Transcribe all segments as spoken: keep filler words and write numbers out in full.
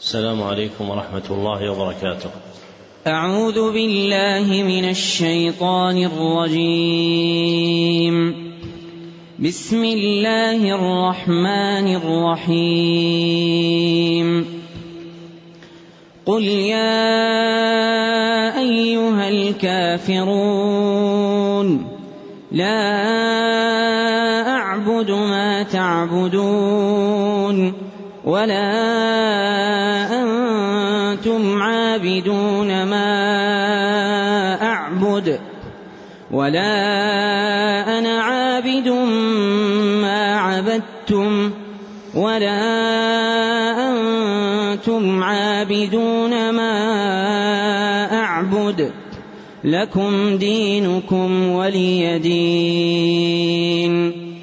السلام عليكم ورحمة الله وبركاته. أعوذ بالله من الشيطان الرجيم. بسم الله الرحمن الرحيم. قل يا أيها الكافرون لا أعبد ما تعبدون ولا أنتم عابدون ما أعبد ولا أنا عابد ما عبدتم ولا أنتم عابدون ما أعبد لكم دينكم ولي دين.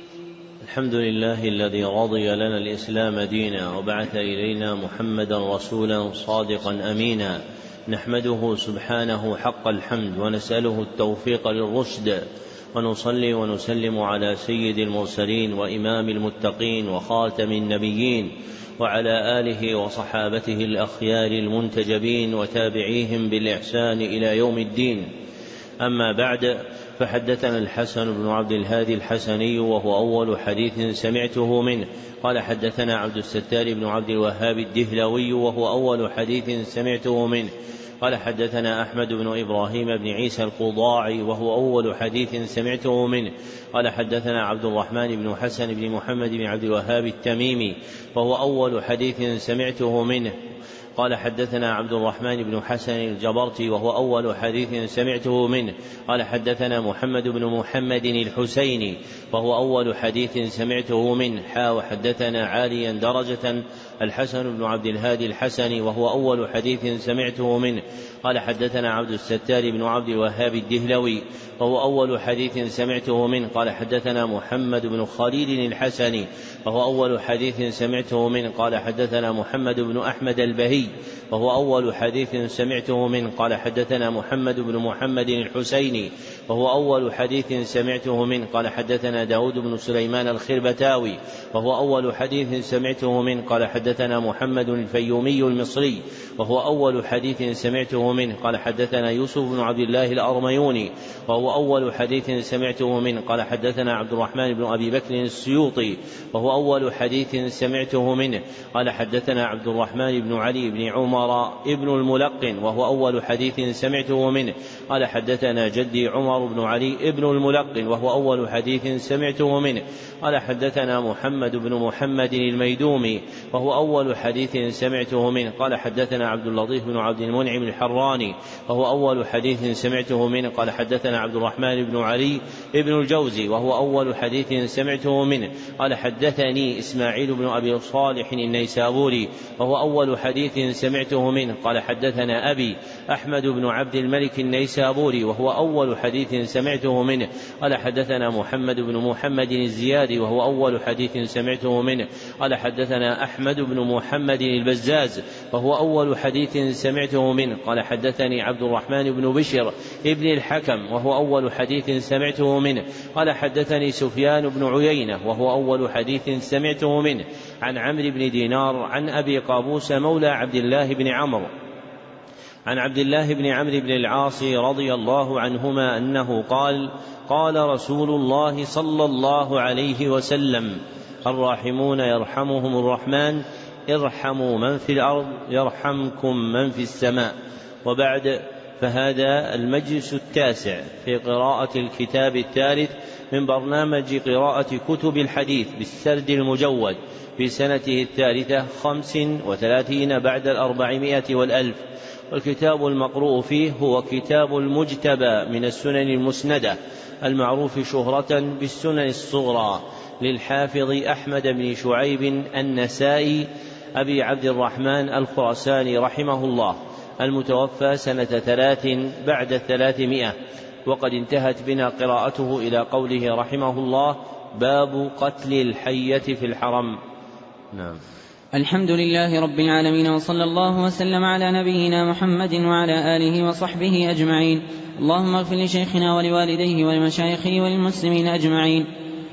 الحمد لله الذي رضي لنا الإسلام دينا وبعث إلينا محمدا رسولا صادقا أمينا، نحمده سبحانه حق الحمد ونسأله التوفيق للرشد، ونصلي ونسلم على سيد المرسلين وإمام المتقين وخاتم النبيين وعلى آله وصحابته الأخيار المنتجبين وتابعيهم بالإحسان إلى يوم الدين. أما بعد، فحدثنا الحسن بن عبد الهادي الحسني وهو أول حديث سمعته منه قال حدثنا عبد الستار بن عبد الوهاب الدهلوي وهو أول حديث سمعته منه قال حدثنا أحمد بن إبراهيم بن عيسى القضاعي وهو أول حديث سمعته منه قال حدثنا عبد الرحمن بن حسن بن محمد بن عبد الوهاب التميمي وهو أول حديث سمعته منه قال حدثنا عبد الرحمن بن حسن الجبرتي وهو أول حديث سمعته منه قال حدثنا محمد بن محمد الحسيني وهو أول حديث سمعته منه حا وحدثنا عاليا درجة الحسن بن عبد الهادي الحسني وهو أول حديث سمعته منه قال حدثنا عبد الستار بن عبد الوهاب الدهلوي وهو أول حديث سمعته منه قال حدثنا محمد بن خليل الحسني وهو أول حديث سمعته منه قال حدثنا محمد بن أحمد البهي وهو أول حديث سمعته منه قال حدثنا محمد بن محمد الحسيني وهو أول حديث سمعته منه قال حدثنا داود بن سليمان الخربتاوي وهو أول حديث سمعته منه قال حدثنا محمد الفيومي المصري وهو أول حديث سمعته منه قال حدثنا يوسف بن عبد الله الأرميوني وهو أول حديث سمعته منه قال حدثنا عبد الرحمن بن أبي بكر السيوطي وهو أول حديث سمعته منه قال حدثنا عبد الرحمن بن علي بن عمر ابن الملقن وهو أول حديث سمعته منه قال حدثنا جدي عمر بن علي ابن الملقن وهو أول حديث سمعته منه قال حدثنا محمد بن محمد الميدومي وهو أول حديث سمعته منه قال حدثنا عبد اللطيف بن عبد المنعم الحراني وهو أول حديث سمعته منه قال حدثنا عبد الرحمن بن علي ابن الجوزي وهو أول حديث سمعته منه قال حدثني إسماعيل بن أبي صالح النيسابوري وهو أول حديث سمعته منه قال حدثنا أبي أحمد بن عبد الملك النيسابوري وهو أول حديث سمعته منه قال حدثنا محمد بن محمد الزيادي وهو أول حديث سمعته منه قال حدثنا أحمد بن محمد البزاز وهو أول حديث سمعته منه قال حدثني عبد الرحمن بن بشر ابن الحكم وهو أول حديث سمعته منه قال حدثني سفيان بن عيينة وهو أول حديث سمعته منه عن عمرو بن دينار عن أبي قابوس مولى عبد الله بن عمرو عن عبد الله بن عمرو بن العاص رضي الله عنهما أنه قال قال رسول الله صلى الله عليه وسلم الراحمون يرحمهم الرحمن ارحموا من في الأرض يرحمكم من في السماء. وبعد، فهذا المجلس التاسع في قراءة الكتاب الثالث من برنامج قراءة كتب الحديث بالسرد المجود في سنته الثالثة خمس وثلاثين بعد الأربعمائة والألف، والكتاب المقروء فيه هو كتاب المجتبى من السنن المسندة المعروف شهرة بالسنن الصغرى للحافظ أحمد بن شعيب النسائي أبي عبد الرحمن الخراساني رحمه الله، المتوفى سنة ثلاث بعد الثلاثمائة، وقد انتهت بنا قراءته إلى قوله رحمه الله باب قتل الحية في الحرم. نعم. الحمد لله رب العالمين، وصلى الله وسلم على نبينا محمد وعلى آله وصحبه أجمعين. اللهم اغفر لشيخنا ولوالديه ولمشايخه وللمسلمين أجمعين.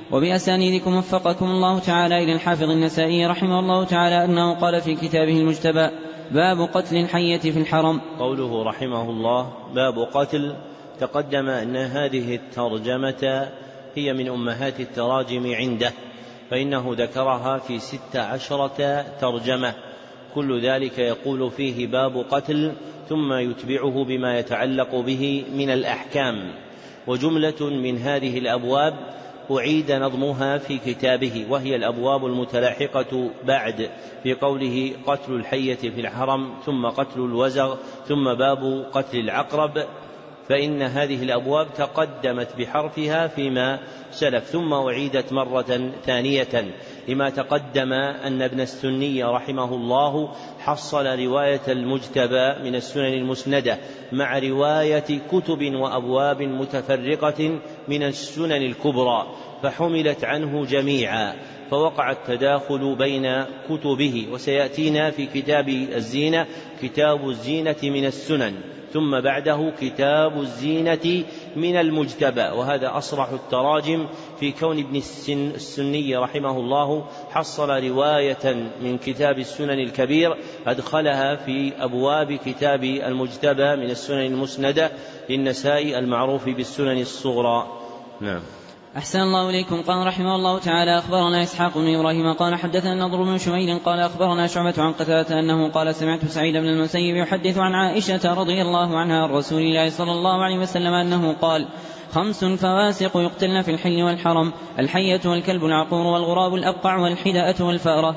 وبأسانيدكم وفقكم الله تعالى إلى الحافظ النسائي رحمه الله تعالى أنه قال في كتابه المجتبى: باب قتل الحية في الحرم. قوله رحمه الله باب قتل، تقدم أن هذه الترجمة هي من أمهات التراجم عنده، فإنه ذكرها في ست عشرة ترجمة، كل ذلك يقول فيه باب قتل، ثم يتبعه بما يتعلق به من الأحكام. وجملة من هذه الأبواب أعيد نظمها في كتابه، وهي الأبواب المتلاحقة بعد، في قوله قتل الحية في الحرم، ثم قتل الوزغ، ثم باب قتل العقرب، فإن هذه الأبواب تقدمت بحرفها فيما سلف، ثم أعيدت مرة ثانية، لما تقدم أن ابن السني رحمه الله حصل رواية المجتبى من السنن المسندة مع رواية كتب وأبواب متفرقة من السنن الكبرى، فحملت عنه جميعا، فوقع التداخل بين كتبه. وسيأتينا في كتاب الزينة كتاب الزينة من السنن، ثم بعده كتاب الزينة من المجتبى، وهذا أصرح التراجم في كون ابن السني رحمه الله حصل رواية من كتاب السنن الكبير أدخلها في أبواب كتاب المجتبى من السنن المسندة للنسائي المعروف بالسنن الصغرى. نعم. أحسن الله إليكم. قال رحمه الله تعالى: أخبرنا إسحاق بن إبراهيم قال حدثنا النضر بن شميل قال أخبرنا شعبة عن قتادة أنه قال: سمعت سعيد بن المسيب يحدث عن عائشة رضي الله عنها عن رسول الله صلى الله عليه وسلم أنه قال: خمس فواسق يقتلن في الحل والحرم: الحية والكلب العقور والغراب الأبقع والحداءة والفأرة.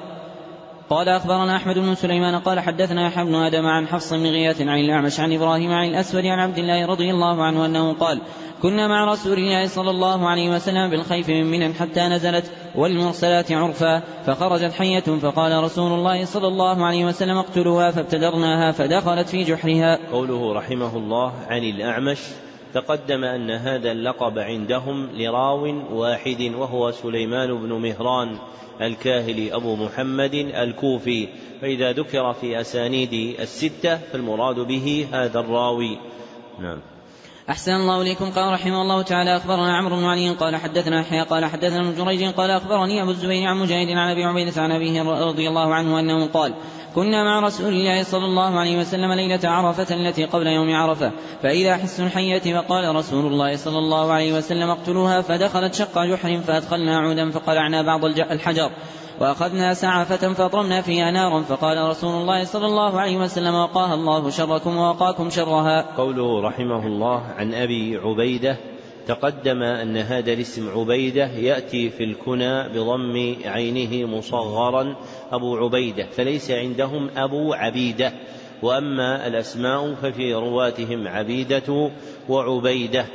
قال أخبرنا أحمد بن سليمان قال حدثنا يحيى بن آدم عن حفص بن غياث عن الأعمش عن إبراهيم عن الأسود عن عبد الله رضي الله عنه أنه قال: كنا مع رسول الله صلى الله عليه وسلم بالخيف من منى حتى نزلت والمرسلات عرفا، فخرجت حية فقال رسول الله صلى الله عليه وسلم: اقتلوها، فابتدرناها فدخلت في جحرها. قوله رحمه الله عن الأعمش، تقدم أن هذا اللقب عندهم لراو واحد وهو سليمان بن مهران الكاهلي أبو محمد الكوفي، فإذا ذكر في أسانيد الستة فالمراد به هذا الراوي. نعم. أحسن الله إليكم. قال رحمه الله تعالى: أخبرنا عمرو بن علي قال حدثنا يحيى قال حدثنا ابن جريج قال أخبرني أبو الزبير عن مجاهد عن أبي عبيدة عن أبيه رضي الله عنه أنه قال: كنا مع رسول الله صلى الله عليه وسلم ليلة عرفة التي قبل يوم عرفة، فإذا حس الحية فقال رسول الله صلى الله عليه وسلم: اقتلوها، فدخلت شق جحر فأدخلنا عودا فقلعنا بعض الحجر وأخذنا سعفة فأضرمنا فيها نارا، فقال رسول الله صلى الله عليه وسلم: وقاها الله شركم ووقاكم شرها. قوله رحمه الله عن أبي عبيدة، تقدم أن هذا الاسم عبيدة يأتي في الكنى بضم عينه مصغرا أبو عبيدة، فليس عندهم أبو عبيدة، وأما الأسماء ففي رواتهم عبيدة وعبيدة.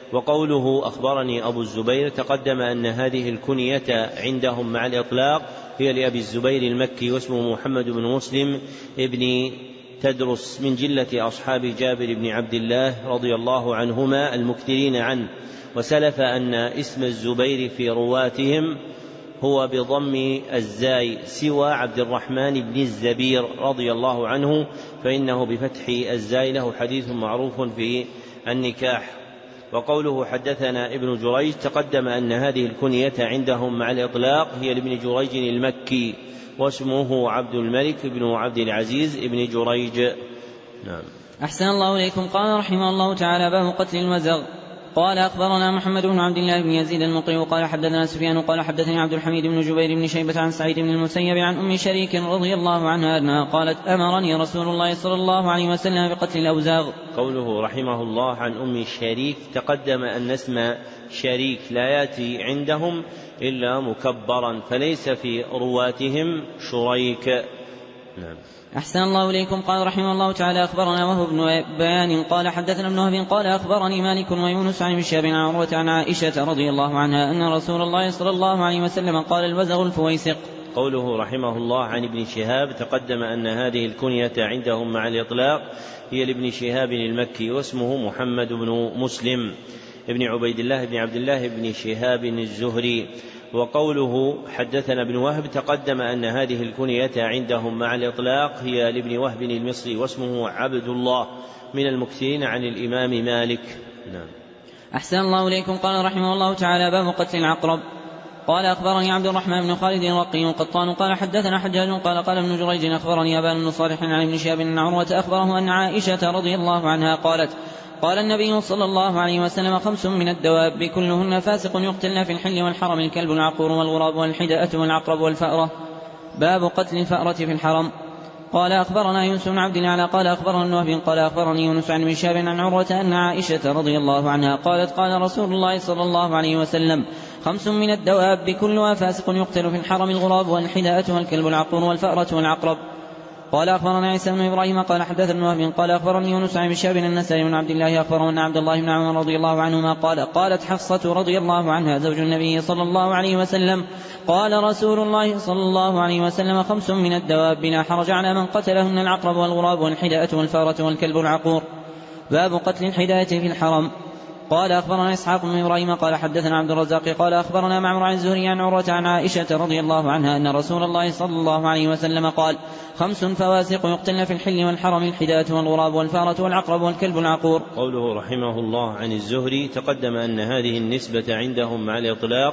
وقوله أخبرني أبو الزبير، تقدم أن هذه الكنية عندهم مع الإطلاق هي لأبي الزبير المكي، واسمه محمد بن مسلم ابن تدرس من جلة أصحاب جابر بن عبد الله رضي الله عنهما المكثرين عنه. وسلف أن اسم الزبير في رواتهم هو بضم الزاي سوى عبد الرحمن بن الزبير رضي الله عنه، فإنه بفتح الزاي له حديث معروف في النكاح. وقوله حدثنا ابن جريج، تقدم أن هذه الكنية عندهم مع الإطلاق هي لابن جريج المكي، واسمه عبد الملك بن عبد العزيز ابن جريج. نعم. أحسن الله إليكم. قال رحمه الله تعالى: باب قتل الوزغ. قال أخبرنا محمد بن عبد الله بن يزيد المقري قال حدثنا سفيان قال حدثني عبد الحميد بن جبير بن شيبة عن سعيد بن المسيب عن أم شريك رضي الله عنها أنها قالت: أمرني رسول الله صلى الله عليه وسلم بقتل الأوزاغ. قوله رحمه الله عن أم شريك، تقدم أن اسم شريك لا يأتي عندهم إلا مكبرا، فليس في رواتهم شريك. نعم. أحسن الله إليكم. قال رحمه الله تعالى: أخبرنا وهو بن بيان قال حدثنا ابن وهب قال أخبرني مالك ويونس عن شهاب عن عروة عن عائشة رضي الله عنها أن رسول الله صلى الله عليه وسلم قال: الوزغ الفويسق. قوله رحمه الله عن ابن شهاب، تقدم أن هذه الكنية عندهم مع الإطلاق هي لابن شهاب المكي، واسمه محمد بن مسلم ابن عبيد الله بن عبد الله بن شهاب الزهري. وقوله حدثنا ابن وهب، تقدم أن هذه الكنية عندهم مع الإطلاق هي لابن وهب المصري، واسمه عبد الله من المكثرين عن الإمام مالك. نعم. أحسن الله إليكم. قال رحمه الله تعالى: باب قتل العقرب. قال أخبرني عبد الرحمن بن خالد الرقي قطان قال حدثنا حجاج قال قال ابن جريج أخبرني أبان بن صالح عن ابن شهاب أن عروة أخبره أن عائشة رضي الله عنها قالت قال النبي صلى الله عليه وسلم خمس من الدواب كلهن فاسق يقتلن في الحل والحرم الكلب العقور والغراب والحدأة والعقرب والفأرة. باب قتل الفأرة في الحرم. قال أخبرنا يونس بن عبد الله قال أخبرنا النهب قال أخبرني يونس عن ابن شهاب عن عروة أن عائشة رضي الله عنها قالت قال رسول الله صلى الله عليه وسلم خمس من الدواب كلها فاسق يقتل في الحرم الغراب والحداءة والكلب العقور والفأرة والعقرب. قال أخبرنا عيسى بن إبراهيم قال حدثنا النهب قال أخبرني يونس عن ابن شهاب النسائي بن عبد الله أخبره أن عبد الله بن عمر رضي الله عنهما قال قالت حفصة رضي الله عنها زوج النبي صلى الله عليه وسلم قال رسول الله صلى الله عليه وسلم خمس من الدواب لا حرج على من قتلهن العقرب والغراب والحداءة والفارة والكلب العقور. باب قتل الحداءة في الحرم. قال أخبرنا إسحاق بن إبراهيم قال حدثنا عبد الرزاق قال أخبرنا معمر عن الزهري عن عروة عن عائشة رضي الله عنها أن رسول الله صلى الله عليه وسلم قال خمس فواسق يقتلن في الحل والحرم الحداءة والغراب والفارة والعقرب والكلب العقور. قوله رحمه الله عن الزهري تقدم أن هذه النسبة عندهم مع الإطلاق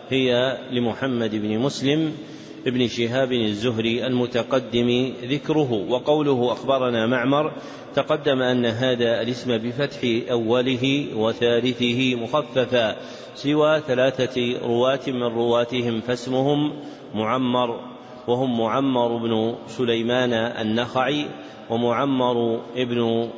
هي لمحمد بن مسلم ابن شهاب الزهري المتقدم ذكره. وقوله أخبرنا معمر تقدم أن هذا الاسم بفتح أوله وثالثه مخففا سوى ثلاثة رواة من رواتهم فاسمهم معمر وهم معمر بن سليمان النخعي ومعمر بن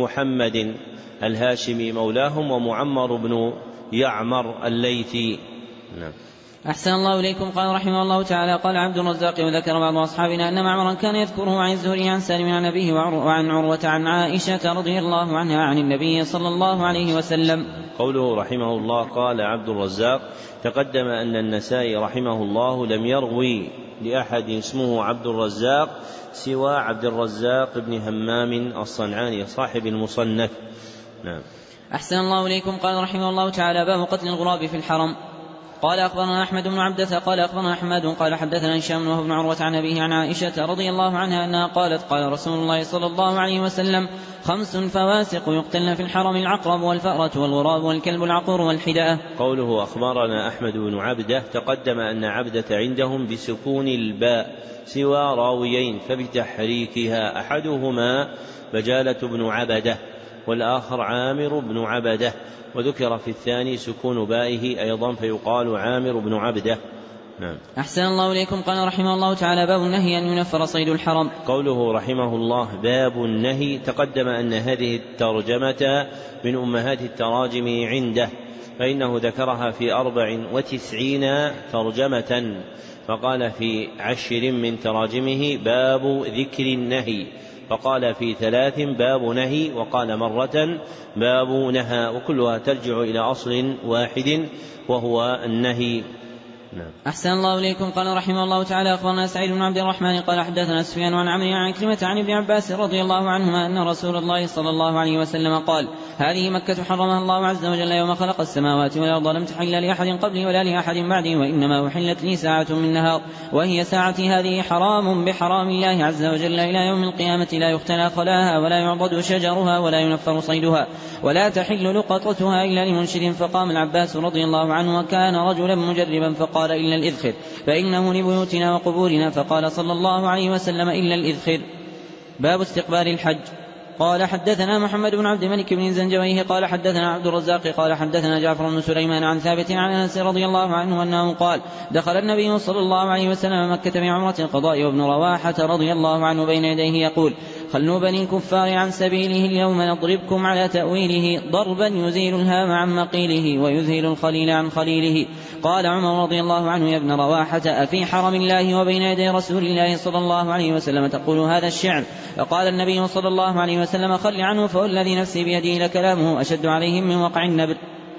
محمد الهاشمي مولاهم ومعمر بن يعمر الليثي. نعم. أحسن الله إليكم. قال رحمه الله تعالى قال عبد الرزاق وذكر بعض أصحابنا أن معمرا كان يذكره عن الزهري عن سالم عن أبيه وعن عروة عن عائشة رضي الله عنها عن النبي صلى الله عليه وسلم. قوله رحمه الله قال عبد الرزاق تقدم أن النسائي رحمه الله لم يروي لأحد اسمه عبد الرزاق سوى عبد الرزاق بن همام الصنعاني صاحب المصنف. نعم. أحسن الله إليكم. قال رحمه الله تعالى باب قتل الغراب في الحرم. قال أخبرنا أحمد بن عبدة قال أخبرنا أحمد قال حدثنا هشام وهو بن عروة عن أبيه عن عائشة رضي الله عنها أنها قالت قال رسول الله صلى الله عليه وسلم خمس فواسق يقتلن في الحرم العقرب والفأرة والغراب والكلب العقور والحداءة. قوله أخبرنا أحمد بن عبدة تقدم أن عبدة عندهم بسكون الباء سوى راويين فبتحريكها أحدهما بجالة بن عبدة والآخر عامر بن عبدة وذكر في الثاني سكون بائه أيضا فيقال عامر بن عبدة. نعم. أحسن الله إليكم. قال رحمه الله تعالى باب النهي أن ينفر صيد الحرم. قوله رحمه الله باب النهي تقدم أن هذه الترجمة من أمهات التراجم عنده فإنه ذكرها في أربع وتسعين ترجمة فقال في عشر من تراجمه باب ذكر النهي فقال في ثلاث باب نهي وقال مرة باب نهى وكلها ترجع إلى أصل واحد وهو النهي. نعم. أحسن الله إليكم. قال رحمه الله تعالى أخبرنا سعيد بن عبد الرحمن قال حدثنا سفيان عن عمرو عن كلمة عن ابن عباس رضي الله عنهما أن رسول الله صلى الله عليه وسلم قال هذه مكة حرمها الله عز وجل يوم خلق السماوات والأرض لم تحل لأحد قبلي ولا لأحد بعدي وإنما أحلت لي ساعة من نهار وهي ساعتي هذه حرام بحرام الله عز وجل إلى يوم القيامة لا يختلى خلاها ولا يعضد شجرها ولا ينفر صيدها ولا تحل لقطتها إلا لمنشد. فقام العباس رضي الله عنه وكان رجلا مجربا فقال إلا الإذخر فإنه لبيوتنا وقبورنا فقال صلى الله عليه وسلم إلا الإذخر. باب استقبال الحج. قال حدثنا محمد بن عبد الملك بن زنجويه قال حدثنا عبد الرزاق قال حدثنا جعفر بن سليمان عن ثابت عن أنس رضي الله عنه أنه قال دخل النبي صلى الله عليه وسلم مكة بعمرة القضاء وابن رواحة رضي الله عنه بين يديه يقول خلوا بني الكفار عن سبيله اليوم نضربكم على تأويله ضربا يزيل الهام عن مقيله ويذهل الخليل عن خليله. قال عمر رضي الله عنه يا ابن رواحة أفي حرم الله وبين يدي رسول الله صلى الله عليه وسلم تقول هذا الشعر؟ فقال النبي صلى الله عليه وسلم خل عنه فوالذي نفسي بيده لكلامه أشد عليهم من وقع النبل.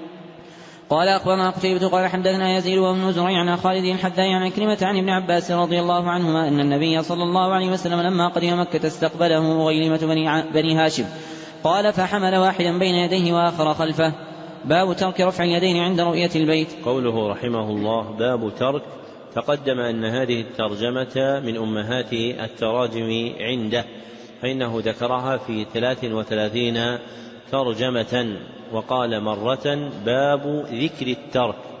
قال أخبرنا قتيبة قال حدثنا يزيد وابن زريع عن خالد الحذاء عن كلمة عن ابن عباس رضي الله عنهما أن النبي صلى الله عليه وسلم لما قدم مكة استقبله مغيلمة بني, بني هاشم قال فحمل واحدا بين يديه وآخر خلفه. باب ترك رفع اليدين عند رؤية البيت. قوله رحمه الله باب ترك تقدم أن هذه الترجمة من أمهات التراجم عنده فإنه ذكرها في ثلاث وثلاثين ترجمة وقال مرة باب ذكر الترك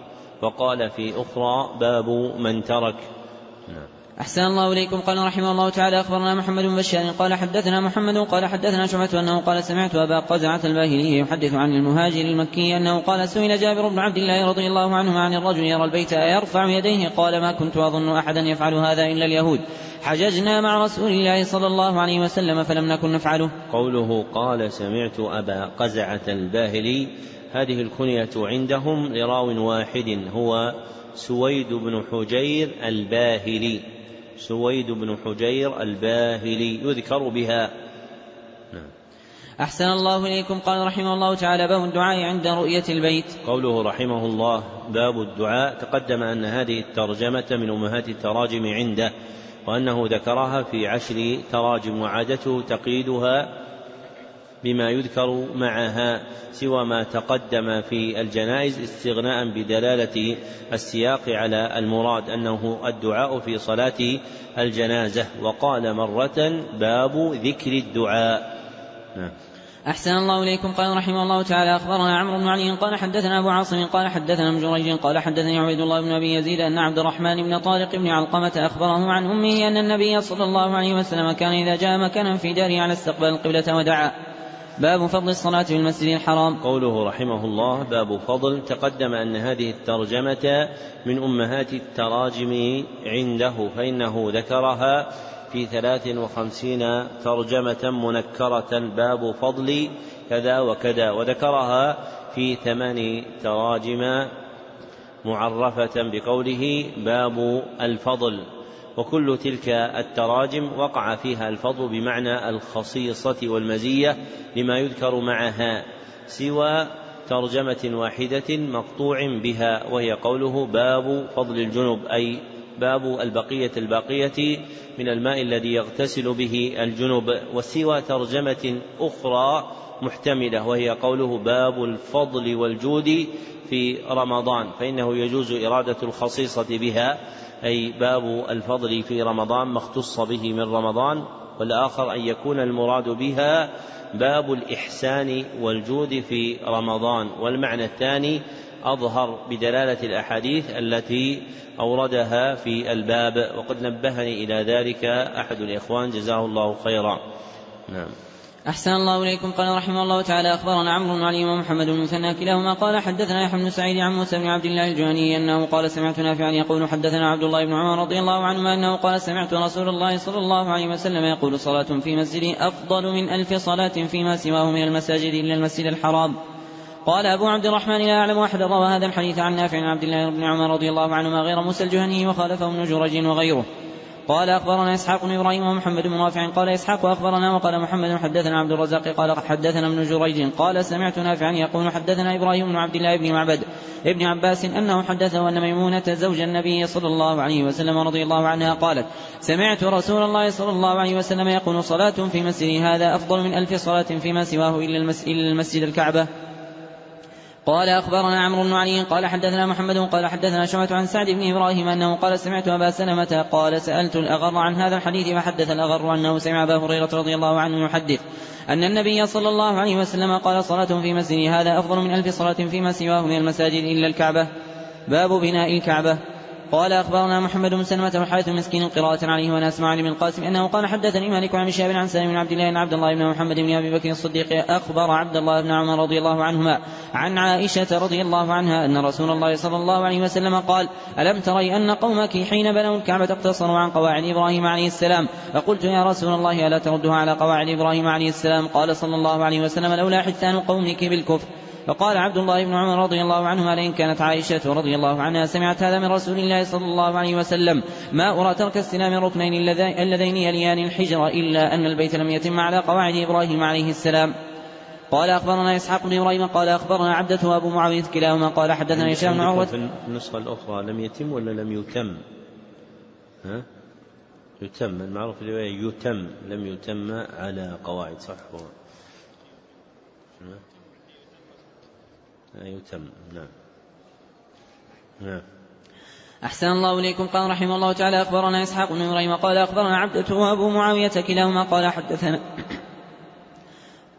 وقال في أخرى باب من ترك. نعم. أحسن الله إليكم. قال رحمه الله تعالى أخبرنا محمد بن بشار قال حدثنا محمد قال حدثنا شعبة أنه قال سمعت أبا قزعة الباهلي يحدث عن المهاجر المكي أنه قال سئل جابر بن عبد الله رضي الله عنه عن الرجل يرى البيت أيرفع يديه قال ما كنت أظن أحدا يفعل هذا إلا اليهود حججنا مع رسول الله صلى الله عليه وسلم فلم نكن نفعله. قوله قال سمعت أبا قزعة الباهلي هذه الكنية عندهم لراو واحد هو سويد بن حجير الباهلي سويد بن حجير الباهلي يذكر بها. نعم. أحسن الله إليكم. قال رحمه الله تعالى باب الدعاء عند رؤية البيت. قوله رحمه الله باب الدعاء تقدم أن هذه الترجمة من أمهات التراجم عنده وأنه ذكرها في عشر تراجم وعادته تقييدها بما يذكر معها سوى ما تقدم في الجنائز استغناء بدلالة السياق على المراد أنه الدعاء في صلاة الجنازة. وقال مرة باب ذكر الدعاء. نعم. أحسن الله إليكم. قال رحمه الله تعالى أخبرنا عمرو بن علي قال حدثنا أبو عاصم قال حدثنا ابن جريج قال حدثني عبيد الله بن أبي يزيد أن عبد الرحمن بن طارق بن علقمة أخبره عن أمه أن النبي صلى الله عليه وسلم كان إذا جاء مكانا في داره على استقبال القبلة ودعا. باب فضل الصلاة في المسجد الحرام. قوله رحمه الله باب فضل تقدم أن هذه الترجمة من أمهات التراجم عنده فإنه ذكرها في ثلاث وخمسين ترجمة منكرة باب فضل كذا وكذا وذكرها في ثمان تراجم معرفة بقوله باب الفضل وكل تلك التراجم وقع فيها الفضل بمعنى الخصيصة والمزية لما يذكر معها سوى ترجمة واحدة مقطوع بها وهي قوله باب فضل الجنب أي باب البقية الباقية من الماء الذي يغتسل به الجنب وسوى ترجمة أخرى محتملة وهي قوله باب الفضل والجود في رمضان فإنه يجوز إرادة الخصيصة بها أي باب الفضل في رمضان ما اختص به من رمضان والآخر أن يكون المراد بها باب الإحسان والجود في رمضان والمعنى الثاني أظهر بدلالة الأحاديث التي أوردها في الباب وقد نبهني إلى ذلك أحد الإخوان جزاه الله خيرا. نعم. أحسن الله إليكم. قال رحمه الله تعالى أخبرنا عمرو بن علي ومحمد بن مثنى كلاهما قال حدثنا يحيى بن سعيد عن موسى بن عبد الله الجهني أنه قال سمعت نافعا يقول حدثنا عبد الله بن عمر رضي الله عنهما أنه قال سمعت رسول الله صلى الله عليه وسلم يقول صلاة في مسجدي أفضل من ألف صلاة فيما سواه من المساجد إلا المسجد الحرام. قال أبو عبد الرحمن لا أعلم أحد روى هذا الحديث عن نافع عن عبد الله بن عمر رضي الله عنهما غير موسى الجهني وخالفه ابن جريج وغيره. قال أخبرنا إسحاق بن إبراهيم ومحمد بن رافع قال إسحاق أخبرنا وقال محمد حدثنا عبد الرزاق قال حدثنا ابن جريج قال سمعت نافعا يقول حدثنا إبراهيم بن عبد الله بن معبد ابن عباس أنه حدثه أن ميمونة زوج النبي صلى الله عليه وسلم رضي الله عنها قالت سمعت رسول الله صلى الله عليه وسلم يقول صلاة في مسجد هذا أفضل من ألف صلاة فيما سواه إلا المسجد الكعبة. قال أخبرنا عمرو بن علي قال حدثنا محمد قال حدثنا شعبة عن سعد بن إبراهيم أنه قال سمعت أبا سلمة قال سألت الأغر عن هذا الحديث فحدث الأغر أنه سمع أبا هريرة رضي الله عنه يحدث أن النبي صلى الله عليه وسلم قال صلاة في مسجد هذا أفضل من ألف صلاة فيما سواه من المساجد إلا الكعبة. باب بناء الكعبة. قال أخبرنا محمد بن سلمة والحارث المسكين قراءة عليه وأنا أسمع عن ابن القاسم أنه قال حدثني مالك عن شهاب عن سالم بن عبد الله بن عبد الله بن محمد بن أبي بكر الصديق أخبر عبد الله بن عمر رضي الله عنهما عن عائشة رضي الله عنها أن رسول الله صلى الله عليه وسلم قال ألم تري أن قومك حين بنوا الكعبة اقتصروا عن قواعد إبراهيم عليه السلام فقلت يا رسول الله ألا تردها على قواعد إبراهيم عليه السلام قال صلى الله عليه وسلم لولا حثان قومك بالكفر. فقال عبد الله بن عمر رضي الله عنهما لئن كانت عائشة رضي الله عنها سمعت هذا من رسول الله صلى الله عليه وسلم ما أرى ترك استلام الركنين اللذين يليان الحجر إلا أن البيت لم يتم على قواعد إبراهيم عليه السلام. قال أخبرنا إسحاق بن إبراهيم قال أخبرنا عبدة وأبو معاوية كلاهما قال حدثنا هشام بن عروة. في النسخة الأخرى لم يتم ولا لم يتم؟ ها؟ يتم المعروف الرواية يتم لم يتم على قواعد صح هو يتم. نعم. نعم. أحسن الله إليكم. قال رحمه الله تعالى أخبرنا إسحاق بن إبراهيم قال أخبرنا عبدة وأبو معاوية كلاهما قال حدثنا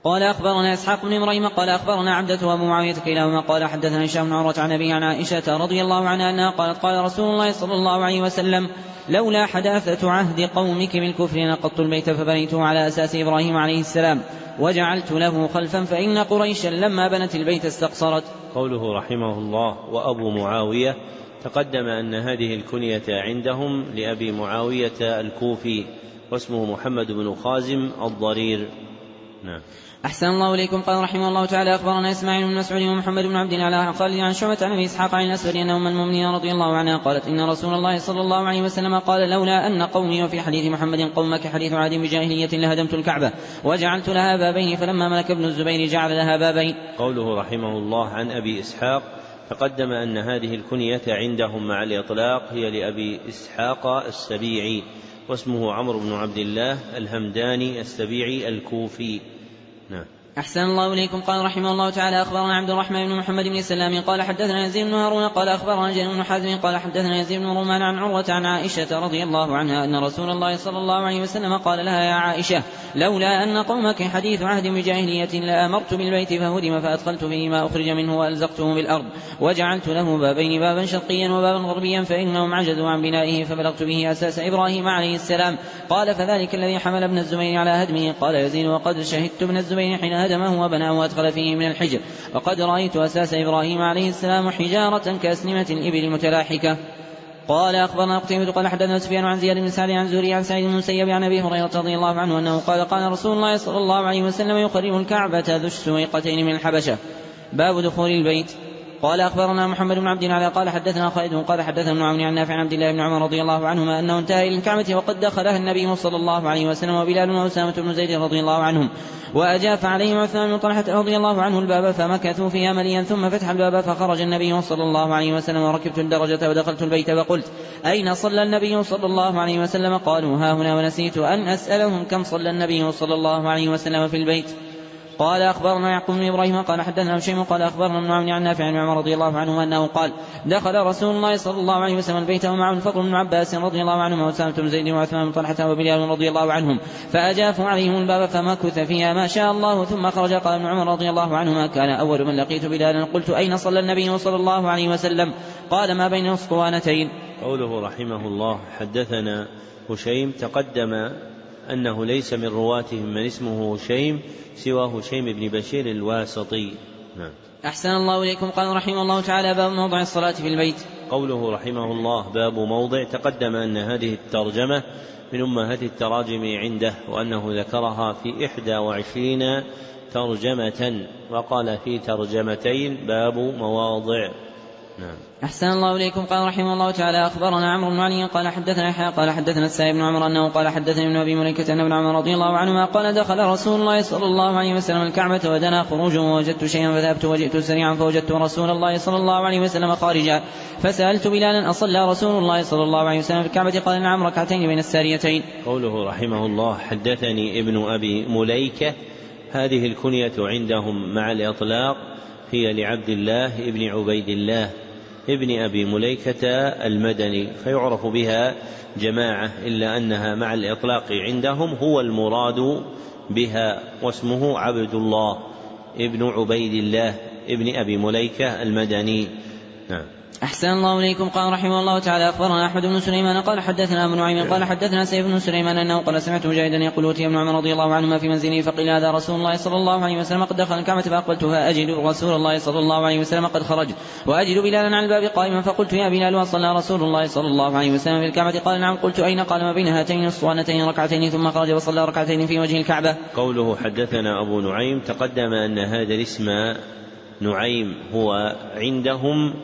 قال أخبرنا إسحاق بن إبراهيم قال أخبرنا عبدة وأبو معاوية كلاهما قال حدثنا هشام بن عروة عن أبيه عن عائشة رضي الله عنها أنها قالت قال رسول الله صلى الله عليه وسلم لولا حداثة عهد قومك بالكفر نقضت البيت فبنيته على أساس إبراهيم عليه السلام وجعلت له خلفا فإن قريشا لما بنت البيت استقصرت. قوله رحمه الله وأبو معاوية، تقدم أن هذه الكنية عندهم لأبي معاوية الكوفي واسمه محمد بن خازم الضرير. نعم. أحسن الله إليكم. قال رحمه الله تعالى أخبرنا إسماعيل بن مسعود ومحمد بن عبد الله قال عن شعبة عن أبي إسحاق عن الأسود أن أم المؤمنين رضي الله عنها قالت إن رسول الله صلى الله عليه وسلم قال لولا أن قومي وفي حديث محمد قومك حديث عاد بجاهلية لهدمت الكعبة وجعلت لها بابين فلما ملك ابن الزبير جعل لها بابين. قوله رحمه الله عن أبي إسحاق، تقدم أن هذه الكنية عندهم مع الإطلاق هي لأبي إسحاق السبيعي واسمه عمرو بن عبد الله الهمداني السبيعي الكوفي. نعم. أحسن الله إليكم. قال رحمه الله تعالى أخبرنا عبد الرحمن بن محمد بن سلام قال حدثنا يزيد بن هارون قال أخبرنا جرير بن حازم قال حدثنا يزيد بن رومان عن عروة عن عائشة رضي الله عنها أن رسول الله صلى الله عليه وسلم قال لها يا عائشة لولا أن قومك حديث عهد بجاهلية لأمرت بالبيت فهدم فأدخلت فيه ما أخرج منه وألزقته بالأرض وجعلت له بابين بابا شرقيا وبابا غربيا فإنهم عجزوا عن بنائه فبلغت به أساس إبراهيم عليه السلام. قال فذلك الذي حمل ابن الزبير على هدمه. قال يزيد وقد شهدت ابن الزبير حين هدمه وبناه وأدخل فيه من الحجر وقد رأيت أساس إبراهيم عليه السلام حجارة كأسنمة الإبل متلاحكة. قال أخبرنا قتيبة قال حدثنا سفيان عن زياد بن سعد عن زهري عن سعيد بن المسيب عن أبي هريرة رضي الله عنه أنه قال قال رسول الله صلى الله عليه وسلم يخرب الكعبة ذو السويقتين من الحبشة. باب دخول البيت. قال أخبرنا محمد بن عبد الله قال حدثنا خالد قال حدثنا ابن عون عن نافع عن عبد الله بن عمر رضي الله عنهما أنه انتهى إلى الكعبة وقد دخلها النبي صلى الله عليه وسلم وبلال وأسامة بن زيد رضي الله عنهم وأجاف عليهم عثمان بن طلحة رضي الله عنه الباب فمكثوا فيها مليا ثم فتح الباب فخرج النبي صلى الله عليه وسلم وركبت الدرجة ودخلت البيت وقلت أين صلى النبي صلى الله عليه وسلم؟ قالوا ها هنا ونسيت أن أسألهم كم صلى النبي صلى الله عليه وسلم في البيت. قال أخبرنا يعقوب بن إبراهيم قال حدثنا هشيم قال أخبرنا ابن عون عن نافع عن عمر رضي الله عنه أنه قال دخل رسول الله صلى الله عليه وسلم البيت ومعه الفضل بن عباس رضي الله عنهما وأسامة بن زيد وعثمان بن طلحة وبلال رضي الله عنهم فأجافوا عليهم الباب فمكث فيها ما شاء الله ثم خرج. قال ابن عمر رضي الله عنهما كان أول من لقيت بلالا قلت أين صلى النبي صلى الله عليه وسلم؟ قال ما بين الأسطوانتين. قوله رحمه الله حدثنا هشيم، تقدم أنه ليس من رواتهم من اسمه هشيم سوى هشيم بن بشير الواسطي. نعم. أحسن الله إليكم. قال رحمه الله تعالى باب موضع الصلاة في البيت. قوله رحمه الله باب موضع، تقدم أن هذه الترجمة من أمهات التراجم عنده وأنه ذكرها في إحدى وعشرين ترجمة وقال في ترجمتين باب مواضع. نعم. أحسن الله إليكم. قال رحمه الله تعالى أخبرنا عمرو بن علي قال حدثنا يحيى قال حدثنا السائب بن عمر أنه قال حدثني ابن أبي مليكة أن ابن عمر رضي الله عنهما قال دخل رسول الله صلى الله عليه وسلم الكعبة ودنا خروجه ووجدت شيئا فذهبت وجئت سريعا فوجدت رسول الله صلى الله عليه وسلم خارجا فسألت بلالا أصلى رسول الله صلى الله عليه وسلم في الكعبة؟ قال نعم ركعتين بين الساريتين. قوله رحمه الله حدثني ابن أبي مليكة، هذه الكنية عندهم مع الإطلاق هي لعبد الله ابن عبيد الله ابن أبي مليكة المدني، فيعرف بها جماعة إلا أنها مع الإطلاق عندهم هو المراد بها، واسمه عبد الله ابن عبيد الله ابن أبي مليكة المدني. نعم. أحسن الله إليكم. قال رحمه الله تعالى أخبرنا أحمد بن سليمان قال حدثنا أبو نعيم قال حدثنا سيف بن سليمان أنه قال سمعت مجاهدا يقول أوتي ابن عمر رضي الله عنهما في منزله فقيل هذا رسول الله صلى الله عليه وسلم قد دخل الكعبة فأقبلتها أجد رسول الله صلى الله عليه وسلم قد خرج وأجد بلالا على الباب قائما فقلت يا بلال وصلى رسول الله صلى الله عليه وسلم في الكعبة؟ قال نعم. قلت أين؟ قال ما بين هاتين الصوانتين ركعتين ثم خرج وصلى ركعتين في وجه الكعبة. قوله حدثنا أبو نعيم، تقدم أن هذا الاسم نعيم هو عندهم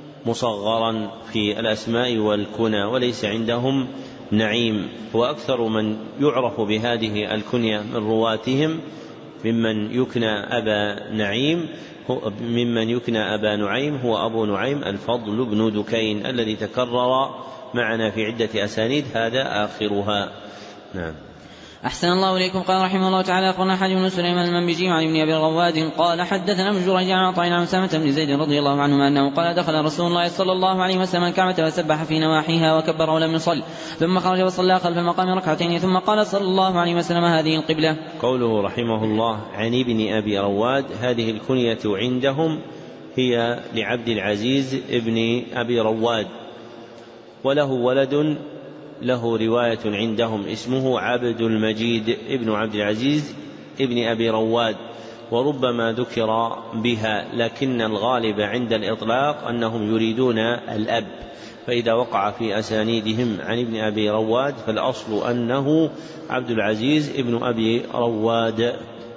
مصغرا في الأسماء والكنى وليس عندهم نعيم، وأكثر من يعرف بهذه الكنية من رواتهم ممن يكنى أبا نعيم ممن يكنى أبا نعيم هو أبو نعيم الفضل بن دكين الذي تكرر معنا في عدة أسانيد، هذا آخرها. نعم. أحسن الله إليكم. قال رحمه الله تعالى أخبرنا حاجب بن سليمان المنبجي عن ابن أبي رواد قال حدثنا ابن جريج عن عطاء عن أسامة بن زيد رضي الله عنهما أنه قال دخل رسول الله صلى الله عليه وسلم الكعبة وسبح في نواحيها وكبر ولم يصل ثم خرج وصلى خلف المقام ركعتين ثم قال صلى الله عليه وسلم هذه القبلة. قوله رحمه الله عن ابن أبي رواد هذه الكنية عندهم هي لعبد العزيز ابن أبي رواد، وله ولد له رواية عندهم اسمه عبد المجيد ابن عبد العزيز ابن أبي رواد، وربما ذكر بها، لكن الغالب عند الإطلاق أنهم يريدون الأب، فإذا وقع في أسانيدهم عن ابن أبي رواد فالأصل أنه عبد العزيز ابن أبي رواد.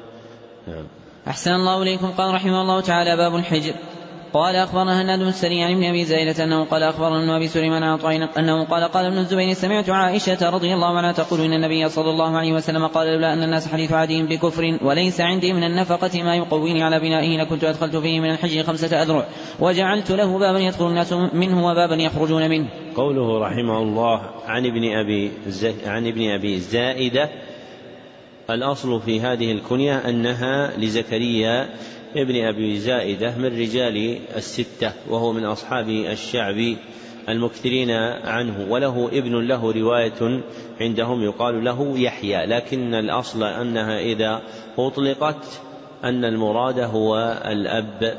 أحسن الله إليكم. قال رحمه الله تعالى باب الحجر. قال أخبرنا هناد بن السري عن ابن أبي زائدة أنه قال أخبرنا ابن أبي سليمان عن عطاء أنه قال قال ابن الزبير سمعت عائشة رضي الله عنها تقول إن النبي صلى الله عليه وسلم قال لولا أن الناس حديث عهدهم بكفر وليس عندي من النفقة ما يقويني على بنائه لكنت أدخلت فيه من الحج خمسة أذرع وجعلت له بابا يدخل الناس منه وبابا يخرجون منه. قوله رحمه الله عن ابن أبي عن ابن أبي زائدة الأصل في هذه الكنية أنها لزكريا ابن أبي زائدة من رجال الستة، وهو من أصحاب الشعب المكثرين عنه، وله ابن له رواية عندهم يقال له يحيى، لكن الأصل أنها إذا أطلقت أن المراد هو الأب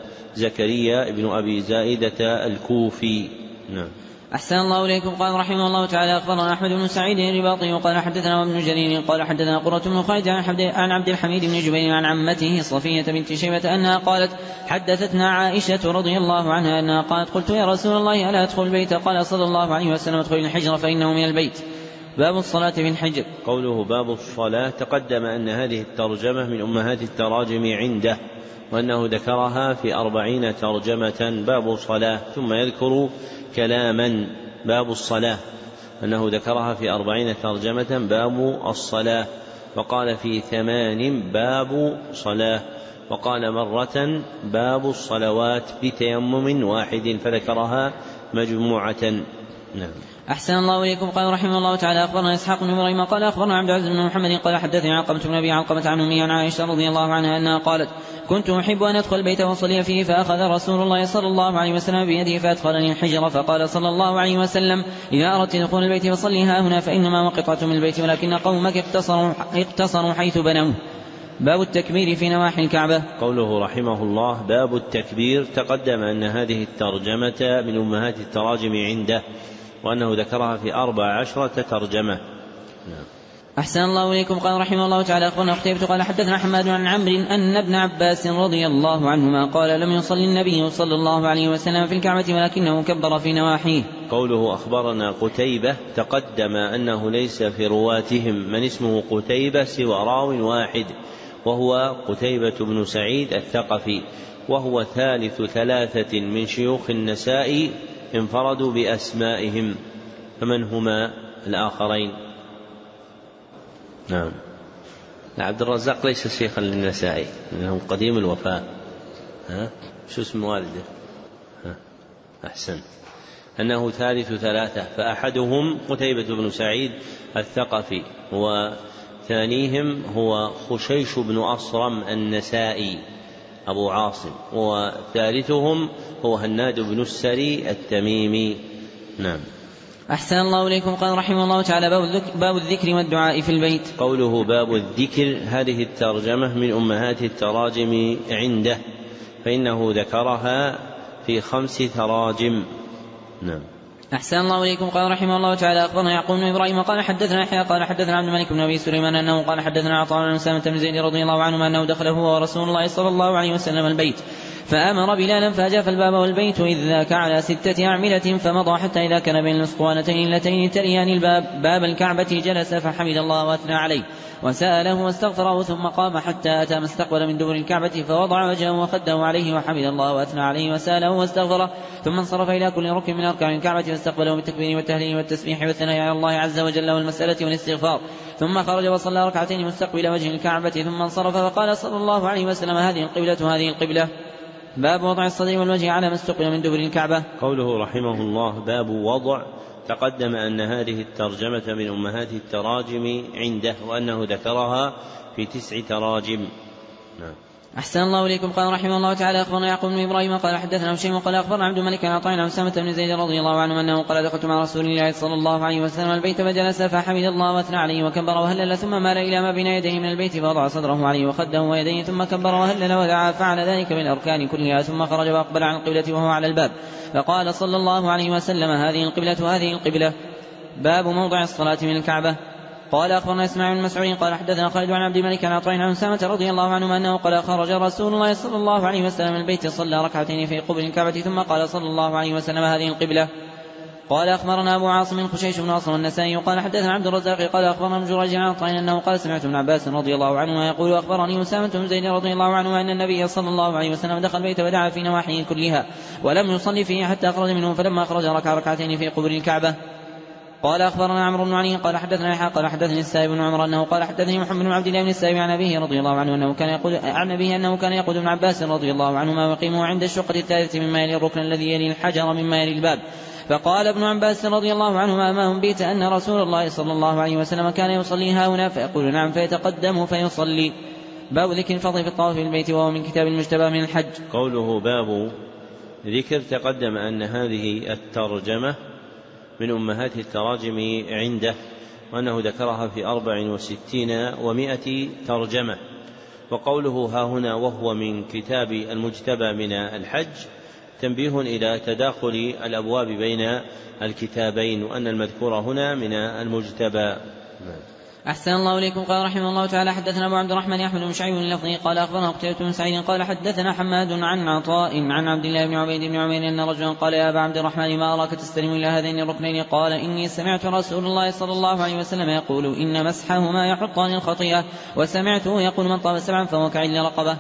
زكريا ابن أبي زائدة الكوفي. نعم. أحسن الله إليكم. قال رحمه الله تعالى أخبرنا أحمد بن سعيد الرباطي وقال حدثنا ابن جرير قال حدثنا قرة بن خالد عن عبد الحميد بن جبير عن عمته صفية بنت شيبة أنها قالت حدثتنا عائشة رضي الله عنها أنها قالت قلت يا رسول الله ألا أدخل البيت؟ قال صلى الله عليه وسلم ادخل الحجر فإنه من البيت. باب الصلاة في الحجر. قوله باب الصلاة تقدم أن هذه الترجمة من أمهات التراجم عنده، وأنه ذكرها في أربعين ترجمة باب صلاة، ثم يذكر كلاما باب الصلاة أنه ذكرها في أربعين ترجمة باب الصلاة، وقال في ثمان باب صلاة، وقال مرة باب الصلوات بتيمم واحد فذكرها مجموعة. نعم. أحسن الله إليكم. قال رحمه الله تعالى أخبرنا إسحاق بن إبراهيم قال أخبرنا عبد العزيز بن محمد قال حدثني علقمة بن أبي علقمة عن أمي عن عائشة رضي الله عنها أنها قالت كنت أحب أن أدخل البيت وأصلي فيه فأخذ رسول الله صلى الله عليه وسلم بيده فأدخلني الحجر فقال صلى الله عليه وسلم إذا أردت دخول البيت فصلي ها هنا فإنما وقطعة من البيت ولكن قومك اقتصروا, اقتصروا حيث بنوه. باب التكبير في نواحي الكعبة. قوله رحمه الله باب التكبير تقدم أن هذه الترجمة من أمهات التراجم عنده، وأنه ذكرها في أربع عشرة ترجمة. نعم. أحسن الله إليكم. قال رحمه الله تعالى أخبرنا قتيبة قال حدثنا حماد عن عمرو أن ابن عباس رضي الله عنهما قال لم يصلي النبي صلى الله عليه وسلم في الكعبة ولكنه كبر في نواحيه. قوله أخبرنا قتيبة تقدم أنه ليس في رواتهم من اسمه قتيبة سوى راو واحد، وهو قتيبة بن سعيد الثقفي، وهو ثالث ثلاثة من شيوخ النسائي انفردوا بأسمائهم، فمن هما الآخرين؟ نعم. عبد الرزاق ليس شيخا للنسائي لأنه قديم الوفاة. ها؟ شو اسم والده؟ ها؟ أحسن. أنه ثالث ثلاثة، فأحدهم قتيبة بن سعيد الثقفي، وثانيهم هو خشيش بن أصرم النسائي أبو عاصم، وثالثهم هو هناد بن السري التميمي. نعم. أحسن الله إليكم. قال رحمه الله تعالى باب الذكر والدعاء في البيت. قوله باب الذكر هذه الترجمة من أمهات التراجم عنده، فإنه ذكرها في خمس تراجم. نعم. أحسن الله إليكم. قال رحمه الله تعالى أخبرنا يعقوب بن إبراهيم قال حدثنا يحيى قال حدثنا عبد الملك بن أبي سليمان أنه قال حدثنا عطاء عن أسامة بن زيد رضي الله عنهما أنه دخل هو ورسول الله صلى الله عليه وسلم البيت فأمر بلالا فأجاف الباب والبيت إذ ذاك على ستة أعمدة فمضى حتى إذا كان بين الأسطوانتين اللتين تليان الباب باب الكعبة جلس فحمد الله وأثنى عليه وسأله واستغفره ثم قام حتى أتى ما استقبل من دبر الكعبة فوضع وجهه وخده عليه وحمد الله وأثنى عليه وسأله واستغفره ثم انصرف إلى كل ركن من أركان الكعبة فاستقبله بالتكبير والتهليل والتسبيح والثناء على الله عز وجل والمسألة والاستغفار ثم خرج وصلى ركعتين مستقبل وجه الكعبة ثم انصرف فقال صلى الله عليه وسلم هذه القبلة هذه القبلة. باب وضع الصدر والوجه على ما استقبل من دبر الكعبة. قوله رحمه الله باب وضع تقدم أن هذه الترجمة من أمهات التراجم عنده وأنه ذكرها في تسع تراجم. نعم. أحسن الله إليكم. قال رحمه الله تعالى أخبرنا يعقوب بن إبراهيم قال حدثنا هشيم قال أخبرنا عبد الملك عن عطاء عن أسامة بن زيد رضي الله عنه أنه قال دخلت مع رسول الله صلى الله عليه وسلم البيت فجلس فحمد الله واثنى عليه وكبر وهلل ثم مال إلى ما بين يديه من البيت فوضع صدره عليه وخده ويديه ثم كبر وهلل ودعا فعل ذلك بالأركان كلها ثم خرج وأقبل عن القبلة وهو على الباب فقال صلى الله عليه وسلم هذه القبلة هذه القبلة. باب موضع الصلاة من الكعبة. قال أخبرنا إسماعيل بن مسعود قال حدثنا خالد عن عبد الملك عن عطاء عن أسامة رضي الله عنه أنه قال خرج رسول الله صلى الله عليه وسلم من البيت صلى ركعتين في قبل الكعبة ثم قال صلى الله عليه وسلم هذه القبلة. قال أخبرنا أبو عاصم خشيش بن عاصم النسائي قال حدثنا عبد الرزاق قال أخبرنا ابن جريج عن عطاء أنه قال سمعت ابن عباس رضي الله عنه يقول أخبرني أسامة بن زيد رضي الله عنه أن النبي صلى الله عليه وسلم دخل البيت ودعا في نواحيه كلها ولم يصلي فيه حتى خرج منه فلما خرج ركع ركعتين في قبل الكعبة. قال أخبرنا عمرو بن علي قال حدثنا يحيى قال حدثني السائب بن عمر أنه قال حدثني محمد بن عبد الله بن السائب عن أبيه رضي الله عنه أنه كان يقول عن أبيه أنه كان يقول ابن عباس رضي الله عنهما ويقيمه عند الشقة الثالثة مما يلي الركن الذي يلي الحجر مما يلي الباب. فقال ابن عباس رضي الله عنهما ما أنبئت أن رسول الله صلى الله عليه وسلم كان يصلي هاهنا فيقول نعم فيتقدم فيصلي. باب ذكر الفضل في الطواف في البيت وهو من كتاب المجتبى من الحج. قوله باب ذكر تقدم أن هذه الترجمة من أمهات التراجم عنده وأنه ذكرها في أربع وستين ومائة ترجمة. وقوله ها هنا وهو من كتاب المجتبى من الحج تنبيه إلى تداخل الأبواب بين الكتابين وأن المذكور هنا من المجتبى. أحسن الله إليكم. قال رحمه الله تعالى حدثنا أبو عبد الرحمن أحمد بن شعيب اللفظي قال أخبرنا قتيبة بن سعيد قال حدثنا حماد عن عطاء عن عبد الله بن عبيد بن عمير أن رجلا قال يا أبا عبد الرحمن ما أراك تستلم إلى هذين الركنين؟ قال إني سمعت رسول الله صلى الله عليه وسلم يقول إن مسحهما يحطان الخطيئة وسمعته يقول من طاب سبعا فهو كعل رقبة.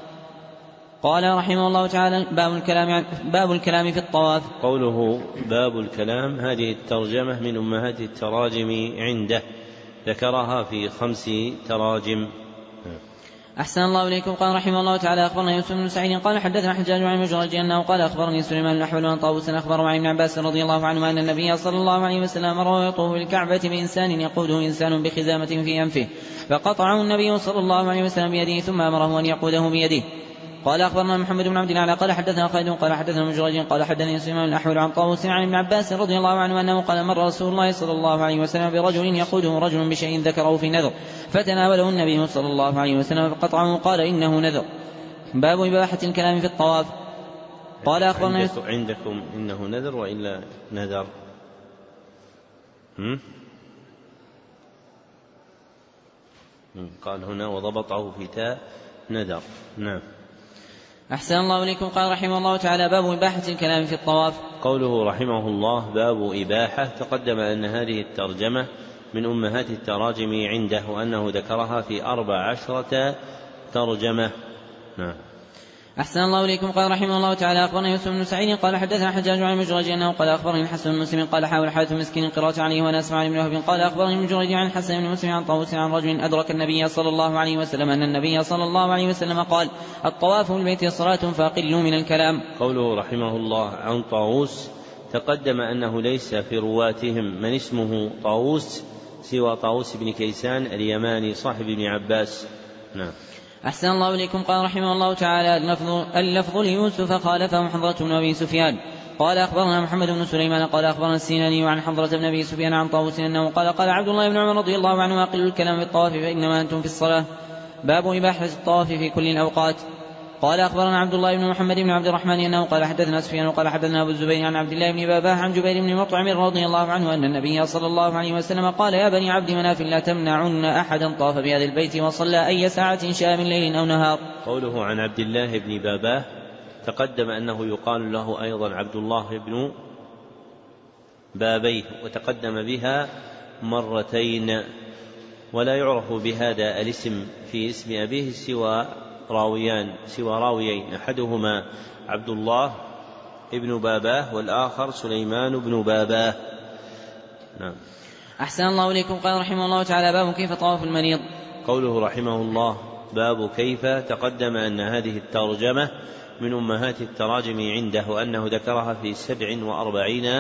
قال رحمه الله تعالى باب الكلام باب الكلام في الطواف. قوله باب الكلام هذه الترجمة من أمهات التراجم عنده ذكرها في خمس تراجم. أحسن الله إليكم. قال رحمه الله تعالى أخبرنا يوسف بن سعيد قال حدثنا حجاج عن مجرد أنه قال أخبرني سليمان الأحول عن طاووس أخبر عن ابن عباس رضي الله عنه أن النبي صلى الله عليه وسلم مر يطوف بالكعبة بإنسان يقوده إنسان بخزامة في أنفه فقطعه النبي صلى الله عليه وسلم بيده ثم أمره أن يقوده بيده. قال أخبرنا محمد بن عبد الله قال حدثنا خالد قال حدثنا مجرد قال حدثني سليمان الأحول عن طاووس عن ابن عباس رضي الله عنه أنه قال مر رسول الله صلى الله عليه وسلم برجل يقوده رجل بشيء ذكره في نذر فتناوله النبي صلى الله عليه وسلم فقطعه قال إنه نذر. باب إباحة الكلام في الطواف. قال أخبرنا عندكم, عندكم إنه نذر وإلا نذر هم؟ قال هنا وضبطه في تاء نذر. نعم. أحسن الله إليكم. قال رحمه الله تعالى باب إباحة الكلام في الطواف. قوله رحمه الله باب إباحة تقدم أن هذه الترجمة من أمهات التراجم عنده وأنه ذكرها في أربع عشرة ترجمة. نعم. أحسن الله إليكم. قال رحمه الله تعالى أخبرنا يوسف بن سعيد قال حدثنا حجاج عن مجرد أنه قال أخبرني الحسن بن مسلم قال حاول حادث مسكين القراءة عليه وأنا أسمع بن وهب قال أخبرني مجرد عن الحسن بن مسلم عن طاووس عن رجل أدرك النبي صلى الله عليه وسلم أن النبي صلى الله عليه وسلم قال الطواف بالبيت صلاة فأقلوا من الكلام. قوله رحمه الله عن طاووس تقدم أنه ليس في رواتهم من اسمه طاووس سوى طاووس بن كيسان اليماني صاحب ابن عباس. نعم. أحسن الله إليكم. قال رحمه الله تعالى اللفظ, اللفظ ليوسف خالفه حضرة بن أبي سفيان قال أخبرنا محمد بن سليمان قال أخبرنا السيناني عن حضرة بن أبي سفيان عن طاووس أنه قال قال عبد الله بن عمر رضي الله عنه أقلوا الكلام في الطواف فإنما أنتم في الصلاة. باب إباحة الطواف في كل الأوقات. قال أخبرنا عبد الله بن محمد بن عبد الرحمن أنه قال حدثنا سفيان قال حدثنا أبو الزبير عن عبد الله بن باباه عن جبير بن مطعم رضي الله عنه أن النبي صلى الله عليه وسلم قال يا بني عبد مناف لا تمنعن أحدا طاف بهذا البيت وصلى أي ساعة شاء من ليل أو نهار. قوله عن عبد الله بن باباه تقدم أنه يقال له أيضا عبد الله بن بابيه وتقدم بها مرتين ولا يعرف بهذا الاسم في اسم أبيه سوى راويان سوى راويين أحدهما عبد الله ابن باباه والآخر سليمان بن باباه. نعم. أحسن الله إليكم. قال رحمه الله تعالى باب كيف طواف المريض. قوله رحمه الله باب كيف تقدم أن هذه الترجمة من أمهات التراجم عنده وأنه ذكرها في سبع وأربعين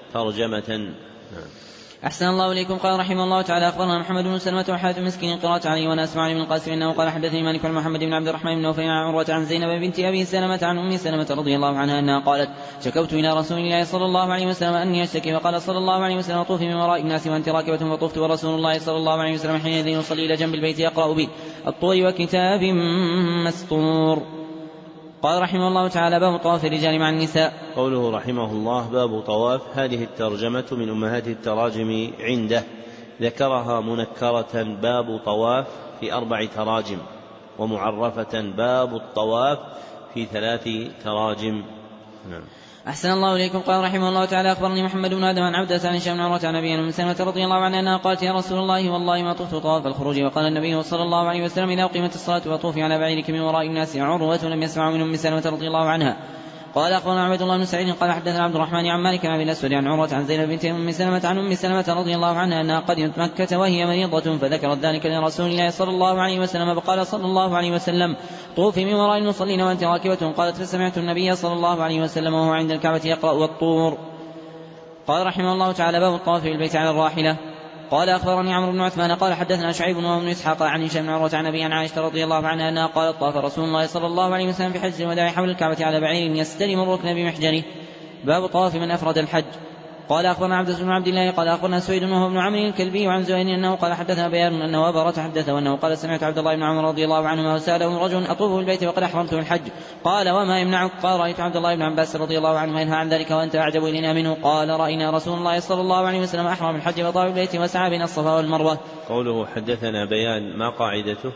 ترجمة. أحسن الله إليكم. قال رحمه الله تعالى أخبرنا محمد بن سلمة وحاتم مسكين قراءة عليه وأنا أسمع بن القاسم أنه قال حدثني مالك عن محمد بن عبد الرحمن بن نوفل عن عروة عن زينب بنت أبي سلمة عن أم سلمة رضي الله عنها أنها قالت شكوت إلى رسول الله صلى الله عليه وسلم أني أشتكي وقال صلى الله عليه وسلم طوفي من وراء الناس وأنت راكبة فطفت ورسول الله صلى الله عليه وسلم حينئذ يصلي إلى جنب البيت يقرأ به الطور وكتاب مسطور. قال رحمه الله تعالى باب طواف الرجال مع النساء. قوله رحمه الله باب طواف، هذه الترجمة من أمهات التراجم عنده، ذكرها منكرة باب طواف في أربع تراجم، ومعرفة باب الطواف في ثلاث تراجم. نعم. أحسن الله إليكم. قال رحمه الله تعالى أخبرني محمد بن آدم عن عبدة عن هشام بن عروة عن أبي أم سلمة رضي الله عنها أنها قالت يا رسول الله والله ما طفت طواف الخروج. وقال النبي صلى الله عليه وسلم إذا أقيمت الصلاة وطوفي على بعيرك من وراء الناس. عروة لم يسمع من أم سلمة رضي الله عنها. قال أخبرنا عبد الله بن سعيد قال حدثنا عبد الرحمن عن مالك عن أبي الأسود عن عروة عن زينب بنت أم سلمة عن أم سلمة رضي الله عنها أنها قدمت مكة وهي مريضة فذكرت ذلك لرسول الله صلى الله عليه وسلم فقال صلى الله عليه وسلم طوفي من وراء المصلين وأنت راكبة. قالت فسمعت النبي صلى الله عليه وسلم وهو عند الكعبة يقرأ والطور. قال رحمه الله تعالى باب الطواف بالبيت على الراحلة. قال أخبرني عمرو بن عثمان قال حدثنا شعيب وابن إسحاق عن هشام بن عروة عن أبي عن عائشة رضي الله عنها أنها قالت طاف رسول الله صلى الله عليه وسلم في حجة الوداع حول الكعبة على بعير يستلم الركن بمحجنه. باب طواف من أفرد الحج. قال أخبرنا عبد بن عبد الله قال أخبرنا سويد وهو ابن عمرو الكلبي وعن زهير أنه قال حدثنا بيان أنه أبا تحدث وأنه قال سمعت عبد الله بن عمر رضي الله عنهما وسأله رجل أطوف بالبيت وقد أحرمت الحج. قال وما يمنعك؟ قال رأيت عبد الله بن عباس رضي الله عنه ينهى عن ذلك وأنت أعجب إلينا منه. قال رأينا رسول الله صلى الله عليه وسلم أحرم الحج وطاف بالبيت وسعى بين الصفا والمروة. قوله حدثنا بيان ما قاعدته؟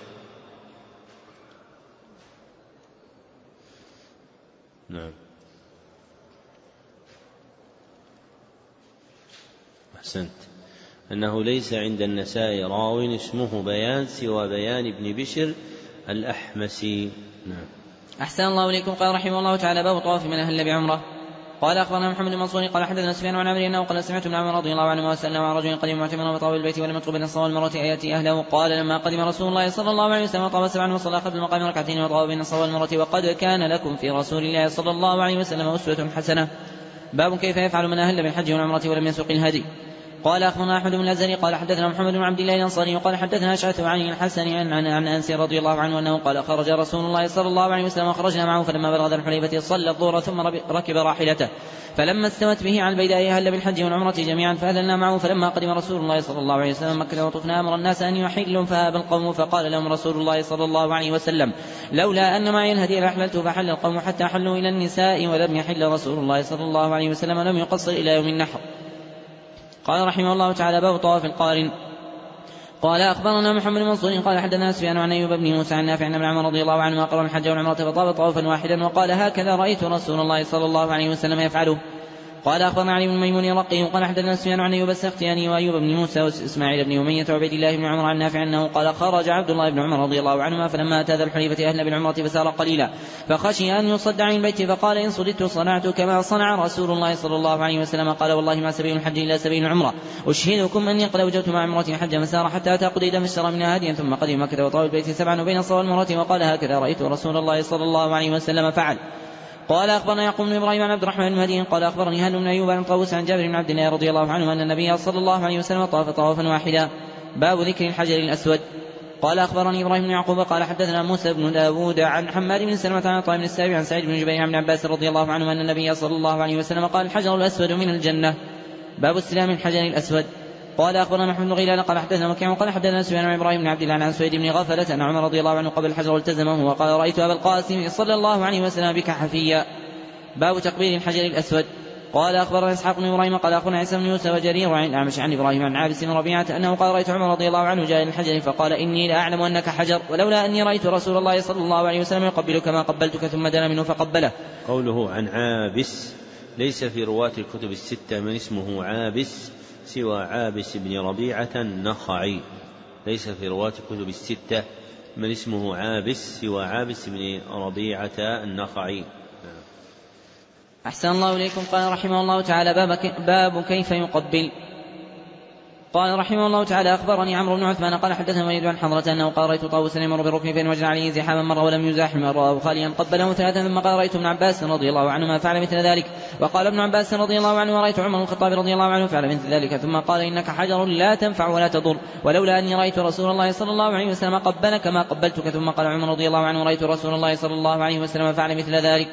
نعم. أحسنت. أنه ليس عند النسائي راو اسمه بيان سوى بيان ابن بشر الأحمسي. نعم. أحسن الله إليكم. قال رحمه الله تعالى باب طواف من أهل بعمرة. قال أخبرنا محمد بن منصور قال حدثنا سفيان عن عمرو أنه قال سمعت ابن عمر رضي الله عنه وسلم عن رجل قدم معتمرا وطاف بالبيت ولم يطلب بين الصفا والمروة أياتي أهله. قال لما قدم رسول الله صلى الله عليه وسلم طاف سبعا وصلى قبل المقام ركعتين وطاف بين الصفا والمروة وقد كان لكم في رسول الله صلى الله عليه وسلم أسوة حسنة. باب كيف يفعل من أهل بالحج والعمرة ولم يسوق الهدي. قال أخبرنا أحمد بن الأزهري قال حدثنا محمد بن عبد الله الأنصاري وقال حدثنا أشعث عن الحسن عن عن, عن أنس رضي الله عنه أنه قال خرج رسول الله صلى الله عليه وسلم وخرجنا معه فلما بلغ ذا الحليفة صلى الظهر ثم ركب راحلته فلما استوت به على البيداء أهل بالحج والعمرة جميعا فأهللنا معه. فلما قدم رسول الله صلى الله عليه وسلم مكة وطفنا أمر الناس أن يحلوا فأبى القوم فقال لهم رسول الله صلى الله عليه وسلم لولا أن معي الهدي لأحللت فحل القوم حتى حلوا إلى النساء ولم يحل رسول الله صلى الله عليه وسلم ولم يقصر إلى يوم النحر. قال رحمه الله تعالى باب طواف القارن. قال أخبرنا محمد بن منصور قال حدثنا سفيان عن أيوب بن موسى عن نافع عن ابن عمر رضي الله عنه قرن الحج والعمرة فطاف طوافا واحدا وقال هكذا رأيت رسول الله صلى الله عليه وسلم يفعله. قال أخبرنا علي بن ميمون الرقي قال حدثنا سفيان عن أيوب السختياني وأيوب بن موسى وإسماعيل بن أمية وعبيد الله بن عمر عن نافع أنه قال خرج عبد الله بن عمر رضي الله عنهما فلما أتى ذا الحليفة أهل بالعمرة فسار قليلا فخشي أن يصد عن البيت فقال إن صددت صنعت كما صنع رسول الله صلى الله عليه وسلم. قال والله ما سبيل الحج إلا سبيل العمرة أشهدكم أني قد أوجبت مع عمرة حج مسار حتى أتى قديد فاشترى منها هديا ثم قدم مكة وطاف البيت سبعا وبين الصفا والمروة وقال هكذا رأيت رسول الله صلى الله عليه وسلم فعل. قال أخبرنا يعقوب بن إبراهيم عن عبد الرحمن بن مهدي قال أخبرني هانئ بن أيوب عن طاووس عن جابر بن عبد الله رضي الله عنه أن النبي صلى الله عليه وسلم طاف طوافا واحدا. باب ذكر الحجر الأسود. قال أخبرني إبراهيم بن يعقوب قال حدثنا موسى بن داود عن حماد بن سلمة عن عطاء بن السائب عن سعيد بن جبير عن عباس رضي الله عنه أن النبي صلى الله عليه وسلم قال الحجر الأسود من الجنة. باب استلام الحجر الأسود. قال أخبرنا محمد بن غيلان قال حدثنا وكيع قال حدثنا سفيان عن إبراهيم بن عبد الله عن سويد بن غفلة أن عمر رضي الله عنه قبل الحجر التزمه وقال رأيت أبا القاسم صلى الله عليه وسلم بك حفيا. باب تقبيل الحجر الأسود. قال أخبرنا إسحاق بن إبراهيم قال أخبرنا عيسى بن يوسف وجرير وعن الأعمش عن إبراهيم عن عابس بن ربيعة أنه قال رأيت عمر رضي الله عنه جاء إلى الحجر فقال إني لأعلم أنك حجر ولولا أني رأيت رسول الله صلى الله عليه وسلم يقبلك ما قبلتك ثم دنا منه فقبله. قوله عن عابس ليس في رواة الكتب الستة من اسمه عابس سوى عابس بن ربيعة النخعي. ليس في رواة الكتب الستة من اسمه عابس سوى عابس بن ربيعة النخعي. أحسن الله إليكم. قال رحمه الله تعالى باب, باب كيف يقبل. قال رحمه الله تعالى أخبرني عمرو بن عثمان قال حدثنا وليد عن حضرة أنه قال رأيت طاووسا يمر بركن فإن وجد عليه زحاما مرة ولم يزاحم مرة خاليا قبله ثلاثا ثم قال رأيت ابن عباس رضي الله عنهما فعل مثل ذلك وقال ابن عباس رضي الله عنه ورأيت عمر بن الخطاب رضي الله عنه فعل مثل ذلك ثم قال إنك حجر لا تنفع ولا تضر ولولا أني رأيت رسول الله صلى الله عليه وسلم قبلك ما قبلتك ثم قال عمر رضي الله عنه ورأيت رسول الله صلى الله عليه وسلم فعل مثل ذلك.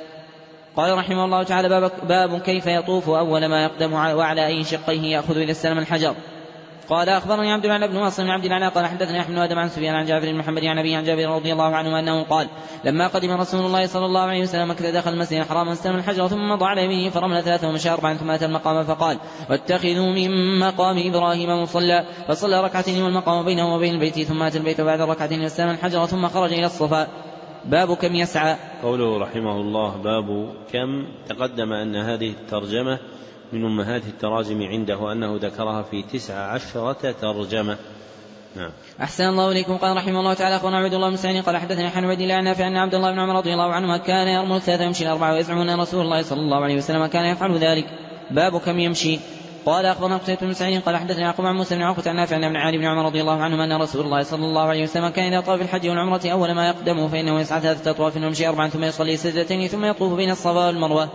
قال رحمه الله تعالى باب, باب كيف يطوف أول ما يقدم وعلى أي شقيه يأخذ إذا استلم الحجر. قال أخبرني عبد العال بن واصل بن عبد العال قال حدثني أحمد بن آدم عن سفيان عن جابر بن محمد عن أبي عن جابر رضي الله عنه أنه قال لما قدم رسول الله صلى الله عليه وسلم مكة دخل المسجد الحرام واستلم الحجر ثم مضى على يمينه فرمل ثلاثة ومشى أربعا ثم أتى المقام فقال واتخذوا من مقام إبراهيم مصلى فصلى ركعتين والمقام بينه وبين البيت ثم أتى البيت بعد الركعتين واستلم الحجر ثم خرج إلى الصفا. باب كم يسعى. قوله رحمه الله باب كم تقدم أن هذه الترجمة من أمهات التراجم عنده أنه ذكرها في تسع عشرة ترجمة. نعم. أحسن الله إليكم. قال رحمه الله تعالى أخبرنا عبد الله بن سعيد قال حدثني عن عبيد الله عن نافع أن عبد الله بن عمر رضي الله عنهما كان يرمل ثلاثة يمشي الأربعة ويزعمون أن رسول الله صلى الله عليه وسلم كان يفعل ذلك. باب كم يمشي. قال أخبرنا قتيبة بن سعيد قال حدثني يعقوب عن موسى بن عقبة عن نافع عن علي بن عمر رضي الله عنهما أن رسول الله صلى الله عليه وسلم كان إذا طاف بالحج والعمرة أول ما يقدم فإنه يسعى ثلاثة أطواف ويمشي أربعا ثم يصلي سجدتين ثم يطوف بين الصفا والمروة.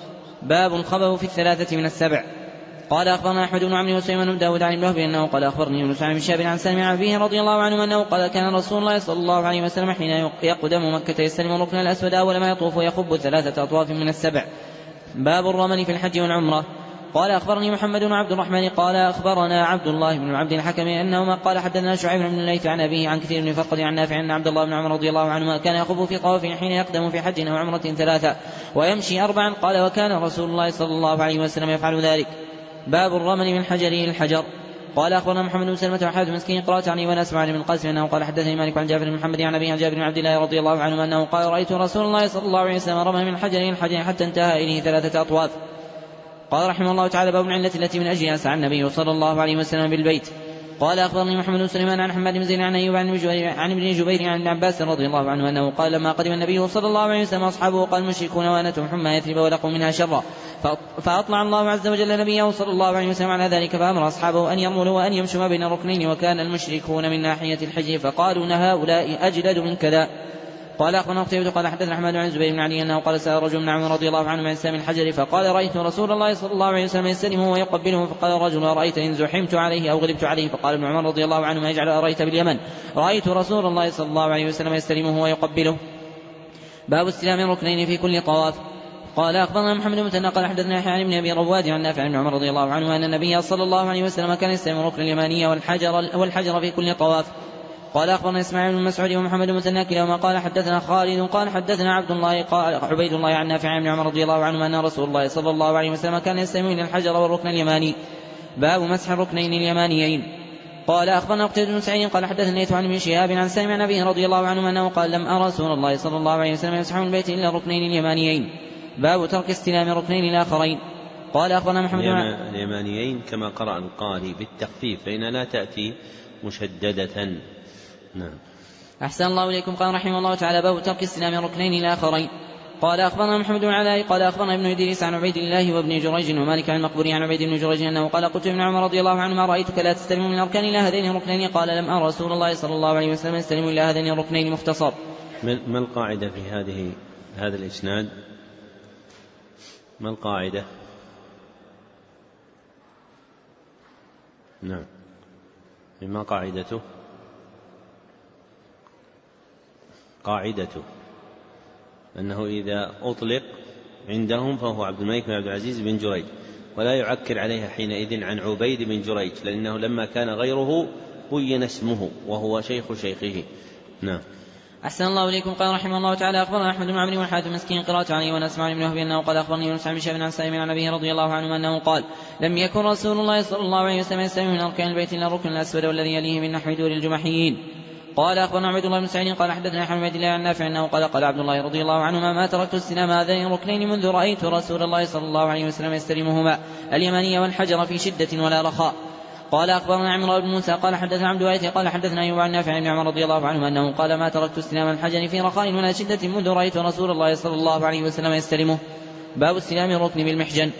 باب الخبر في الثلاثة من السبع. قال أخبرنا أحمد بن عمرو وسليمان بن داود عن ابن وهب أنه قال أخبرني يونس عن شهاب عن سالم عن أبيه رضي الله عنه أنه قال كان رسول الله صلى الله عليه وسلم حين يقدم مكة يستلم الركن الأسود أول ما يطوف ويخب ثلاثة أطواف من السبع. باب الرمل في الحج والعمرة. قال أخبرني محمد بن عبد الرحمن قال أخبرنا عبد الله بن عبد الحكم أنهما قال حدثنا شعيب بن الليث عن أبيه عن كثير بن فرقد عن نافع أن عبد الله بن عمر رضي الله عنهما كان يخب في طوافه حين يقدم في حج أو عمرة ثلاثة ويمشي أربعا. قال وكان رسول الله صلى الله عليه وسلم يفعل ذلك. باب الرمل من حجره الحجر. قال أخبرنا محمد بن سلمة وحاتم مسكين قرأت عني وأنا أسمع عن ابن القاسم أنه قال حدثني مالك عن جابر بن محمد عن أبيه عن جابر بن عبد الله رضي الله عنه أنه قال رأيت رسول الله صلى الله عليه وسلم رمى من حجره الحجر حتى انتهى إليه ثلاثة أطواف. قال رحمه الله تعالى باب العلة التي من أجلها سعى النبي صلى الله عليه وسلم بالبيت. قال أخبرني محمد بن سليمان عن حماد بن زيد عن أيوب عن ابن جبير عن ابن عباس رضي الله عنه أنه قال لما قدم النبي صلى الله عليه وسلم أصحابه قال المشركون وأنتم حمى يثرب ولقوا منها شرا فأطلع الله عز وجل نبيه صلى الله عليه وسلم على ذلك فأمر أصحابه أن يرملوا وأن يمشوا ما بين الركنين وكان المشركون من ناحية الحج فقالوا إن هؤلاء أجلد من كذا. قال أخبرنا قتيبة قال حدثنا أحمد عن زبير بن علي أنه قال سأل رجل من عمر رضي الله عنه عن استلام الحجر فقال رأيت رسول الله صلى الله عليه وسلم يستلمه ويقبله فقال الرجل أرأيت إن زحمت عليه أو غلبت عليه فقال ابن عمر رضي الله عنه ما يجعل أرأيت باليمن رأيت رسول الله صلى الله عليه وسلم يستلمه ويقبله. باب استلام الركنين في كل طواف. قال أخبرنا محمد بن مثنى قال حدثنا يحيى عن ابن أبي رواد عن نافع بن عمر رضي الله عنه أن النبي صلى الله عليه وسلم كان يستلم الركن اليماني والحجر والحجر في كل طواف. قال أخبرنا إسماعيل بن مسعود ومحمد بن مثنى كلاهما قال حدثنا خالد قال حدثنا عبد الله قال عبيد الله عن نافع بن عمر رضي الله عنه أن رسول الله صلى الله عليه وسلم كان يستلم إلى الحجر والركن اليماني. باب مسح الركنين اليمانيين. قال أخبرنا قتيبة بن سعيد قال حدثني عن ابن شهاب عن سالم عن أبيه رضي الله عنه أنه قال لم أرى رسول الله صلى الله عليه وسلم يمسح من البيت إلا الركنين اليمانيين. باب ترك استلام الركنين الآخرين. قال أخبرنا محمد بن اليمانيين كما قرأ القاري بالتخفيف فإن لا تأتي مشددة. نعم. أحسن الله إليكم. قال رحمه الله تعالى باب ترك استلام الركنين الآخرين. قال أخبرنا محمد بن علاء قال أخبرنا ابن إدريس عن عبيد الله وابن جريج ومالك عن المقبوري عن عبيد بن جريج أنه قال قلت ابن عمر رضي الله عنهما رأيتك لا تستلم من أركان إلى هذين الركنين قال لم أرى رسول الله صلى الله عليه وسلم يستلم إلى هذين الركنين مختصر. ما القاعدة في هذه هذا الإسناد؟ ما القاعدة؟ نعم. ما قاعدته؟ قاعدته أنه إذا أطلق عندهم فهو عبد الملك بن عبد العزيز بن جريج ولا يعكر عليها حينئذ عن عبيد بن جريج لأنه لما كان غيره بين اسمه وهو شيخ شيخه. نعم. أحسن الله إليكم. قال رحمه الله تعالى أخبرنا أحمد بن عمرو والحارث مسكين قراءة عليه ونسمع بن وهب أنه قال أخبرني يونس عن شهاب عن سالم عن أبيه رضي الله عنه أنه قال لم يكن رسول الله صلى الله عليه وسلم يستلم من أركان البيت إلا الركن الأسود والذي يليه من نحو دور الجمحيين. قال أخبرنا عبد الله بن سعيد قال حدثنا حماد الله عن نافع أنه قال قال عبد الله رضي الله عنهما ما تركت استلام هذين الركنين منذ رأيت رسول الله صلى الله عليه وسلم يستلمهما اليماني والحجر في شدة ولا رخاء. قال أخبرنا عمرو بن موسى قال حدثنا عبد الوارث قال حدثنا أيوب عن نافع بن عمر رضي الله عنه أنه قال ما تركت استلام الحجر في رخاء ولا شدة منذ رأيت رسول الله صلى الله عليه وسلم يستلمه. باب استلام الركن بالمحجن.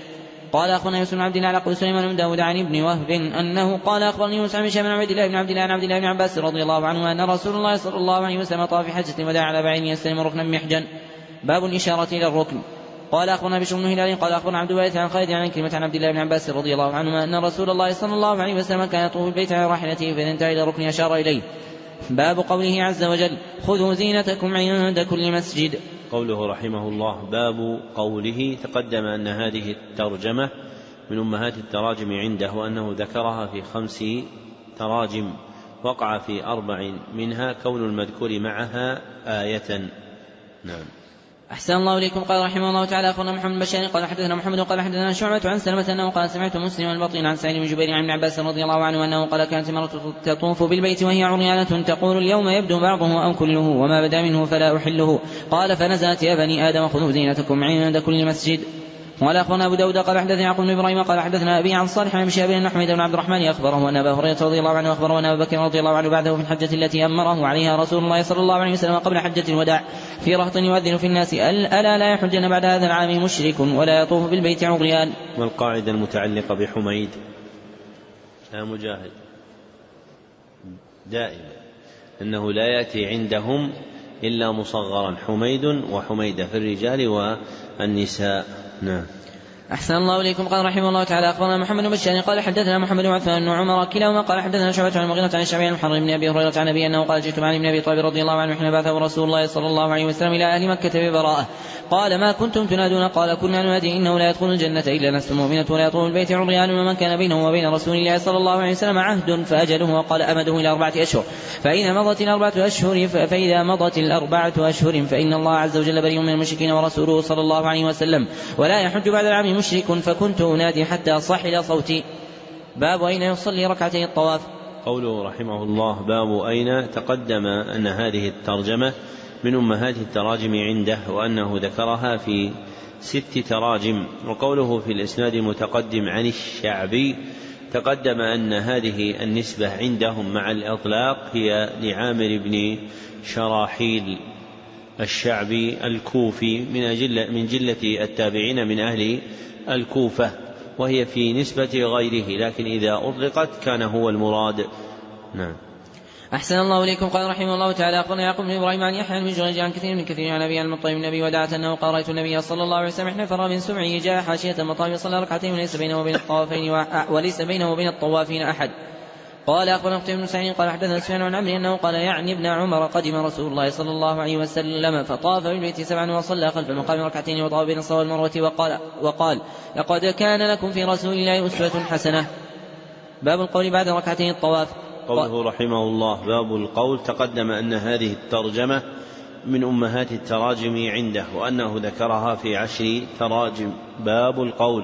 قال أخبرنا يوسف بن عبد الله على سليمان بن داود عن ابن وهب أنه قال أخبرني موسى بن شهاب بن عبد الله بن عبد الله عن عبد الله بن عباس رضي الله عنه أن رسول الله صلى الله عليه وسلم طاف في حجة الوداع على بعير يستلم ركنا محجا. باب الإشارة إلى الركن. قال أخبرنا بشر بن هلال قال أخبرنا عبد الوارث عن خالد عن كلمة عن عبد الله بن عباس رضي الله عنهما أن رسول الله صلى الله عليه وسلم كان يطوف البيت على راحلته فإذا انتهى إلى الركن أشار إليه. باب قوله عز وجل خذوا زينتكم عند كل مسجد. قوله رحمه الله باب قوله تقدم أن هذه الترجمة من أمهات التراجم عنده وأنه ذكرها في خمس تراجم وقع في أربع منها كون المذكور معها آية. نعم. أحسن الله إليكم. قال رحمه الله تعالى أخبرنا محمد بن بشار قال حدثنا محمد قال حدثنا شعبة عن سلمة أنه قال سمعت مسلم البطين عن سعيد بن جبير عن ابن عباس رضي الله عنه أنه قال كانت امرأة تطوف بالبيت وهي عريانة تقول اليوم يبدو بعضه أو كله وما بدا منه فلا أحله. قال فنزلت يا بني آدم خذوا زينتكم عند كل مسجد. وقال أخبرنا أبو داود قال حدثنا يعقوب بن إبراهيم قال حدثنا أبي عن صالح عن شهاب بن حميد بن عبد الرحمن أخبره أن أبا هريرة رضي الله عنه أخبره أن أبا بكر رضي الله عنه بعده في الحجة التي أمره عليها رسول الله صلى الله عليه وسلم قبل حجة الوداع في رهط يؤذن في الناس ألا لا يحجن بعد هذا العام مشرك ولا يطوف بالبيت عريان. والقاعدة المتعلقة بحميد يا مجاهد دائما أنه لا يأتي عندهم إلا مصغرا حميد وحميدة في الرجال والنساء. نعم. أحسن الله إليكم. قال رحمه الله تعالى أخبرنا محمد بن بشار قال حدثنا محمد بن عثمان بن عمر كلاهما قال حدثنا شعبة عن المغيرة عن الشعبي عن محرم بن أبي هريرة عن أبي أنه قال جئت مع ابن أبي طالب رضي الله عنه حين بعثه رسول الله صلى الله عليه وسلم إلى أهل مكة ببراءة قال ما كنتم تنادون قال كنا ننادي إنه لا يدخل الجنة إلا نفس مؤمنة ولا يطوف البيت عريان ومن كان بينه وبين رسول الله صلى الله عليه وسلم عهد فأجله وقال أمده إلى أربعة أشهر فإذا مضت الأربعة أشهر فإذا مضت الأربعة أشهر فإن الله عز وجل بريء من المشركين ورسوله صلى الله عليه وسلم ولا يحج بعد العام مشرك فكنت أنادي حتى صحل صوتي. باب أين يصلي ركعتي الطواف. قوله رحمه الله باب أين تقدم أن هذه الترجمة من أمهات التراجم عنده وأنه ذكرها في ست تراجم. وقوله في الإسناد المتقدم عن الشعبي تقدم أن هذه النسبة عندهم مع الإطلاق هي لعامر بن شراحيل الشعبي الكوفي من أجل من جلة التابعين من أهل الكوفة وهي في نسبة غيره لكن إذا أطلقت كان هو المراد. نعم. أحسن الله إليكم. قال رحمه الله تعالى أخبرنا يعقوب بن إبراهيم عن يحيى بن جريج عن كثير من كثير عن أبي المطيب بن أبي وداعة أنه قال رأيت النبي صلى الله عليه وسلم نفر من سمعه جاء حاشية المطاف صلى ركعتين وليس بينه وبين الطوافين وليس بينه وبين الطوافين أحد. قال أخبرنا قتيبة بن سعيد قال حدثنا سفيان عن عمرو أنه قال يعني ابن عمر قدم رسول الله صلى الله عليه وسلم فطاف بالبيت سبعا وصلى خلف المقام ركعتين وطاف بين الصفا والمروة وقال وقال لقد كان لكم في رسول الله أسوة حسنة. باب القول بعد ركعتين الطواف. قوله رحمه الله باب القول تقدم أن هذه الترجمة من أمهات التراجم عنده وأنه ذكرها في عشر تراجم. باب القول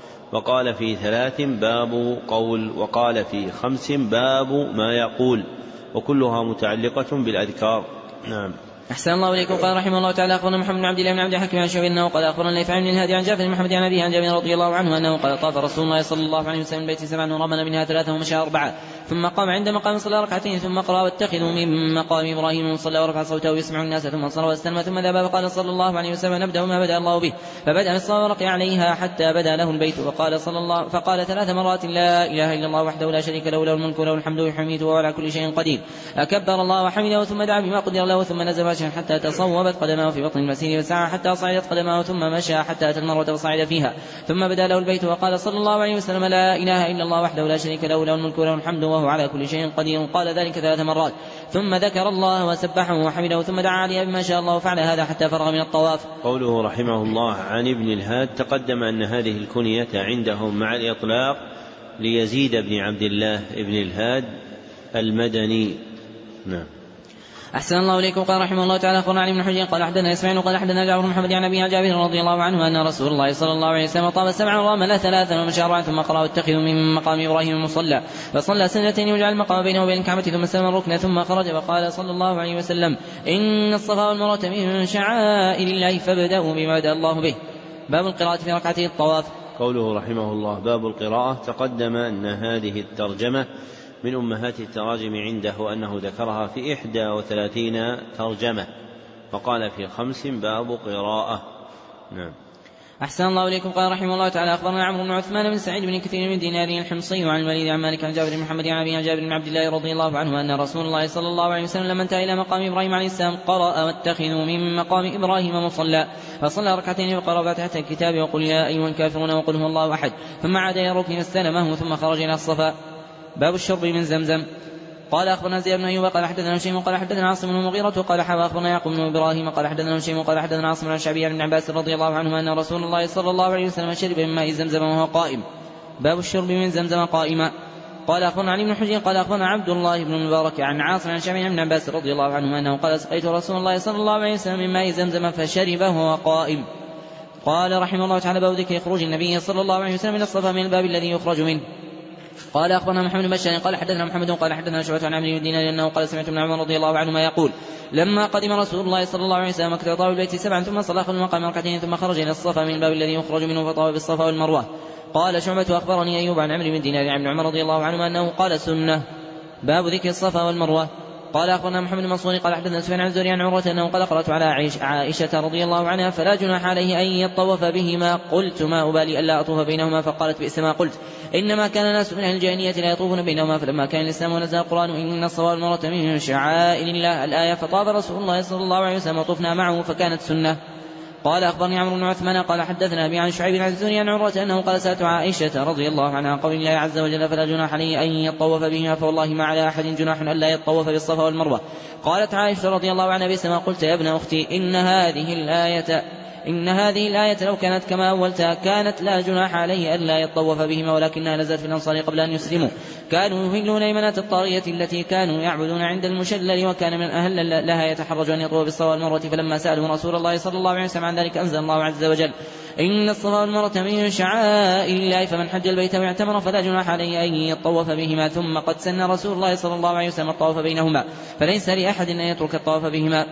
وقال في ثلاث باب قول وقال في خمس باب ما يقول وكلها متعلقة بالأذكار. نعم. أحسن الله إليكم. قال رحمه الله تعالى أخبرنا محمد بن عبد الله بن عبد الحكيم عن شعبة أنه قال أخبرنا ليث عن الهادي عن جعفر بن محمد عن أبيه عن جابر رضي الله عنه أنه قال طاف رسول الله صلى الله عليه وسلم البيت سبعا ورمل منها ثلاثة ومشى أربعة ثم قام عند مقام صلى ركعتين ثم قرأ واتخذوا من مقام إبراهيم صلى ورفع صوته يسمع الناس ثم صلى واستلم ثم ذهب فقال صلى الله عليه وسلم نبدأ ما بدأ الله به فبدأ بالصلاة ورقي عليها حتى بدا له البيت وقال صلى الله فقال ثلاث مرات لا إله إلا الله وحده لا شريك له له الملك وله الحمد ويحمده وهو على كل شيء قدير. أكبر الله وحمده ثم دعا بما قدر له ثم نزل ماشيا حتى تصوبت قدماه في بطن المسير وسعى حتى صعدت قدماه ثم مشى حتى أتى المروة وصعد فيها ثم بدا له البيت وقال صلى الله عليه وسلم لا إله إلا الله وحده لا شريك له له الملك وله الحمد وهو على كل شيء قدير. قال ذلك ثلاث مرات ثم ذكر الله وسبحه وحمده ثم دعا عليه بما شاء الله وفعل هذا حتى فرغ من الطواف. قوله رحمه الله عن ابن الهاد تقدم أن هذه الكنية عندهم مع الإطلاق ليزيد بن عبد الله ابن الهاد المدني. نعم. أحسن الله إليكم. قال رحمه الله تعالى أخبرنا علي بن حجر قال حدثنا إسماعيل قال حدثنا جعفر بن محمد عن أبي جابر رضي الله عنه أن رسول الله صلى الله عليه وسلم طاف سبعا ورمل ثلاثا ومشى أربعا ثم قرأ واتخذوا من مقام إبراهيم مصلى فصلى سنتين وجعل المقام بينه وبين الكعبة ثم سلم الركن ثم خرج وقال صلى الله عليه وسلم إن الصفا والمروة من شعائر الله فابدأوا بما بدأ الله به. باب القراءة في ركعتي الطواف. قوله رحمه الله باب القراءة تقدم أن هذه الترجمة من أمهات التراجم عنده وأنه ذكرها في إحدى وثلاثين ترجمة وقال في خمس باب قراءة. نعم. أحسن الله إليكم. قال رحمه الله تعالى أخبرنا عمرو بن عثمان بن سعيد بن كثير بن دينار الحمصي عن الوليد عن مالك عن جابر بن محمد عن أبي عن جابر بن عبد الله رضي الله عنه أن رسول الله صلى الله عليه وسلم لما انتهى إلى مقام إبراهيم عليه السلام قرأ واتخذوا من مقام إبراهيم مصلى فصلى ركعتين وقرأ فاتحة الكتاب وقل يا أيها الكافرون وقل هو الله أحد ثم عاد إلى الركن فاستلمه ثم خرج إلى الصفا. باب الشرب من زمزم. قال أخبرنا زياد بن أيوب قال حدثنا هشيم قال حدثنا عاصم بن المغيرة قال حوا أخبرنا يعقوب بن إبراهيم قال حدثنا هشيم قال حدثنا عاصم بن الشعبي عن ابن عباس رضي الله عنهما أن رسول الله صلى الله عليه وسلم شرب من ماء زمزم وهو قائم. باب الشرب من زمزم قائما. قال أخبرنا علي بن حجر قال أخبرنا عبد الله بن المبارك عن عاصم عن الشعبي عن ابن عباس رضي الله عنهما أنه قال سقيت رسول الله صلى الله عليه وسلم من ماء زمزم فشربه وهو قائم. قال رحمه الله تعالى باب ذكر خروج النبي صلى الله عليه وسلم من الصفا من الباب الذي يخرج منه. قال أخبرنا محمد بن بشار قال حدثنا محمد قال حدثنا شعبة عن عمرو بن دينار أنه قال سمعت ابن عمر رضي الله عنهما يقول لما قدم رسول الله صلى الله عليه وسلم مكة طاف بالبيت سبعا ثم صلى خلف المقام ركعتين ثم خرج إلى الصفا من الباب الذي يخرج منه فطاف بالصفا والمروة. قال شعبة أخبرني أيوب عن عمرو بن دينار عن ابن عمر رضي الله عنهما أنه قال سنة. باب ذكر الصفا والمروة. قال أخبرنا محمد بن منصور قال حدثنا سفيان عن الزهري عن عروة أنه قال قرأت على عائشة رضي الله عنها فلا جناح عليه أن يطوف بهما قلت ما أبالي ألا أطوف بينهما فقالت بئس ما قلت إنما كان الناس من أهل الجاهلية لا يطوفون بينهما فلما كان الإسلام ونزل القرآن إن الصفا والمروة من شعائر الله الآية فطاف رسول الله صلى الله عليه وسلم وطفنا معه فكانت سنة. قال أخبرني عمرو بن عثمان قال حدثنا أبي عن شعيب عن الزهري عن عروة أنه قال سألت عائشة رضي الله عنها قول الله عز وجل فلا جناح عليه أن يطوف بهما فوالله ما على أحد جناح ألا يطوف بالصفا والمروة. قالت عائشة رضي الله عنها بئس ما قلت يا ابن أختي إن هذه الآية إن هذه الآية لو كانت كما أولتها كانت لا جناح عليه ألا يطوف بهما ولكنها نزلت في الأنصار قبل أن يسلموا كانوا يهلون أيمنة الطاغية التي كانوا يعبدون عند المشلل وكان من أهل لها يتحرج أن يطوف بالصفا والمروة فلما سألوا رسول الله صلى الله عليه وسلم عن ذلك أنزل الله عز وجل إن الصفا والمروة من شعائر الله فمن حج البيت واعتمر فلا جناح عليه أن يطوف بهما ثم قد سن رسول الله صلى الله عليه وسلم الطواف بينهما فليس لأحد أن يترك الطواف بهما.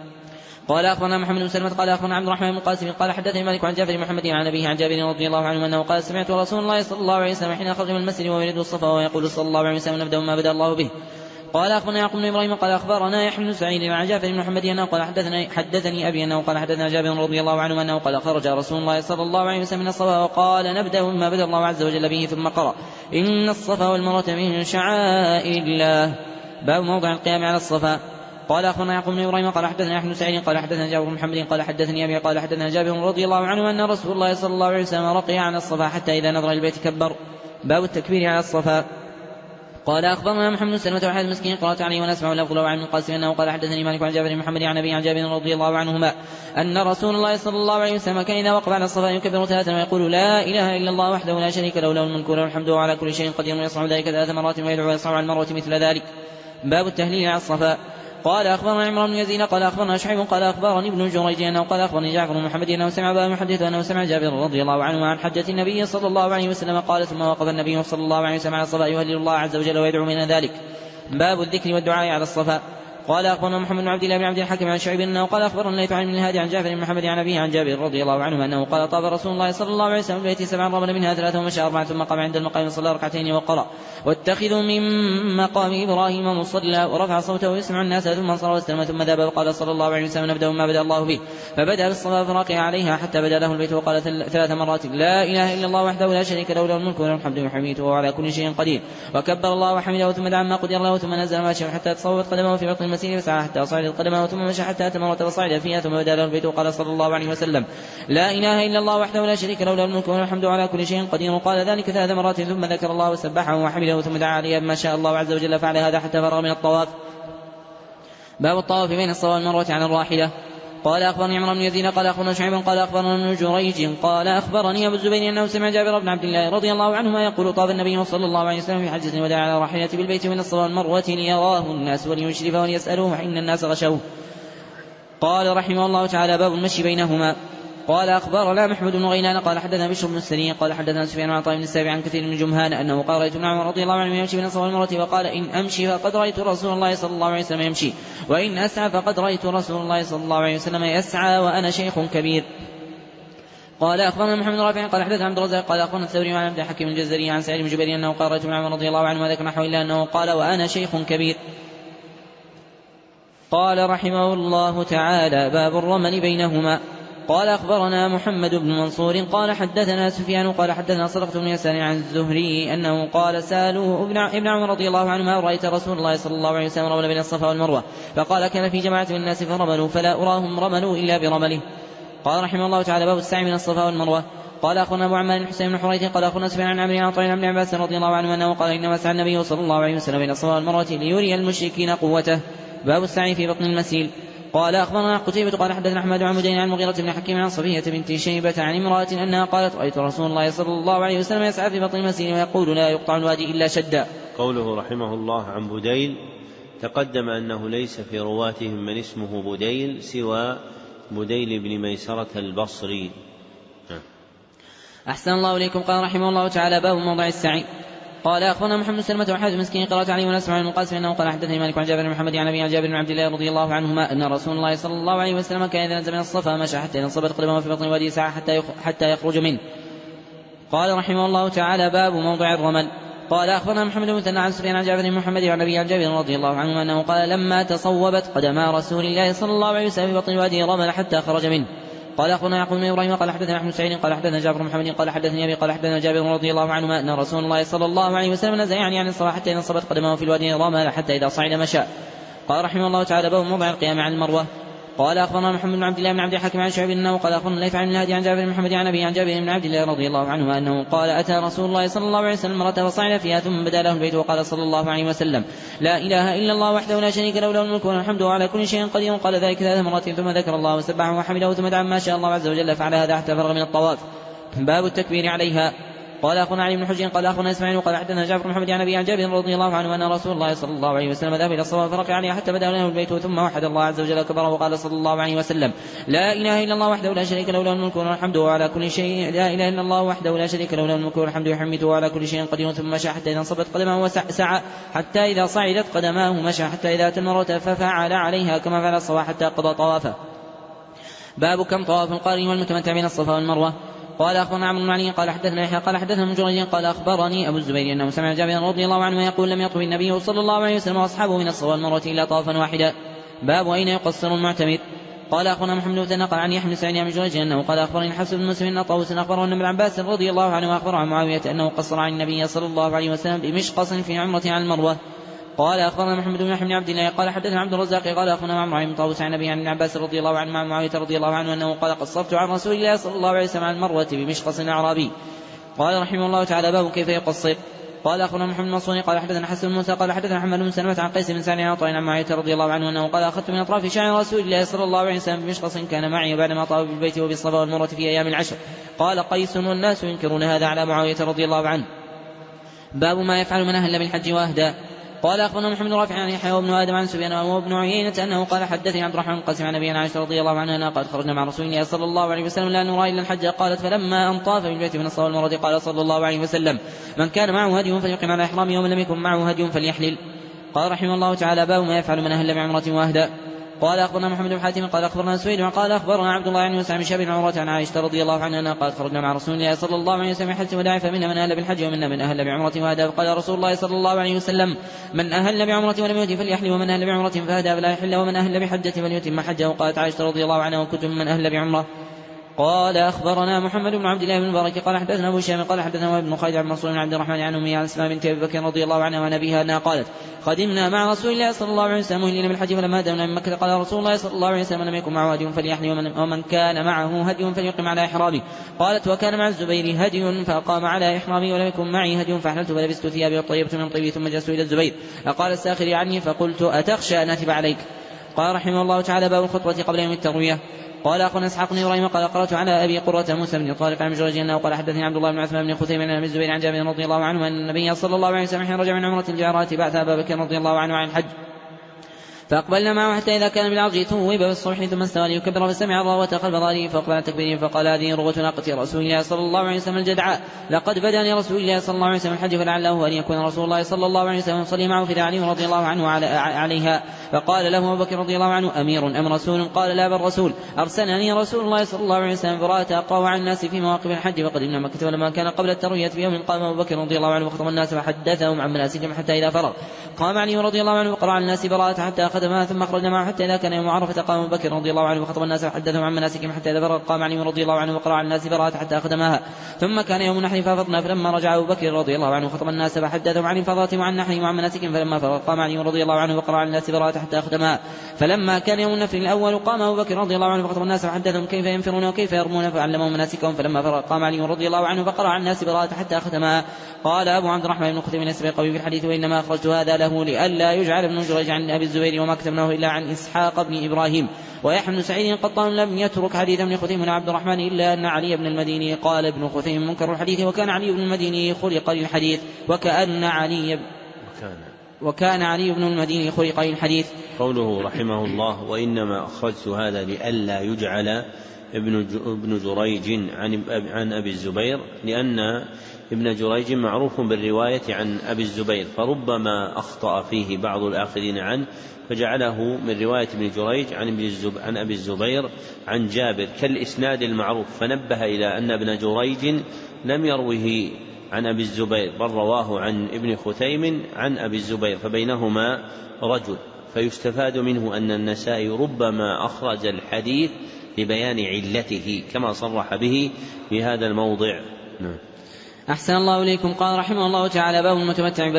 قال أخبرنا محمد بن سلمة قال أخبرنا عبد الرحمن بن قاسم قال حدثني مالك عن جابر بن محمد عن أبيه عن جابر رضي الله عنه أنه قال سمعت رسول الله صلى الله عليه وسلم حين خرج من المسجد ويريد الصفا ويقول صلى الله عليه وسلم نبدأ ما بدأ الله به. قال أخبرنا يعقوب بن إبراهيم قال أخبرنا يحيى بن سعيد عن جابر بن محمد أنه قال حدثني حدثني أبي أنه قال حدثنا جابر رضي الله عنه أنه قال خرج رسول الله صلى الله عليه وسلم من الصفا وقال نبدأ ما بدأ الله عز وجل به ثم قرأ إن الصفا والمروة من شعائر الله. باب موضع القيام على الصفا. قال أخبرنا يعقوب بن إبراهيم قال حدثنا يحيى بن سعيد قال حدثنا جابر بن محمد قال حدثني أبي قال حدثنا جابر رضي الله عنه أن رسول الله صلى الله عليه وسلم رقي على الصفا حتى إذا نظر البيت كبر. باب التكبير على الصفا. قال أخبرنا محمد بن سلمة وحد المسكين قرأت عليه ونسمع الأفضل عن القاسم أنه قال حدثني مالك عن جابر بن محمد عن أبي عن جابر رضي الله عنهما أن رسول الله صلى الله عليه وسلم كان إذا وقف على الصفا يكبر ثلاثا ويقول لا إله إلا الله وحده لا شريك له له الملك وله الحمد وعلى كل شيء قدير ويصنع ذلك ثلاث مرات ويدعو ويصنع على المروة مثل ذلك. باب التهليل على الصفا. قال أخبرنا عمران بن يزيد قال أخبرنا شعيب قال أخبرني ابن جريج أنه قال أخبرني جعفر بن محمد أنه سمع أبا محدث أنه سمع جابر رضي الله عنه عن حجة النبي صلى الله عليه وسلم قال ثم وقف النبي صلى الله عليه وسلم على الصفا يهلل الله عز وجل ويدعو من ذلك. باب الذكر والدعاء على الصفا. قال أخبرنا محمد بن عبد الله بن عبد الحكيم عن شعيب أنه قال أخبرنا الليث عن الهادي عن جابر بن محمد عن أبيه عن جابر رضي الله عنه أنه قال طاب رسول الله صلى الله عليه وسلم بيتي سبعا رمل منها ثلاثة ومشى أربعة ثم قام عند المقام صلى ركعتين وقرأ واتخذوا من مقام إبراهيم مصلى ورفع صوته يسمع الناس ثم انصرف واستلم ثم ذهب وقال صلى الله عليه وسلم نبدأ ما بدأ الله به فبدأ بالصلاة فرقع عليها حتى بدأ له البيت وقال ثلاث مرات لا إله إلا الله وحده لا شريك له له الملك وله الحمد وحميده وهو على كل شيء قدير وكبر الله وحمده ثم دعا ما قدر له ثم نزل ماشيا حتى تصوت قدمه في بطن المسير فسعى حتى صعد قدمه ثم مشى حتى أتم وتصعد فيها ثم بدأ له البيت وقال صلى الله عليه وسلم لا إله إلا الله وحده لا شريك له له الملك وله الحمد على كل شيء قدير وقال ذلك ثلاث مرات ثم ذكر الله وسبحه وحمده ثم دعا عليه بما شاء الله عز وجل فعل هذا حتى فرغ من الطواف. باب الطواف بين الصفا والمروة على الراحلة. قال أخبرني عمران بن يزيد قال أخبرنا شعيب قال أخبرنا ابن جريج قال أخبرني أبو الزبير أنه سمع جابر بن عبد الله رضي الله عنهما يقول طاف النبي صلى الله عليه وسلم في حجة الوداع على راحلة بالبيت من الصفا والمروة ليراه الناس وليشرف وليسألوه فإن الناس غشوه. قال رحمه الله تعالى باب المشي بينهما. قال أخبرنا محمود بن غيلان قال حدثنا بشر بن السري قال حدثنا سفيان عن عطاء بن السابع عن كثير من جمهان أنه قال رأيت ابن عمر رضي الله عنه يمشي بين الصفا والمروة وقال إن أمشي فقد رأيت رسول الله صلى الله عليه وسلم يمشي وإن أسعى فقد رأيت رسول الله صلى الله عليه وسلم يسعى وأنا شيخ كبير. قال أخبرنا محمد بن رافع قال حدثنا عبد الرزاق قال أخبرنا الثوري عن عبد الحكيم الجزري عن سعيد بن جبير أنه قال رأيت ابن عمر رضي الله عنه وذكر نحو إلا أنه قال وأنا شيخ كبير. قال رحمه الله تعالى باب الرمل بينهما. قال أخبرنا محمد بن منصور قال حدثنا سفيان قال حدثنا صدقة بن يسار عن الزهري أنه قال سألوه ابن عمر رضي الله عنهما رأيت رسول الله صلى الله عليه وسلم رمل بين الصفا والمروة فقال كان في جماعة من الناس فرملوا فلا أراهم رملوا إلا برمله. قال رحمه الله تعالى باب السعي من الصفا والمروة. قال أخونا أبو عمار الحسين بن حريث قال أخونا سفيان عن عمرو عن طريق ابن عباس رضي الله عنه أنه قال إنما سعى النبي صلى الله عليه وسلم بين الصفا والمروة ليري المشركين قوته. باب السعي في بطن المسيل. قال أخبرنا قتيبة قال حدثنا أحمد عن مدين عن المغيرة بن حكيم عن صفية بنت شيبة عن امرأة أنها قالت رأيت رسول الله صلى الله عليه وسلم يسعى في بطن المسيل ويقول لا يقطع الوادي إلا شدا. قوله رحمه الله عن بديل تقدم أنه ليس في رواتهم من اسمه بديل سوى بديل بن ميسرة البصري. أحسن الله إليكم. قال رحمه الله تعالى باب موضع السعي. قال أخبرنا محمد سلمة وحاج مسكين قرأت عليه ونسمع عن المقاسم أنه قال حدثني مالك عن جابر بن محمد عن أبي عن جابر بن عبد الله رضي الله عنهما أن رسول الله صلى الله عليه وسلم كان إذا نزل من الصفا مشى حتى انصبت قدمه في بطن وادي ساعة حتى حتى يخرج منه. قال رحمه الله تعالى باب موضع الرمل. قال أخبرنا محمد بن مثنى عن سفيان عن جابر بن محمد عن أبي عن جابر رضي الله عنهما أنه قال لما تصوبت قدما رسول الله صلى الله عليه وسلم في بطن الوادي رمل حتى خرج منه. قال أخونا يعقوب بن إبراهيم قال حدثنا أحمد سعيد قال حدثنا جابر بن محمد قال حدثني أبي قال حدثنا جابر رضي الله عنهما أن رسول الله صلى الله عليه وسلم نزل يعني عن الصلاة حتى إذا انصبت قدمه في الوادي رمل حتى إذا صعد مشى. قال رحمه الله تعالى باب موضع القيام عن المروة. قال أخبرنا محمد بن عبد الله بن عبد الحكيم عن شعيب أنه قال أخبرنا ليث عن الهادي عن جابر بن محمد عن أبي عن جابر بن عبد الله رضي الله عنهما أنه قال أتى رسول الله صلى الله عليه وسلم مرة فصعد فيها ثم بدا له البيت وقال صلى الله عليه وسلم لا إله إلا الله وحده لا شريك له له الملك والحمد على كل شيء قدير. قال ذلك ثلاث مرات ثم ذكر الله وسبحه وحمده ثم دعا ما شاء الله عز وجل فعل هذا حتى فرغ من الطواف. باب التكبير عليها. قال أخونا علي بن حجر قال أخونا إسماعيل قال حدثنا جابر بن محمد عن أبي عن جابر رضي الله عنه أن رسول الله صلى الله عليه وسلم ذهب إلى الصلاة فركع عليها حتى بدا له البيت ثم وحد الله عز وجل كبره وقال صلى الله عليه وسلم لا إله إلا الله وحده لا شريك له له الملك والحمد على كل شيء لا إله إلا الله وحده لا شريك له له الملك والحمد يحمده على كل شيء قدير. ثم مشى حتى إذا انصبت قدمه وسعى حتى إذا صعدت قدماه مشى حتى إذا أتى المروة ففعل عليها كما فعل الصباح حتى قضى طوافه. باب كم طواف القارن والمتمتع بين الصفا والمروة. قال أخبرنا عمرو بن علي قال حدثنا يحيى قال حدثنا ابن جريج قال أخبرني أبو الزبير أنه سمع جابر رضي الله عنه يقول لم يطوف النبي صلى الله عليه وسلم وأصحابه من الصفا والمروة إلا طوافا واحدا. باب أين يقصر المعتمر. قال أخبرنا محمد بن مثنى قال عن يحيى بن سعيد عن جريج أنه قال أخبرني حفص بن مسلم أن طاووس أخبره أن ابن عباس رضي الله عنه وأخبر عن معاوية أنه قصر عن النبي صلى الله عليه وسلم بمشقص في عمرة على المروة. قال أخبرنا محمد بن بن عبد الله قال حدثنا عبد الرزاق قال أخبرنا عمرو بن طاووس عن النبي عن ابن عباس رضي الله عنه عن معاوية رضي الله عنه أنه قال قصرت عن رسول الله صلى الله عليه وسلم عن المروة بمشقص أعرابي. قال رحمه الله تعالى باب كيف يقصر. قال أخبرنا محمد بن منصور قال حدثنا حسن بن موسى قال حدثنا محمد بن سلمة عن قيس بن سعد عن عطاء عن معاوية رضي الله عنه أنه قال أخذت من أطراف شعر رسول الله صلى الله عليه وسلم بمشقص كان معي بعدما طاف بالبيت وبالصفا والمروة في أيام العشر. قال قيس والناس ينكرون هذا على معاوية رضي الله عنه. باب ما يفعل من أهل بالحج وأهدى. قال أخبرنا محمد رافع عن يحيى وابن آدم عن سفيان وابن عيينة أنه قال حدثني عبد الرحمن القاسم عن أبي عائشة رضي الله عنها أنها قد خرجنا مع رسول الله صلى الله عليه وسلم لا نرى إلا الحج. قالت فلما أن طاف بالبيت من الصفا والمروة قال صلى الله عليه وسلم من كان معه هدي فليقم على إحرامه ومن لم يكن معه هدي فليحلل. قال رحمه الله تعالى باب ما يفعل من أهل بعمرة وأهدى. قال أخبرنا محمد بن حاتم قال أخبرنا سويد قال أخبرنا عبد الله بن مسعود بن شهاب بن عروة عن عائشة رضي الله عنها أنها قالت خرجنا مع رسول الله صلى الله عليه وسلم حج وداع فمنا من أهل بالحج ومنا من أهل بعمرة وهدى. فقال رسول الله صلى الله عليه وسلم من أهل بعمرة ولم يهدي فليحل ومن أهل بعمرة فهدى فلا يحل ومن أهل بحجة فليتم حجه. قالت عائشة رضي الله عنها وكنت من أهل بعمرة. قال أخبرنا محمد بن عبد الله بن مبارك قال حدثنا أبو هشام قال حدثنا ابن خالد عن منصور بن عبد الرحمن عن أمي عن أسماء بنت أبي بكر رضي الله عنها وعن أبيها أنها قالت قدمنا مع رسول الله صلى الله عليه وسلم مهلين بالحج فلما دنا من مكة قال رسول الله صلى الله عليه وسلم لم يكن معه هدي فليحل ومن, ومن كان معه هدي فليقم على إحرامه. قالت وكان مع الزبير هدي فأقام على إحرامي ولم يكن معي هدي فأحللت فلبست ثيابي والطيبة من طيبي ثم جلست إلى الزبير فقال الساخر عني فقلت أتخشى أن أتب عليك. قال رحمه الله تعالى باب الخطوة قبل يوم التروية. قال أخونا إسحاق بن إبراهيم قال قرأت على أبي قرة موسى بن طارق عن جريج أنه قال حدثني عبد الله بن عثمان بن خثيم عن أبي الزبير عن جابر رضي الله عنه أن النبي صلى الله عليه وسلم حين رجع من عمرة الجعرات بعث أبا بكر رضي الله عنه عن الحج فأقبلنا معه حتى إذا كان بالعرج ثوب بالصبح ثم استوى ليكبر فسمع الرغوة خلف ظهره فأقبل تكبيره فقال هذه رغوة ناقة رسول الله صلى الله عليه وسلم الجدعاء لقد بدا لرسول الله صلى الله عليه وسلم الحج فلعله أن يكون رسول الله صلى الله عليه وسلم يصلي معه في علي رضي الله عنه عليها. فقال له أبو بكر رضي الله عنه أمير أم رسول؟ قال لا بل رسول أرسلني رسول الله صلى الله عليه وسلم براءة أقوى عن الناس في مواقف الحج. وقدمنا مكة ولما كان قبل التروية في يوم قام أبو بكر رضي الله عنه وخطب الناس فحدثهم عن مناسكهم حتى إذا فرغ قام علي رضي الله عنه وقرأ على الناس براءة حتى خدمها ثم أخرجنا معه حتى إذا كان يوم عرفة قام أبو بكر رضي الله عنه فخطب الناس وحدثهم عن مناسكهم حتى إذا فرغ قام علي رضي الله عنه وقرأ على الناس براءة حتى أخدمها. ثم كان يوم النحر فأفضنا فلما رجع أبو بكر رضي الله عنه خطب الناس فحدثهم عن فرضاتهم وعن نحرهم وعن مناسكهم فلما فرغ قام علي رضي الله عنه وقرأ على الناس براءة حتى أخدمها. فلما كان يوم النفر الأول قام أبو بكر رضي الله عنه فخطب الناس فحدثهم كيف ينفرون وكيف يرمون فعلمهم مناسكهم. فلما فرغ قام علي رضي الله عنه فقرأ على الناس براءة حتى أختمها. قال أبو عبد الرحمن بن خثيم السبيقوي في الحديث وإنما أخرجت هذا له لئلا يجعل ابن جريج عن أبي الزبير وما كتبناه إلا عن إسحاق بن إبراهيم. ويحيى بن سعيد القطان لم يترك حديث ابن خثيم بن عبد الرحمن إلا أن علي بن المديني قال ابن خثيم منكر الحديث وكان علي بن المديني خلق للحديث وكأن علي وكان علي بن المديني خلق للحديث. قوله رحمه الله وإنما أخرجت هذا لئلا يجعل ابن جريج عن عن أبي الزبير لأن ابن جريج معروف بالرواية عن أبي الزبير فربما أخطأ فيه بعض الآخرين عنه فجعله من رواية ابن جريج عن أبي الزبير عن جابر كالإسناد المعروف فنبه إلى أن ابن جريج لم يروه عن أبي الزبير بل رواه عن ابن خثيم عن أبي الزبير فبينهما رجل. فيستفاد منه أن النسائي ربما أخرج الحديث لبيان علته كما صرح به في هذا الموضع. نعم. أحسن الله إليكم. قال رحمه الله تعالى باب المتمتع,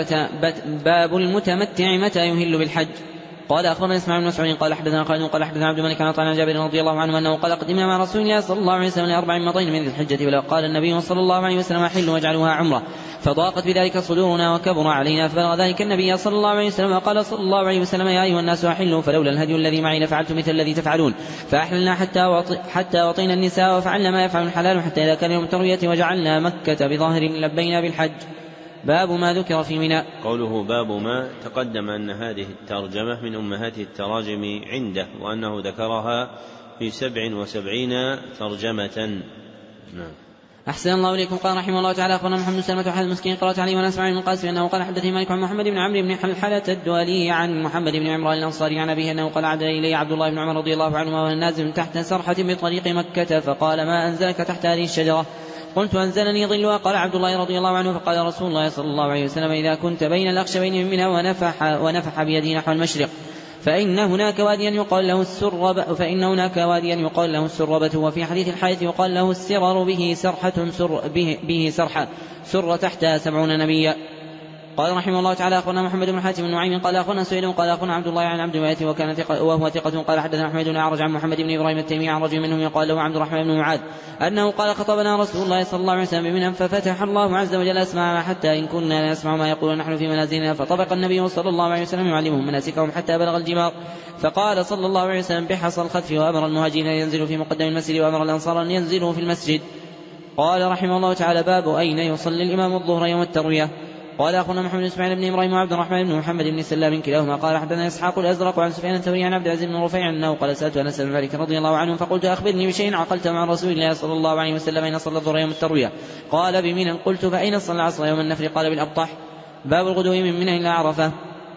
باب المتمتع متى يهل بالحج. قال أخبرنا إسماعيل بن مسعود قال حدثنا خالد قال حدثنا عبد الملك عن عن جابر رضي الله عنه أنه قال قدمنا مع رسول الله صلى الله عليه وسلم لأربع مضين من ذي الحجة ولا قال النبي صلى الله عليه وسلم أحل واجعلوها عمرة فضاقت بذلك صدورنا وكبر علينا فبلغ ذلك النبي صلى الله عليه وسلم وقال صلى الله عليه وسلم يا أيها الناس أحلوا فلولا الهدي الذي معي لفعلت مثل الذي تفعلون فأحللنا حتى وطي حتى وطينا النساء وفعلنا ما يفعل الحلال حتى إذا كان يوم التروية وجعلنا مكة بظاهر لبينا بالحج. باب ما ذكر في منى. قوله باب ما تقدم أن هذه الترجمة من أمهات التراجم عنده وأنه ذكرها في سبع وسبعين ترجمة. نعم. أحسن الله إليكم. قال رحمه الله تعالى أخبرنا محمد سلمة وحد المسكين قرأت عليه وأنا أسمع من القاسم أنه قال حدثني مالك عن محمد بن عمرو بن حلحلة الدوالي عن محمد بن عمران الأنصاري عن أبيه أنه قال عاد إلي عبد الله بن عمر رضي الله عنهما وهو نازل تحت سرحة بطريق مكة فقال ما أنزلك تحت هذه الشجرة؟ قلت أنزلني ظلها. قال عبد الله رضي الله عنه فقال رسول الله صلى الله عليه وسلم إذا كنت بين الأخشبين من منى ونفح, ونفح بيده نحو المشرق فإن هناك واديا يقال له السربة فإن هناك واديا يقال له السربة وفي حديث الحائث يقال له السرر به سرحة سر به, به سرحة سر تحتها سبعون نبيا. قال رحمه الله تعالى أخبرنا محمد بن حاتم النعيم قال أخبرنا سويد قال أخبرنا عبد الله عن عبد الملك وكان ثقة وهو ثقة قال حدثنا أحمد بن أعرج عن محمد بن إبراهيم التيمي عن رجل منهم يقال له عبد الرحمن بن معاذ أنه قال خطبنا رسول الله صلى الله عليه وسلم بمنى ففتح الله عز وجل أسماعنا حتى إن كنا لا نسمع ما يقول نحن في منازلنا فطبق النبي صلى الله عليه وسلم يعلمهم مناسكهم حتى بلغ الجمار فقال صلى الله عليه وسلم بحصى الخلف وأمر المهاجرين أن ينزلوا في مقدم المسجد وأمر الأنصار أن ينزلوا في المسجد. قال رحمه الله تعالى باب أين يصلي الإمام الظهر يوم التروية. قال أخونا محمد إسماعيل بن إبراهيم وعبد الرحمن بن محمد بن سلام كلاهما قال حدثنا إسحاق الأزرق عن سفيان الثوري عن عبد العزيز بن رفيع أنه قال سألت أنس بن مالك رضي الله عنه فقلت أخبرني بشيء عقلت مع رسول الله صلى الله عليه وسلم أين صلى الظهر يوم التروية؟ قال بمنى. قلت فأين صلى العصر يوم النفر؟ قال بالأبطح. باب الغدو من منى إلى عرفة.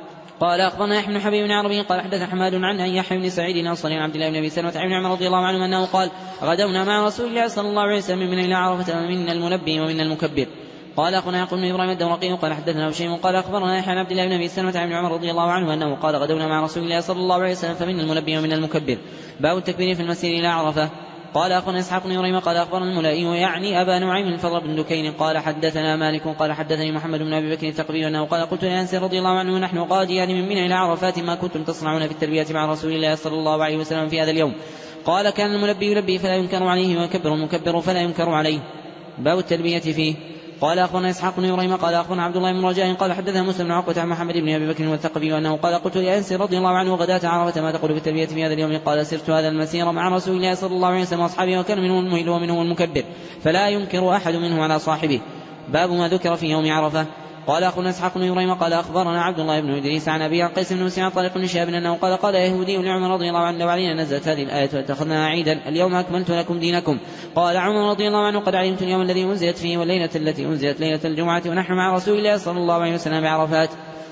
قال أخبرنا يحيى بن حبيب بن عربي قال حدث حماد عن يحيى بن سعيد الأنصاري عن عبد الله بن أبي سلمة عن عمر رضي الله عنه أنه قال غدونا مع رسول الله صلى الله عليه وسلم من إلى عرفة ومنا المنبي ومنا المكبر. قال أخونا يعقوب بن إبراهيم الدورقي قال حدثنا بشيء قال أخبرنا يحيى بن عبد الله بن أبي سلمة عن عمر رضي الله عنه أنه قال غدونا مع رسول الله صلى الله عليه وسلم فمنا المنبي ومنا المكبر. باب التكبير في المسير إلى عرفة. قال أخونا إسحاق بن إبراهيم قال أخبرنا الملائي يعني أبا نعيم الفضل بن دكين قال حدثنا مالك قال حدثني محمد بن أبي بكر الثقفي أنه قال قلت لأنس رضي الله عنه ونحن قاديان من منى إلى عرفات ما كنتم تصنعون في التلبية مع رسول الله صلى الله عليه وسلم في هذا اليوم؟ قال كان الملبي يلبي فلا ينكر عليه ويكبر المكبر فلا ينكر عليه. باب التلبية فيه. قال أخونا إسحاق بن إبراهيم قال أخونا عبد الله بن رجاء قال حدثنا موسى بن عقبة عن محمد بن أبي بكر والثقفي أنه قال قلت لأنس رضي الله عنه غداة عرفة ما تقول في التلبية في هذا اليوم؟ قال سرت هذا المسير مع رسول الله صلى الله عليه وسلم وأصحابه وكان منهم المهل ومنهم المكبر فلا ينكر أحد منه على صاحبه. باب ما ذكر في يوم عرفة. قال أخونا إسحاق بن إبراهيم قال أخبرنا عبد الله بن إدريس عن أبي قيس بن مسعود طارق بن شهاب أنه قال قال يهودي لعمر رضي الله عنه وعلينا نزلت هذه الآية واتخذناها عيدا اليوم أكملت لكم دينكم. قال عمر رضي الله عنه قد علمت اليوم الذي أنزلت فيه والليلة التي أنزلت ليلة الجمعة ونحن مع رسول الله صلى الله عليه وسلم بعرفات.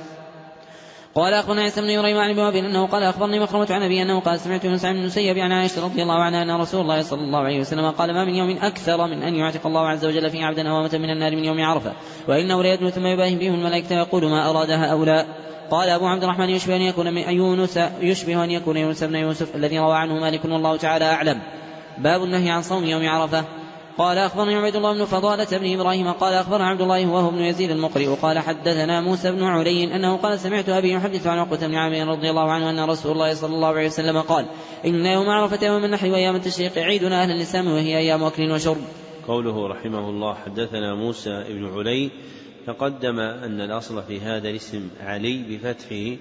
قال أخونا عيسى بن إبراهيم عن أبي أنه قال أخبرني مخرمة عن أبي أنه قال سمعت من سعيد بن المسيب عن عائشة رضي الله عنها أن رسول الله صلى الله عليه وسلم قال ما من يوم أكثر من أن يعتق الله عز وجل فيه عبدا أوامة من النار من يوم عرفة وإنه ليدنو ثم يباهي بهم الملائكة ويقول ما أراد هؤلاء. قال أبو عبد الرحمن يشبه أن يكون من يونس يشبه أن يكون يونس بن يوسف الذي روى عنه مالك والله تعالى أعلم. باب النهي عن صوم يوم عرفة. قال أخبرني عبيد الله بن فضالة بن إبراهيم قال أخبرنا عبد الله وهو ابن يزيد المقرئ قال حدثنا موسى بن علي أنه قال سمعت أبي يحدث عن عقبة بن عامر رضي الله عنه أن رسول الله صلى الله عليه وسلم قال إن يوم عرفة يوم النحر وأيام التشريق عيدنا أهل الإسلام وهي أيام أكل وشرب. قوله رحمه الله حدثنا موسى بن علي، تقدم أن الأصل في هذا الاسم علي بفتحه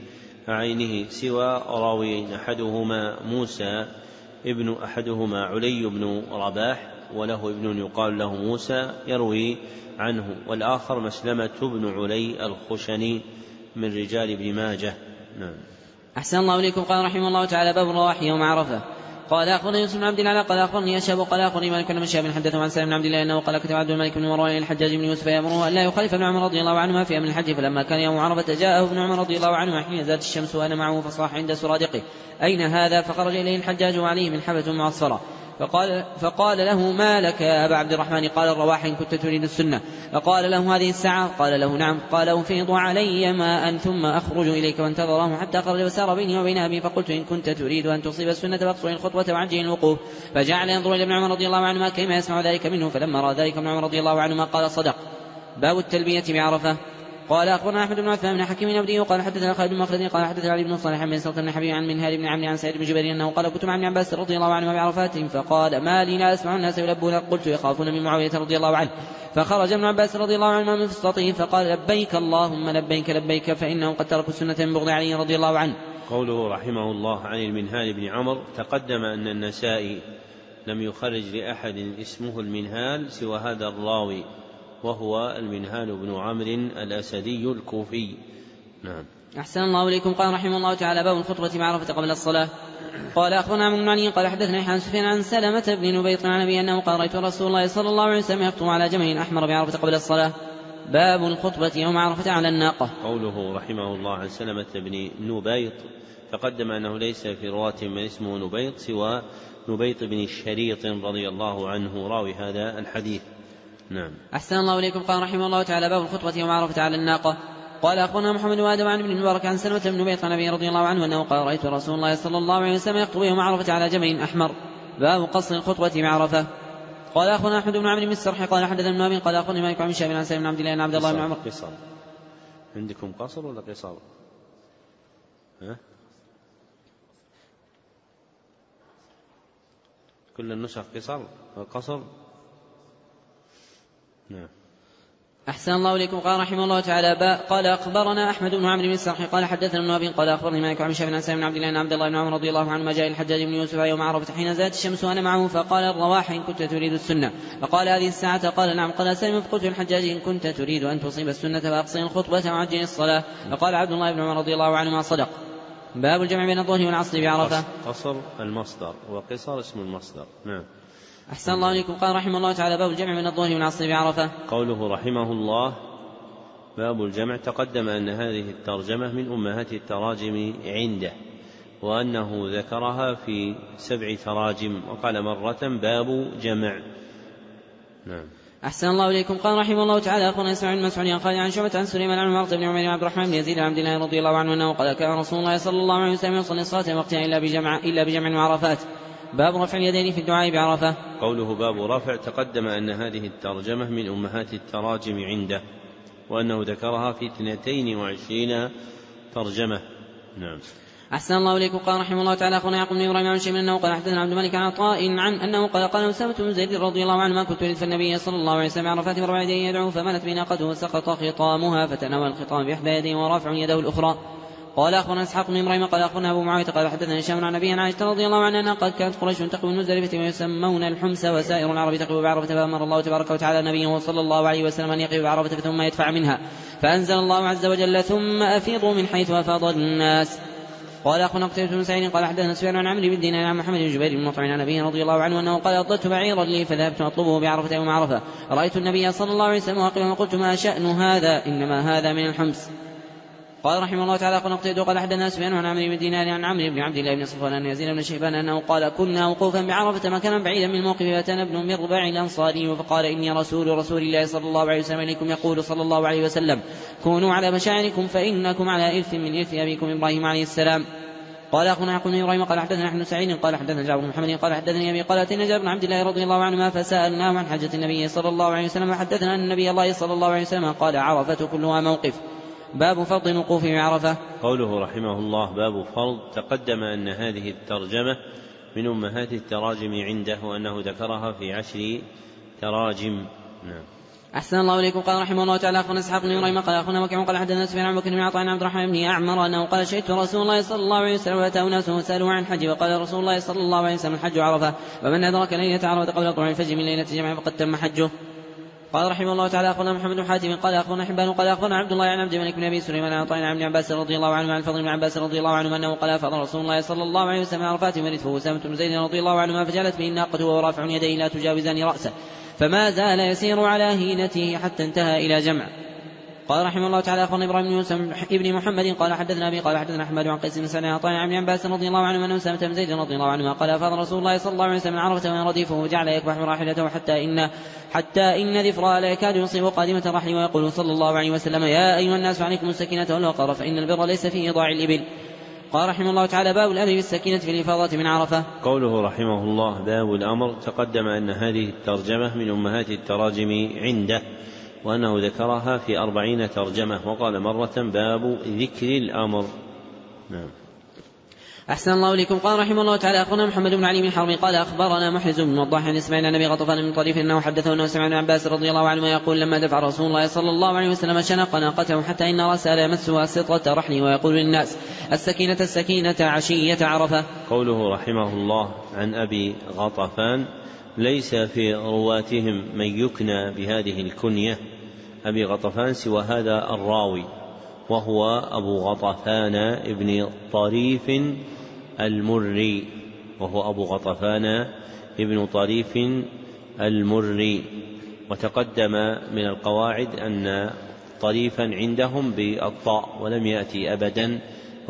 عينه سوى راوي أحدهما موسى ابن أحدهما علي بن رباح وله ابن يقال له موسى يروي عنه، والآخر مسلمة بن علي الخشني من رجال ابن ماجه. نعم. أحسن الله إليكم. قال رحمه الله تعالى باب الرواح يوم عرفة. قال أخبرني يوسف بن عبد الله قال أخبرني أشهب قال أخبرني مالك بن شهاب حدثه عن سالم بن عبد الله أنه قال كتب عبد الملك بن مروان الحجاج بن يوسف يأمره أن لا يخالف ابن عمر رضي الله عنهما في أمر الحج، فلما كان يوم عرفة جاءه ابن عمر رضي الله عنهما حين زادت الشمس وأنا معه فصاح عند سرادقه أين هذا؟ فخرج إليه الحجاج وعليه منحبة معصفرة فقال, فقال له ما لك يا أبا عبد الرحمن؟ قال الرواح إن كنت تريد السنة. فقال له هذه الساعة؟ قال له نعم. قال أفيض علي ماء ثم أخرج إليك، وانتظره حتى خرج وسار بيني وبين أبي، فقلت إن كنت تريد أن تصيب السنة فاقصر الخطوة وعجل الوقوف. فجعل ينظر إلى ابن عمر رضي الله عنهما كيما يسمع ذلك منه، فلما رأى ذلك ابن عمر رضي الله عنهما قال صدق. باب التلبية بعرفة. قال أخبرنا أحمد بن عثمان بن حكيم النبدي قال حدثنا خالد بن مخلد قال حدثنا علي بن صالح بن سلطان بن حبيب عن منهال بن عمرو عن سعيد بن جبير أنه قال كنت مع ابن عباس رضي الله عنهما بعرفات فقال ما لي لا أسمع الناس يلبون، قلت يخافون من معاوية رضي الله عنه. فخرج ابن عباس رضي الله عنهما من فسطته فقال لبيك اللهم لبيك لبيك، فإنهم قد تركوا السنة من بغض علي رضي الله عنه. قوله رحمه الله عن المنهال بن عمرو، تقدم أن النسائي لم يخرج لأحد اسمه المنهال سوى هذا الراوي وهو المنهال بن عمرو الأسدي الكوفي. نعم. أحسن الله إليكم. قال رحمه الله تعالى باب الخطبة معرفة قبل الصلاة. قال أخبرنا عمرو بن علي قال حدثنا يحيى عن سفيان عن سلمة بن نبيط عن أبي أنه قال رأيت رسول الله صلى الله عليه وسلم يخطب على جمل أحمر بعرفة قبل الصلاة. باب الخطبة يوم عرفة على الناقة. قوله رحمه الله عن سلمة بن نبيط، تقدم أنه ليس في رواة من اسمه نبيط سوى نبيط بن الشريط رضي الله عنه راوي هذا الحديث. نعم. أحسن الله إليكم. قال رحمه الله تعالى باب الخطبة يوم عرفة على الناقة. قال أخبرنا محمد وآدم عن ابن المبارك عن سلمة بن نبيط عن أبي رضي الله عنه أنه قال رأيت رسول الله صلى الله عليه وسلم يخطب يوم عرفة على جمل أحمر. باب قصر الخطبة بعرفة. قال أخبرنا أحمد بن عمرو بن السرح قال حدثنا ابن أبي قال أخبرني مالك عن شهاب عن سالم بن عبد الله بن عبد الله بن عمر. قصر. عندكم قصر ولا قصر؟ ها؟ كل النسخ قصر وقصر. نعم. أحسن الله إليكم. قال رحمه الله تعالى قال أخبرنا أحمد بن عمرو بن السرح قال حدثنا ابن أبي قال أخبرني مالك عن شهاب عن سالم بن عبد الله بن عبد الله بن عمر رضي الله عنهما جاء الحجاج بن يوسف يوم عرفة حين زادت الشمس وأنا معه فقال الرواح إن كنت تريد السنة. فقال هذه الساعة؟ قال نعم. قال سالم فقلت الحجاج إن كنت تريد أن تصيب السنة فأقصر الخطبة وعجل الصلاة. فقال عبد الله بن عمر رضي الله عنهما صدق. باب الجمع بين الظهر والعصر بعرفة. قصر المصدر وقصر اسم المصدر. نعم. أحسن الله إليكم. قال رحمه الله تعالى باب الجمع بين الظهر والعصر بعرفة. قوله رحمه الله باب الجمع، تقدم أن هذه الترجمة من أمهات التراجم عنده، وأنه ذكرها في سبع تراجم، وقال مرة باب جمع. نعم. أحسن الله إليكم. قال رحمه الله تعالى أخبرنا إسماعيل بن مسعود قال عن شعبة عن سليمان عن عمرو بن عمر بن عبد الرحمن بن يزيد عن عبد الله رضي الله عنه أنه قال كان رسول الله صلى الله عليه وسلم يصلي الصلاة وقتها إلا بجمع إلا بجمع وعرفات. باب رفع اليدين في الدعاء بعرفة. قوله باب رفع، تقدم أن هذه الترجمة من أمهات التراجم عنده، وأنه ذكرها في اثنتين وعشرين ترجمة. نعم. أحسن الله إليكم. قال رحمه الله تعالى أخبرنا يعقوب بن إبراهيم عن شيء أنه قال حدثنا عبد الملك عن عطاء عن أنه قال قال أسامة بن زيد رضي الله عنه ما كنت ردف النبي صلى الله عليه وسلم عرفات بربع يديه يدعو فمالت بناقته وسقط خطامها فتناول الخطام بإحدى يديه ورافع يده الأخرى. قال أخبرنا إسحاق بن إبراهيم قال أخبرنا أبو معاوية قال حدثنا هشام عن أبي عائشة رضي الله عنها قد كانت قريش تقوي المزدلفة ويسمون الحمس وسائر العرب تقوي بعرفة، فأمر الله تبارك وتعالى نبيه صلى الله عليه وسلم أن يقف بعرفة ثم يدفع منها، فأنزل الله عز وجل ثم أفيضوا من حيث أفاض الناس. قال أخونا قتيبة بن سعيد قال حدثنا سفيان عن عمرو بن دينار عن محمد بن جبير بن مطعم عن أبيه رضي الله عنه أنه قال أضلت بعيرا لي فذهبت أطلبه بعرفة يوم عرفة، رأيت النبي صلى الله عليه وسلم واقفا وقلت ما شأن هذا؟ إنما هذا من الحمص. قال رحمه الله تعالى قال نقتيد قال حدثنا سفيان عن عمرو بن دينار عن عمرو بن عبد الله بن صفوان أن يزيد بن شيبان أنه قال كنا وقوفا بعرفة مكانا بعيدا من الموقف فأتانا ابن مربع الأنصاري فقال إني رسول رسول الله صلى الله عليه وسلم إليكم يقول صلى الله عليه وسلم كونوا على مشاعركم فإنكم على إرث من إرث أبيكم إبراهيم عليه السلام. قال أخونا يعقوب بن إبراهيم قال حدثنا نحن سعيد قال حدثنا جابر بن محمد قال حدثني أبي قال أتينا جابر بن عبد الله رضي الله عنهما فسألناه عن حجة النبي صلى الله عليه وسلم وحدثنا أن النبي الله صلى الله عليه وسلم قال عرفة كلها موقف. باب فرض الوقوف بعرفة. قوله رحمه الله باب فرض. تقدم أن هذه الترجمة من أمهات التراجم عنده وأنه ذكرها في عشر تراجم. نعم. أحسن الله إليكم. قال رحمه الله تعالى أخونا إسحاق بن إبراهيم قال أخونا وكيع قال حدثنا سفيان عن بكر بن عطاء عن عبد الرحمن بن أعمر أنه قال شهدت رسول الله صلى الله عليه وسلم وأتاه ناس وسألوه عن الحج وقال رسول الله صلى الله عليه وسلم الحج عرفة ومن أدرك ليلة عرفة قبل طلوع الفجر من ليلة الجمعة فقد تم حجه. قال رحمه الله تعالى أخونا محمد بن حاتم قال أخونا حبان قال أخونا عبد الله عن عبد الملك بن أبي سليمان عن عطاء عن ابن عباس رضي الله عنه عن الفضل بن عباس رضي الله عنه أنه قال فرض رسول الله صلى الله عليه وسلم عرفات ورثه أسامة بن زيد رضي الله عنهما فجعلت به الناقة وهو رافع يديه لا تجاوزان رأسه فما زال يسير على هينته حتى انتهى إلى جمع. قال رحمه الله تعالى أخونا إبراهيم بن يوسف ابن محمد قال حدثنا أبي قال حدثنا أحمد عن قيس بن سعد عن عطاء عن ابن عباس رضي الله عنه أن أسامة بن زيد رضي الله عنهما قال فرض رسول الله صلى الله عليه وسلم عرفة ومن رديفه وجعل يكبح راحلته حتى إن حتى إن ذفرها لا يكاد يصيب قادمة الرحل ويقول صلى الله عليه وسلم يا أيها الناس عليكم السكينة والوقار فإن البر ليس في إيضاع الإبل. قال رحمه الله تعالى باب الأمر بالسكينة في الإفاضة من عرفة. قوله رحمه الله باب الأمر. تقدم أن هذه الترجمة من أمهات التراجم عنده وأنه ذكرها في أربعين ترجمة وقال مرة باب ذكر الأمر. نعم. أحسن الله إليكم. قال رحمه الله تعالى أخونا محمد بن علي بن حرب قال أخبرنا محرز بن وضاح عن إسماعيل عن أبي غطفان بن طريف أنه حدثه أنه سمع ابن عباس رضي الله عنه يقول لما دفع رسول الله صلى الله عليه وسلم شنق ناقته حتى إن رأسها لا يمسها سطرة رحله ويقول للناس السكينة السكينة عشية عرفة. قوله رحمه الله عن أبي غطفان ليس في رواتهم من يكنى بهذه الكنية أبي غطفان سوى هذا الراوي وهو أبو غطفان ابن طريف المري وهو أبو غطفان ابن طريف المري. وتقدم من القواعد أن طريفا عندهم بالطاء ولم يأتي أبدا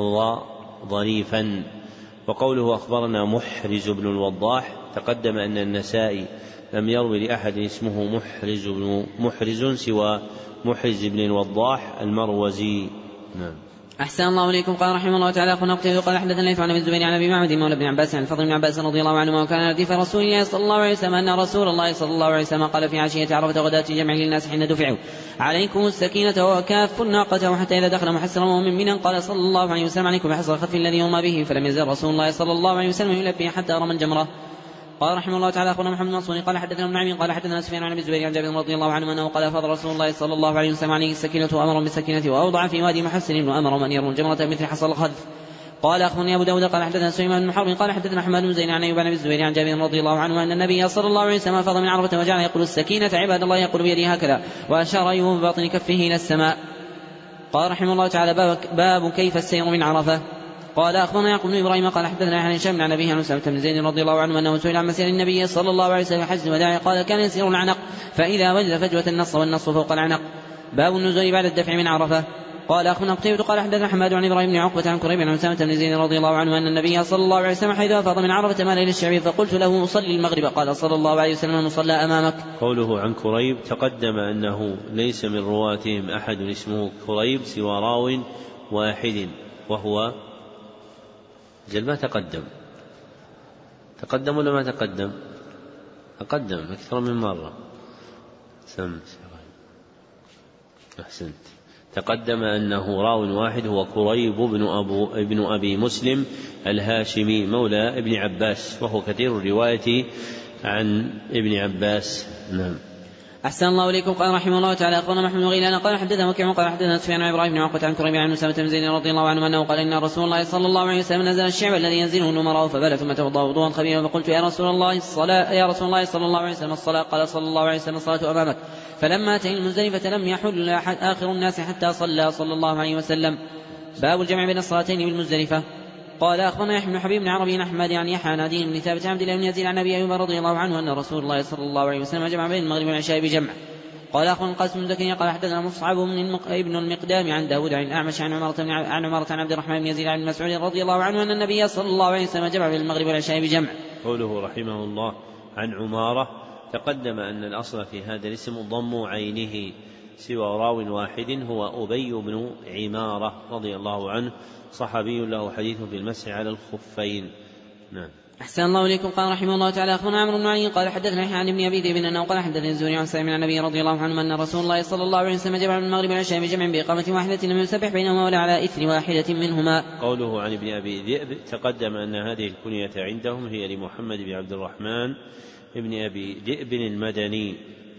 ظريفا. وقوله أخبرنا محرز بن الوضاح تقدم أن النسائي لم يروي لأحد اسمه محرز بن محرز سوى محرز بن الوضاح المروزي. نعم. أحسن الله إليكم. قال رحمه الله تعالى أخونا قتيبة قال حدثنا الليث عن أبي الزبير عن أبي معبد مولى بن عباس عن الفضل بن عباس رضي الله عنهما وكان رديف رسول الله صلى الله عليه وسلم أن رسول الله صلى الله عليه وسلم قال في عشية عرفة غداة جمع للناس حين دفعوا عليكم السكينة وكاف الناقة وحتى إذا دخل محسرا ومن منى قال صلى الله عليه وسلم عليكم بحصر الخف الذي يرمى به فلم يزل رسول الله صلى الله عليه وسلم يلبي حتى رمى الجمرة. قال رحمه الله تعالى أخونا محمد منصور قال حدثنا ابن عمي قال حدثنا سفيان عن أبي الزبير عن جابر رضي الله عنه أنه قال فضل رسول الله صلى الله عليه وسلم عليه السكينة وأمر بالسكينة وأوضع في وادي محسن وأمر من يرمي الجمرة مثل حصى الخذف. قال أخونا أبو داود قال حدثنا سليمان بن حرب قال حدثنا حماد بن زيد عن أيوب عن أبي الزبير عن جابر رضي الله عنه أن النبي صلى الله عليه وسلم فضل من عرفة وجعل يقول السكينة عباد الله يقول بيده هكذا وأشار أيوب بباطن كفه إلى السماء. قال رحمه الله تعالى باب, باب كيف السير من عرفة. قال أخبرنا يعقوب بن إبراهيم قال حدثنا عن هشام عن أبيه عن أسامة بن زيد رضي الله عنه أنه سئل عن مسير النبي صلى الله عليه وسلم حج الوداع قال كان يسير العنق فإذا وجد فجوة النص والنص فوق العنق. باب النزول بعد الدفع من عرفة. قال أخونا قتيبة قال حدثنا حماد عن إبراهيم بن عقبة عن كريب عن أسامة بن زيد رضي الله عنه أن النبي صلى الله عليه وسلم حيث أفاض من عرفة مال إلى الشعب فقلت له أصلي المغرب قال صلى الله عليه وسلم المصلى أمامك. قوله عن كريب تقدم أنه ليس من رواتهم أحد اسمه كريب سوى راو واحد وهو جل ما تقدم تقدم ولا ما تقدم تقدم أكثر من مرة سمت أحسنت. تقدم أنه راو واحد هو كريب بن, أبو ابن أبي مسلم الهاشمي مولى ابن عباس وهو كثير الرواية عن ابن عباس. نعم. أحسن الله إليكم. قال رحمه الله تعالى أخبرنا محمد بن غيلان قال حدثنا وكيع قال حدثنا سفيان عن إبراهيم بن عقبة عن كريب عن أسامة بن زيد رضي الله عنه أنه قال إن رسول الله صلى الله عليه وسلم نزل الشعب الذي ينزله الأمراء فبال ثم توضأ وضوءا خفيفا فقلت يا رسول الله الصلاة يا رسول الله صلى الله عليه وسلم الصلاة قال صلى الله عليه وسلم الصلاة أمامك فلما أتى المزدلفة لم يحل آخر الناس حتى صلى صلى الله عليه وسلم. باب الجمع بين الصلاتين بالمزدلفة. قال أخبرنا يحيى بن حبيب بن عربي بن أحمد عن يحيى عن عدي بن ثابت عن عبد الله بن يزيد عن أبي أيوب رضي الله عنه أن رسول الله صلى الله عليه وسلم جمع بين المغرب والعشاء بجمع قال أخبرنا القاسم بن زكريا قال حدثنا مصعب بن المقدام عن داود عن الأعمش عن عمرة عن عمرة عن عبد الرحمن بن يزيد عن مسعود رضي الله عنه أن النبي صلى الله عليه وسلم جمع بين المغرب والعشاء بجمع. قوله رحمه الله عن عمارة تقدم أن الأصل في هذا الاسم ضم عينه سوى راو واحد هو أبي بن عمارة رضي الله عنه صحابي له حديث في المسح على الخفين. نعم. أحسن الله إليكم. قال رحمه الله تعالى أخبرنا عمرو بن علي قال حدثنا يحيى عن ابن أبي ذئب أنه قال حدثني الزهري عن سالم عن النبي رضي الله عنه أن رسول الله صلى الله عليه وسلم جمع من المغرب والعشاء بجمع بإقامة واحدة لم يسبح بينهما ولا على إثر واحدة منهما. قوله عن ابن أبي ذئب تقدم أن هذه الكنية عندهم هي لمحمد بن عبد الرحمن ابن أبي ذئب المدني.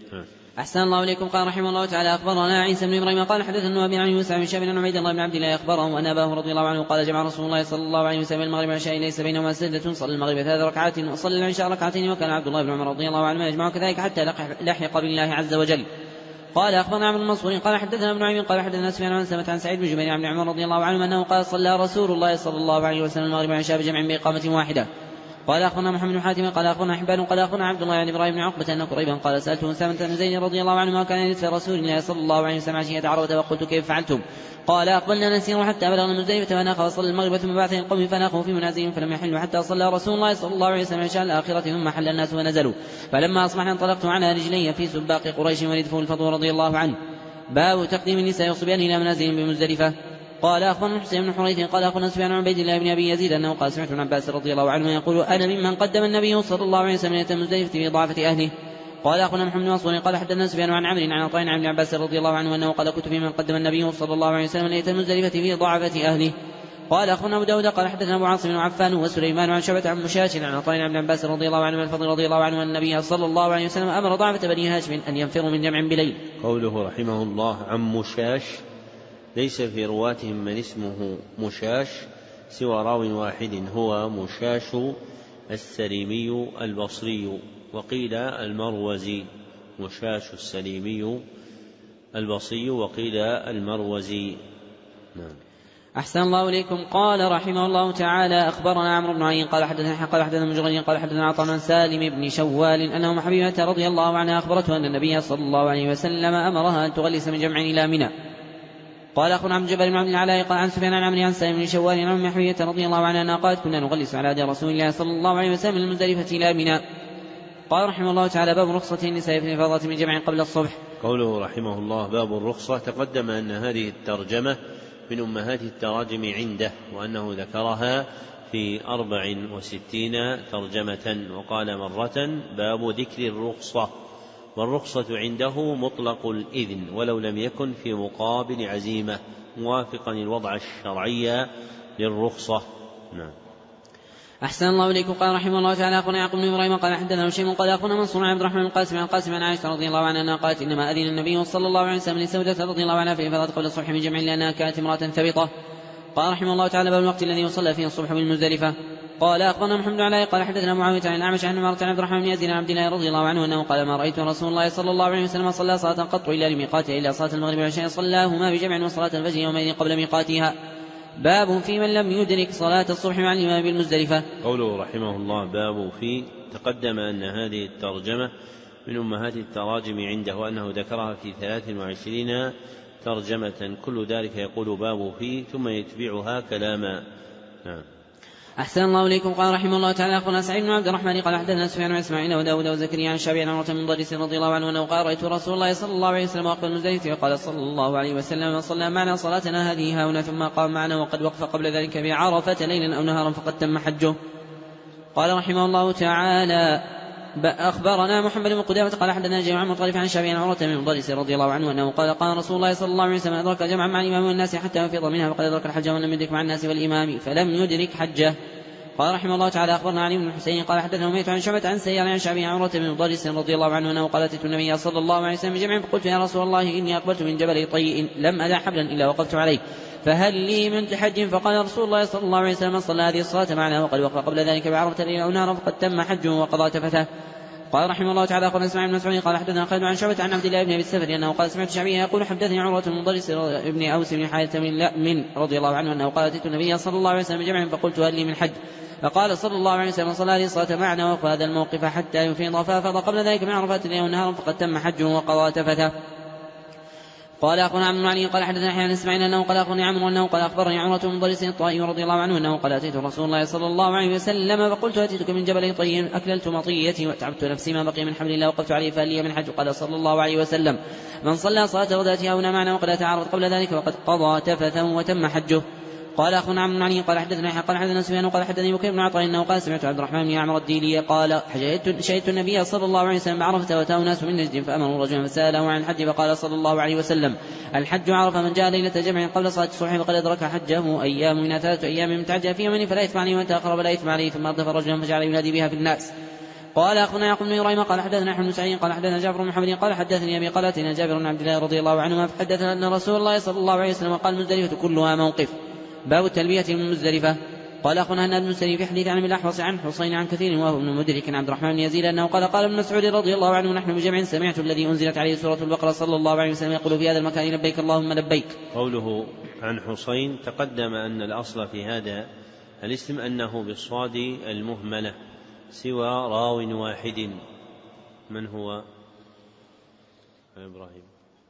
أحسن الله إليكم. قال رحمه الله تعالى أخبرنا عيسى بن إبراهيم قال حدثنا أبي عن يوسف بن شاب بن عبيد الله بن عبد الله أخبره أن أباه رضي الله عنه قال جمع رسول الله صلى الله عليه وسلم المغرب والعشاء ليس بينهما سجدة صلى المغرب ثلاث ركعات وصلى العشاء ركعتين وكان عبد الله بن عمر رضي الله عنه يجمع كذلك حتى لحق بالله عز وجل. قال أخبرنا عمرو بن منصور قال حدثنا ابن عمير قال حدثنا سفيان عن سلمة عن سعيد بن جبير عن عمر رضي الله عنه أنه قال صلى رسول الله صلى الله عليه وسلم المغرب والعشاء بجمع بإقامة واحدة. قال أخبرنا محمد بن حاتم قال أخبرنا حبان قال أخبرنا عبد الله بن إبراهيم بن عقبة أن قريبا قال سألته أسامة بن زيد رضي الله عنه ما كان يدرس رسول الله صلى الله عليه وسلم عشية عرفة وقلت كيف فعلتم؟ قال أقبلنا نسير حتى بلغنا مزدلفة فناخ وصلى المغرب ثم بعث القوم فناخوا في منازلهم فلم يحلوا حتى صلى رسول الله صلى الله عليه وسلم عشاء الآخرة ثم حل الناس ونزلوا فلما أصبحنا انطلقت على رجلي في سباق قريش وردفه الفضل رضي الله عنه. باب تقديم النساء والصبيان إلى منازلهم بمزدلفة. قال أخبرنا حسين بن حريث قال أخبرنا سفيان عن عبيد الله بن أبي يزيد أنه قال سمعت ابن عباس رضي الله عنه يقول أنا ممن قدم النبي صلى الله عليه وسلم ليلة المزدلفة في ضعفة أهله. قال أخبرنا محمد بن منصور قال حدثنا سفيان عن عمرو عن عطاء عن ابن عباس رضي الله عنه أنه قال كنت في من قدم النبي صلى الله عليه وسلم ليلة المزدلفة في ضعفة أهله. قال أخبرنا أبو داود قال حدثنا أبو عاصم وعفان وسليمان عن شعبة عن مشاش عن عطاء عن ابن عباس رضي الله عنه والفضل رضي الله عنه أن النبي صلى الله عليه وسلم أمر ضعفة بني هاشم أن ينفروا من جمع بليل. قوله رحمه الله عن مشاش ليس في رواتهم من اسمه مشاش سوى راو واحد هو مشاش السليمي البصري وقيل المروزي. مشاش السليمي البصري وقيل المروزي. نعم. أحسن الله إليكم. قال رحمه الله تعالى أخبرنا عمرو بن عين قال حدثنا قال حدثنا مجرد قال حدثنا عطاء عن سالم بن شوال أنه حبيبة رضي الله عنها أخبرته أن النبي صلى الله عليه وسلم أمرها أن تغلس من جمع إلى منى. قال أخونا عبد الجبار بن عبد العلاء قال عن سفيان عن عمرو عن سالم بن شوال عن أم حبيبة رضي الله عنها أنها قالت كنا نغلس على يد رسول الله صلى الله عليه وسلم من المزدلفة إلى منى. قال رحمه الله تعالى باب رخصة النساء في الإفاضة من جمع قبل الصبح. قوله رحمه الله باب الرخصة تقدم أن هذه الترجمة من أمهات التراجم عنده وأنه ذكرها في أربع وستين ترجمة وقال مرة باب ذكر الرخصة والرخصة عنده مطلق الإذن ولو لم يكن في مقابل عزيمة موافقا الوضع الشرعي للرخصة. نعم. أحسن الله إليكم. قال رحمه الله تعالى أخونا يعقوب بن إبراهيم قال حدثنا هشيم قال أخونا منصور عن عبد الرحمن القاسم عن القاسم عن عائشة رضي الله عنها أنها قالت إنما أذن النبي صلى الله عليه وسلم لسودة رضي الله عنها في الإفاضة قبل الصبح من جمع لأنها كانت امرأة ثبطة. قال رحمه الله تعالى باب الوقت الذي يصلى فيه الصبح بالمزدلفة. قال أخبرنا محمد بن علاء قال حدثنا معاوية عن الأعمش عن عمرة عن عبد الرحمن بن يزيد عن عبد الله رضي الله عنه أنه قال ما رأيت رسول الله صلى الله عليه وسلم صلى صلاة قط إلا لميقاتها إلا صلاة المغرب والعشاء صلاهما بجمع وصلاة الفجر يومئذ قبل ميقاتها. باب في من لم يدرك صلاة الصبح مع الإمام بالمزدلفة. قوله رحمه الله باب في تقدم أن هذه الترجمة من أمهات التراجم عنده وأنه ذكرها في ثلاث وعشرين ترجمة كل ذلك يقول باب في ثم يتبعها كلاما. نعم. أحسن الله إليكم. قال رحمه الله تعالى أخونا سعيد بن عبد الرحمن قال حدثنا سفيان وإسماعيل وداود وزكريا عن شعبي عن عمرة بن مضرس رضي الله عنه أنه قال رأيت رسول الله صلى الله عليه وسلم وقبل المزدلفة وقال صلى الله عليه وسلم صلى معنا صلاتنا هذه هاهنا ثم قام معنا وقد وقف قبل ذلك بعرفة ليلا أو نهارا فقد تم حجه. قال رحمه الله تعالى أخبرنا محمد بن قدامة قال حدثنا جماعة مطرف عن شعبي عن عمرة بن مضرس رضي الله عنه أنه قال قال رسول الله صلى الله عليه وسلم أدرك جمعا مع الإمام والناس حتى يفيض منها فقد أدرك الحج ولم يدرك مع الناس والإمام فلم يدرك حجه. قال رحمه الله تعالى أخبرنا علي بن الحسين قال حدثنا أمية عن شعبة عن سيار عن شعبي عن عمرة بن مضرس رضي الله عنه أنه قال أتيت النبي صلى الله عليه وسلم بجمع فقلت يا رسول الله إني أقبلت من جبل طيء لم أدع حبلا إلا وقفت عليه فهل لي من حج؟ فقال رسول الله صلى الله عليه وسلم صلى هذه الصلاة معنا وقد وقف قبل ذلك بعرفة ليلا أو نهارا فقد تم حجه وقضى تفته. قال رحمه الله تعالى قال اسماعيل بن مسعود قال حدثنا خالد عن شعبة عن عبد الله بن ابي السفر انه قال سمعت الشعبي يقول حدثني عروة المضرس ابن اوس بن حارثة من رضي الله عنه انه قال اتيت النبي صلى الله عليه وسلم جمعا فقلت هل لي من حج؟ فقال صلى الله عليه وسلم صلى لي الصلاة معنا وقف هذا الموقف حتى يفيض فافاض قبل ذلك من عرفات اليوم نهارا فقد تم حجه وقضى تفثه. قال أخبرنا عمرو بن علي قال حدثنا يحيى بن اسماعيل انه قال اخبرني عمرو انه قال اخبرني عمرة بن ضريس الطائي رضي الله عنه انه قال اتيت رسول الله صلى الله عليه وسلم فقلت اتيتك من جبل طي اكللت مطيتي وتعبت نفسي ما بقي من حبل الله وقفت عليه فهل لي من حج؟ قال صلى الله عليه وسلم من صلى صلاة غداته هنا معنا وقد تعرض قبل ذلك وقد قضى تفثه وتم حجه. قال أخونا عمرو بن علي قال حدثنا يحيى قال حدثنا سفيان قال حدثني بكير بن عطاء انه قال سمعت عبد الرحمن بن عمرو الديلي قال شهدت النبي صلى الله عليه وسلم بعرفة واتاه ناس من نجد فامروا رجلا فساله عن الحج فقال صلى الله عليه وسلم الحج عرفة من جاء ليلة جمع قبل صلاة الصبح فقد أدرك حجه أيام من ثلاثة أيام من تعجل في يومين فلا إثم عليه ومن تأخر فلا إثم عليه ثم أضاف رجلا فجعل ينادي بها في الناس. قال أخونا يعقوب بن إبراهيم قال حدثنا أحمد بن سعيد قال حدثنا جابر بن محمد قال حدثني أبي قال أتينا جابر بن عبد الله رضي الله عنهما فحدثنا أن رسول الله صلى الله عليه وسلم قال مزدلفة كلها موقف. باب التلبية من مزدلفة. قال أخونا أن ابن سعيد في حديث عن الأحوص عن حسين عن كثير وهو ابن مدرك عن عبد الرحمن بن يزيد أنه قال قال ابن مسعود رضي الله عنه نحن بجمع سمعت الذي أنزلت عليه سورة البقرة صلى الله عليه وسلم يقول في هذا المكان لبيك اللهم لبيك. قوله عن حسين تقدم أن الأصل في هذا الاسم أنه بالصاد المهملة سوى راو واحد. من هو إبراهيم؟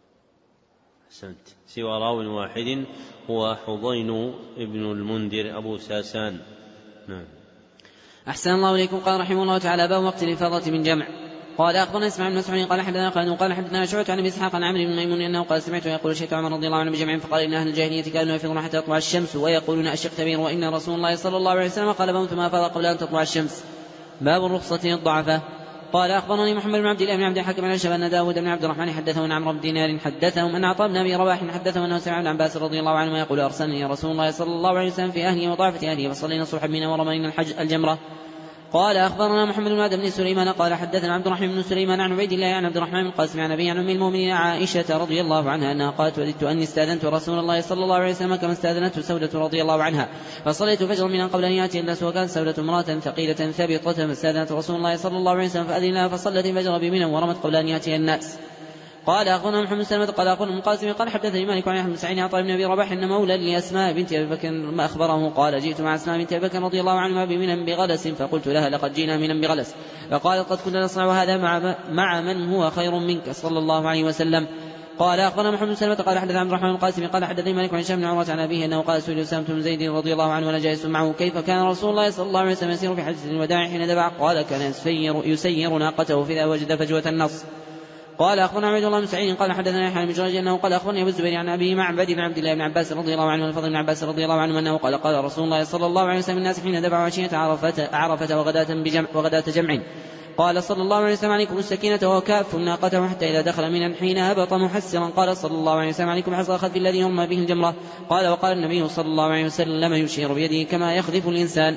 أحسنت. سوى راو واحد هو حضين ابن المنذر أبو ساسان. نعم. أحسن الله إليكم. قال رحمه الله تعالى باب وقت الإفاضة من جمع. قال أخبرنا اسماعيل بن مسعود قال حدثنا قال قال حدثنا شعبة عن أبي إسحاق عن عمرو بن ميمون أنه قال سمعته يقول شهدت عمر رضي الله عنه بجمع فقال إن أهل الجاهلية كانوا يفيضون حتى تطلع الشمس ويقولون أشق كبير وإن رسول الله صلى الله عليه وسلم قال بموت ما أفاض قبل أن تطلع الشمس. باب الرخصة للضعفاء. قال أخبرني محمد بن عبد الله بن عبد الحكم عن شبه أن داود بن عبد الرحمن حدثه عن عمرو بن دينار حدثهم أن عطاء بن أبي رباح حدثه أنه سمع ابن عباس رضي الله عنه يقول أرسلني رسول الله صلى الله عليه وسلم في أهلي وضعفة أهلي فصلينا الصبح بنا ورمينا الحج الجمرة. قال أخبرنا محمد بن عبد بن سليمان قال حدثنا عبد الرحمن بن سليمان عن عبيد الله عن عبد الرحمن بن قاسم عن أبي عن أم المؤمنين عائشة رضي الله عنها أنها قالت وددت أني استأذنت رسول الله صلى الله عليه وسلم كما استأذنته سودة رضي الله عنها فصليت فجر من قبل أن يأتي الناس وكانت سودة امرأة ثقيلة ثابطة فاستأذنت رسول الله صلى الله عليه وسلم فأذن لها فصلت الفجر بمنى ورمت قبل أن يأتي الناس. قال أخونا محمد سلمة قال أخونا من قاسم قال حدثني مالك عن أحمد سعيد عطاء بن أبي رباح أن مولى لأسماء بنت أبي بكر ما أخبره قال جئت مع أسماء بنت أبي بكر رضي الله عنها بمنى بغلس فقلت لها لقد جئنا منى بغلس فقالت قد كنا نصنع هذا مع, مع من هو خير منك صلى الله عليه وسلم. قال أخبرنا محمد سلمة قال حدث عبد الرحمن القاسم قال حدثني مالك عن هشام بن عروة عن أبيه أنه قال سئل أسامة بن زيد رضي الله عنه وأنا جالس معه كيف كان رسول الله صلى الله عليه وسلم يسير في حجة الوداع حين دبع قال كان يسير, يسير ناقته فإذا وجد فجوة النص. قال أخبرنا عبد الله بن سعيد قال حدثنا يحيى بن جريج أنه قال أخبرني أبو الزبير عن أبي معبد بن عبد الله بن عباس رضي الله عنه والفضل بن عباس رضي الله عنه أنه قال قال رسول الله صلى الله عليه وسلم الناس حين دبعوا عشية عرفة, عرفة وغداة بجمع وغداة جمع قال صلى الله عليه وسلم عليكم السكينة وكاف ناقته حتى إذا دخل من حين هبط محسرا قال صلى الله عليه وسلم عليكم حصى الخذف الذي يرمى به الجمرة. قال وقال النبي صلى الله عليه وسلم يشير بيده كما يخذف الإنسان.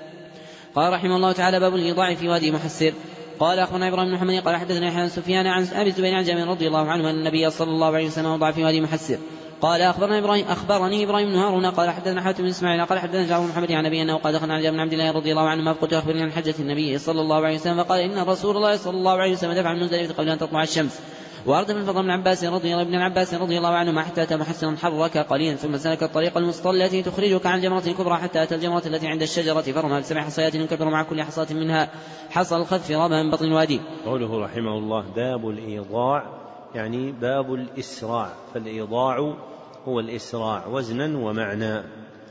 قال رحمه الله تعالى باب الإيضاع في وادي محسر. قال أخونا إبراهيم بن محمد قال حدثنا يحيى بن سفيان عن أبي الزبير عن جابر رضي الله عنه أن النبي صلى الله عليه وسلم وضع في وادي محسر. قال أخبرنا إبراهيم أخبرني إبراهيم بن هارون قال حدثنا حاتم بن إسماعيل قال حدثنا جابر بن محمد عن أبي أنه قال دخلنا على جابر بن عبد الله رضي الله عنه ما فقلت أخبرني عن حجة النبي صلى الله عليه وسلم فقال إن رسول الله صلى الله عليه وسلم دفع من مزدلفة قبل أن تطلع الشمس وأرد من فضل بن عباس رضي الله ابن عباس رضي الله عنه حتى أتى محسرا حرك قليلا ثم سلك الطريق المسطى التي تخرجك عن الجمرة الكبرى حتى أتى الجمرة التي عند الشجرة فرمى بسبع حصيات يكبر مع كل حصاة منها حصى الخذف رمى من بطن الوادي. قوله رحمه الله باب الإيضاع يعني باب الإسراع فالإيضاع هو الإسراع وزنا ومعنى.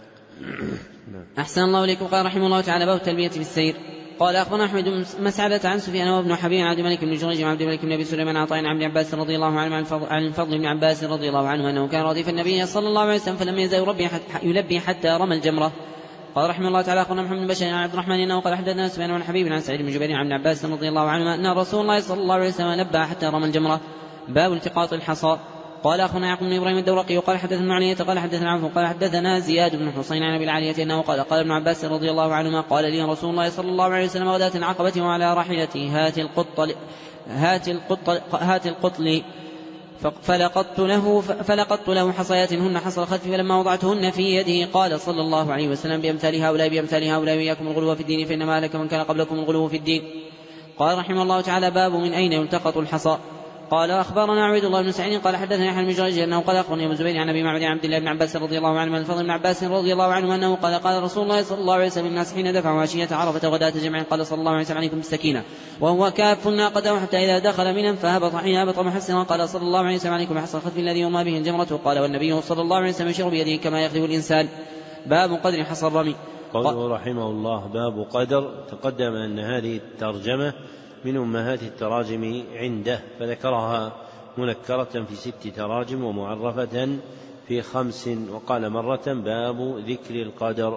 أحسن الله إليكم. قال رحمه الله تعالى باب التلبية بالسير. قال أخبرنا أحمد بن مسعدة عن سفيان وابن حبيب عن عبد الملك بن جريج عن عبد الملك بن أبي سليمان عن عطاء عن ابن عباس رضي الله عنه عن الفضل بن عباس رضي الله عنه أنه كان رديف النبي صلى الله عليه وسلم فلم يزل يلبي حتى رمى الجمرة. قال رحمه الله تعالى أخبرنا محمد بن بشير عن عبد الرحمن أنه قال حدثنا سفيان وابن حبيب عن سعيد بن جبير عن ابن عباس رضي الله عنه أن رسول الله صلى الله عليه وسلم لبى حتى رمى الجمرة. باب التقاط الحصى. قال أخونا يعقوب بن إبراهيم الدورقي وقال حدثنا علية قال حدثنا عنه قال حدثنا زياد بن حسين عن أبي العالية أنه قال قال ابن عباس رضي الله عنهما قال لي رسول الله صلى الله عليه وسلم غداة العقبة وعلى راحلتي هات القطل هات القطل هات القطل فلقطت له فلقطت له حصيات هن حصى الخلف فلما وضعتهن في يده قال صلى الله عليه وسلم بأمثال هؤلاء بأمثال هؤلاء وإياكم الغلو في الدين فإنما هلك من كان قبلكم الغلو في الدين. قال رحمه الله تعالى: باب من أين يلتقط الحصى. قال أخبرنا عبيد الله بن سعيد قال حدثنا يحيى بن جريج أنه قال أخبرني أبو الزبير عن أبي معبد عبد الله بن عباس رضي الله عنه عن الفضل بن عباس رضي الله عنه أنه قال قال رسول الله صلى الله عليه وسلم الناس حين دفعوا عشية عرفة غداة جمع قال صلى الله عليه وسلم: عليكم بالسكينة، وهو كاف الناقة حتى إذا دخل منها فهبط حين هبط محسنا قال صلى الله عليه وسلم: عليكم بحصى الخلف الذي يرمى به الجمرة. قال والنبي صلى الله عليه وسلم يشير بيده كما يخلف الإنسان. باب قدر حصى الرمي. قوله رحمه الله: باب قدر. تقدم أن هذه الترجمة من أمهات التراجم عنده، فذكرها منكرة في ست تراجم ومعرفة في خمس، وقال مرة: باب ذكر القدر.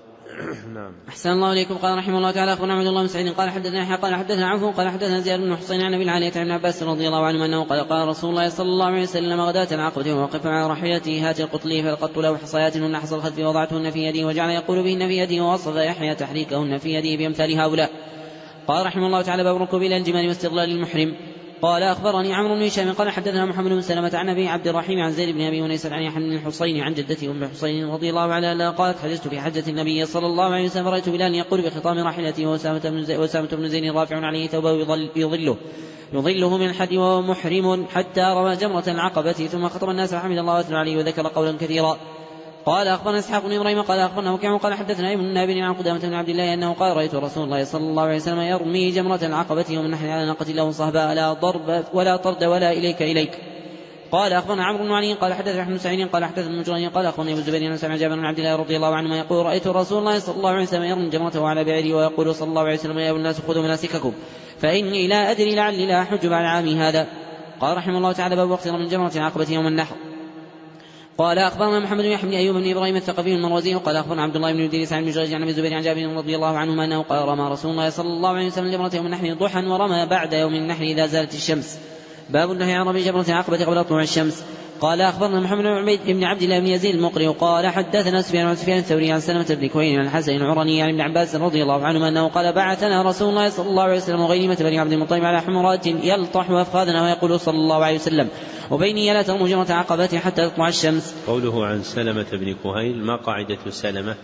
نعم. أحسن الله إليكم. قال رحمه الله تعالى: أخبرنا عبد الله بن سعيد قال حدثنا يحيى قال حدثنا عفو قال حدثنا زياد بن حسين عن أبي العالية عن عباس رضي الله عنه أنه قال قال رسول الله صلى الله عليه وسلم: غداة العقبة ووقف على راحلته هات القطلي فلقطت له حصيات هن حصى الخلف وضعتهن في يدي، وجعل يقول بهن في يدي، ووصف يحيى تحريكهن في يدي بأمثال هؤلاء. قال رحمه الله تعالى: باب ركوب إلى الجمال واستغلال المحرم. قال أخبرني عمرو بن هشام قال حدثنا محمد بن سلمة عن أبي عبد الرحيم عن زيد بن أبي أنيس عن يحيى بن الحصين عن جدته أم الحصين رضي الله عنها قالت: حجزت في حجة النبي صلى الله عليه وسلم فرأيت بلال يقول بخطام راحلته وأسامة بن زيد رافع عليه ثوبه يظله يظله من الحد وهو محرم حتى رمى جمرة العقبة، ثم خطب الناس فحمد الله وأثنى عليه وذكر قولا كثيرا. قال أخبرنا إسحاق بن إبراهيم قال أخبرنا وكيع قال حدثنا ابن نابل عن قدامة بن عبد الله أنه قال: رأيت رسول الله صلى الله عليه وسلم يرمي جمرة العقبة يوم النحر على ناقة له صهباء لا ضرب ولا طرد ولا إليك إليك. قال أخبرنا عمرو بن علي قال حدثنا أحمد بن سعيد قال حدثنا المجرد قال أخبرني أبو الزبير عن سمع جابر بن عبد الله رضي الله عنه يقول: رأيت رسول الله صلى الله عليه وسلم يرمي جمرته على بعيره ويقول صلى الله عليه وسلم: يا أيها الناس خذوا مناسككم فإني لا أدري لعلي لا أحج بعد عامي هذا. قال رحمه الله تعالى: باب وقت رمي جمرة العقبة يوم النحر. قال أخبرنا محمد بن يحيى بن أيوب بن إبراهيم الثقفي المروزي قال أخبرنا عبد الله بن إدريس عن مجرد عن أبي الزبير عن جابر رضي الله عنهما أنه قال: رمى رسول الله صلى الله عليه وسلم جمرة يوم النحر ضحى ورمى بعد يوم النحر إذا زالت الشمس. باب النهي عن رمي جمرة العقبة قبل طلوع الشمس. قال أخبرنا محمد بن عبيد بن عبد الله بن يزيد المقري قال حدثنا سفيان عن سفيان الثوري عن سلمة بن كوين عن الحسن العرني عن ابن عباس رضي الله عنهما أنه قال: بعثنا رسول الله صلى الله عليه وسلم وغيمة بني عبد المطلب على حمرات يلطح أفخاذنا ويقول صلى الله عليه وسلم: وبيني لا ترموا جمرة عقبة حتى تطلع الشمس. قوله عن سلمة بن كهيل: ما قاعدة سلمة؟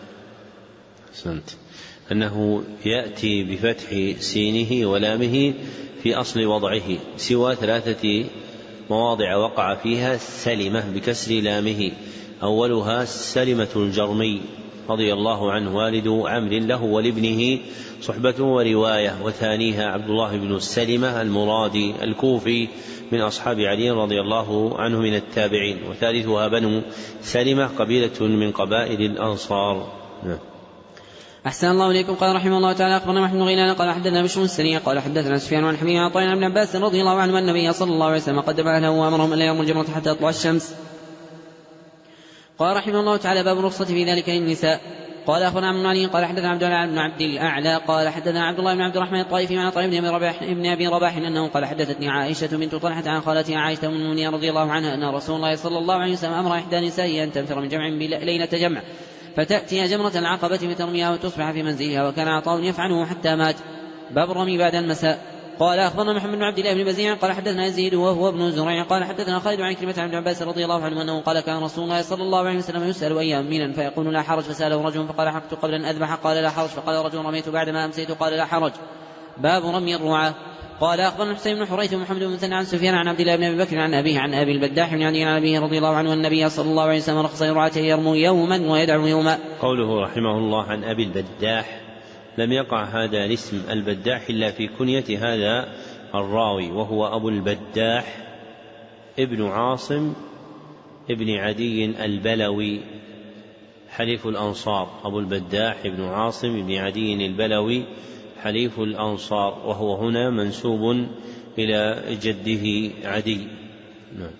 سنت أنه يأتي بفتح سينه ولامه في أصل وضعه سوى ثلاثة مواضع وقع فيها سلمة بكسر لامه. أولها سلمة الجرمي رضي الله عنه والد عمرو له ولابنه صحبة ورواية، وثانيها عبد الله بن السلمة المرادي الكوفي من أصحاب علي رضي الله عنه من التابعين، وثالثها بنو سلمة قبيلة من قبائل الأنصار. نعم. أحسن الله إليكم. قال رحمه الله تعالى: أخبرنا محمد بن غيلان قال حدثنا بشر السرية قال حدثنا سفيان عن حميد عن طائر بن عباس رضي الله عنه أن النبي صلى الله عليه وسلم قدم أهله وأمرهم أن لا يرموا الجمرة حتى تطلع الشمس. قال رحمه الله تعالى: باب الرخصة في ذلك للنساء. قال أخبرنا عن علي قال حدثنا عبد الله بن عبد الأعلى قال حدثنا عبد الله بن عبد الرحمن الطائفي عن طائر بن رباح ابن أبي رباح أنه قال: حدثتني عائشة بنت طلحة عن خالتها عائشة أم المؤمنين رضي الله عنها أن رسول الله صلى الله عليه وسلم أمر إحدى نسائه أن تنفر من جمع ليلة جمع فتأتي جمرة العقبة فترميها وتصبح في منزلها، وكان عطاء يفعله حتى مات. باب الرمي بعد المساء. قال أخبرنا محمد بن عبد الله بن بزيع قال حدثنا يزيد وهو ابن زريع قال حدثنا خالد عن كلمة عن ابن عباس رضي الله عنه أنه قال: كان رسول الله صلى الله عليه وسلم يسأل أيام منا فيقول: لا حرج، فسأله رجل فقال: حقت قبل أن أذبح قال: لا حرج، فقال رجل: رميت بعدما أمسيت قال: لا حرج. باب رمي الرعاة. قال أخبرنا حسين بن حريث ومحمد بن مثنى عن سفيان عن عبد الله بن أبي بكر عن أبيه عن أبي البداح بن عدي عن أبيه رضي الله عنه النبي صلى الله عليه وسلم رخص لرعاته يرموا يوما ويدعو يوما. قوله رحمه الله عن أبي البداح: لم يقع هذا الاسم البداح إلا في كنية هذا الراوي، وهو أبو البداح ابن عاصم ابن عدي البلوي حليف الأنصار. أبو البداح ابن عاصم ابن عدي البلوي حليف الأنصار، وهو هنا منسوب إلى جده عدي. نعم.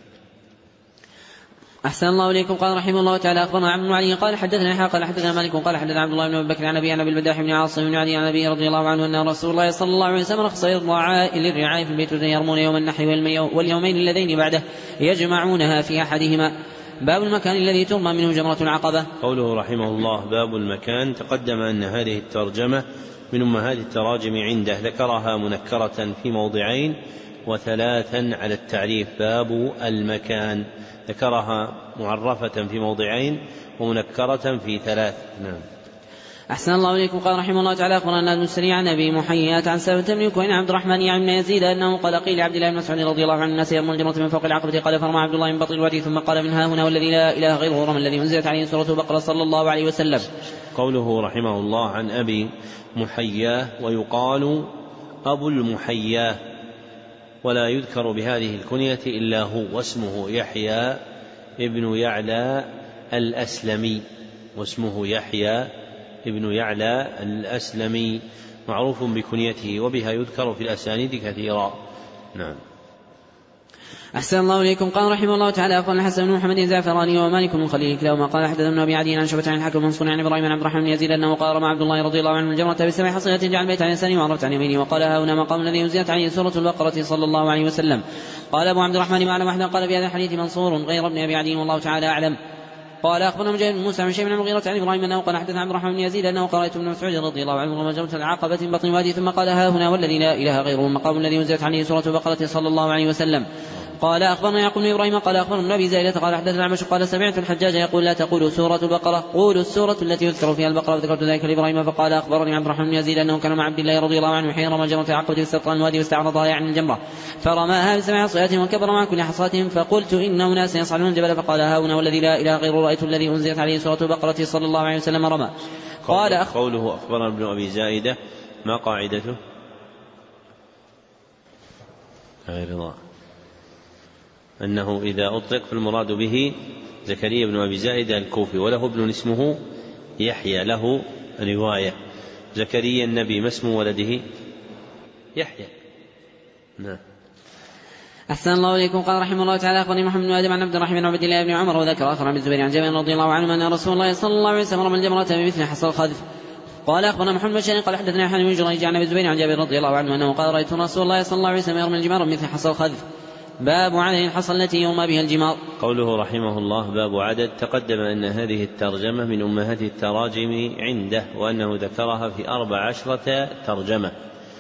أحسن الله إليكم. قال رحمه الله تعالى: أخبرنا عبد علي قال حدثنا يحيى قال حدثنا مالك قال حدثنا عبد الله بن أبي بكر عن أبي عن أبي البداح بن عاصم بن عدي عن أبي رضي الله عنه أن رسول الله صلى الله عليه وسلم رخص للرعاء في البيت يرمون يوم النحر واليومين اللذين بعده يجمعونها في أحدهما. باب المكان الذي ترمى منه جمرة العقبة. قوله رحمه الله: باب المكان. تقدم أن هذه الترجمة من أمهات التراجم عنده، ذكرها منكرة في موضعين وثلاثا على التعريف. باب المكان ذكرها معرفة في موضعين ومنكرة في ثلاث. نعم. أحسن الله إليكم. قال رحمه الله تعالى أخبرنا ابن السري عن أبي محيات عن سلمة بن كوين عبد الرحمن يعني بن يزيد أنه قال قيل عبد الله بن مسعود رضي الله عنه الناس يرمون الجمرة من فوق العقبة قال فرمى عبد الله من بطن الوادي ثم قال منها هنا والذي لا إله غيره رمى الذي أنزلت عليه سورة البقرة صلى الله عليه وسلم. قوله رحمه الله عن أبي محياه ويقال أبو المحياه ولا يذكر بهذه الكنية إلا هو واسمه يحيى ابن يعلى الأسلمي واسمه يحيى ابن يعلى الأسلمي معروف بكنيته وبها يذكر في الأسانيد كثيرا. نعم. أحسن الله إليكم. قال رحمه الله تعالى أخبرنا الحسن بن محمد الزعفراني ومالك بن خليل كلاهما قال حدثنا ابن أبي عدي عن شعبة عن الحكم منصور عن إبراهيم عن عبد الرحمن بن يزيد أنه قال رمى عبد الله رضي الله عنه الجمرة بسبع حصيات جعل البيت عن يساره وعرفت عن يمينه وقال ها هنا مقام الذي أنزلت عليه سورة البقرة صلى الله عليه وسلم. قال أبو عبد الرحمن ما أعلم أحدا قال بهذا الحديث منصور غير ابن أبي عدي والله تعالى أعلم. قال أخبرنا مجاهد بن موسى عن شيء من المغيرة عن إبراهيم أنه قال حدثنا عبد الرحمن بن يزيد أنه قرأت ابن مسعود رضي الله عنه رمى جمرة العقبة من بطن وادي ثم قال ها هنا والذي لا إله غيره مقام الذي أنزلت عليه سورة البقرة صلى الله عليه وسلم. قال أخبرنا يعقوب بن إبراهيم قال أخبرنا ابن أبي زائدة قال حدثنا الأعمش قال سمعت الحجاج يقول لا تقولوا سورة البقرة قولوا السورة التي يذكر فيها البقرة وذكرت ذلك لإبراهيم فقال أخبرني عبد الرحمن بن يزيد أنه كان مع عبد الله رضي الله عنه حين رمى جمرة العقبة باستبطان الوادي واستعرضها يعني الجمرة فرماها بسبع حصيات وكبر مع كل حصاة فقلت إن أناس يصعدون الجبل فقال ها هنا والذي لا إله غيره رأيت الذي أنزلت عليه سورة البقرة صلى الله عليه وسلم رمى. قال أخ... قوله أخبرنا ابن أبي زائدة ما قاعدته؟ غير أنه إذا أطلق فالمراد به زكريا بن أبي زائدة الكوفي وله ابن اسمه يحيى له رواية. زكريا النبي ما اسم ولده؟ يحيى. نعم. أحسن الله إليكم. قال رحمه الله تعالى أخبرني محمد بن آدم عن عبد الرحمن بن عبد الله بن عمر وذكر آخر عن الزبير عن جابر رضي الله عنه أن رسول الله صلى الله عليه وسلم رمى الجمرة بمثل حصى الخذف. قال أخبرنا محمد بن شيخ قال حدثنا يحيى بن جريج عن أبي الزبير عن جابر رضي الله عنه أنه قال رأيت رسول الله صلى الله عليه وسلم يرمي الجمار بمثل حصى الخذف. باب عدد الحصى التي يرمى بها الجمار. قوله رحمه الله باب عدد تقدم أن هذه الترجمة من أمهات التراجم عنده وأنه ذكرها في أربع عشرة ترجمة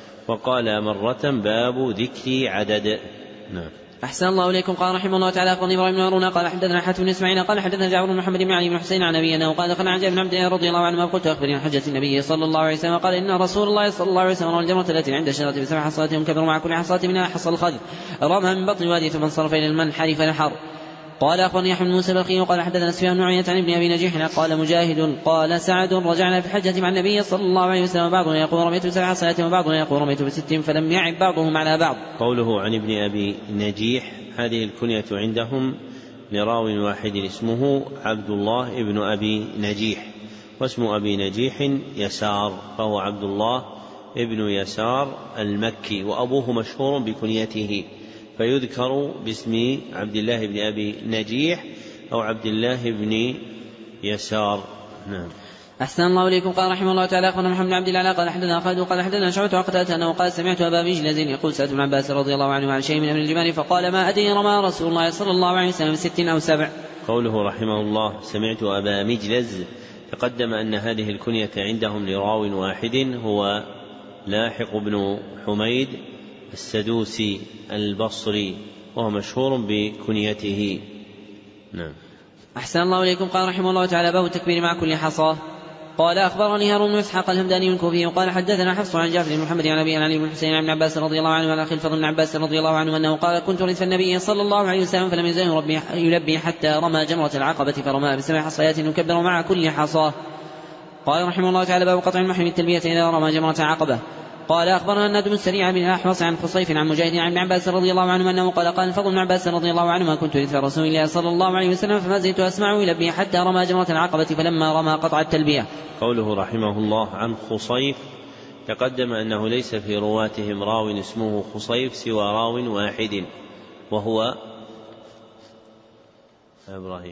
وقال مرة باب ذكر عدد. نعم. أحسن الله إليكم. قال رحمه الله تعالى أخبرني إبراهيم بن هارون قال حدثنا حاتم بن إسماعيل قال حدثنا جعفر بن محمد بن علي بن حسين عن أبي أنه قال دخلنا عن جابر بن عبد الله رضي الله عنه قلت أخبرني عن حجة النبي صلى الله عليه وسلم قال إن رسول الله صلى الله عليه وسلم رمى الجمرة التي عند الشجرة بسبع حصات كبر مع كل حصاة منها حصى الخذف رمى من بطن الوادي ثم انصرف إلى المنحر فنحر. قال أخبرني يحيى بن موسى البلخي وقال حدثنا سفيان بن عيينة عن ابن أبي نجيح قال مجاهد قال سعد رجعنا في الحجة مع النبي صلى الله عليه وسلم وبعضنا يقول رميت بسبع حصيات وبعضنا يقول رميت بست فلم يعب بعضهم على بعض. قوله عن ابن أبي نجيح هذه الكنية عندهم لراو واحد اسمه عبد الله ابن أبي نجيح واسم أبي نجيح يسار فهو عبد الله ابن يسار المكي وأبوه مشهور بكنيته فيذكر باسم عبد الله بن أبي نجيح أو عبد الله بن يسار. نعم. أحسن الله إليكم. قال رحمه الله تعالى أخبرنا محمد بن عبد الله قال حدثنا خالد قال حدثنا شعبة وقتادة أنه قال سمعت أبا مجلز يقول سألت ابن عباس رضي الله عنه عن شيء من أمر الجمال فقال ما أدري رمى رسول الله صلى الله عليه وسلم ست أو سبع. قوله رحمه الله سمعت أبا مجلز تقدم أن هذه الكنية عندهم لراو واحد هو لاحق بن حميد السدوسي البصري وهو مشهور بكنيته. نعم. أحسن الله إليكم. قال رحمه الله تعالى باب التكبير مع كل حصاه. قال أخبرني هارون بن إسحاق الهمداني الكوفي وقال حدثنا حفص عن جعفر بن محمد عن أبي عن علي بن حسين عن ابن عباس رضي الله عنه وعن أخي الفضل بن عباس رضي الله عنه أنه قال كنت ردف النبي صلى الله عليه وسلم فلم يزل يلبي حتى رمى جمرة العقبة فرمى بسبع حصيات يكبر مع كل حصاه. قال رحمه الله تعالى باب قطع المحرم التلبية إذا رمى جمرة العقبة. قال أخبرنا الندم السريع بن الأحوص عن خصيف عن مجاهد عن ابن عباس رضي الله عنه أنه قال قال الفضل بن عباس رضي الله عنه ما كنت ردف رسول الله صلى الله عليه وسلم فما زلت أسمعه يلبي حتى رمى جمرة العقبة فلما رمى قطع التلبية. قوله رحمه الله عن خصيف تقدم أنه ليس في رواتهم راو اسمه خصيف سوى راو واحد وهو إبراهيم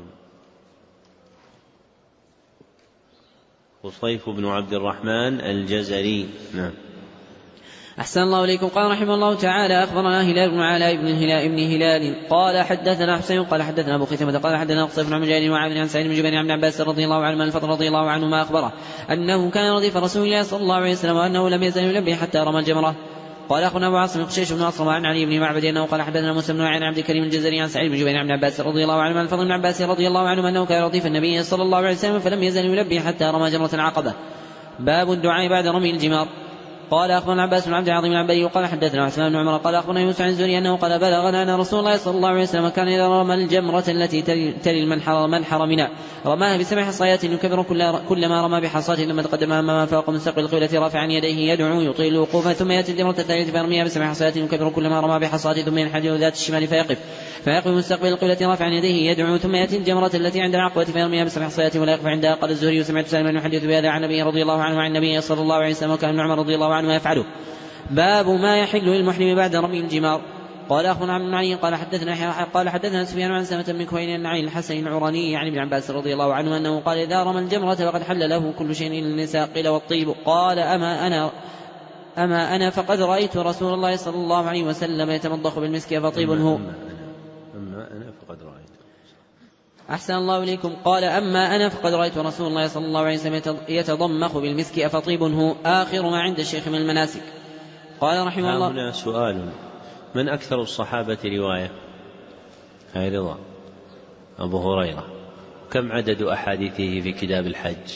خصيف بن عبد الرحمن الجزري. نعم. أحسن الله إليكم. قال رحمه الله تعالى أخبرنا هلال بن علاء بن هلال بن هلال قال حدثنا حسين قال حدثنا أبو خيثمة قال حدثنا قصيف بن مجاهد وعامر عن سعيد بن جبير عن عباس رضي الله عنه من الفضل رضي الله عنه ما أخبره أنه كان رديف رسول الله صلى الله عليه وسلم وأنه لم يزل يلبي حتى رمى الجمرة. قال أخونا أبو عاصم قشيش بن أصرم عن علي بن معبد أنه قال حدثنا موسى بن عن عبد الكريم الجزري عن سعيد بن جبير عن عباس رضي الله عنه من الفضل بن عباس رضي الله عنه أنه كان رديف النبي صلى الله عليه وسلم فلم يزل يلبي حتى رمى جمرة العقبة. باب الدعاء بعد رمي الجمار. قال أخبرنا عباس بن عبد العظيم العنبري وقال حدثنا عثمان بن عمر قال أخبرنا يوسف عن الزهري أنه قال بلغنا أن رسول الله صلى الله عليه وسلم كان إذا رمى الجمرة التي تلي المنحر منحر منها رماها بسبع حصيات يكبر كلما رمى بحصاة لما تقدم أمام فوق مستقبل القبلة رافعا يديه يدعو يطيل الوقوف ثم يأتي الجمرة الثانية فيرميها بسبع حصيات يكبر كلما رمى بحصاة ثم ينحدر ذات الشمال فيقف فيقف مستقبل القبلة رافعا يديه يدعو ثم يأتي الجمرة التي عند العقبة فيرميها بسبع حصيات ولا يقف عندها. قال الزهري سمعت سالما يحدث بهذا عن النبي رضي الله عنه وعن النبي صلى الله عليه وسلم وكان ابن عمر رضي الله عنه يفعله. باب ما يحل للمحرم بعد رمي الجمار. قال أخبرنا عبد العلي قال حدثنا قال حدثنا سفيان عن سلمة بن كهيل عن الحسن العراني عن ابن عباس رضي الله عنه أنه قال إذا رمى الجمرة فقد حل له كل شيء إلا النساء قيل والطيب. قال أما أنا أما أنا فقد رأيت رسول الله صلى الله عليه وسلم يتمضخ بالمسك فطيب هو. أما أنا فقد رأيت أحسن الله إليكم. قال أما أنا فقد رأيت رسول الله صلى الله عليه وسلم يتضمخ بالمسك أفطيب هو آخر ما عند الشيخ من المناسك. قال رحمه الله. هنا سؤال: من أكثر الصحابة رواية؟ هاي رضا أبو هريرة. كم عدد أحاديثه في كتاب الحج؟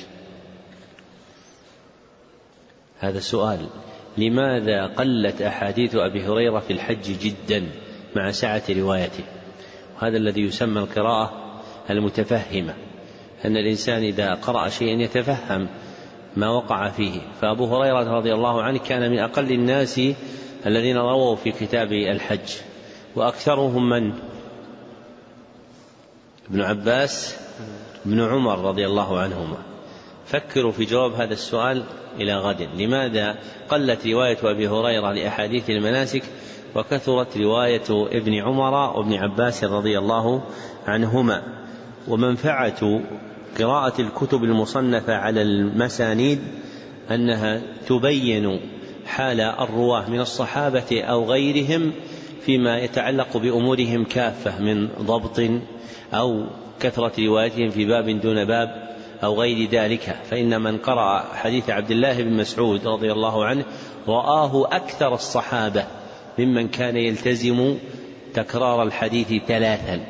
هذا سؤال. لماذا قلت أحاديث أبي هريرة في الحج جدا مع سعة روايته؟ وهذا الذي يسمى القراءة المتفهمة، أن الإنسان إذا قرأ شيئا يتفهم ما وقع فيه. فأبو هريرة رضي الله عنه كان من أقل الناس الذين رووا في كتاب الحج، وأكثرهم من؟ ابن عباس ابن عمر رضي الله عنهما. فكروا في جواب هذا السؤال إلى غد. لماذا قلت رواية أبي هريرة لأحاديث المناسك وكثرت رواية ابن عمر وابن عباس رضي الله عنهما؟ ومنفعة قراءة الكتب المصنفة على المسانيد أنها تبين حال الرواه من الصحابة أو غيرهم فيما يتعلق بأمورهم كافة من ضبط أو كثرة روايتهم في باب دون باب أو غير ذلك. فإن من قرأ حديث عبد الله بن مسعود رضي الله عنه رآه أكثر الصحابة ممن كان يلتزم تكرار الحديث ثلاثا،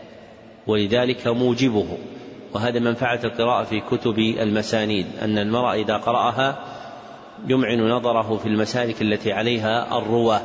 ولذلك موجبه. وهذا منفعة القراءة في كتب المسانيد، أن المرء إذا قرأها يمعن نظره في المسالك التي عليها الرواة.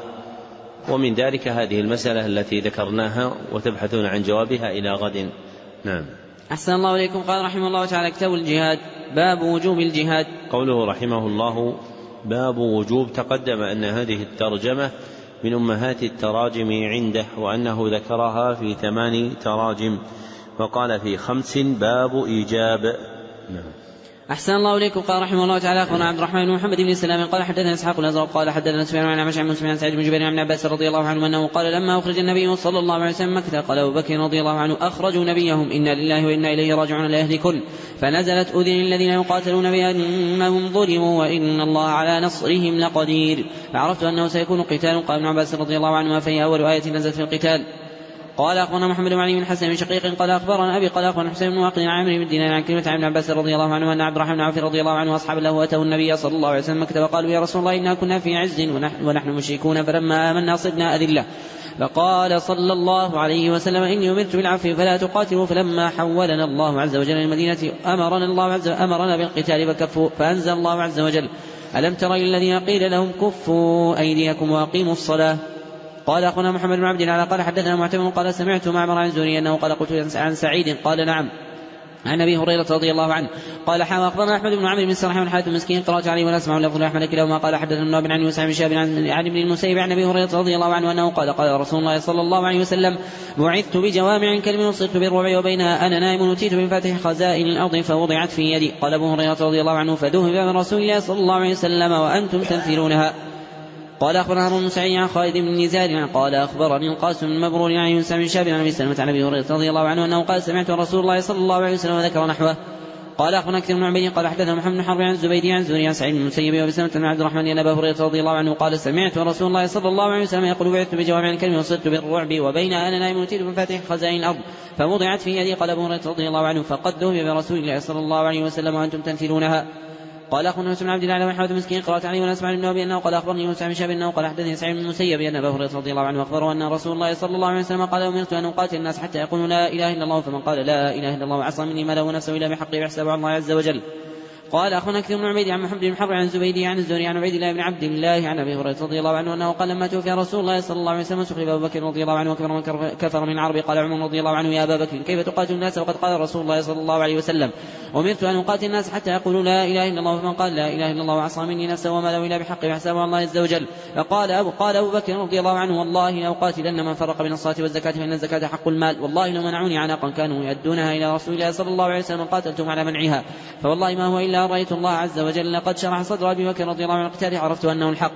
ومن ذلك هذه المسألة التي ذكرناها وتبحثون عن جوابها إلى غد. نعم. أحسن الله إليكم. قال رحمه الله تعالى: كتاب الجهاد. باب وجوب الجهاد. قوله رحمه الله باب وجوب، تقدم أن هذه الترجمة من أمهات التراجم عنده، وأنه ذكرها في ثمان تراجم، وقال في خمس باب إيجاب. نعم. أحسن الله إليكم. قال رحمه الله تعالى: أخبرنا عبد الرحمن بن محمد بن سلام قال حدثنا إسحاق الأزرق قال حدثنا سفيان عن عمش عن مسلم عن سعيد بن جبير عن عباس رضي الله عنه أنه قال لما أخرج النبي صلى الله عليه وسلم مكة قال أبو بكر رضي الله عنه: أخرجوا نبيهم إنا لله وإنا إليه راجعون لا يهلكن. فنزلت أذن الذين يقاتلون بأنهم ظلموا وإن الله على نصرهم لقدير. فعرفت أنه سيكون قتال. قال ابن عباس رضي الله عنهما: فهي أول آية نزلت في القتال. قال أخبرنا محمد بن علي بن حسن بن شقيق قال أخبرنا أبي قال أخبرنا حسين بن واقد عن عمرو بن دينار عن كلمة عن ابن عباس رضي الله عنه أن عبد الرحمن بن عوف رضي الله عنه وأصحاب له أتوا النبي صلى الله عليه وسلم مكة وقالوا: يا رسول الله إنا كنا في عز ونحن, ونحن مشركون فلما آمنا صرنا أذلة. فقال صلى الله عليه وسلم: إني أمرت بالعفو فلا تقاتلوا. فلما حولنا الله عز وجل المدينة أمرنا الله عز وجل أمرنا بالقتال فكفوا. فأنزل الله عز وجل: ألم تر إلى الذين قيل لهم كفوا أيديكم وأقيموا الصلاة. قال أخونا محمد بن عبد الله قال حدثنا معتمر قال سمعت معمر عن الزهري أنه قال قلت عن سعيد قال نعم عن أبي هريرة رضي الله عنه قال حاوى أخبرنا أحمد بن عمرو بن سرح من حالة المسكين قرأت عليه ولا أسمع لفظ أحمد كلاهما قال حدثنا ابن عن يوسف بن شهاب عن ابن المسيب عن أبي هريرة رضي الله عنه أنه قال قال رسول الله صلى الله عليه وسلم: بعثت بجوامع كلم وصرت بالربع وبينها أنا نائم نتيت بمفاتيح خزائن الأرض فوضعت في يدي. قال أبو هريرة رضي الله عنه: فذهب من رسول الله صلى الله عليه وسلم وأنتم تمثلونها. قال أخبرنا هارون بن سعيد عن خالد بن نزار قال أخبرني القاسم بن مبرور عن يونس بن شهاب عن أبي سلمة عن أبي هريرة رضي الله عنه أنه قال: سمعت رسول الله صلى الله عليه وسلم وذكر نحوه. قال أخبرنا كثير بن عبيد قال حدثنا محمد بن حرب عن الزبيدي عن زهري عن سعيد بن المسيب وأبي سلمة عن عبد الرحمن عن أبي هريرة رضي الله عنه قال: سمعت رسول الله صلى الله عليه وسلم يقول: بعثت بجوامع الكلم وصرت بالرعب وبين أنا نائم نتيت بمفاتيح خزائن الأرض فوضعت في يدي. قال أبو هريرة رضي الله عنه: فقد ذهب برسول الله صلى الله عليه وسلم وأنتم تمثلونها. قال أخونا يوسف بن عبد الله وحمد مسكين قرأت عليه ونسمع من النبي أنه قال أخبرني يوسف بن شهاب أنه قال حدثني سعيد بن المسيب أن أبا هريرة رضي الله عنه أخبره أن رسول الله صلى الله عليه وسلم قال: أمرت أن أقاتل الناس حتى يقولوا لا إله إلا الله، فمن قال لا إله إلا الله وعصى مني ما له نفسه إلا بحقه يحسب على الله عز وجل. قال أخبرنا كثير بن عبيد عن محمد بن حرب عن الزبيدي عن الزهري عن عبيد الله بن عبد الله عن أبي هريرة رضي الله عنه أنه قال لما توفي رسول الله صلى الله عليه وسلم سخرب أبو بكر رضي الله عنه وكفر من كفر من العرب. قال عمر رضي الله عنه يا أبا بكر كيف تقاتل الناس وقد قال رسول الله صلى الله عليه وسلم أمرت أن أقاتل الناس حتى يقولوا لا إله إلا الله. فمن قال لا إله إلا الله وعصى مني نفسه وما له إلا بحق فحسابه على الله عز وجل. فقال أبو, قال أبو بكر رضي الله عنه والله لو قاتلن من فرق بين الصلاة والزكاة فإن الزكاة حق المال. والله لو منعوني عناقا كانوا يؤدونها إلى رسول الله صلى الله عليه وسلم قاتلتم على منعها. فوالله ما هو إلا رأيت الله عز وجل لقد شرح صدر أبي بكر رضي الله عنه القتال عرفت أنه الحق.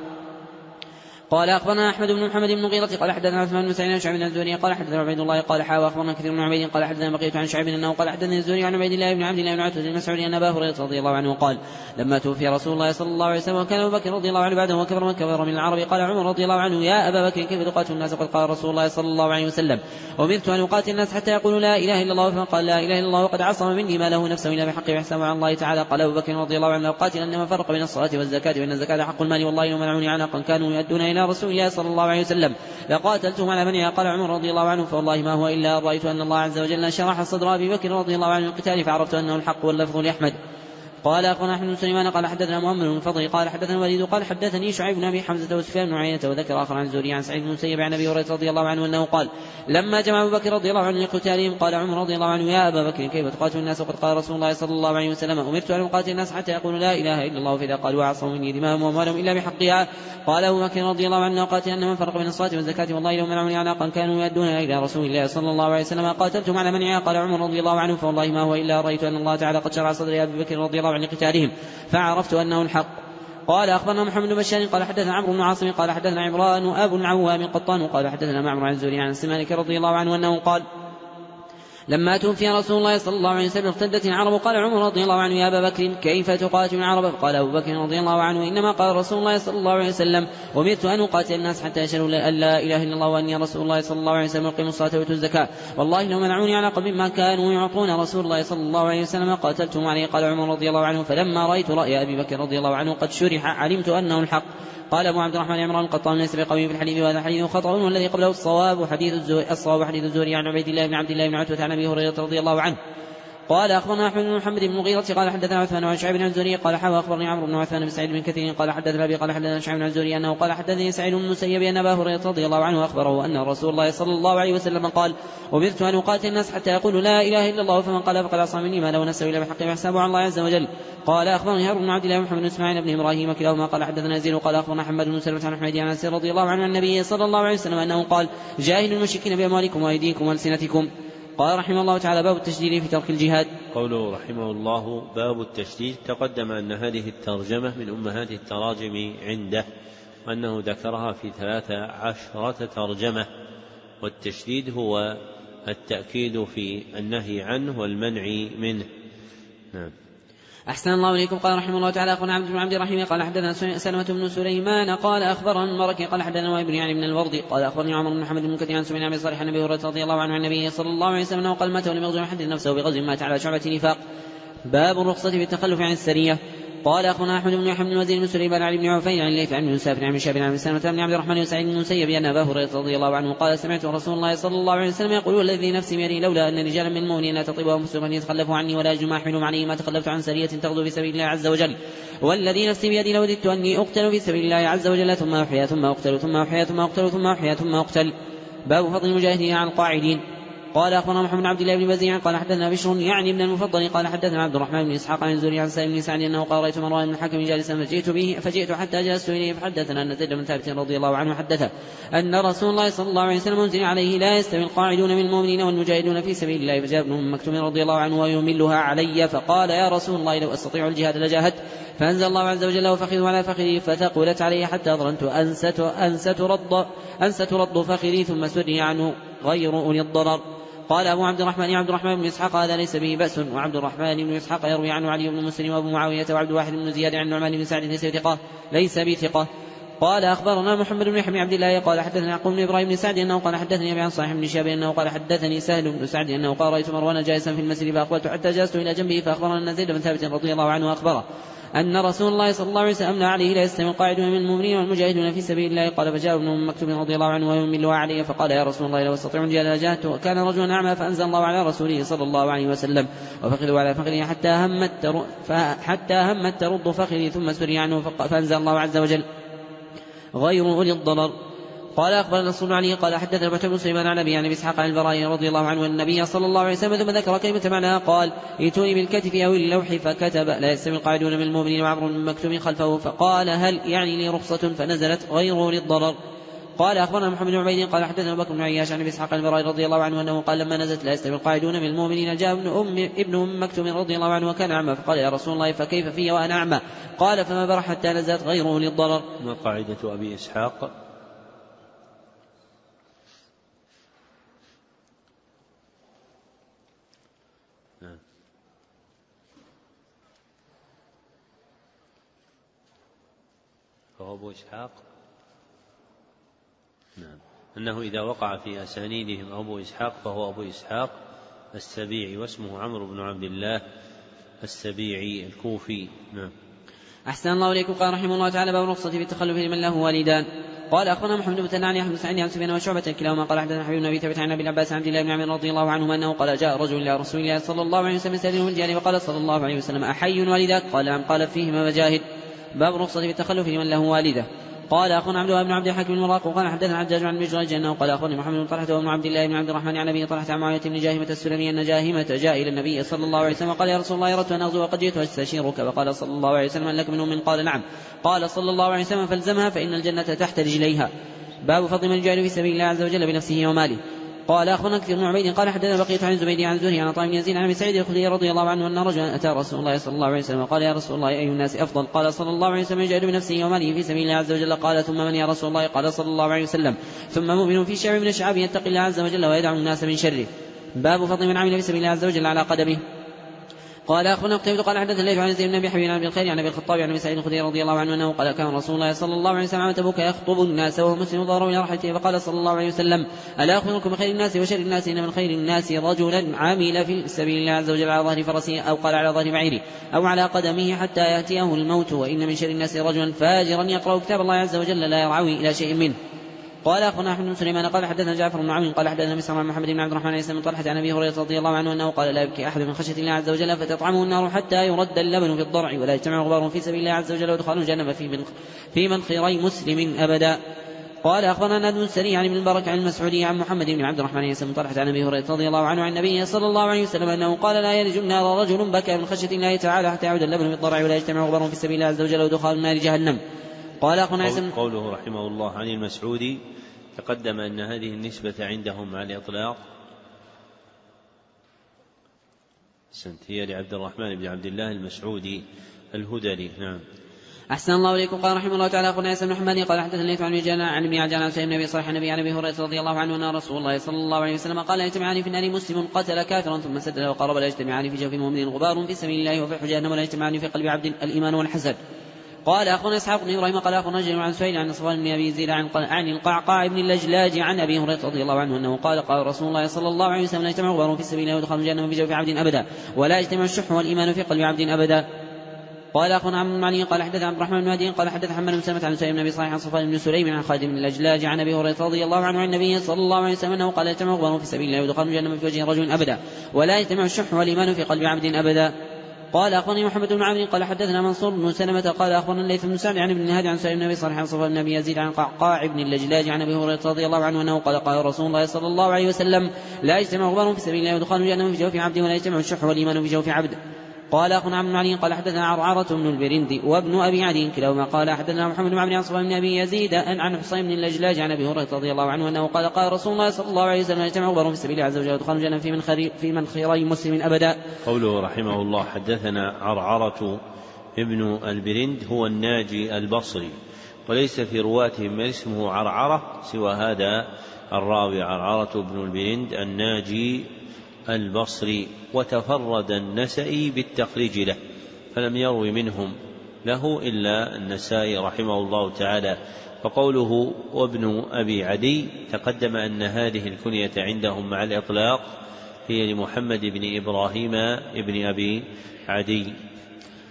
قال أخبرنا أحمد بن محمد بن مغيرة قال حدثنا عثمان بن سعيد عن شعيب بن الزهري قال حدثنا عبيد الله قال حا وأخبرنا كثير بن عبيد قال حدثنا بقية عن شعيب أنه قال حدثني الزهري عن عبيد الله بن عبد الله بن عتبة المسعودي أن أبا هريرة رضي الله عنه قال لما توفي رسول الله صلى الله عليه وسلم وكان أبو بكر رضي الله عنه بعده وكبر من كبر من العرب. قال عمر رضي الله عنه يا أبا بكر كيف تقاتل الناس وقد قال رسول الله صلى الله عليه وسلم أمرت أن أقاتل الناس حتى يقولوا لا إله إلا الله. فمن قال لا إله إلا الله وقد عصم مني ما له نفسه إلا بحق وحسابه على الله تعالى. قال أبو بكر رضي الله عنه لو قاتل أن من فرق بين الصلاة والزكاة وإن الزكاة حق المال والله لو منعوني عناقا كانوا يؤدون إلى رسول الله صلى الله عليه وسلم لقاتلتهم على منعها. قال عمر رضي الله عنه فوالله ما هو إلا رأيت أن الله عز وجل شرح صدر أبي بكر رضي الله عنه القتال فعرفت أنه الحق واللفظ لأحمد. قال أخبرنا أحمد بن سليمان قال حدثنا محمد بن فضل قال حدثنا الوليد قال حدثني شعيب بن أبي حمزة وسفيان بن عيينة وذكر آخر عن الزهري عن سعيد بن المسيب عن أبي هريرة رضي الله عنه أنه قال لما جمع أبو بكر رضي الله عنه لقتالهم قال عمر رضي الله عنه يا أبا بكر كيف تقاتل الناس وقد قال رسول الله صلى الله عليه وسلم أمرت أن أقاتل الناس حتى يقولوا لا إله إلا الله فإذا قالوا وعصوا مني دماءهم وأموالهم إلا بحقها. قال أبو بكر رضي الله عنه قاتل أن من فرق بين الصلاة والزكاة والله لو منعوني عناقا كانوا يؤدونها إلى رسول الله صلى الله عليه وسلم قاتلتم على منعها. قال عمر رضي الله عنه فوالله ما هو إلا رأيت أن الله تعالى قد شرع صدر أبي بكر رضي الله عنه لقتالهم فعرفت أنه الحق. قال أخبرنا محمد بن بشار قال حدثنا عمرو بن عاصم قال حدثنا عمران أبو العوام قطان قال حدثنا معمر عن الزهري عن سمانك رضي الله عنه أنه قال لما توفي رسول الله صلى الله عليه وسلم ارتدت العرب. قال عمر رضي الله عنه يا أبا بكر كيف تقاتل العرب؟ قال أبو بكر رضي الله عنه إنما قال رسول الله صلى الله عليه وسلم أمرت أن أقاتل الناس حتى يشهدوا أن لا إله إلا الله وأني رسول الله صلى الله عليه وسلم يقيموا الصلاة ويؤتوا الزكاة والله لو منعوني على قبل ما كانوا يعطون رسول الله صلى الله عليه وسلم قاتلتم عليه. قال عمر رضي الله عنه فلما رأيت رأي أبي بكر رضي الله عنه قد شرح علمت أنه الحق. قال أبو عبد الرحمن عمران القطان ليس بقوي في الحديث وهذا الحديث خطأ والذي قبله الصواب حديث الزهري الصواب حديث الزهري عن عبيد الله بن عبد الله بن عتبة عن أبي هريرة رضي الله عنه. قال أخبرنا أحمد بن محمد بن مغيرة قال حدثنا عثمان عن شعيب بن الزهري قال حوا أخبرني عمرو بن عثمان بن سعيد بن كثير قال حدثنا أبي قال حدثنا شعيب بن الزهري أنه قال حدثني سعيد بن المسيب أن أبا هريرة رضي الله عنه أخبره أن رسول الله صلى الله عليه وسلم قال أمرت أن أقاتل الناس حتى يقولوا لا إله إلا الله فمن قال فقد عصى مني ما له نفسه إلا بحق وحسابه على الله عز وجل. قال أخبرني هارون بن عبد الله محمد بن إسماعيل بن إبراهيم كلاهما قال حدثنا يزيد قال أخبرنا محمد بن سلمة عن حميد عن أنس رضي الله عنه عن النبي صلى الله عليه وسلم أنه قال جاهدوا المشركين بأموالكم وأيديكم وألسنتكم. قال رحمه الله تعالى باب التشديد في ترك الجهاد. قوله رحمه الله باب التشديد تقدم أن هذه الترجمة من أمهات التراجم عنده وأنه ذكرها في ثلاث عشرة ترجمة والتشديد هو التأكيد في النهي عنه والمنع منه. نعم. أحسن الله إليكم. قال رحمه الله تعالى أخبرنا عبد بن عبد الرحيم قال حدثنا سلمة بن سليمان قال أخبرنا المبارك قال حدثنا وابن يعني بن الوردي قال أخبرني عمر بن محمد بن كثير عن سمعنا أبي صالح عن أبي هريرة رضي الله عنه عن النبي صلى الله عليه وسلم قال مات ولم يغزو أحد نفسه بغزو مات على شعبة نفاق. باب الرخصة في التخلف عن السرية. قال أخبرنا أحمد بن يحيى بن الوزير بن سليمان عن ابن عفير عن الليث عن ابن مسافر عن شاب عن سلمة بن عبد الرحمن وسعيد بن المسيب أن أبا هريرة رضي الله عنه قال سمعت رسول الله صلى الله عليه وسلم يقول والذي نفسي بيده لولا أن رجالا من المؤمنين لا تطيب أنفسهم أن يتخلفوا عني ولا يجد ما أحملهم عليه ما تخلفت عن سرية تغزو في سبيل الله عز وجل والذي نفسي بيدي لوددت أني أقتل في سبيل الله عز وجل ثم أحيا ثم أقتل ثم أحيا ثم أقتل ثم أحيا ثم أقتل. باب فضل المجاهدين عن القاعدين. قال أخبرنا محمد بن عبد الله بن بزيع قال حدثنا بشر يعني ابن المفضل قال حدثنا عبد الرحمن بن إسحاق عن الزهري عن سالم بن سعد أنه قال رأيت مروان بن الحكم جالسا فجئت به فجئت حتى جلست إليه فحدثنا أن زيد بن ثابت رضي الله عنه حدثه أن رسول الله صلى الله عليه وسلم أنزل عليه لا يستوي القاعدون من المؤمنين والمجاهدون في سبيل الله. فجاء ابن أم مكتوم رضي الله عنه ويملها علي فقال يا رسول الله لو أستطيع الجهاد لجاهدت. فأنزل الله عز وجل وفخذوا على فخذي فثقلت علي حتى ظننت أن سترد أن سترد فخذي ثم سري عنه غير أولي الضرر. قال أبو عبد الرحمن عبد الرحمن بن إسحاق هذا ليس به بأس. وعبد الرحمن بن إسحاق يروي عنه علي بن مسلم وأبو معاوية وعبد الواحد بن زياد عن نعمان بن سعد ليس بثقة ليس بثقة. قال أخبرنا محمد بن يحيى عبد الله قال حدثنا يعقوب بن إبراهيم بن سعد أنه قال حدثني أبي عن صالح بن شهاب أنه قال حدثني سهل بن سعد أنه قال رأيت مروان جالسا في المسجد فأقبلت حتى جلست إلى جنبه فأخبرنا أن زيد بن ثابت رضي الله عنه أخبره أن رسول الله صلى الله عليه وسلم أملى عليه لا يستوي القاعدون من المؤمنين والمجاهدون في سبيل الله. قال فجاء ابن أم مكتوم رضي الله عنه ويملها عليه فقال يا رسول الله لو استطيع الجهاد لجاهدت. وكان رجلا أعمى فأنزل الله على رسوله صلى الله عليه وسلم وفخذوا على فخذه حتى همت حتى همت ترد فخذي ثم سري عنه فأنزل الله عز وجل غير أولي الضرر. قال أخبرنا الصلى عليه قال حدثنا بن سليمان عن أبي عن إسحاق عن البراء رضي الله عنه النبي صلى الله عليه وسلم ثم ذكر كلمة معناها قال ائتوني بالكتف أو اللوح فكتب لا يستوي القاعدون من المؤمنين وعمر بن مكتوم خلفه فقال هل يعني لي رخصة فنزلت غير للضرر. قال أخبرنا محمد بن عبيد قال حدثنا بكر بن عياش عن إسحاق عن البراء رضي الله عنه أنه قال لما نزلت لا يستوي القاعدون من المؤمنين جاء ابن أم ابن أم مكتوم رضي الله عنه وكان أعمى فقال يا رسول الله فكيف في وأنا أعمى؟ قال فما برح حتى نزلت غيره للضرر. ما قاعدة أبي إسحاق؟ فهو أبو إسحاق نعم أنه إذا وقع في أسانيدهم أبو إسحاق فهو أبو إسحاق السبيعي واسمه عمرو بن عبد الله السبيعي الكوفي. نعم. أحسن الله إليكم. قال رحمه الله تعالى باب الرخصة في التخلف لمن له والدان. قال أخبرنا محمد بن تنان أحمد سعيد عن سفيان وشعبة كلاهما قال حدثنا حبيب النبي ثبت عن أبي العباس عبد الله بن عمرو رضي الله عنهما أنه قال جاء رجل إلى رسول الله صلى الله عليه وسلم يسأله الجاري وقال صلى الله عليه وسلم أحي والداك؟ قال نعم. قال فيهما مجاهد. باب الرخصة في التخلف لمن له والده. قال أخونا عبد الله بن عبد الحكيم المراق وقال حدثنا حجاج عن مجرج أنه قال أخونا محمد بن طلحة وابن عبد الله بن عبد الرحمن عن أبي طلحة عن معاوية بن جاهمة السلمي أن جاهمة جاء إلى النبي صلى الله عليه وسلم قال يا رسول الله أردت أن أغزو وقد جئت أستشيرك فقال صلى الله عليه وسلم لك من أم؟ قال نعم. قال صلى الله عليه وسلم فالزمها فإن الجنة تحت رجليها. باب فضل من يجاهد في سبيل الله عز وجل بنفسه وماله. قال أخبرنا كثير بن عبيد قال حدثنا بقية عن الزبيدي عن زهري عن طعام يزيد عن أبي سعيد الخدري رضي الله عنه أن رجلا أتى رسول الله صلى الله عليه وسلم وقال يا رسول الله أي الناس أفضل؟ قال صلى الله عليه وسلم يجاهد بنفسه وماله في سبيل الله عز وجل. قال ثم من يا رسول الله؟ قال صلى الله عليه وسلم ثم مؤمن في شعب من الشعاب يتقي الله عز وجل ويدع الناس من شره. باب فضل من عمل في سبيل الله عز وجل على قدمه. قال أخونا قتيبة قال حدث الليث عن زيد بن أبي حبيب عن أبي الخير عن أبي الخطاب عن أبي سعيد الخدري رضي الله عنه أنه قال كان رسول الله صلى الله عليه وسلم عام تبوك يخطب الناس وهو مسلم ظهره إلى رحلته فقال صلى الله عليه وسلم ألا أخبركم بخير الناس وشر الناس؟ إن من خير الناس رجلا عامل في سبيل الله عز وجل على ظهر فرسه أو قال على ظهر بعيره أو على قدمه حتى يأتيه الموت. وإن من شر الناس رجلا فاجرا يقرأ كتاب الله عز وجل لا يرعوي إلى شيء منه. قال أخونا أحمد بن سليمان قال حدثنا جعفر بن عون قال حدثنا مسعر عن محمد بن عبد الرحمن بن طلحة عن أبي هريرة رضي الله عنه أنه قال لا يبكي أحد من خشية الله عز وجل فتطعمه النار حتى يرد اللبن في الضرع ولا يجتمع غبار في سبيل الله عز وجل ويدخل الجنة في من في منخري مسلم أبدا. قال أخبرنا نادم السري عن ابن المبارك عن المسعودي عن محمد بن عبد الرحمن بن طلحة عن أبي هريرة رضي الله عنه عن النبي صلى الله عليه وسلم أنه قال لا يلج النار رجل بكى من خشية الله تعالى حتى يعود اللبن في الضرع ولا يجتمع غبار في سبيل الله عز وجل ويدخل النار جهنم. قال أخونا قوله رحمه الله عن المسعودي تقدم أن هذه النسبة عندهم مع الإطلاق سنت هي لعبد الرحمن بن عبد الله المسعودي الهذلي. نعم. أحسن الله إليكم. قال رحمه الله تعالى أخونا ياسر بن محمد قال حدثنا الليث عن مجانا عن ابن عجلان عن سيدنا النبي صالح النبي عن أبي هريرة رضي الله عنه أن رسول الله صلى الله عليه وسلم قال لا يجتمعان في النار مسلم قتل كافرا ثم سدد وقرب لا يجتمعان في جوف مؤمن غبار في سبيل الله وفي جهنم ولا يجتمعان في قلب عبد الإيمان والحسد. قال أخونا إسحاق بن إبراهيم قال أخونا رجل عن سهيل عن صفوان بن أبي زيد عن, عن القعقاع بن اللجلاج عن أبي هريرة رضي الله عنه أنه قال قال رسول الله صلى الله عليه وسلم لا يجتمع غبار في سبيل الله ويدخل الجنة في جوف عبد أبدا ولا يجتمع الشح والإيمان في قلب عبد أبدا. قال أخونا عبد المعلي قال حدث عبد الرحمن بن هادي قال حدث حماد بن سلمة عن سهيل بن أبي صالح عن صفوان بن سليم عن خالد بن اللجلاج عن أبي هريرة رضي الله عنه عن النبي صلى الله عليه وسلم أنه قال لا يجتمع غبار في سبيل الله ويدخل الجنة في وجه رجل أبدا ولا يجتمع الشح والإيمان في قلب عبد أبدا. قال أخبرني محمد بن عمرو قال حدثنا منصور بن سلمة قال أخبرنا الليث بن سعد عن ابن هادي عن سعيد بن أبي صالح عن صفوان بن أبي يزيد عن قعقاع بن اللجلاج عن أبي هريرة رضي الله عنه أنه قال قال رسول الله صلى الله عليه وسلم لا يجتمع غبار في سبيل الله ويدخل الجنة في جوف عبد ولا يجتمع الشح والإيمان في جوف عبد. قال أخونا عبد المعلي قال حدثنا عرعرة بن البرندي وابن أبي عدي كلاهما قال حدثنا محمد بن عمرو عن صفوان بن أبي يزيد عن حصين بن اللجلاج عن أبي هريرة رضي الله عنه أنه قال قال رسول الله صلى الله عليه وسلم لا يجتمع غبار في سبيل الله عز وجل ويدخل الجنة في من خير في من خيري مسلم أبدا. قوله رحمه الله حدثنا عرعرة ابن البرند هو الناجي البصري وليس في رواتهم من اسمه عرعرة سوى هذا الراوي عرعرة بن البرند الناجي البصري. وتفرد النسائي بالتخريج له فلم يروي منهم له إلا النسائي رحمه الله تعالى. فقوله وابن أبي عدي تقدم أن هذه الكنية عندهم مع الإطلاق هي لمحمد بن إبراهيم ابن أبي عدي. نعم.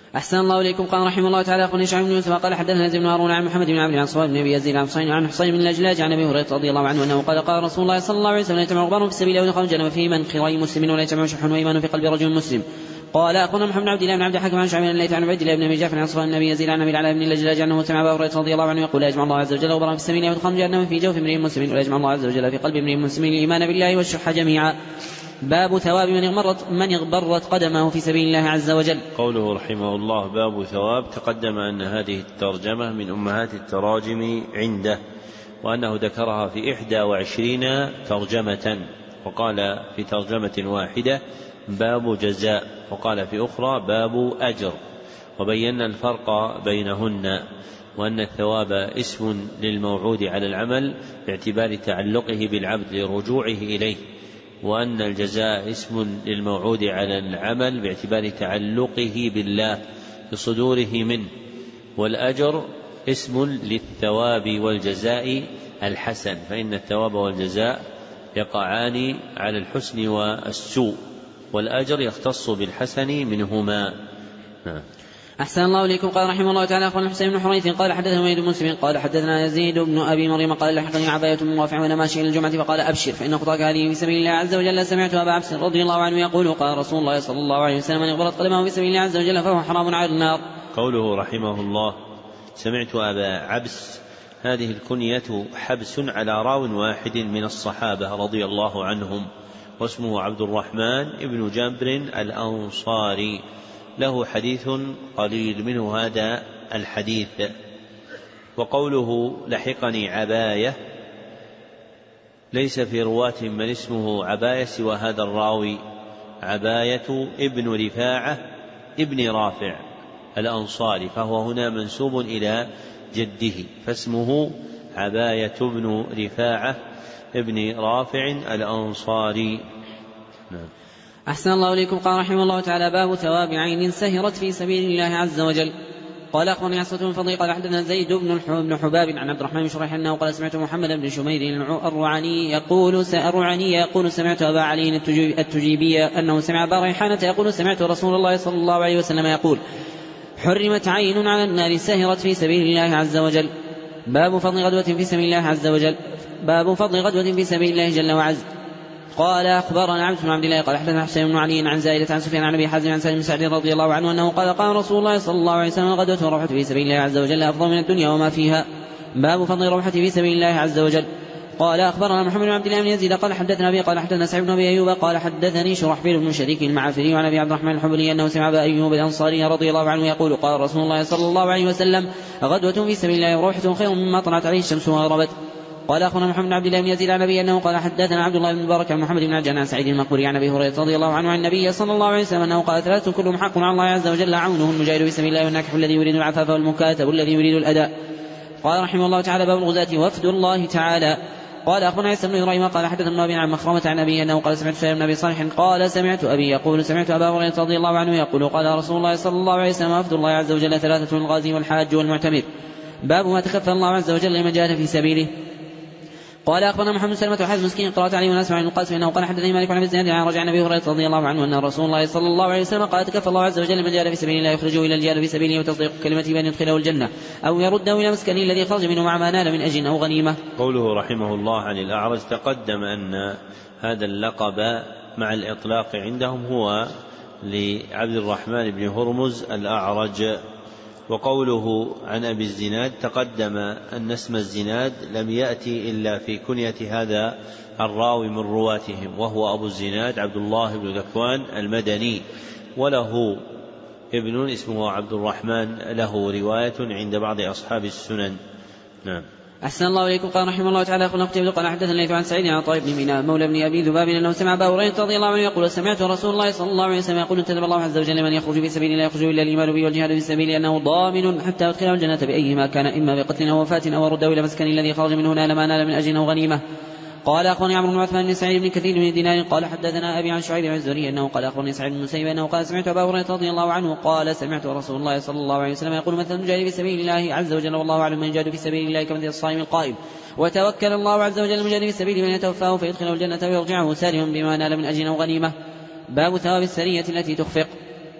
أحسن الله إليكم. قال رحمه الله تعالى أخبرني شعيب بن يوسف قال حدثنا يزيد بن هارون عن محمد بن عبد عن صواب بن أبي يزيد عن حسين عن حصين بن الأجلاج عن أبي هريرة رضي الله عنه أنه قال قال رسول الله صلى الله عليه وسلم لا يجتمع غبار في سبيل الله ويدخل الجنة في من خراي مسلم ولا يجتمع شح وإيمان في قلب رجل مسلم. قال أخبرنا محمد بن عبد الله بن عبد الحكيم عن شعيب بن الليث عن عبد الله بن أبي جعفر عن صفوان بن أبي يزيد عن أبي العلاء بن الأجلاج عنه سمع أبا هريرة رضي الله عنه يقول لا يجمع الله عز وجل غبارا في سبيل الله ويدخل الجنة في جوف امرئ مسلم ولا يجمع الله عز وجل في قلب امرئ مسلم الإيمان بالله والشح جميعا. باب ثواب من اغبرت من اغبرت قدمه في سبيل الله عز وجل. قوله رحمه الله باب ثواب، تقدم أن هذه الترجمة من أمهات التراجم عنده، وأنه ذكرها في إحدى وعشرين ترجمة، وقال في ترجمة واحدة باب جزاء، وقال في أخرى باب أجر، وبينا الفرق بينهن، وأن الثواب اسم للموعود على العمل باعتبار تعلقه بالعبد لرجوعه إليه، وأن الجزاء اسم للموعود على العمل باعتبار تعلقه بالله بصدوره منه، والأجر اسم للثواب والجزاء الحسن، فإن الثواب والجزاء يقعان على الحسن والسوء، والأجر يختص بالحسن منهما. نعم. أحسن الله إليكم. قال رحمه الله تعالى أخبرنا حسين بن حريث قال حدثنا وليد بن مسلم قال حدثنا يزيد بن أبي مريم قال لحقني عباية من موافع وانا ماشي إلى الجمعة فقال أبشر فإن خطاك هذه في سبيل الله عز وجل. سمعت أبا عبس رضي الله عنه يقول قال رسول الله صلى الله عليه وسلم من اغبرت قدمه في سبيل الله عز وجل فهو حرام على النار. قوله رحمه الله سمعت أبا عبس، هذه الكنية حبس على راو واحد من الصحابة رضي الله عنهم، واسمه عبد الرحمن ابن جابر الأنصاري، له حديث قليل منه هذا الحديث. وقوله لحقني عباية ليس في رواة من اسمه عباية سوى هذا الراوي عباية ابن رفاعة ابن رافع الأنصاري، فهو هنا منسوب إلى جده، فاسمه عباية ابن رفاعة ابن رافع الأنصاري. نعم. أحسن الله إليكم. قال رحمه الله تعالى باب ثواب عين سهرت في سبيل الله عز وجل. قال أخبرني عصمة بن فضيل قال حدثنا زيد بن حباب عن عبد الرحمن بن شريح أنه قال سمعت محمد بن شمير الرعني يقول الرعني يقول سمعت أبا علي التجيبي أنه سمع أبا ريحانة يقول سمعت رسول الله صلى الله عليه وسلم يقول حرمت عين على النار سهرت في سبيل الله عز وجل. باب فضل غدوة في سبيل الله عز وجل. باب فضل غدوة في سبيل الله جل وعز. قال أخبرنا عبد بن عبد الله قال حدثنا حسين بن علي عن زائدة عن سفيان عن أبي حازم عن سالم بن سعد رضي الله عنه أنه قال قال رسول الله صلى الله عليه وسلم الغدوة والروحة في سبيل الله عز وجل أفضل من الدنيا وما فيها. باب فضل الروحة في سبيل الله عز وجل. قال أخبرنا محمد بن عبد الله بن يزيد قال حدثنا أبي قال حدثنا سعيد بن أبي أيوب قال حدثني شرحبيل بن شريك المعافري عن أبي عبد الرحمن الحبلي أنه سمع أبا أيوب الأنصاري رضي الله عنه يقول قال رسول الله صلى الله عليه وسلم غدوة في سبيل الله وروحة خير مما طلعت عليه الشمس وغربت. قال أخبرنا محمد بن عبد الله بن يزيد عن أبي أنه قال حدثنا عبد الله بن مبارك عن محمد بن عجلان عن سعيد المقبري عن أبي هريرة رضي الله عنه عن النبي صلى الله عليه وسلم أنه قال ثلاثة كلهم حق على الله عز وجل عونه المجاهد في سبيل الله والناكح الذي يريد العفاف والمكاتب الذي يريد الأداء. قال رحمه الله تعالى باب الغزاة وفد الله تعالى. قال أخبرنا عيسى بن إبراهيم قال حدثنا أبي عن مخرمة عن أبي أنه قال سمعت سعيد بن أبي صالح قال سمعت أبي يقول سمعت أبا هريرة رضي الله عنه يقول قال رسول الله صلى الله عليه وسلم وفد الله عز وجل ثلاثة الغازي والحاج والمعتمر. باب ما تكفل الله عز وجل لمن جاهد في سبيله. قال أخبرنا محمد سلمة وحازم مسكين قرأت عليه وناس عن القاسم أنه قال حدثني مالك عن الزناد عن رجع النبي هريرة رضي الله عنه أن رسول الله صلى الله عليه وسلم قال تكفى الله عز وجل من جاهد في سبيل الله يخرجه إلى الجهاد في سبيله وتصديق كلمته بأن يدخله الجنة أو يرده إلى مسكنه الذي خرج منه مع ما نال من أجر أو غنيمة. قوله رحمه الله عن الأعرج تقدم أن هذا اللقب مع الإطلاق عندهم هو لعبد الرحمن بن هرمز الأعرج. وقوله عن أبي الزناد تقدم أن اسم الزناد لم يأتي إلا في كنية هذا الراوي من رواتهم، وهو أبو الزناد عبد الله بن ذكوان المدني، وله ابن اسمه عبد الرحمن له رواية عند بعض أصحاب السنن. نعم. أحسن الله إليكم. قال رحمه الله تعالى أخونا قتيبة قال حدثنا الليث عن سعيد عن طائف بن ميناء مولى بن أبي ذباب أنه سمع أبا هريرة رضي الله عنه يقول سمعت رسول الله صلى الله عليه وسلم يقول انتدب الله عز وجل من يخرج في سبيل الله يخرج إلا الإيمان به والجهاد في سبيله أنه ضامن حتى يدخله الجنة بأيهما كان إما بقتل أو وفاة أو رده إلى مسكن الذي خرج منه نال ما نال من أجر أو غنيمة. قال أخبرني عمرو بن عثمان بن سعيد بن كثير بن دينار قال حدثنا أبي عن شعيب بن الزهري أنه قال أخبرني سعيد بن المسيب أنه قال سمعت أبا هريرة رضي الله عنه قال سمعت رسول الله صلى الله عليه وسلم يقول مثل المجاهد في سبيل الله عز وجل والله أعلم من يجاهد في سبيل الله كمثل الصائم القائم وتوكل الله عز وجل المجاهد في سبيل من يتوفاه فيدخله الجنة ويرجعه سالما بما نال من أجر أو غنيمة. باب ثواب السرية التي تخفق.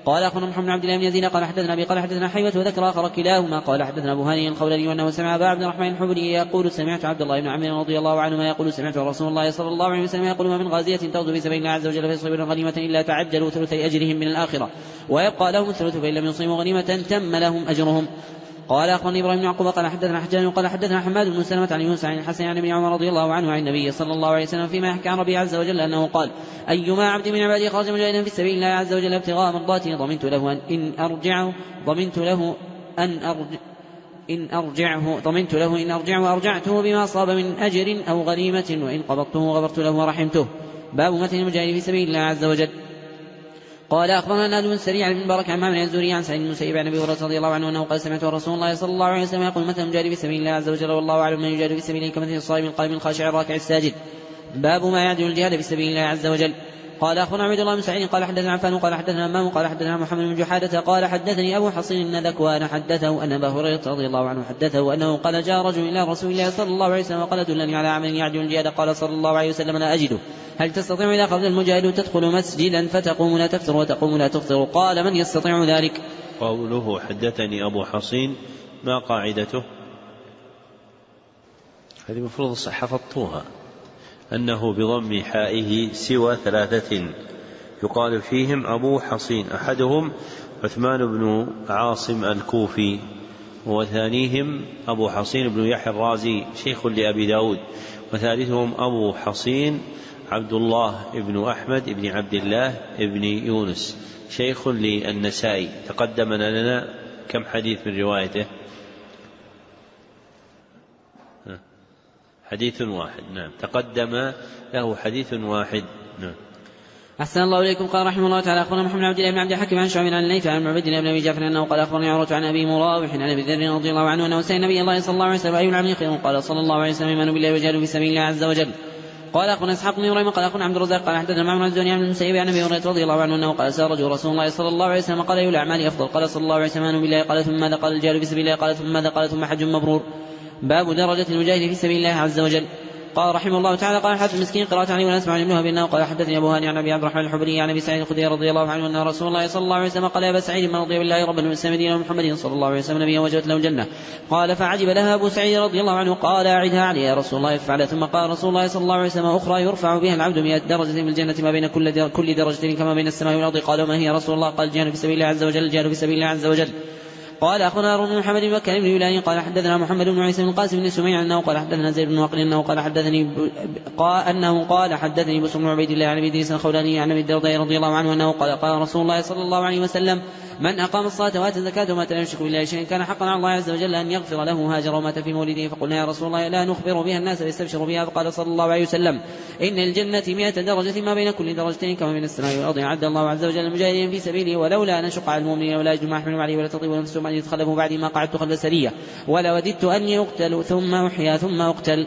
قال أخبرنا محمد بن عبد الله بن يزيد قال حدثنا أبي قال حدثنا حيوة وذكر آخر كلاهما قال حدثنا أبو هاني الخولاني وأنه سمع أبا عبد الرحمن الحبري يقول سمعت عبد الله بن عمرو رضي الله عنهما يقول سمعت رسول الله صلى الله عليه وسلم يقول ما من غازية تغزو في سبيل الله عز وجل فيصيبون غنيمة إلا تعجلوا ثلثي أجرهم من الآخرة ويبقى لهم الثلث فإن لم يصيبوا غنيمة تم لهم أجرهم. قال أخبرني إبراهيم بن يعقوب قال حدثنا حجاج قال حدثنا حماد بن سلمة عن يونس عن الحسن عن ابن عمر رضي الله عنه عن النبي صلى الله عليه وسلم فيما يحكي عن ربي عز وجل أنه قال أيما عبد من عبادي خرج مجاهدا في سبيل الله عز وجل ابتغاء مرضاته ضمنت له أن أرجعه ضمنت له أن أرجع إن أرجعه ضمنت له إن أرجعه أرجعته بما أصاب من أجر أو غنيمة وإن قبضته غفرت له ورحمته. باب مثل المجاهد في سبيل الله عز وجل. قال أخبرنا ناد بن سريع عن مبارك عن معمر الزهري عن سعيد بن المسيب عن أبي هريرة رضي الله عنه أنه قال سمعت رسول الله صلى الله عليه وسلم يقول مثل المجاهد في سبيل الله عز وجل والله أعلم من يجاهد في سبيله كمثل الصائم القائم الخاشع الراكع الساجد. باب ما يعدل الجهاد في سبيل الله عز وجل. قال أخبرنا عبد الله بن سعيد قال حدثنا عفان قال حدثنا أمام قال حدثنا محمد بن جحادة قال حدثني أبو حصين أن ذكوان حدثه أن أبا هريرة رضي الله عنه حدثه أنه قال جاء رجل إلى رسول الله صلى الله عليه وسلم وقال دلني على عمل يعدل الجهاد قال صلى الله عليه وسلم لا أجده هل تستطيع إذا خرج المجاهد تدخل مسجدا فتقوم لا تفطر وتقوم لا تفطر قال من يستطيع ذلك. قوله حدثني أبو حصين ما قاعدته؟ هذه مفروض حفظتوها أنه بضم حائه سوى ثلاثة يقال فيهم أبو حصين أحدهم عثمان بن عاصم الكوفي وثانيهم أبو حصين بن يحيى الرازي شيخ لأبي داود وثالثهم أبو حصين عبد الله بن أحمد بن عبد الله بن يونس شيخ للنسائي تقدم لنا كم حديث من روايته؟ حديث واحد. نعم تقدم له حديث واحد. نعم. أحسن الله إليكم. قال رحمه الله تعالى أخبرنا محمد بن عبد الله بن عبد الحكيم عن شعب عن الليث عن عبد الله بن أبي جعفر أنه قال أخبرني عروة عن أبي مراوح عن أبي ذر رضي الله عنه أنه سأل النبي الله صلى الله عليه وسلم أي العمل خير قال صلى الله عليه وسلم إيمان بالله وجهاد في سبيل الله عز وجل. قال أخبرنا إسحاق بن إبراهيم قال أخبرنا عبد الرزاق قال حدثنا معمر الزهري عن المسيب عن أبي هريرة رضي الله عنه أنه قال سأل رجل رسول الله صلى الله عليه وسلم قال أي الأعمال أفضل قال صلى الله عليه وسلم إيمان بالله قال ثم ماذا قال الجهاد في سبيل الله قال ثم ماذا قال ثم حج مبرور. باب درجة المجاهد في سبيل الله عز وجل. قال رحمه الله تعالى قال حدث المسكين قراءة علي ونسمع عن ابن وهب انه قال حدثني ابو هاني عن ابي عبد الرحمن الحبري عن ابي سعيد الخدري رضي الله عنه ان رسول الله صلى الله عليه وسلم قال يا ابا سعيد من رضي بالله ربا والاسلام دينا ومحمد صلى الله عليه وسلم نبيا وجبت له الجنه. قال فعجب لها ابو سعيد رضي الله عنه قال اعدها علي يا رسول الله فعل. ثم قال رسول الله صلى الله عليه وسلم اخرى يرفع بها العبد مئة درجة من الجنة ما بين كل كل درجتين كما بين السماء والارض. قال وما هي رسول الله؟ قال الجهاد في سبيل الله عز وجل. الجهاد في سبيل الله عز وجل. قال أخبرنا هارون بن محمد بن بكر بن يلاني قال حدثنا محمد بن عيسى بن القاسم بن سميع أنه قال حدثنا زيد بن وقل أنه قال حدثني قال أنه قال حدثني بسر بن عبيد الله عن أبي إدريس الخولاني عن أبي الدرداء رضي الله عنه أنه قال قال رسول الله صلى الله عليه وسلم من أقام الصلاة وآتى الزكاة ومات لا يشرك بالله شيئا كان حقا على الله عز وجل أن يغفر له هاجر ومات في مولده. فقلنا يا رسول الله لا نخبر بها الناس ليستبشروا بها؟ فقال صلى الله عليه وسلم إن الجنة مئة درجة ما بين كل درجتين كما بين السماء والأرض. أعد الله عز وجل المجاهدين في سبيله ولولا أن أشق على المؤمنين ولا أجد ما أحمل عليه ولا تطيب نفسهم أن يتخلفوا بعد ما قعدت خلف سرية ولا وددت أني أقتل ثم أحيا ثم أقتل.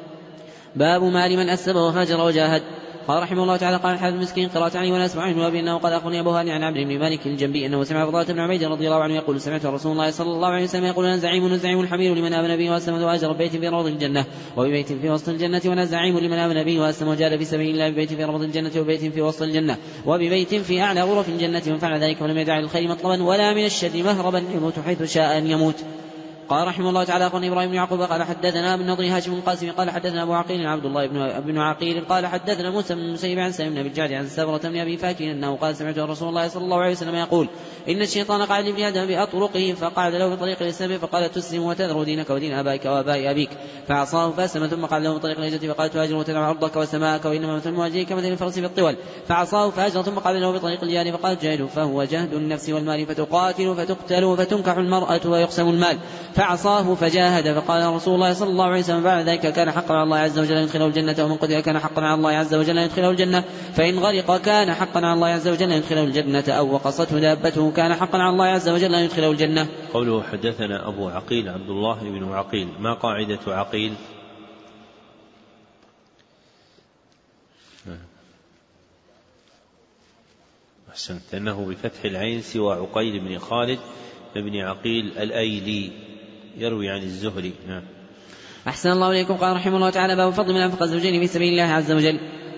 باب ما لمن أسلم وهاجر وجاهد. قال رحمه الله تعالى قال الحافظ المسكين قراءة علي ولا اسمع منه أنه قال أخبرني أبو هاني عن عبد بن مالك الجنبي أنه سمع فضالة بن عبيد رضي الله عنه يقول سمعت رسول الله صلى الله عليه وسلم يقول أنا زعيم نزعيم الحمير لمن آمن به وأسلم وهاجر ببيت في روض الجنة وببيت في وسط الجنة وأنا زعيم لمن آمن به وأسلم وجاهد في سبيل الله ببيت في روض الجنة وببيت في وسط الجنة وببيت في أعلى غرف الجنة. من فعل ذلك ولم يدع للخير مطلبا ولا من الشر مهربا يموت حيث شاء أن يموت. قال رحمه الله تعالى أخبرني إبراهيم بن يعقوب قال حدثنا ابن نضر هاشم القاسم قال حدثنا أبو عقيل عبد الله بن عقيل قال حدثنا موسى بن المسيب عن سالم بن أبي الجعد عن سبرة بن أبي فاكهة أنه قال سمعت رسول الله صلى الله عليه وسلم يقول إن الشيطان قعد لابن آدم بأطرقه فقعد له بطريق الإسلام فقال تسلم وتذر دينك ودين آبائك وآباء أبيك فعصاه فأسلم. ثم قعد له بطريق الهجرة فقال تهاجر وتدع أرضك وسماءك وإنما مثل المهاجرين كمثل الفرس في الطول فعصاه فهاجر. ثم قعد له بطريق الجهاد فقال جاهد فهو جهد النفس والمال فتقاتل فتقتل فتنكح المرأة ويقسم المال فعصاه فجاهد. فقال رسول الله صلى الله عليه وسلم بعد ذلك كان حقا على الله عز وجل يدخله الجنة ومن قتل كان حقا على الله عز وجل يدخله الجنة فإن غرق كان حقا على الله عز وجل يدخله الجنة أو وقصته دابته كان حقا على الله عز وجل يدخله الجنة. قوله حدثنا أبو عقيل عبد الله بن عقيل ما قاعدة عقيل؟ أحسنت أنه بفتح العين سوى عقيل بن خالد بن عقيل الأيلي يروي عن الزهري. نعم. أحسن الله إليكم. قال رحمه الله تعالى باب فضل من أنفق الزوجين في سبيل الله عز وجل.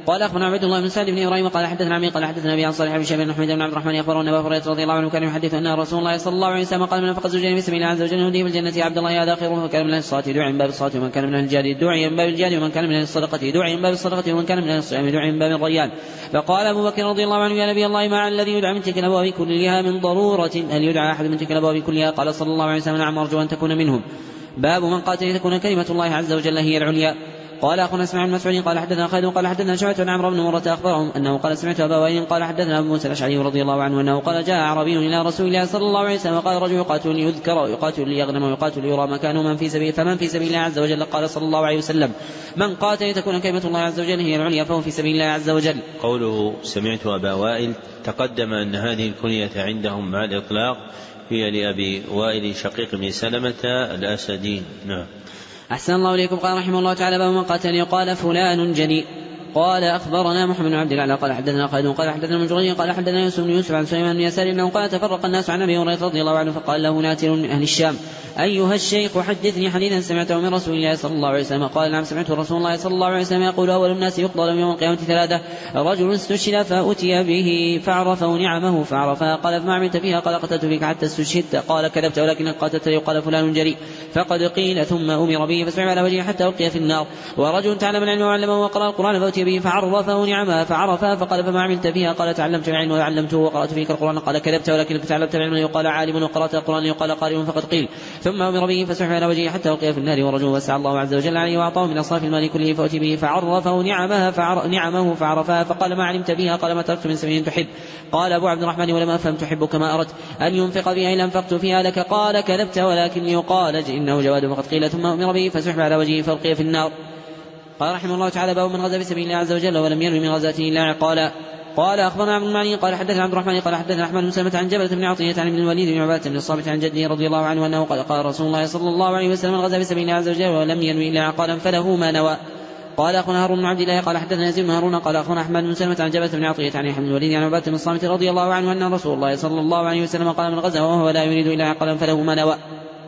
قال أخبرنا عبد الله بن سعد بن إبراهيم قال حدثنا عمي قال حدثنا أبي عن صالح بن شهاب بن حميد بن عبد الرحمن أخبره أن أبا هريرة رضي الله عنه كان يحدث أن رسول الله صلى الله عليه وسلم قال من أنفق الزوجين بسم الله عز وجل يهديه في الجنة عبد الله هذا خير وكان من أهل الصلاة دعي من باب الصلاة ومن كان من أهل الجهاد دعي من باب الجهاد ومن كان من أهل الصدقة دعي من باب الصدقة ومن كان من أهل الصيام دعي من باب الريان. فقال أبو بكر رضي الله عنه يا نبي الله مع الذي يدعى من تلك الأبواب كلها من ضرورة هل يدعى أحد من تلك الأبواب كلها؟ قال صلى الله عليه وسلم نعم أرجو أن تكون منهم. باب من قاتل تكون كلمة الله عز وجل هي العليا. قال أخونا اسماعيل بن مسعود قال حدثنا خالد قال حدثنا شعبة عن عمرو بن مرة أخبرهم أنه قال سمعت أبا وائل قال حدثنا أبو موسى الأشعري رضي الله عنه أنه قال جاء أعرابي إلى رسول الله صلى الله عليه وسلم قال رجل يقاتل ليذكر ويقاتل ليغنم ويقاتل ليرى مكانه من في سبيل فمن في سبيل الله عز وجل؟ قال صلى الله عليه وسلم من قاتل تكون كلمة الله عز وجل هي العليا فهو في سبيل الله عز وجل. قوله سمعت أبا وائل تقدم أن هذه الكنية عندهم مع الإطلاق هي لأبي وائل شقيق بن سلمة الأسدي. نعم. أحسن الله إليكم. قال رحمه الله تعالى باب من قاتل يقال فلان جني. قال أخبرنا محمد بن عبد الأعلى قال حدثنا خالد قال حدثنا من جريج قال حدثنا يوسف بن يوسف عن سليمان بن يسار أنه قال تفرق الناس عن أبي هريرة رضي الله عنه فقال له ناتر من أهل الشام أيها الشيخ حدثني حديثا سمعته من رسول الله صلى الله عليه وسلم؟ قال نعم سمعت رسول الله صلى الله عليه وسلم يقول أول الناس يقضى لهم يوم القيامة ثلاثة رجل استشهد فأتي به فعرفه نعمه فعرفها قال فما عملت فيها؟ قال قتلت فيك حتى استشهدت. قال كذبت ولكن قاتلت يقال فلان جريء فقد قيل ثم أمر به فسمع على وجهه حتى ألقي في النار. ورجل تعلم العلم وعلمه وقرأ القرآن فأتي به فعرفه نعمها فعرفها فقال فما عملت فيها؟ قال تعلمت العلم وعلمته وقرأت فيك القرآن. قال كذبت ولكن تعلمت العلم يقال عالم وقرأت القرآن يقال قارئ فقد قيل ثم أمر به فسمع على وجهه حتى ألقي في النار. ورجل وسع الله عز وجل عليه وأعطاه من أصراف المال كله فأتي به فعرفه نعمها فعر... نعمه فعرفها فقال ما علمت بها؟ قال ما تركت من سبيل تحب. قال أبو عبد الرحمن ولم أفهم تحب كما أردت أن ينفق بها إلا أنفقت فيها لك. قال كذبت ولكن يقال إنه جواد فقد قيل ثم أمر به فسحب على وجهه فألقي في النار. قال رحمه الله تعالى باب من غزا في سبيل الله عز وجل ولم ينوي من غزاته إلا عقالا. قال أخبرنا عبد المعني قال حدثنا عبد الرحمن قال حدثنا أحمد بن سلمة عن جبلة بن عطية عن ابن الوليد بن عبادة بن الصامت عن جده رضي الله عنه أنه قال قال رسول الله صلى الله عليه وسلم من غزا في سبيل الله عز وجل ولم ينوي إلا عقالا فله ما نوى. قال أخونا هارون بن عبد الله قال حدثنا يزيد بن هارون قال أخونا أحمد بن سلمة عن جبلة بن عطية عن ابن الوليد عن عبادة بن الصامت رضي الله عنه أن رسول الله صلى الله عليه وسلم قال من غزا وهو لا يريد إلا عقالا فله ما نوى.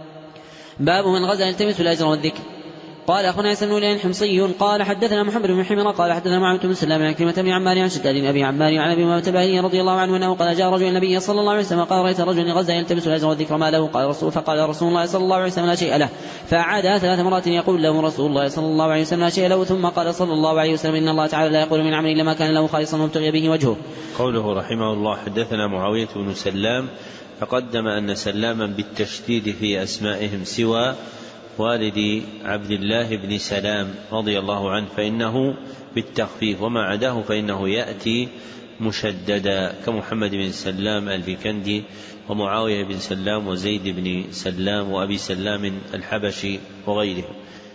باب من غزا يلتمس الأجر والذكر. قال أخونا يسن بن الحمصي قال حدثنا محمد بن حمير قال حدثنا معاوية بن سلام عن كلمة بن عمار عن شداد أبي عمار عن أبي أمامة رضي الله عنه أنه قال جاء رجل النبي صلى الله عليه وسلم قال رأيت رجل غزا يلتمس الأجر والذكر ما له؟ قال رسول فقال رسول الله صلى الله عليه وسلم لا شيء له. فعاد ثلاث مرات يقول له رسول الله صلى الله عليه وسلم لا شيء له ثم قال صلى الله عليه وسلم إن الله تعالى لا يقول من عمل إلا ما كان له خالصا وابتغي به وجهه. قوله رحمه الله حدثنا معاوية بن سلام تقدم أن سلاما بالتشديد في أسمائهم سوى والد عبد الله بن سلام رضي الله عنه فإنه بالتخفيف وما عداه فإنه يأتي مشددا كمحمد بن سلام البكندي ومعاوية بن سلام وزيد بن سلام وأبي سلام الحبشي وغيرهم.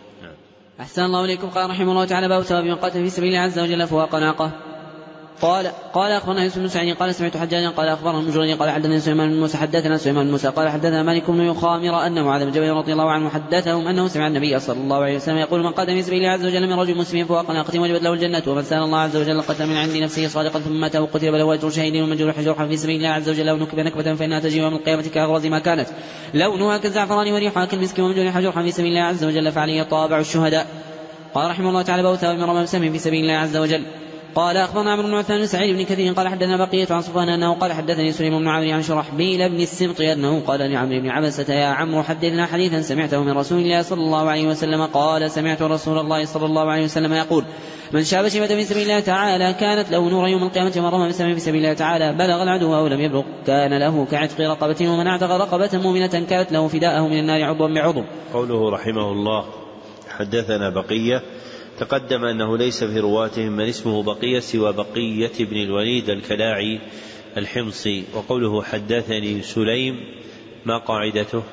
أحسن الله إليكم. قال رحمه الله تعالى باب ثواب من قاتل في سبيل الله عز وجل فوق ناقة. قال قال أخبرنا يوسف بن سعيد قال سمعت حجاجا قال أخبرنا المجرد قال حدثنا سليمان بن موسى حدثنا سليمان بن موسى قال حدثنا مالك بن يخامر أن معاذ بن جبل رضي الله عنه حدثهم أنه سمع النبي صلى الله عليه وسلم يقول من قاتل في سبيل الله عز وجل من رجل مسلم فوق ناقة وجبت له الجنة ومن سأل الله عز وجل قتل من عند نفسه صادقا ثم مات وقتل فله أجر شهيد ومن جرح جرحا في سبيل الله عز وجل أو نكب نكبة فإنها تجي يوم القيامة كأغرز ما كانت لونها كالزعفران وريحها كالمسك ومن جرح جرحا في سبيل الله عز وجل فعليه طابع الشهداء. قال رحمه الله تعالى باب ثواب من رمى بسهم في سبيل الله عز وجل. قال أخبرنا عمرو بن عثمان بن سعيد بن كثير قال حدثنا بقية عن صفوان أنه قال حدثني سليم بن عامر عن شرحبيل بن السبط أنه قال لعمرو بن عبسة يا عمرو حدثنا حديثا سمعته من رسول الله صلى الله عليه وسلم قال سمعت رسول الله صلى الله عليه وسلم يقول من شاب شيبة في سبيل الله تعالى كانت له نور يوم القيامة ومن رمى بسهم في سبيل الله تعالى بلغ العدو أو لم يبلغ كان له كعتق رقبة ومن اعتق رقبة مؤمنة كانت له فداءه من النار عضوا بعضو. قوله رحمه الله حدثنا بقية تقدم أنه ليس في رواتهم من اسمه بقية سوى بقية بن الوليد الكلاعي الحمصي. وقوله حدثني سليم ما قاعدته؟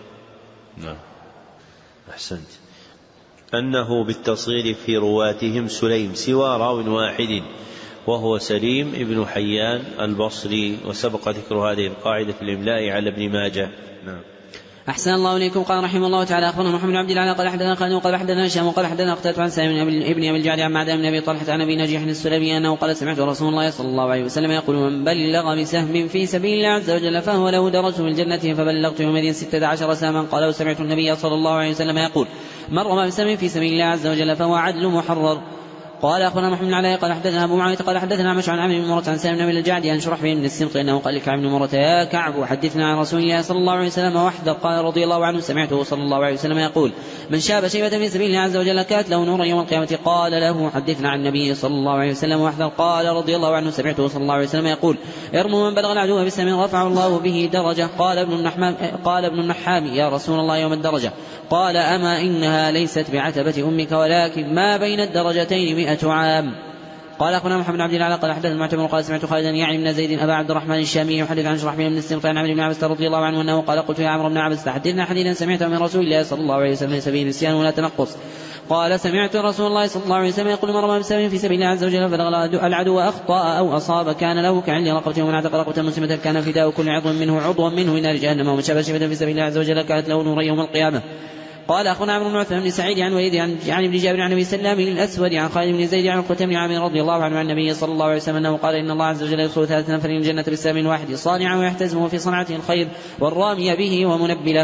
نعم أحسنت أنه بالتصغير في رواتهم سليم سوى راو واحد وهو سليم ابن حيان البصري وسبق ذكر هذه القاعدة في الإملاء على ابن ماجه. نعم. أحسن الله إليكم. قال رحمه الله تعالى أخبرنا محمد بن عبد الله قال حدثنا خالد وقال حدثنا هشام وقال حدثنا قتادة عن سالم ابن أبي الجعد عن معدان بن أبي طلحة عن أبي نجيح السلمي أنه قال سمعت رسول الله صلى الله عليه وسلم يقول من بلغ بسهم في سبيل الله عز وجل فهو له درجة في الجنة فبلغت يومئذ ستة عشر سهما. قال وسمعت النبي صلى الله عليه وسلم يقول من رمى بسهم في سبيل الله عز وجل فهو عدل محرر. قال أخبرنا محمد بن علاء قال حدثنا أبو معاوية قال حدثنا عمش عن عمرو بن مرة عن سالم بن أبي الجعد عن شرحبيل بن السمط أنه قال لكعب بن مرة يا كعب حدثنا عن رسول الله صلى الله عليه وسلم واحذر. قال رضي الله عنه سمعته صلى الله عليه وسلم يقول من شاب شيبة في سبيل الله عز وجل كانت له نورا يوم القيامة. قال له حدثنا عن النبي صلى الله عليه وسلم واحذر. قال رضي الله عنه سمعته صلى الله عليه وسلم يقول ارموا من بلغ العدو بالسهم رفع الله به درجة. قال ابن النحام قال ابن النحام يا رسول الله يوم الدرجة؟ قال أما إنها ليست بعتبة أمك ولكن ما بين الدرجتين مئة عام. قال أخونا محمد بن عبد الله قال حدث المعتمر قال سمعت خالدا يعني بن زيد أبا عبد الرحمن الشامي يحدث عن شرحبيل بن السمط عن عمرو بن عبس رضي الله عنه أنه قال قلت يا عمرو بن عبس حدثنا حديثا سمعته من رسول الله صلى الله عليه وسلم سبيل نسيان ولا تنقص. قال سمعت رسول الله صلى الله عليه وسلم يقول من رمى بسهم في سبيل الله عز وجل فبلغ العدو أخطأ أو أصاب كان له كعل رقبته ومن اعتق رقبة مسلمة كان فداء كل عضو منه عضوا منه إلى جهنم ومن شاب شيبة في سبيل الله عز وجل كانت له نور يوم القيامة. قال أخونا عمرو بن عثمان بن سعيد عن وليد عن, عن ابن جابر عن أبي سلام الأسود عن خالد بن زيد عن عقبة بن عامر رضي الله عنه عن النبي صلى الله عليه وسلم أنه قال إن الله عز وجل يدخل ثلاثة نفر الجنة بالسهم واحد صانعا ويحتزمه في صنعته الخير والرامي به ومنبله.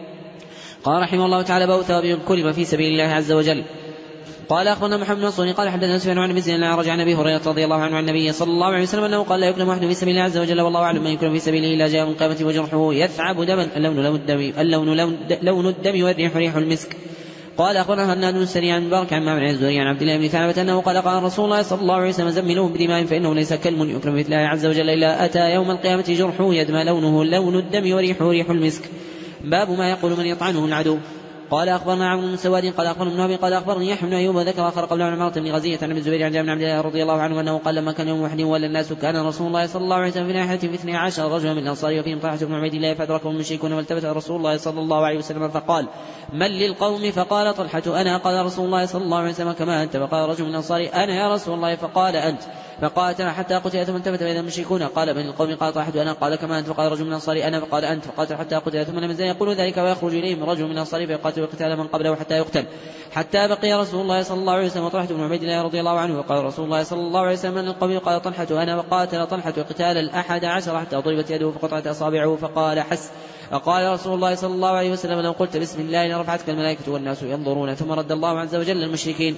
قال رحمه الله تعالى باب ثواب الكلمة في سبيل الله عز وجل. قال أخبرنا محمد بن نصر قال حدثنا سفيان عن ابن لا رجع عن أبي هريرة رضي الله عنه عن النبي صلى الله عليه وسلم أنه قال لا يكلم أحد في سبيل الله عز وجل والله أعلم من يكلم في سبيله إلا جاء من قامة وجرحه يثعب دما اللون لون الدم اللون لون, لون الدم والريح ريح المسك. قال أخبرنا هناد بن سري عن مبارك عن معمر الزهري عن عبد الله بن ثعلبة أنه قال قال رسول الله صلى الله عليه وسلم زملوهم بدماء فإنه ليس كلم يكرم مثل الله عز وجل إلا أتى يوم القيامة جرحه يدمى لونه لون الدم وريحه ريح المسك. باب ما يقول من يطعنه العدو. قال أخبرنا عمرو بن سواد قال أخبرنا ابن أبي قال أخبرني يحيى بن أيوب وذكر آخر قبل عن عمرة بن غزية عن ابن الزبير عن جابر بن عبد الله رضي الله عنه أنه قال لما كان يوم أحد ولا الناس كان رسول الله صلى الله عليه وسلم في ناحية في اثني عشر رجلا من الأنصار وفيهم طلحة بن عبيد الله فأدركهم المشركون والتفت رسول الله صلى الله عليه وسلم فقال من للقوم؟ فقال طلحة أنا. قال رسول الله صلى الله عليه وسلم كما أنت؟ فقال رجل من الأنصار أنا يا رسول الله. فقال أنت. فقاتل حتى قتل ثم التفت إلى المشركون قال من القوم؟ قال طلحة أنا. قال كما أنت؟ فقال رجل من الأنصار أنا. فقال أنت. فقاتل حتى قتل ثم لم يزل يقول ذلك ويخرج إليهم رجل من الأنصار فيقاتل قتال من قبله حتى يقتل حتى بقي رسول الله صلى الله عليه وسلم وطلحة بن عبيد الله رضي الله عنه. وقال رسول الله صلى الله عليه وسلم من القوم؟ قال طلحة أنا. وقاتل طلحة قتال الأحد عشر حتى ضربت يده فقطعت أصابعه فقال حس. فقال رسول الله صلى الله عليه وسلم لو قلت بسم الله لرفعتك الملائكة والناس ينظرون. ثم رد الله عز وجل المشركين.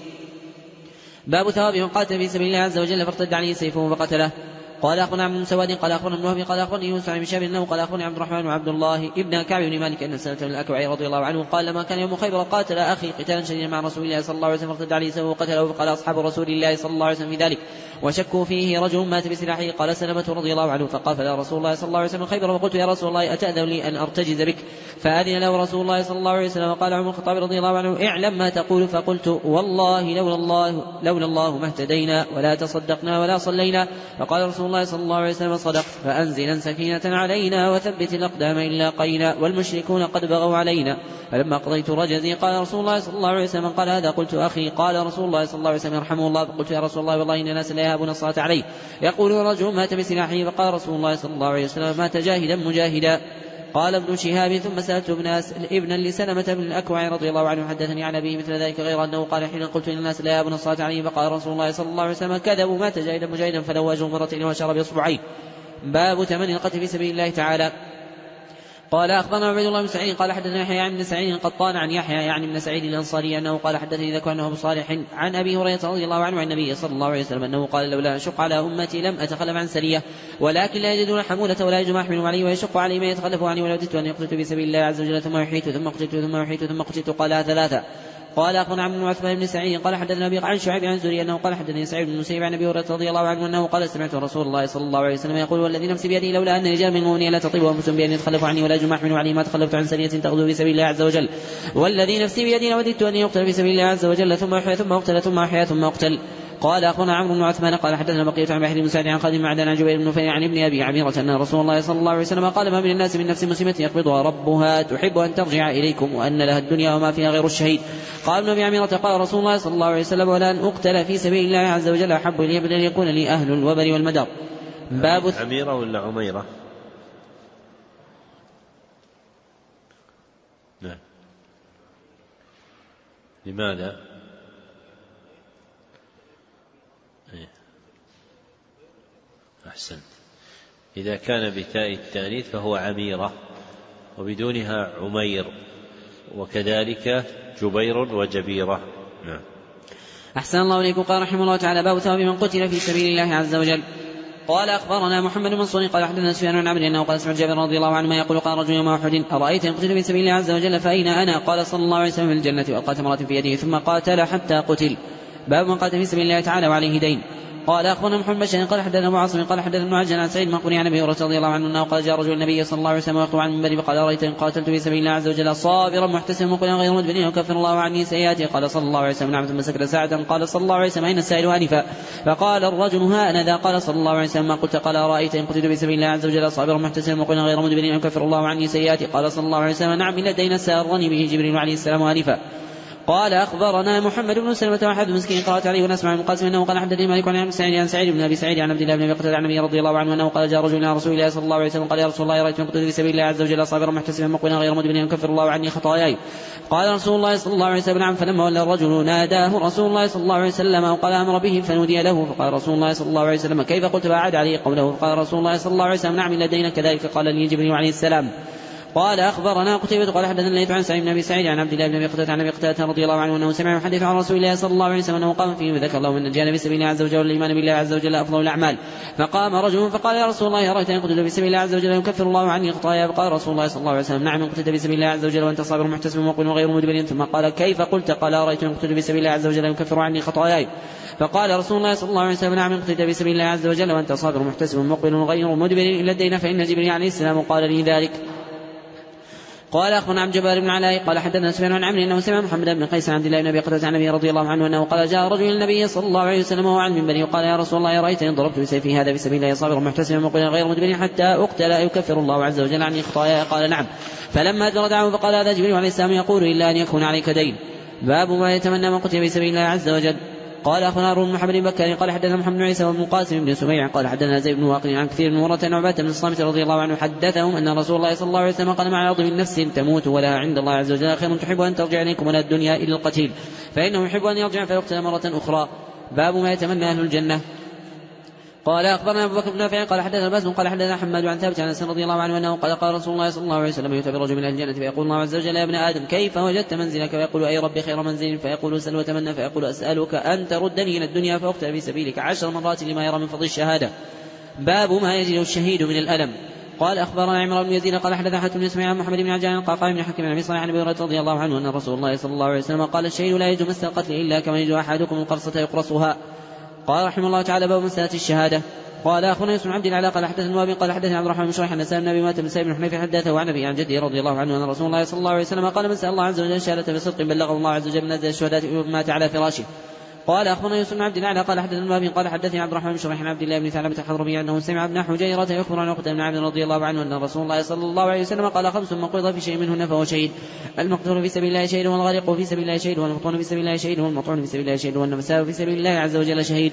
باب ثواب من قاتل في سبيل الله عز وجل فارتد عليه سيفه فقتله. قال أخبرنا عبد بن سواد قال أخبرنا ابن وهب قال أخبرني يونس عن شاب أنه قال أخبرني عبد الرحمن وعبد الله ابن كعب بن مالك أن سلمة بن الأكوع رضي الله عنه قال لما كان يوم خيبر قاتل أخي قتالا شديدا مع رسول الله صلى الله عليه وسلم فارتد عليه سيفه وقتله. فقال أصحاب رسول الله صلى الله عليه وسلم في ذلك وشكوا فيه رجل مات بسلاحه. قال سلمة رضي الله عنه فقاتل رسول الله صلى الله عليه وسلم خيبر وقلت يا رسول الله أتأذن لي أن أرتجز بك؟ فأذن له رسول الله صلى الله عليه وسلم. وقال عمر الخطاب رضي الله عنه اعلم ما تقول. فقلت والله لولا الله لولا الله ما اهتدينا ولا تصدقنا ولا صلينا. فقال رسول الله صلى الله عليه وسلم صدقت فأنزلا سكينة علينا وثبت الأقدام إن لاقينا والمشركون قد بغوا علينا. فلما قضيت رجزي قال رسول الله صلى الله عليه وسلم قال هذا؟ قلت أخي. قال رسول الله صلى الله عليه وسلم يرحمه الله. فقلت يا رسول الله والله إن الناس لا يهابون الصلاة عليه يقول رجل مات بسلاحه. فقال رسول الله صلى الله عليه وسلم مات جاهدا مجاهدا. قال ابن شهاب ثم سألت ابنا لسلمة بن الأكوع رضي الله عنه حدثني عن أبيه مثل ذلك غير أنه قال حين قلت إن الناس لا يهابون الصلاة عليه فقال رسول الله صلى الله عليه وسلم كذبوا مات جاهدا مجاهدا فلو وجه مرتين وشرب إصبعين. باب تمني القتل في سبيل الله تعالى. قال أخبرنا عبيد الله بن سعيد قال حدثنا يحيى يعني بن سعيد القطان عن يحيى يعني بن سعيد الأنصاري أنه قال حدثني ذكر أنه أبو صالح عن أبي هريرة رضي الله عنه عن النبي صلى الله عليه وسلم أنه قال لولا أشق على أمتي لم أتخلف عن سرية ولكن لا يجدون حمولة ولا يجد ما يحمل عليه ويشق علي ما يتخلف عني ولوددت أن يقتلت في سبيل الله عز وجل ثم يحيت ثم قتلت ثم يحيت ثم قتلت قال ثلاثة. قال أخبرنا عبد بن عثمان بن سعيد قال حدثنا أبي عن شعيب عن زهري أنه قال حدثني سعيد بن المسيب عن أبي هريرة رضي الله عنه أنه قال سمعت رسول الله صلى الله عليه وسلم يقول والذي نفسي بيده لولا أن رجال من المؤمنين لا تطيب أنفسهم بأن يتخلفوا عني ولا جماح منه علي ما تخلفت عن سرية تغدو في سبيل الله عز وجل والذي نفسي بيدي لوددت أن يقتل في سبيل الله عز وجل ثم يحيى ثم أقتل ثم أحيا ثم أقتل. قال أخبرنا عمرو بن عثمان قال حدثنا بقية عن بحر بن سعد عن خالد بن معدان عن جبير بن نفيع عن ابن أبي عميرة أن رسول الله صلى الله عليه وسلم قال ما من الناس من نفس مسلمة يقبضها ربها تحب أن ترجع إليكم وأن لها الدنيا وما فيها غير الشهيد. قال ابن أبي عميرة قال رسول الله صلى الله عليه وسلم ولا أن أقتل في سبيل الله عز وجل أحب إلي من أن يكون لي أهل الوبر والمدر. باب عميرة ولا عميرة؟ نعم. لماذا؟ أحسن. إذا كان بتاء التانيث فهو عميرة وبدونها عمير وكذلك جبير وجبيرة. نعم. أحسن الله إليكم. قال رحمه الله تعالى: باب ثواب من قتل في سبيل الله عز وجل. قال أخبرنا محمد بن منصور قال حدثنا سفيان بن عمرو أنه قال سمعت جابر رضي الله عنه يقول: قال رجل يوم أحد: أرأيت إن قتل في سبيل الله عز وجل فأين أنا؟ قال: صلى الله عليه وسلم في الجنة، وألقى تمرة في يده ثم قاتل حتى قتل. باب من قاتل في سبيل الله تعالى وعليه دين. قال أخبرنا محمد بن بشار قال حدثنا أبو عاصم قال حدثنا ابن عجلان عن سعيد المقبري عن أبي هريرة رضي الله عنه أنه قال: جاء رجل النبي صلى الله عليه وسلم ويخطب عن المنبر فقال: أرأيت إن قاتلت في سبيل الله عز وجل صابرا محتسبا مقبلا غير مدبر يكفر الله عني سيئاته؟ قال صلى الله عليه وسلم: نعم. ثم سكت ساعة. قال صلى الله عليه وسلم: أين السائل آنفا؟ فقال الرجل: ها أنا ذا. قال صلى الله عليه وسلم: ما قلت؟ قال: أرأيت إن قتلت في سبيل الله عز وجل صابرا محتسبا مقبلا غير مدبر يكفر الله عني سيئاته؟ قال صلى الله عليه وسلم: نعم، إلا الدين سارني به جبريل عليه السلام آنفا. قال أخبرنا محمد بن سلمة وأحد مسكين قرأت عليه ونسمع من القاسم أنه قال حدثني مالك عن سعيد عن سعيد بن أبي سعيد عن عبد الله بن أبي قتادة عن النبي رضي الله عنه أنه قال: جاء رجل إلى رسول الله صلى الله عليه وسلم قال: يا رسول الله، رأيت من قتل في سبيل الله عز وجل صابرا محتسبا مقبلا غير مدبر يكفر الله عني خطاياي. قال رسول الله صلى الله عليه وسلم: نعم. فلما ولى الرجل ناداه رسول الله صلى الله عليه وسلم وقال: أمر به فنودي له. فقال رسول الله صلى الله عليه وسلم: كيف قلت؟ فأعاد عليه قوله. فقال رسول الله صلى الله عليه وسلم: نعم، إلا الدين كذلك قال لي جبريل عليه السلام. قال أخبرنا قتيبة قال حدثنا الليث عن سعيد بن أبي سعيد عن عبد الله بن أبي قتادة عن أبي قتادة رضي الله عنه أنه سمع يحدث عن رسول الله صلى الله عليه وسلم أنه قام فيه وذكر له من الجهاد في سبيل الله عز وجل والإيمان بالله عز وجل أفضل الأعمال. فقام رجل فقال: يا رسول الله، أرأيت إن قتلت في سبيل الله عز وجل يكفر الله عني خطاياي؟ فقال رسول الله صلى الله عليه وسلم: نعم، إن قتلت في سبيل الله عز وجل وأنت صابر محتسب مقبل وغير مدبر. ثم قال: كيف قلت؟ قال: أرأيت إن قتلت في سبيل الله عز وجل يكفر عني خطاياي. فقال رسول الله صلى الله عليه وسلم: نعم، إن قتلت في سبيل الله عز وجل وأنت صابر محتسب مقبل وغير مدبر إلا الدين فإن جبريل عليه السلام قال لي ذلك. قال أخبرنا عن جبار بن علاء قال حدثنا سفيان عن عمرو أنه سمع محمد بن قيس عن عبد الله بن أبي قتادة عن النبي رضي الله عنه أنه قال: جاء رجل النبي صلى الله عليه وسلم وهو على المنبر وقال: يا رسول الله، رأيت إن ضربت بسيفي هذا في سبيل الله صابرا محتسبا مقبلا غير مدبر حتى أقتل يكفر الله عز وجل عني خطاياي؟ قال: نعم. فلما أدبر دعاه فقال: هذا جبريل عليه السلام يقول: إلا أن يكون عليك دين. باب ما يتمنى من قتل في سبيل الله عز وجل. قال أخبرنا هارون بن محمد بن بكر قال حدثنا محمد بن عيسى وابن قاسم بن سميع قال حدثنا زيد بن واقد عن كثير من مرة عن عبادة بن الصامت رضي الله عنه حدثهم أن رسول الله صلى الله عليه وسلم قال: مع عظم النفس تموت ولها عند الله عز وجل خير تحب أن ترجع إليكم ولا الدنيا إلا القتيل، فإنه يحب أن يرجع فيقتل مرة أخرى. باب ما يتمنى أهل الجنة. قال أخبرنا أبو بكر بن نافع قال حدثنا باسم قال حدثنا حماد عن ثابت عن أنس رضي الله عنه أنه قال: قال رسول الله صلى الله عليه وسلم: يؤتى برجل من أهل الجنة فيقول الله عز وجل: يا ابن آدم، كيف وجدت منزلك؟ فيقول: أي ربي خير منزل. فيقول: سل وتمنى. فيقول: أسألك أن تردني إلى الدنيا فأقتل في سبيلك عشر مرات لما يرى من فضل الشهادة. باب ما يجد الشهيد من الألم. قال أخبرنا عمران بن يزيد قال حدثنا حاتم بن اسماعيل عن محمد بن عجلان قال قال بن حكيم عن أبي صالح عن أبي هريرة رضي الله عنه أن رسول الله صلى الله عليه وسلم قال: الشهيد لا يجد مس القتل إلا كما يجد أحدكم القرصة يقرصها. قال رحمه الله تعالى: باب مسألة الشهادة. قال أخونا يوسف بن عبد الله قال حدثنا النوابي قال حدثنا عبد الرحمن بن شريح أن سالم بن مات بن سالم بن حنيفة حدثه عن أبي عن جده رضي الله عنه أن رسول الله صلى الله عليه وسلم قال: من سأل الله عز وجل الشهادة بصدق بلغه الله عز وجل منازل الشهداء مات على فراشه. قال أخبرنا يوسف بن عبد الله قال حدثنا النوابي قال حدثني عبد الرحمن بن شريح عن عبد الله بن ثعلبة الحضرمي أنه سمع ابن حجيرة يخبر عن عقبة بن عامر رضي الله عنه أن رسول الله صلى الله عليه وسلم قال: خمس من قبض في شيء منهن فهو شهيد: المقتول في سبيل الله شهيد، والغارق في سبيل الله شهيد، والمطعون في سبيل الله شهيد، والمطعون في سبيل الله شهيد، والنفساء في سبيل الله عز وجل شهيد.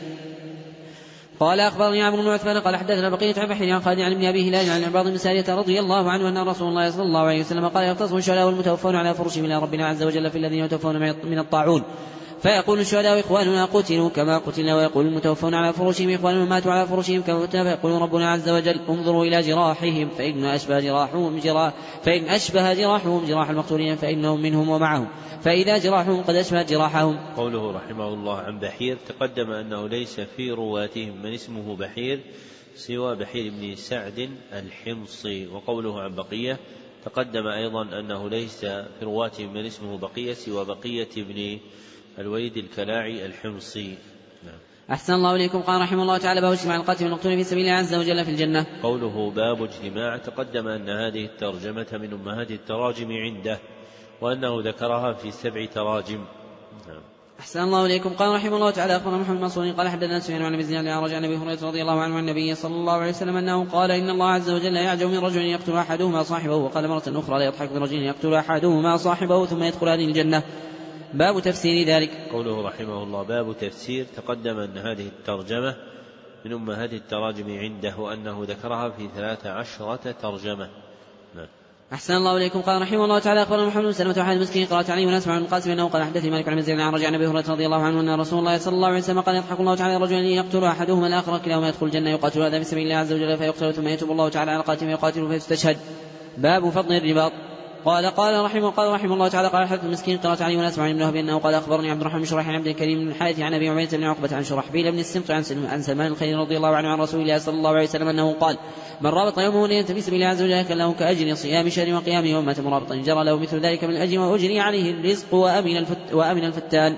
قال أخبرني عمرو بن عثمان قال حدثنا بقية عن بحر عن خالد عن ابن أبي هلال عن عباد بن سارية رضي الله عنه أن رسول الله صلى الله عليه وسلم قال: يختصم الشهداء والمتوفون على فرشهم إلى ربنا عز وجل في الذين يتوفون من الطاعون، فيقول الشهداء: إخواننا قتلوا كما قتلنا، ويقول المتوفون على فرشهم: إخواننا ماتوا على فرشهم كما متنا، فيقول ربنا عز وجل: انظروا إلى جراحهم فإن أشبه جراحهم جراح فإن أشبه جراحهم جراح المقتولين فإنهم منهم ومعهم، فإذا جراحهم قد أشبه جراحهم. قوله رحمه الله عن بحير تقدم أنه ليس في رواتهم من اسمه بحير سوى بحير بن سعد الحمصي. وقوله عن بقية تقدم أيضا أنه ليس في رواتهم من اسمه بقية سوى بقية بن الوليد الكلاعي الحمصي. نعم. أحسن الله إليكم. قال رحمه الله تعالى: باب اجتماع القاتل والمقتول في سبيل الله عز وجل في الجنة. قوله باب اجتماع تقدم أن هذه الترجمة من أمهات التراجم عنده، وأنه ذكرها في سبع تراجم. نعم. أحسن الله إليكم. قال رحمه الله تعالى: أخبرنا محمد بن منصور قال حدثنا سفيان عن أبي الزناد عن رجاء أبي هريرة رضي الله عنه عن النبي صلى الله عليه وسلم أنه قال: إن الله عز وجل يعجب من رجل يقتل أحدهما صاحبه، وقال مرة أخرى: لا يضحك من رجل يقتل أحدهما صاحبه ثم يدخل هذه الجنة. باب تفسير ذلك. قوله رحمه الله باب تفسير تقدم أن هذه الترجمة من أمهات التراجم عنده، وأنه ذكرها في ثلاث عشرة ترجمة. نعم. أحسن الله إليكم. قال رحمه الله تعالى: أخبرنا محمد بن سلمة وحاد مسكين قرأت عليه ونسمع من القاسم أنه قال حدثني مالك عن مزيد عن رجع النبي هريرة رضي الله عنه أن رسول الله صلى الله عليه وسلم قال: يضحك الله تعالى رجلا يقتل أحدهما الآخر كلاهما يدخل الجنة، يقاتل هذا في سبيل الله عز وجل فيقتل ثم يتوب الله تعالى على قاتل فيقاتل فيستشهد. باب فضل الرباط. قال قال رحمه قال رحمه الله تعالى قال حدث المسكين قرأت علي وناس عن ابن وهب أنه قال أخبرني عبد الرحمن بن شريح عن عبد الكريم بن الحارث عن أبي عبيدة بن عقبة عن شرحبيل بن السمط عن سلمان الخير رضي الله عنه عن رسول الله صلى الله عليه وسلم أنه قال من رابط يومه ليلة في سبيل الله عز وجل كان له كأجر صيام شهر وقيامه ومات مرابطا جرى له مثل ذلك من الأجر وأجري عليه الرزق وأمن, الفت وأمن الفتان.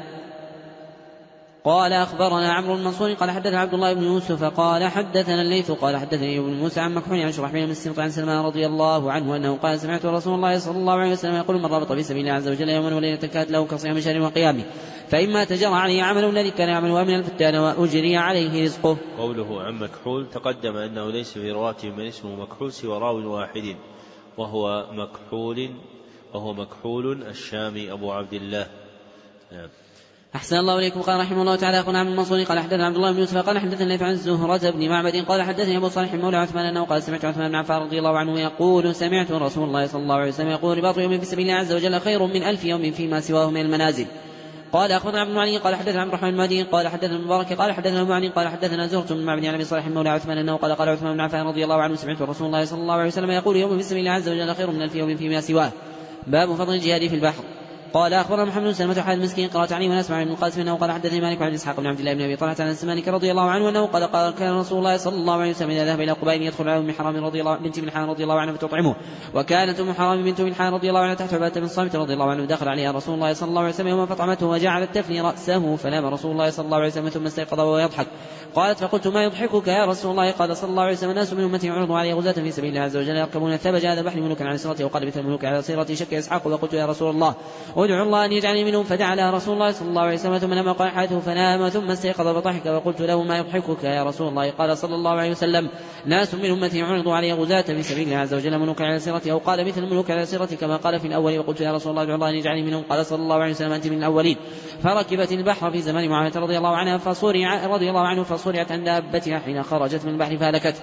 قال أخبرنا عمرو المنصور قال حدثنا عبد الله بن يوسف قال حدثنا الليث قال حدثني ابن موسى عن مكحول عن شرحبيل بن السمط عن سلمان رضي الله عنه أنه قال سمعت رسول الله صلى الله عليه وسلم يقول من رابط في سبيل الله عز وجل يوما وليلة كانت له كصيام شهر وقيامه فإما تجرى عليه عمل الذي كان يعمل وأمن الفتان وأجري عليه رزقه. قوله عن مكحول تقدم أنه ليس في رواته من اسمه مكحول سوى راو واحد وهو مكحول وهو مكحول الشامي أبو عبد الله. نعم. أحسن الله إليكم. قال رحمه الله تعالى أخبرنا عن المنصور قال حدثنا عبد الله بن يوسف قال حدثنا الليث عن زهرة بن معبد قال حدثني أبو صالح مولى عثمان أنه قال سمعت عثمان بن عفان رضي الله عنه يقول سمعت رسول الله صلى الله عليه وسلم يقول رباط يوم في سبيل الله عز وجل خير من ألف يوم فيما سواه من المنازل. قال أخبرنا عبد المعلي قال حدثنا عبد الرحمن المهدي قال حدثنا المبارك قال حدثنا المعلي قال حدثنا زهرة بن معبد عن أبي صالح مولى عثمان أنه قال قال عثمان بن عفان رضي الله عنه سمعت رسول الله صلى الله عليه وسلم يقول يوم في سبيل الله عز وجل خير من ألف يوم فيما سواه. باب فضل الجهاد في البحر. قال أخبرنا محمد بن سلمة حال المسكين قرأت عليه وناس مع ابن القاسم أنه قال حدثني مالك عن إسحاق بن عبد الله بن أبي طلحة عن سمانك رضي الله عنه أنه قال قال كان رسول الله صلى الله عليه وسلم إذا ذهب إلى قبائل يدخل على أم حرام رضي الله بنت ملحان رضي الله عنها فتطعمه وكانت أم حرام بنت ملحان رضي الله عنها تحت عبادة بن صامت رضي الله عنه دخل عليها رسول الله صلى الله عليه وسلم يوم فطعمته وجعلت تفني رأسه فنام رسول الله صلى الله عليه وسلم ثم استيقظ وهو يضحك. قالت فقلت ما يضحكك يا رسول الله؟ قال صلى الله عليه وسلم الناس من أمتي يعرضوا علي غزاة في سبيل الله عز وجل يركبون الثبج هذا بحر ملوكا على سيرته وقال مثل الملوك على سيرته شك إسحاق وقلت يا رسول الله ادعو الله أن يجعلني منهم فدعا لها رسول الله صلى الله عليه وسلم ثم نام قال حياته فنام ثم استيقظ فضحك وقلت له ما يضحكك يا رسول الله؟ قال صلى الله عليه وسلم ناس من أمتي يعرضوا علي غزاة في سبيل الله عز وجل ملوكا على سيرته أو قال مثل الملوك على سيرته كما قال في الأول وقلت يا رسول الله ادعو الله أن يجعلني منهم. قال صلى الله عليه وسلم أنت من الأولين. فركبت البحر في زمان معاوية رضي الله عنها فصرع رضي الله عنه فصرعت عن دابتها حين خرجت من البحر فهلكت.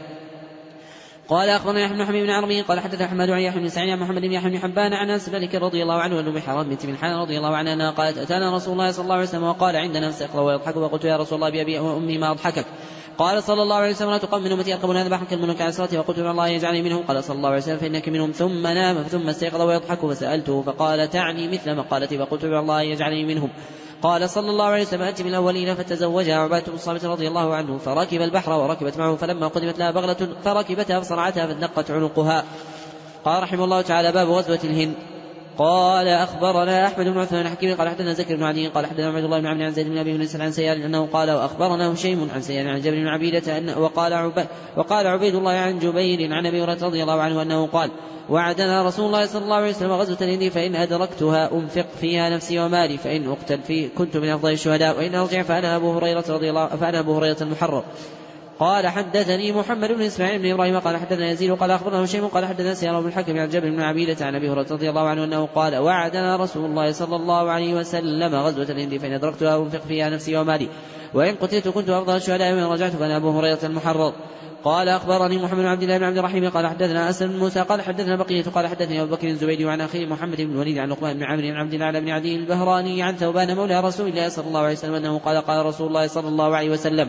قال أخبرنا يحيى بن حبيب بن عربي قال حدث أحمد عن يحيى بن سعيد عن محمد بن يحيى بن حبان عن أنس مالك رضي الله عنه وأم حرام بنت ملحان رضي الله عنها أنها قالت أتانا رسول الله صلى الله عليه وسلم وقال عندنا استيقظ ويضحك وقلت يا رسول الله بأبي وأمي ما أضحكك؟ قال صلى الله عليه وسلم لا تقم من أمتي يركبون هذا بحر كالملوك على سيرته وقلت يا الله يجعلني منهم. قال صلى الله عليه وسلم فإنك منهم. ثم نام ثم استيقظ ويضحك فسألته فقال تعني مثل مقالتي فقلت يا الله يجعلني منهم. قال صلى الله عليه وسلم أنت من الأولين. فتزوجها عبادة بن الصامت رضي الله عنه فركب البحر وركبت معه فلما قدمت لها بغلة فركبتها فصرعتها فادنقت عنقها. قال رحمه الله تعالى باب غزوة الهند. قال أخبرنا أحمد بن عثمان الحكيم قال حدثنا زكر بن عدي قال حدثنا عبد الله بن عمرو عن زيد بن أبي بن عن سيار أنه قال وأخبرنا هشيم عن سيار عن جابر بن عبيدة أن وقال عبيد وقال عبيد الله عن جبير عن أبي هريرة رضي الله عنه أنه قال وعدنا رسول الله صلى الله عليه وسلم غزوة الهند فإن أدركتها أنفق فيها نفسي ومالي فإن أقتل فيه كنت من أفضل الشهداء وإن أرجع فأنا أبو هريرة رضي الله فأنا أبو هريرة المحرر. قال حدثني محمد بن إسماعيل بن إبراهيم قال حدثنا يزيد قال أخبرنا هشيم قال حدثنا سيار بن الحكم عن جابر بن عبيدة عن أبي هريرة رضي الله عنه أنه قال وعدنا رسول الله صلى الله عليه وسلم غزوة الهند فإن أدركتها أنفق فيها نفسي ومالي وإن قتلت كنت أفضل الشهداء وإن رجعت فأنا أبو هريرة المحرر. قال أخبرني محمد بن عبد الله بن عبد الرحيم قال حدثنا أسد بن موسى قال حدثنا بقية قال حدثني أبو بكر الزبيدي وعن أخيه محمد بن الوليد عن لقمان بن عمرو بن عبد الله بن عدي البهراني عن ثوبان مولى رسول الله صلى الله عليه وسلم أنه قال قال رسول الله صلى الله عليه وسلم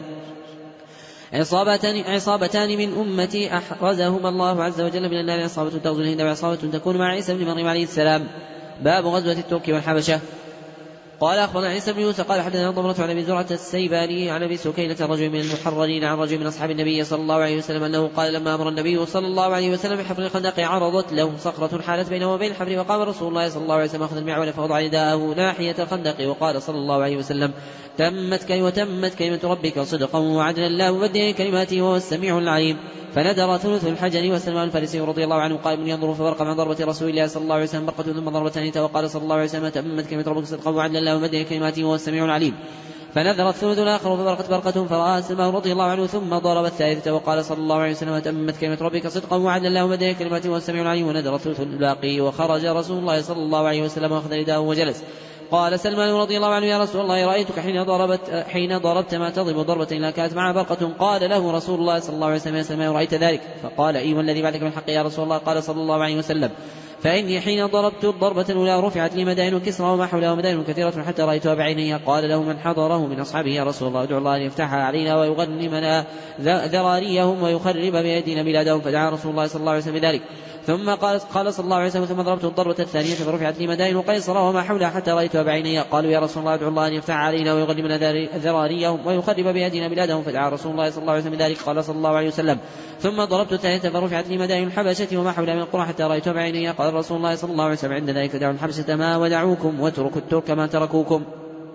عصابتان, عصابتان من أمتي أحرزهما الله عز وجل من النار عصابة تغزو الهند وعصابة تكون مع عيسى بن مريم عليه السلام. باب غزوة الترك والحبشة. قال أخبرنا عيسى بن يوسف قال حدثنا ضمرة عن أبي زرعة السيباني عن أبي سكينة رجل من المحررين عن رجل من أصحاب النبي صلى الله عليه وسلم أنه قال لما أمر النبي صلى الله عليه وسلم بحفر الخندق عرضت له صخرة حالت بينه وبين الحفر وقام رسول الله صلى الله عليه وسلم أخذ المعول فوضع يداه ناحية الخندق وقال صلى الله عليه وسلم تمت كلمة وتمت كلمة ربك صدقا وعدلا لا مبدل كلماته وهو السميع العليم. فندر ثلث الحجر وسلمان الفارسي رضي الله عنه قائم ينظر فبرق عن ضربة رسول الله صلى الله عليه وسلم برقة ثم ضربتان وقال صلى الله عليه وسلم تمت كلمة ربك صدقا وعدلا لا مبدل كلماته وهو السميع العليم. فنذر الثلث الآخر فبرقت برقة فرأى سلمان رضي الله عنه ثم ضرب الثالثة وقال صلى الله عليه وسلم تمت كلمة ربك صدقا وعدلا لا مبدل كلماته وهو السميع العليم. ونذر الثلث الباقي وخرج رسول الله صلى الله عليه وسلم واخذ رداءه وجلس. قال سلمان رضي الله عنه يا رسول الله رأيتك حين ضربت حين ضربت ما تضرب ضربة لا كانت معها برقة. قال له رسول الله صلى الله عليه وسلم يا سلمان رأيت ذلك؟ فقال اي والذي بعدك من حق يا رسول الله. قال صلى الله عليه وسلم فإني حين ضربت الضربة الأولى رفعت لي مدائن كسرى وما حولها مدائن كثيرة حتى رأيتها بعيني. قال له من حضره من أصحابه يا رسول الله ادعو الله أن يفتحها علينا ويغنمنا ذراريهم ويخرب بأيدينا بلادهم. فدعا رسول الله صلى الله عليه وسلم بذلك. ثم قال قال صلى الله عليه وسلم ثم ضربته الضربة الثانية فرفعت لي مدائن وقيصر وما حولها حتى رأيتها بعيني. قالوا يا رسول الله ادعو الله أن يفتح علينا ويغلبنا ذراريهم ويخرب بأيدينا بلادهم فدعا رسول الله صلى الله عليه وسلم ذلك. قال صلى الله عليه وسلم ثم ضربت الثالثة فرفعت لي مدائن الحبشة وما حولها من القرى حتى رأيتها بعيني. قال رسول الله صلى الله عليه وسلم عند ذلك دعوا الحبشة ما ودعوكم واتركوا الترك ما تركوكم.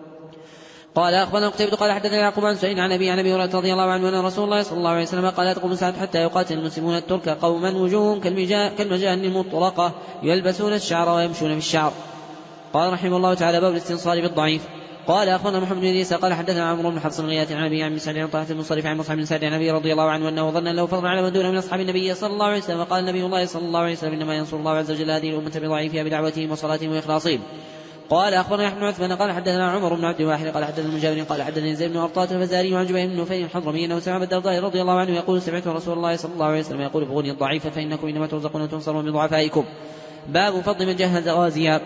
قال أخبرنا قتيبة قال حدثنا يعقوب عن سعيد عن أبي عن أبي هريرة رضي الله عنه أن رسول الله صلى الله عليه وسلم قال لا تقوم الساعة حتى يقاتل المسلمون الترك قوما وجوههم كالمجان المطلقة يلبسون الشعر ويمشون في الشعر. قال رحمه الله تعالى باب الاستنصار بالضعيف. قال أخبرنا محمد بن عيسى قال حدثنا عمرو بن حفص الغياث عن أبي عن سعد عن طلحة المنصرف عن مصعب بن سعد عن أبي رضي الله عنه أنه ظن له فضلا على من دونه من أصحاب النبي صلى الله عليه وسلم. قال النبي الله صلى الله عليه وسلم إنما ينصر الله عز وجل هذه الأمة بضعيفها بدعوتهم وصلاتهم وإخلاصهم. قال أخبرنا يحيى بن عثمان قال حدثنا عمر بن عبد الواحد قال حدثنا من جابر قال حدثني زيد بن أرطاة الفزاري عن جبير بن نفيل الحضرمي أنه سمع الدرداء رضي الله عنه يقول سمعت رسول الله صلى الله عليه وسلم يقول ابغوني الضعيف فإنكم إنما ترزقون وتنصرون من ضعفائكم. باب فضل من جهز غازيا.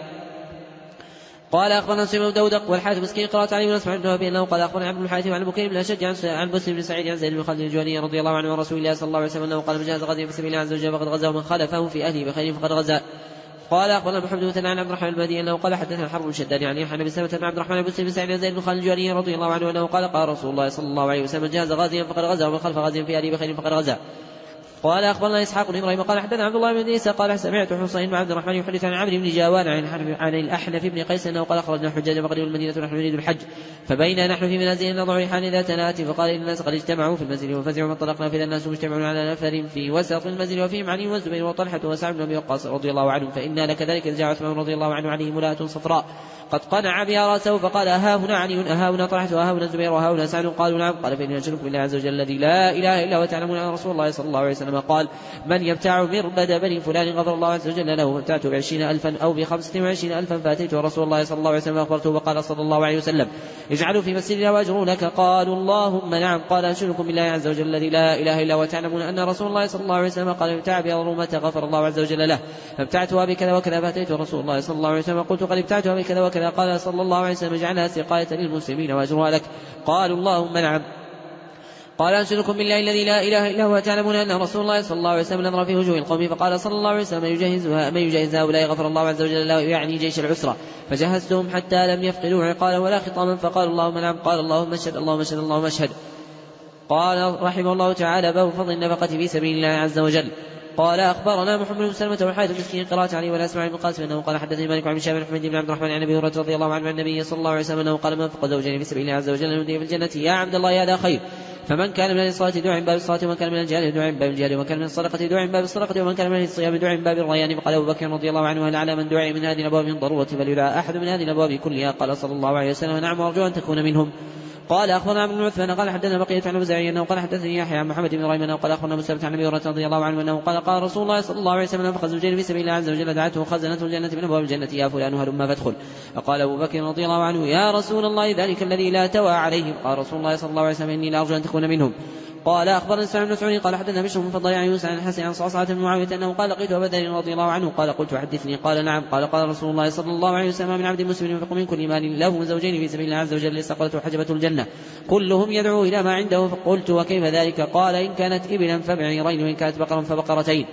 قال أخبرنا سليمان بن داود والحارث مسكين قرأت عليه ونسمع بن وهب أنه قال أخبرنا عبد الحارث وعن بكير بن الأشج عن بسر بن سعيد عن زيد بن خالد الجواني رضي الله عنه ورسول الله صلى الله عليه وسلم أنه قال من جهز غازيا في سبيل الله عز وجل فقد غزا ومن خالفه في أهله بخير فقد غزا. قال أخبرنا محمد بن ثنان عن عبد الرحمن البادي أنه قال حدثنا الحرب الشداد يعني يحيى بن سلمة عن عبد الرحمن بن سعيد عن زيد بن خالد الجواني رضي الله عنه أنه قال قال رسول الله صلى الله عليه وسلم من جهز غازيا فقد غزا ومن خلف غازيا في أهله بخير فقد غزا. قال أخبرنا إسحاق بن إبراهيم قال حدثنا عبد الله بن عيسى قال سمعت حسين بن عبد الرحمن يحدث عن عمرو بن جوان عن الأحنف بن قيس أنه قال خرجنا حجاج مغرب المدينة ونحن نريد الحج فبينا نحن في منازل نضع ريحان ذات نات فقال إن الناس قد اجتمعوا في المنزل وفزعوا من طلقنا فإذا الناس مجتمعون على نفر في وسط المنزل وفيهم علي والزبير وطلحة وسعد بن أبي وقاص رضي الله عنهم فإنا لكذلك جاء عثمان رضي الله عنه عليه ملاءة صفراء قد قنع بها رأسه فقال أها هنا علي أها هنا طلحة وأها هنا الزبير وأها هنا سعد قالوا نعم. قال فإني أشرك بالله عز وجل الذي لا إله إلا هو تعلمون أن رسول الله صلى الله عليه وسلم قال من يبتاع مربد بني فلان غفر الله عز وجل له فابتعت بعشرين ألفا أو بخمسة وعشرين ألفا فأتيت رسول الله صلى الله عليه وسلم فأخبرته وقال صلى الله عليه وسلم اجعلوا في مسجدنا وأجروا لك. قالوا اللهم نعم. قال أشركم بالله عز وجل الذي لا إله إلا هو تعلمون أن رسول الله صلى الله عليه وسلم قال ابتاع بها ضرومة غفر الله عز وجل له فابتعتها بكذا وكذا فأتيت رسول الله صلى الله عليه وسلم قلت قد ابتعتها بكذا وكذا قال صلى الله عليه وسلم اجعلها سقاية للمسلمين وأجرها لك. قالوا اللهم نعم. قال أنشدكم بالله الذي لا إله إلا هو تعلمون أن رسول الله صلى الله عليه وسلم نظر في وجوه القوم فقال صلى الله عليه وسلم من يجهزها من يجهز هؤلاء غفر الله عز وجل له يعني جيش العسرة فجهزتهم حتى لم يفقدوا عقالا ولا خطاما فقال اللهم نعم. قال اللهم اشهد اللهم اشهد اللهم اشهد. قال رحمه الله تعالى باب فضل النفقة في سبيل الله عز وجل. قال أخبرنا محمد بن سلمة والحارث المسكين قراءة عليه ولا أسمع بن قاسم أنه قال حدثني مالك عن شاب محمد بن عبد الرحمن عن أبي هريرة رضي الله عنه عن النبي صلى الله عليه وسلم أنه قال من فقد زوجين في سبيل الله عز وجل يهديه في الجنة يا عبد الله هذا خير. فمن كان من الصلاة دعا من باب الصلاة ومن كان من الجهاد دعا من باب الجهاد ومن كان من الصدقة دعا من باب الصدقة ومن كان من الصيام دعا من باب الريان. فقال أبو بكر رضي الله عنه هل على من دعا من هذه الأبواب من ضرورة بل يدعى أحد من هذه الأبواب كلها؟ قال صلى الله عليه وسلم نعم وأرجو أن تكون منهم. قال أخبرنا عبد بن عثمان قال حدثنا بقية عن الأوزاعي أنه قال حدثني يحيى عن محمد بن إبراهيم أنه قال أخبرنا مسلمة عن أبي هريرة رضي الله عنه أنه قال قال رسول الله صلى الله عليه وسلم أنفق زوجين في سبيل الله عز وجل دعته خزنة الجنة من أبواب الجنة يا فلان هلم فادخل. فقال أبو بكر رضي الله عنه يا رسول الله ذلك الذي لا توى عليهم. قال رسول الله صلى الله عليه وسلم إني لأرجو أن تكون منهم. قال أخبرنا سعيد بن مسعود قال حدثنا بشر بن فضل عن يوسف عن الحسن عن صعصعة بن معاوية أنه قال لقيت أبا ذر رضي الله عنه قال قلت حدثني. قال نعم. قال قال رسول الله صلى الله عليه وسلم من عبد مسلم ينفق من كل مال له زوجين في سبيل الله عز وجل استقلته حجبة الجنة كلهم يدعو إلى ما عنده. فقلت وكيف ذلك؟ قال إن كانت إبلا فبعيرين وإن كانت بقرا فبقرتين.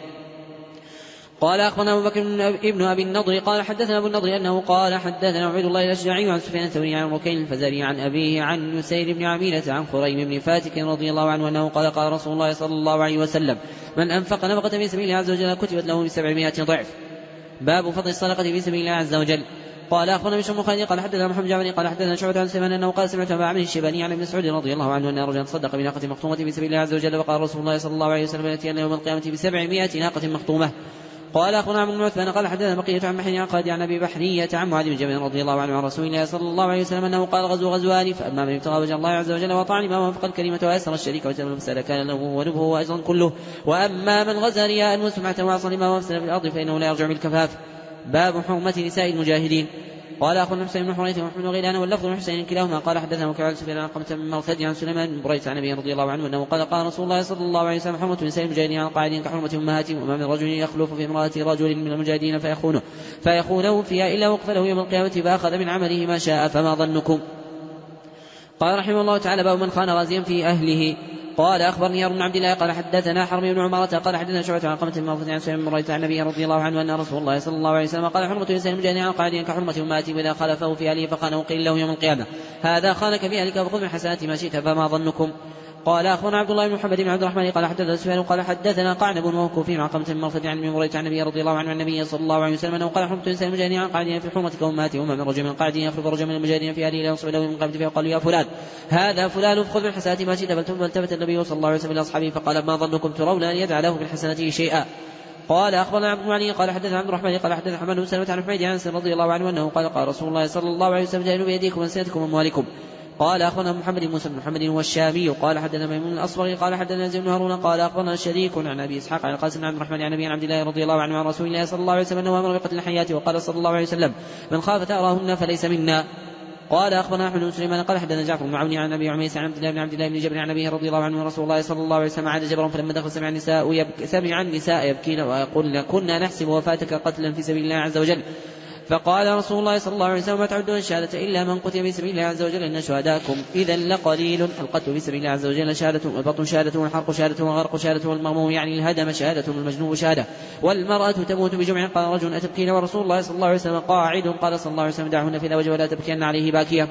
قال أخبرنا أبو بكر ابن أبي النضر قال حدثنا أبو النضر أنه قال حدثنا عبيد الله الأشجعي عن سفيان الثوري عن ركين الفزاري عن أبيه عن يسير بن عميلة عن خريم بن فاتك رضي الله عنه أنه قال قال رسول الله صلى الله عليه وسلم من أنفق نفقة في سبيل الله عز وجل كتبت له بسبعمائة ضعف. باب فضل الصدقة في سبيل الله عز وجل. قال أخبرنا بشر بن خالد قال حدثنا محمد جعفر قال حدثنا شعبة عن سليمان أنه قال سمعت أبا عمرو الشيباني عن ابن مسعود رضي الله عنه أن رجلا صدق بناقة مخطومة في سبيل الله عز وجل وقال رسول الله صلى الله عليه وسلم يأتي يوم القيامة بسبعمائة ناقة مخطومة. قال أخبرنا عبد بن عثمان قال حدثنا بقية عن محمد عن قاد عن أبي بحرية عن معاذ بن جبل رضي الله عنه عن رسول الله صلى الله عليه وسلم أنه قال غزو غزوان فأما من ابتغى وجه الله عز وجل وطعن ما وفق الكلمة ويسر الشريك وجل المفسد كان له ونبه وأجرا كله وأما من غزا رياء وسمعة وعصى لما وفسد في الأرض فإنه لا يرجع بالكفاف. باب حرمة نساء المجاهدين. قال أخبرنا حسين بن حريث ومحمد بن غيلان واللفظ من حسين كلاهما قال حدثنا وكيع سفيان عن قمة من مرثد عن سليمان بن بريد عن أبي رضي الله عنه أنه قال قال رسول الله صلى الله عليه وسلم حرمة نساء المجاهدين على القاعدين كحرمة أمهاتهم وما من رجل يخلف في امرأة رجل من المجاهدين فيخونه فيخونه فيها إلا وقف له يوم القيامة فأخذ من عمله ما شاء فما ظنكم. قال رحمه الله تعالى باب من خان غازيا في أهله. قال أخبرني هارون بن عبد الله قال حدثنا حرب بن عمارة قال حدثنا شعبة عن قامة الموفوث عن سليمان بن ريت عن النبي رضي الله عنه أن رسول الله صلى الله عليه وسلم قال حرمة إنسان المجاهد على القاعدين كحرمة أمتي وإذا خالفه في أهله فخانه قيل له يوم القيامة هذا خانك في أهلك فخذ من حسنات ما شئت فما ظنكم. قال أخبرنا عبد الله بن محمد بن عبد الرحمن قال حدثنا سفيان قال حدثنا قعنب وكوفي عن قامة الموفوث عن النبي رضي عن النبي رضي الله عنه عن النبي صلى الله عليه وسلم أنه قال حرمة إنسان المجاهد على القاعدين في حرمة كأمتي وما من رجل من القاعدين يخرج رجل من المجاهدين في أهله ينصب له من قبل فيقال يا فلان هذا فلان فخذ من حسنات ما شئت فالتفت النبي صلى الله عليه وسلم إلى أصحابه فقال ما ظنكم ترون أن يدعى له من حسنته شيئا. قال أخبرنا عبد المعلي قال حدثنا عبد الرحمن قال حدثنا حماد بن سلمة عن حميد عن أنس رضي الله عنه أنه قال قال رسول الله صلى الله عليه وسلم جاهدوا بأيديكم وألسنتكم وأموالكم. قال أخبرنا محمد بن موسى بن محمد والشامي قال حدثنا ميمون الأصبغي قال حدثنا زيد بن هارون قال أخبرنا شريك عن أبي إسحاق عن القاسم بن عبد الرحمن عن أبي عبد الله رضي الله عنه عن رسول الله صلى الله عليه وسلم أنه أمر بقتل الحيات وقال صلى الله عليه وسلم من خاف ثأرهن فليس منا. قال أخبرنا أحمد بن سليمان قال حدثنا جعفر بن عون عن أبي عميس عن عبد الله بن عبد الله بن جبر عن أبيه رضي الله عنه رسول الله صلى الله عليه وسلم عاد جبرا فلما دخل سمع النساء يبك سمع النساء يبكين ويقولن كنا نحسب وفاتك قتلا في سبيل الله عز وجل. فقال رسول الله صلى الله عليه وسلم ما تعدون الشهادة إلا من قتل في سبيل الله عز وجل إن شهداءكم إذا لقليل. القتل في سبيل الله عز وجل شهادة والبطن شهادة والحرق شهادة والغرق شهادة والمغموم يعني الهدم شهادة والمجنوب شهادة والمرأة تموت بجمع. قال رجل أتبكين ورسول الله صلى الله عليه وسلم قاعد. قال صلى الله عليه وسلم دعهن في ذا وجه ولا تبكين عليه باكية.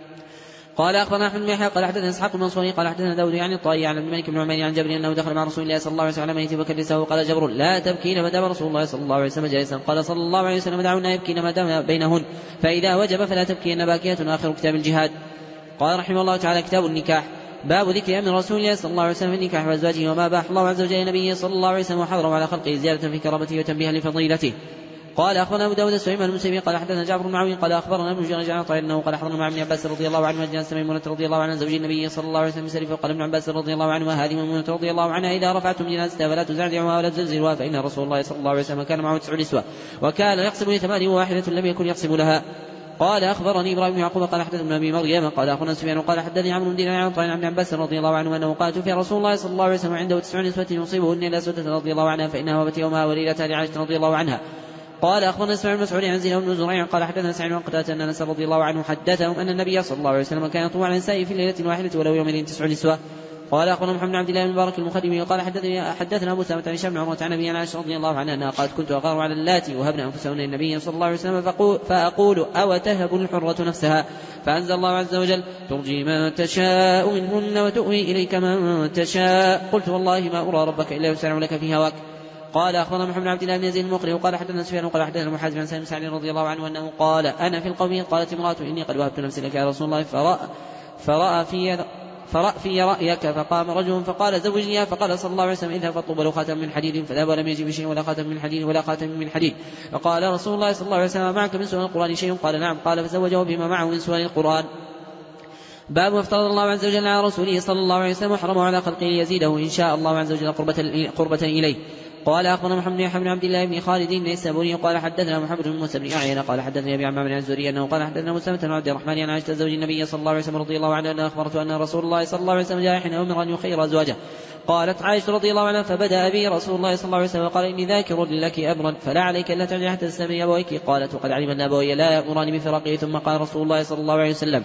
قال أخبرنا أحمد بن يحيى قال حدثنا إسحاق بن منصور قال حدثنا داود يعني الطائي عن ابن مالك بن عمير عن جابر أنه دخل مع رسول الله صلى الله عليه وسلم ميت وكلسه وقال جبر لا تبكين ما دام رسول الله صلى الله عليه وسلم جالسا. قال صلى الله عليه وسلم دعونا يبكين ما دام بينهن فإذا وجب فلا تبكين باكية. آخر كتاب الجهاد. قال رحمه الله تعالى كتاب النكاح. باب ذكر أمر رسول الله صلى الله عليه وسلم في النكاح وأزواجه وما باح الله عز وجل نبيه صلى الله عليه وسلم وحضره على خلقه زيادة في كرامته وتنبيها لفضيلته. قال أخبرنا أبو داود سليمان بن سيبي قال حدثنا جعفر بن معاوية قال أخبرنا ابن جريج عن عطاء أنه قال حضرنا مع ابن عباس رضي الله عنه وجلس ميمونة رضي الله عنها زوج النبي صلى الله عليه وسلم سلف. وقال ابن عباس رضي الله عنه وهذه ميمونة رضي الله عنها إذا رفعتم جنازتها فلا تزعزعوها ولا تزلزلوها فإن رسول الله صلى الله عليه وسلم كان معه تسع نسوة وكان يقسم لثمان واحدة لم يكن يقسم لها. قال أخبرني إبراهيم بن يعقوب قال حدثنا أبي مريم قال أخبرنا سفيان قال حدثني عمرو بن دينار عن عطاء عن ابن عباس رضي الله عنه أنه قال توفي رسول الله صلى الله عليه وسلم عنده تسع نسوة يصيبهن إلى سدة رضي الله عنها فإنها وبت يومها وليلتها لعائشة رضي الله عنها. قال أخبرنا اسماعيل بن مسعود عن زيد بن زريع قال حدثنا سعيد بن قتادة أن أنس رضي الله عنه حدثهم أن النبي صلى الله عليه وسلم كان يطوع على النساء في ليلة واحدة ولو يومين تسع نسوة. قال أخبرنا محمد بن عبد الله بن مبارك المخدمي قال حدثنا حدثنا أبو سامة عن هشام بن عروة عن أبي عائشة رضي الله عنها أنها قالت كنت أغار على اللاتي وهبن أنفسهن النبي صلى الله عليه وسلم فأقول أو تهب الحرة نفسها فأنزل الله عز وجل ترجي من تشاء منهن وتؤوي إليك من تشاء. قلت والله ما أرى ربك إلا يسارع لك في هواك. قال أخبرنا محمد بن عبد الله بن يزيد المقري وقال حدثنا سفيان وقال حدثنا محاسب عن سالم سعد رضي الله عنه أنه قال أنا في القوم قالت امرأة إني قد وهبت نفسي لك يا رسول الله فرأى فرأى في فرأى في رأيك فقام رجل فقال زوجنيها فقال صلى الله عليه وسلم اذهب فاطلب له خاتم من حديد فذهب ولم يجب شيء ولا خاتم من حديد ولا خاتم من حديد. فقال رسول الله صلى الله عليه وسلم معك من سورة القرآن شيء؟ قال نعم. قال فزوجه بما معه من سورة القرآن. باب ما افترض الله عز وجل على رسوله صلى الله عليه وسلم وحرمه على خلقه ليزيده إن شاء الله عز وجل قربة إليه. قال أخبرنا محمد بن عبد الله بن خالد النيسابوري قال حدثنا محمد بن موسى بن أعين قال حدثني أبي عمرو بن الزهري أنه قال حدثنا مسلمة بن عبد الرحمن عن عائشة زوج النبي صلى الله عليه وسلم رضي الله عنه أنها أخبرت أن رسول الله صلى الله عليه وسلم جاء حين أمر أن يخير أزواجه. قالت عائشة رضي الله عنها فبدأ بي رسول الله صلى الله عليه وسلم وقال إني ذاكر لك أمرا فلا عليك ألا ترجع حتى تسلمي أبويك. قالت وقد علم أن أبوي لا يأمران بفراقه. ثم قال رسول الله صلى الله عليه وسلم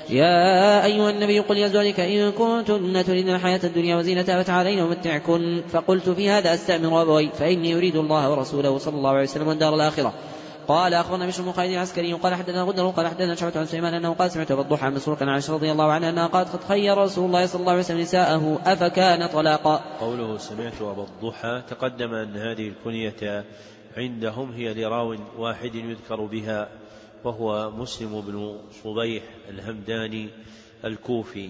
يا أيها النبي قل لأزواجك إن كنتن تريدن الحياة الدنيا وزينتها فتعالين أمتعكن. فقلت في هذا أستأمر أبوي فإني يريد الله ورسوله صلى الله عليه وسلم والدار الآخرة. قال أخبرنا بشر بن خالد العسكري قال حدثنا غندر قال حدثنا شعبة عن سليمان أنه قال سمعت بالضحى مسروقا عن عائشة رضي الله عنها أنها قالت قد خير رسول الله صلى الله عليه وسلم نساءه أفكان طلاقا. قوله سمعت أبا الضحى تقدم أن هذه الكنية عندهم هي لراو واحد يذكر بها وهو مسلم بن صبيح الهمداني الكوفي.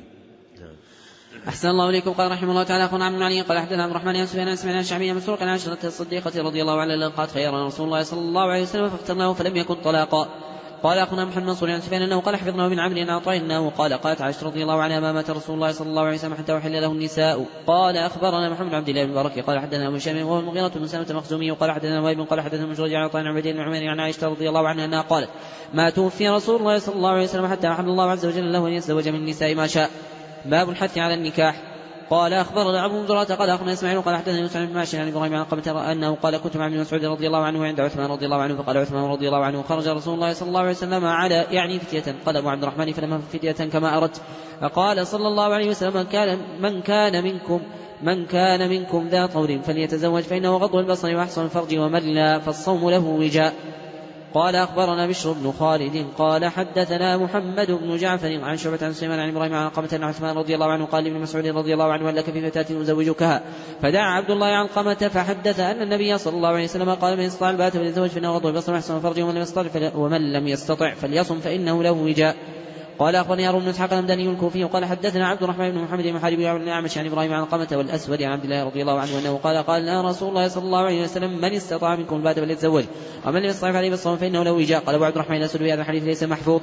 أحسن الله إليكم. قال رحمه الله تعالى أخونا عبد علي قال حدثنا عبد الرحمن بن سفيان سمعنا الشعبي مسروقا عن عائشة الصديقة رضي الله عنها قالت خيرنا رسول الله صلى الله عليه وسلم فاخترناه فلم يكن طلاقا. قال أخونا محمد منصور عن سفيان أنه قال حفظنا بن عمرو أن أعطيناه. قال قالت عائشة رضي الله عنها ما مات رسول الله صلى الله عليه وسلم حتى أحل له النساء. قال أخبرنا محمد بن عبد الله بن مبارك قال حدثنا أبو هشام وهو المغيرة بن سلمة المخزومي قال حدثنا وهيب قال حدثنا مجرد عن عطاء عن عبيد بن عمير عن عائشة رضي الله عنها أنها قالت ما توفي رسول الله صلى الله عليه وسلم حتى أحل الله عز وجل له أن يتزوج من النساء ما شاء. باب الحث على النكاح. قال أخبرنا أبو مدرة قال أخبرنا إسماعيل قال حدثنا يوسف بن ماشي عن إبراهيم عن قبة أنه قال كنت مع ابن مسعود رضي الله عنه عند عثمان رضي الله عنه فقال عثمان رضي الله عنه خرج رسول الله صلى الله عليه وسلم على يعني فتية قال أبو عبد الرحمن فلما فتية كما أردت فقال صلى الله عليه وسلم: من كان, من كان منكم من كان منكم ذا طول فليتزوج فإنه غض البصر وأحصن الفرج، ومن لا فالصوم له وجاء. قال أخبرنا بشر بن خالد قال حدثنا محمد بن جعفر عن شعبة عن سليمان عن إبراهيم عن علقمة بن عثمان رضي الله عنه قال لابن مسعود رضي الله عنه: هل لك في فتاة أزوجكها؟ فدعا عبد الله علقمة فحدث أن النبي صلى الله عليه وسلم قال: من استطاع الباءة فليتزوج فإنه غض البصر وأحسن الفرج، ومن لم يستطع ومن لم يستطع فليصم فإنه له وجاء. قال أخبرني هارون بن إسحاق الهمداني الكوفي قال حدثنا عبد الرحمن بن محمد المحاربي عن الأعمش عن إبراهيم عن علقمة والأسود عن عبد الله رضي الله عنه أنه قال: قال لنا رسول الله صلى الله عليه وسلم: من استطاع منكم الباءة فليتزوج، ومن لم يستطع فعليه بالصوم فإنه له وجاء. قال أبو عبد الرحمن الأسود: هذا الحديث ليس محفوظ.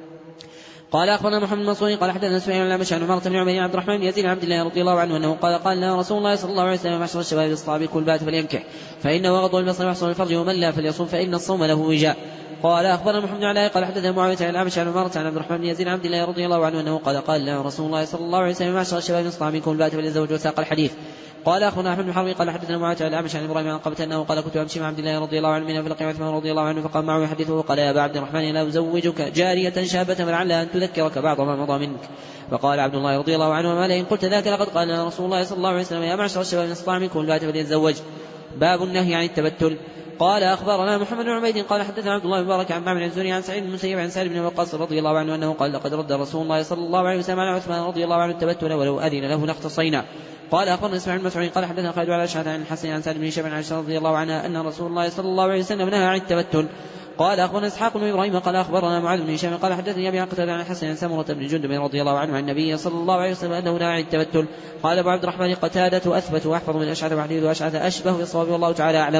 قال أخبرنا محمد المنصوري قال حدثنا سفيان عن الأعمش عن عمارة بن عبيد عبد الرحمن بن يزيد عن عبد الله رضي الله عنه أنه قال: قال لنا رسول الله صلى الله عليه وسلم: معشر الشباب استطاع منكم الباءة فلينكح، فإنه غض البصر وأحسن الفرج، ومن لا فليصوم فإن الصوم له وجاء. قال أخبرنا محمد بن علاء قال حدثنا معاوية عن الأعمش عن عمارة عن عبد الرحمن بن يزيد عن عبد الله رضي الله عنه أنه قال: قال لنا رسول الله صلى الله عليه وسلم: معشر الشباب استطاع منكم الباءة فليتزوج، وساق الحديث. قال أخونا أحمد بن حرب قال حدثنا معاوية عن الأعمش عن إبراهيم عن قبة أنه قال: كنت أمشي مع عبد الله رضي الله عنه من فلقي عثمان رضي الله عنه فقام معه يحدثه قال: يا أبا عبد الرحمن لا أزوجك جارية شابة فلعلها أن تذكرك بعض ما مضى منك. فقال عبد الله رضي الله عنه: وما لئن قلت ذاك لقد قال لنا رسول الله صلى الله عليه وسلم: يا معشر الشباب من استطاع منكم الباءة فليتزوج. باب النهي عن التبتل. قال أخبرنا محمد بن عبيد قال حدثنا عبد الله بن مبارك عن معمر الزهري عن سعيد بن المسيب عن سعيد بن وقاص رضي الله عنه أنه قال: لقد رد رسول الله صلى الله عليه وسلم على عثمان رضي الله عنه التبتل ولو أذن له لاختصينا. قال أخبرنا إسماعيل بن مسعود قال حدثنا خالد على شهادة عن الحسن عن سعد بن شبع عن عائشة رضي الله عنها أن رسول الله صلى الله عليه وسلم نهى عن التبتل. قال أخبرنا إسحاق بن إبراهيم قال أخبرنا معاذ بن هشام قال حدثني أبي عن قتادة عن الحسن عن سمرة بن جندب رضي الله عنه عن النبي صلى الله عليه وسلم أنه نهى عن التبتل. قال أبو عبد الرحمن: قتادة أثبت وأحفظ من أشعث وحديث وأشعث أشبه بالصواب والله تعالى أعلم.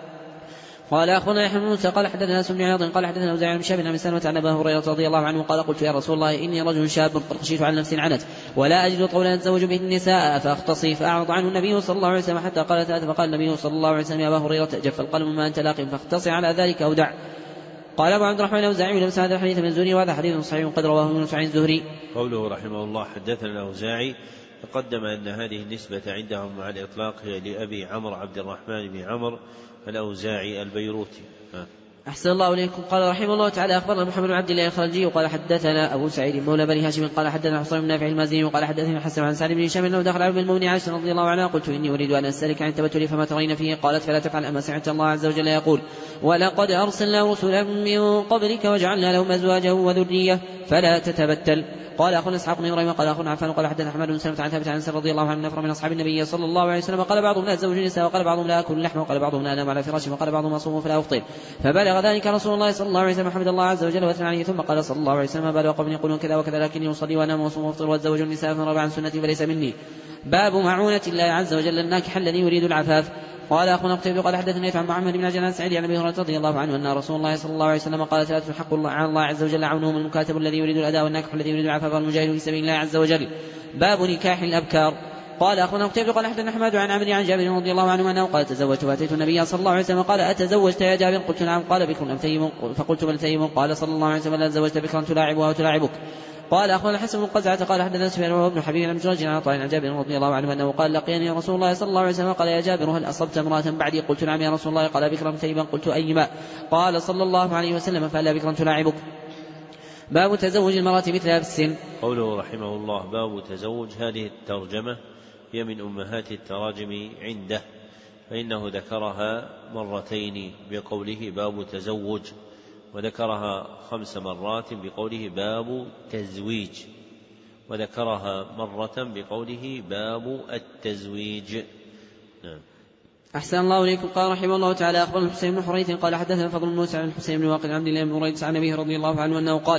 قال أخبرنا يحيى بن موسى قال حدثنا سمع عياض قال حدثنا أوزاعي عن شاب بن سلمة عن أبي هريرة رضي الله عنه قال: قلت يا رسول الله إني رجل شاب قد خشيت على نفسي العنت ولا أجد طولا أتزوج به النساء فأختصي، فأعرض عنه النبي صلى الله عليه وسلم حتى قال ثلاثة، فقال النبي صلى الله عليه وسلم: يا أبا هريرة جف القلم ما أنت لاق فاختصي على ذلك أو دع. قال أبو عبد الرحمن الأوزاعي: لم هذا الحديث من الزهري وهذا حديث صحيح قد رواه يونس عن الزهري. قوله رحمه الله حدثنا الأوزاعي، تقدم أن هذه النسبة عندهم مع الإطلاق هي لأبي عمرو عبد الرحمن بن عمرو الأوزاعي البيروتي. أحسن الله إليكم. قال رحمه الله تعالى أخبرنا محمد بن عبد الله الخلجي قال حدثنا أبو سعيد مولى بني هاشم قال حدثنا حصين بن نافع المازني وقال حدثنا حسن عن سعد بن هشام أنه دخل على المؤمن عائشة رضي الله عنها: قلت إني أريد أن أسألك عن التبتل فما ترين فيه؟ قالت: فلا تفعل، أما سمعت الله عز وجل يقول: ولقد أرسلنا رسلا من قبلك وجعلنا لهم أزواجا وذرية فلا تتبتل. قال أخونا إسحاق بن إبراهيم قال أخونا عفان قال حدثنا أحمد بن سلمة عن ثابت عن أنس رضي الله عنه نفر من أصحاب النبي صلى الله عليه وسلم قال بعضهم لا أتزوج النساء وقال بعضهم لا أكل اللحم وقال بعضهم لا أنام على فراشي وقال بعضهم أصوم فلا أفطر. فبلغ ذلك رسول الله صلى الله عليه وسلم حمد الله عز وجل واثنى عليه، ثم قال صلى الله عليه وسلم: بل وقوم يقولون كذا وكذا لكني أصلي وأنام وأصوم وأفطر وأتزوج النساء فمن رغب عن سنتي فليس مني. باب معونة الله عز وجل الناكح الذي يريد العفاف. قال أخونا قتيبة قال حدثني عن محمد بن عجلان سعيد عن أبي هريرة رضي الله عنه أن رسول الله صلى الله عليه وسلم قال: ثلاثة حق الله على الله عز وجل عونهم: المكاتب الذي يريد الأداء، والناكح الذي يريد العفاف، والمجاهد في سبيل الله عز وجل. باب نكاح الأبكار. قال أخونا قتيبة قال حدثنا أحمد عن عمرو عن جابر رضي الله عنه أنه قال: تزوجت فأتيت النبي صلى الله عليه وسلم قال: أتزوجت يا جابر؟ قلت: نعم. قال: بكر أم ثيب؟ فقلت: بل ثيب. قال صلى الله عليه وسلم: لا تزوجت بكرا تلاعبها وتلاعبك. قال أخونا الحسن بن قزعة قال حدثنا سفيان وابن حبيب بن جريج عن عطاء عن جابر رضي الله عنه أنه قال: لقيني رسول الله صلى الله عليه وسلم قال: يا جابر هل أصبت امرأة بعدي؟ قلت: نعم يا رسول الله. قال: بكرا ثيبا؟ قلت: أيما؟ قال صلى الله عليه وسلم: فألا بكرا تلاعبك. باب تزوج المرأة مثلها في السن. قوله رحمه الله باب تزوج، هذه الترجمة هي من أمهات التراجم عنده، فإنه ذكرها مرتين بقوله باب تزوج، وذكرها خمس مرات بقوله باب تزويج، وذكرها مرة بقوله باب التزويج. نعم. أحسن الله إليكم. قال رحمه الله تعالى أخبرنا الحسين بن حريث قال حدثنا فضل بن موسى عن الحسين بن واقد عن عبد الله بن بريدة عن أبيه رضي الله عنه أنه قال: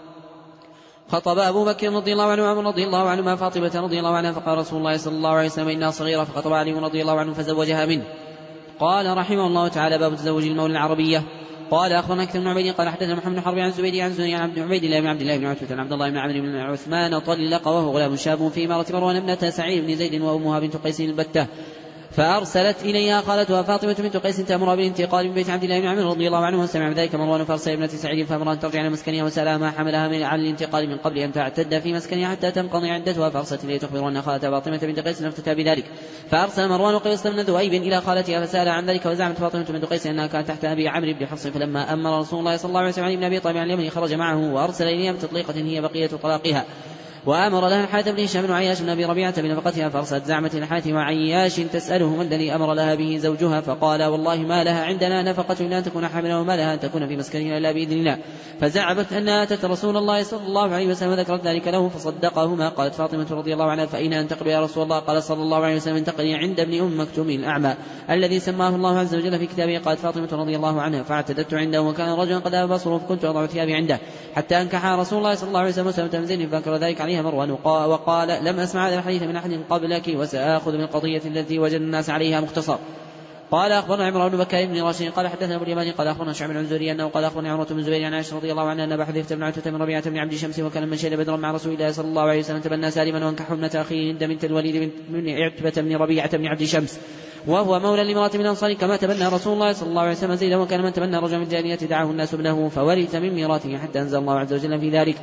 خطب أبو بكر رضي الله عنه وعمر رضي الله عنهما فاطمة رضي الله عنها، فقال رسول الله صلى الله عليه وسلم: إنها صغيرة، فخطب علي رضي الله عنه فزوجها منه. قال رحمه الله تعالى باب تزوج المولى العربية. قال أخبرنا كثير بن عبيد قال حدثنا محمد بن حرب عن زبيدي عن زني عن عبد عبيد الله بن عبد الله بن عتبة عن عبد الله بن عمرو بن عثمان طلق وهو غلام شاب في إمارة مروان ابنة سعيد بن زيد وأمها بنت قيس البتة، فأرسلت إليها خالتها فاطمة بنت قيس تأمرها بالانتقال من بيت عبد الله بن عمرو رضي الله عنه، وسمع ذلك مروان فأرسل ابنة سعيد فأمرها أن ترجع إلى مسكنها، وسألها ما حملها من على الانتقال من قبل أن تعتد في مسكنها حتى تنقضي عدتها، فأرسلت إليه تخبر أن خالتها فاطمة بنت قيس أفتتها بذلك، فأرسل مروان قيس بن ذؤيب إلى خالتها فسألها عن ذلك، وزعمت فاطمة بنت قيس أنها كانت تحت أبي عمرو بن حفص، فلما أمر رسول الله صلى الله عليه وسلم علي بن أبي طالب عن اليمن خرج معه وأرسل إليها بتطليقة هي بقية طلاقها. وأمر لها الحارث بن هشام بن عياش بن أبي ربيعة بنفقتها فأرسلت زعمت الحارث وعياش تسأله ما الذي أمر لها به زوجها فقال والله ما لها عندنا نفقة إلا أن تكون حاملا وما لها أن تكون في مسكنها إلا بإذن الله. فزعمت أنها أتت رسول الله صلى الله عليه وسلم وذكرت ذلك له فصدقهما. قالت فاطمة رضي الله عنها فأين أنتقل يا رسول الله؟ قال صلى الله عليه وسلم انتقلي عند ابن أم مكتوم الأعمى الذي سماه الله عز وجل في كتابه. قالت فاطمة رضي الله عنها فاعتددت عنده وكان رجلا قد أبى بصره فكنت أضع ثيابي عنده حتى أنكح رسول الله صلى الله عليه وسلم وسلم تنزيل فأنكر ذلك عليها مروان وقال لم أسمع هذا الحديث من أحد قبلك وسآخذ من القضية التي وجد الناس عليها مختصر. قال أخبرنا عمران بن بكر بن راشد قال حدثنا أبو اليماني قال أخبرنا شعب بن زهري أنه قال أخبرني عروة بن الزبير عن عائشة رضي الله عنها أن أبا حذيفة بن عتبة بن ربيعة بن عبد شمس وكان من شهد بدرا مع رسول الله صلى الله عليه وسلم تبنى سالما وانكحوا ابنة أخيه هند بنت الوليد بن عتبة بن ربيعة بن عبد شمس وهو مولى لامرأة من الأنصار كما تبنى رسول الله صلى الله عليه وسلم زيدا وكان من تبنى رجل من الجاهلية دعاه الناس ابنه فورث من ميراثه حتى أنزل الله عز وجل في ذلك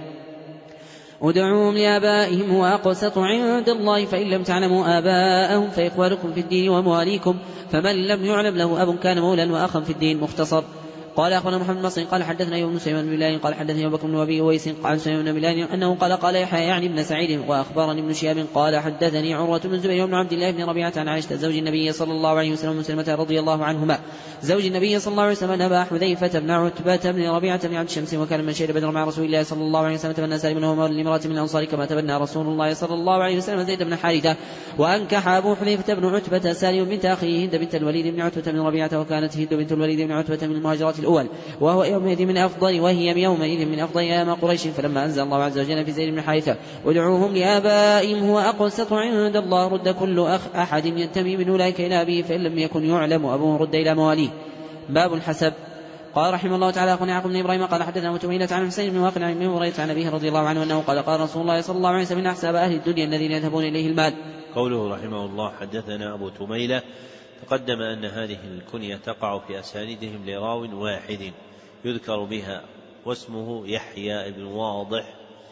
ادعوهم لآبائهم وأقسط عند الله فإن لم تعلموا آباءهم فإخوانكم في الدين ومواليكم فمن لم يعلم له أب كان مولا وأخا في الدين. مختصر. قال أخبرنا محمد بن مصر قال حدثنا يوم سليمان بن بلال قال حدثني أبو بكر بن أبي أويس قال سليمان بن بلال أنه قال قال يحيى يعني ابن سعيد وأخبرني ابن شهاب قال حدثني عروة بن الزبير بن عبد الله بن ربيعة عن عائشة زوج النبي صلى الله عليه وسلم وسلمة رضي الله عنهما زوج النبي صلى الله عليه وسلم أن أبا حذيفة بن عتبة بن ربيعة بن عبد شمس وكان من شهد بدر مع رسول الله صلى الله عليه وسلم تبنى سالما وهو مولى لامرأة من الأنصار كما تبنى رسول الله صلى الله عليه وسلم زيد بن حارثة وأنكح أبو حذيفة بن عتبة سالم بنت أخيه هند بنت الوليد بن عتبة بن ربيعة وكانت هند بنت الوليد بن عتبة من المهاجرات الأول وهو يومئذ من أفضل وهي يومئذ من أفضل أيام قريش. فلما أنزل الله عز وجل في زيد بن حارثة ادعوهم لآبائهم هو أقسط عند الله رد كل أخ أحد ينتمي من أولئك إلى أبيه فإن لم يكن يعلم أبوه رد إلى مواليه. باب الحسب. قال رحمه الله تعالى أخبرني يعقوب بن إبراهيم قال حدثنا متويلة عن حسين بن واقع عن هريرة عن أبيه رضي الله عنه أنه قال قال رسول الله صلى الله عليه وسلم إن أحساب أهل الدنيا الذين يذهبون إليه المال. قوله رحمه الله حدثنا أبو تميلة تقدم أن هذه الكنية تقع في أسانيدهم لراو واحد يذكر بها واسمه يحيى بن واضح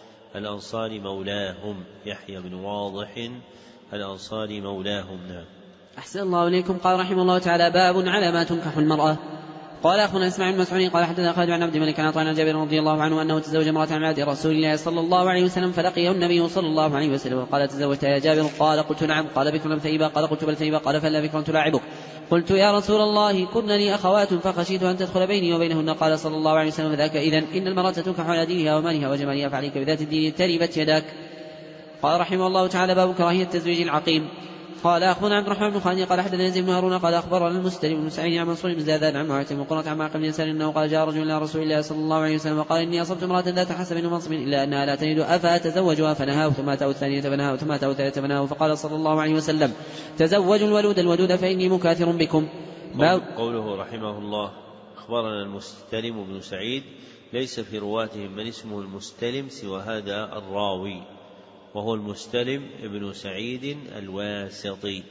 الأنصاري مولاهم يحيى بن واضح الأنصاري مولاهم. نعم. أحسن الله إليكم. قال رحمه الله تعالى باب على ما تنكح المرأة. قال أخونا إسماعيل بن مسعود قال حدثنا خالد عن عبد الملك عن عطاء عن جابر رضي الله عنه أنه تزوج امرأة عن عهد رسول الله صلى الله عليه وسلم فلقيه النبي صلى الله عليه وسلم وقال تزوجت يا جابر؟ قال قلت نعم. قال بكرا ثيبا؟ قال قلت بل ثيبا. قال فلا بكرا تلاعبك؟ قلت يا رسول الله كن لي أخوات فخشيت أن تدخل بيني وبينهن. قال صلى الله عليه وسلم ذاك إذن إن المرأة تنكح على دينها ومالها وجمالها فعليك بذات الدين تربت يداك. قال رحمه الله تعالى باب كراهية تزويج العقيم. قال أخبرنا عبد الرحمن بن خالد قال حدثنا يزيد بن هارون قال أخبرنا المستلم بن سعيد عن منصور بن زادان عن معاذ بن قرة عن معقل بن يسار أنه قال جاء رجل إلى رسول الله صلى الله عليه وسلم وقال إني أصبت امرأة ذات حسب ومنصب إلا أنها لا تلد أفأتزوجها فنهاه ثم أتاه الثانية فنهاه ثم أتاه الثالثة فنهاه فقال صلى الله عليه وسلم تزوجوا الولود الودود فإني مكاثر بكم. قوله رحمه الله أخبرنا المستلم بن سعيد ليس في رواتهم من اسمه المستلم سوى هذا الراوي وهو المستلم ابن سعيد الواسطي.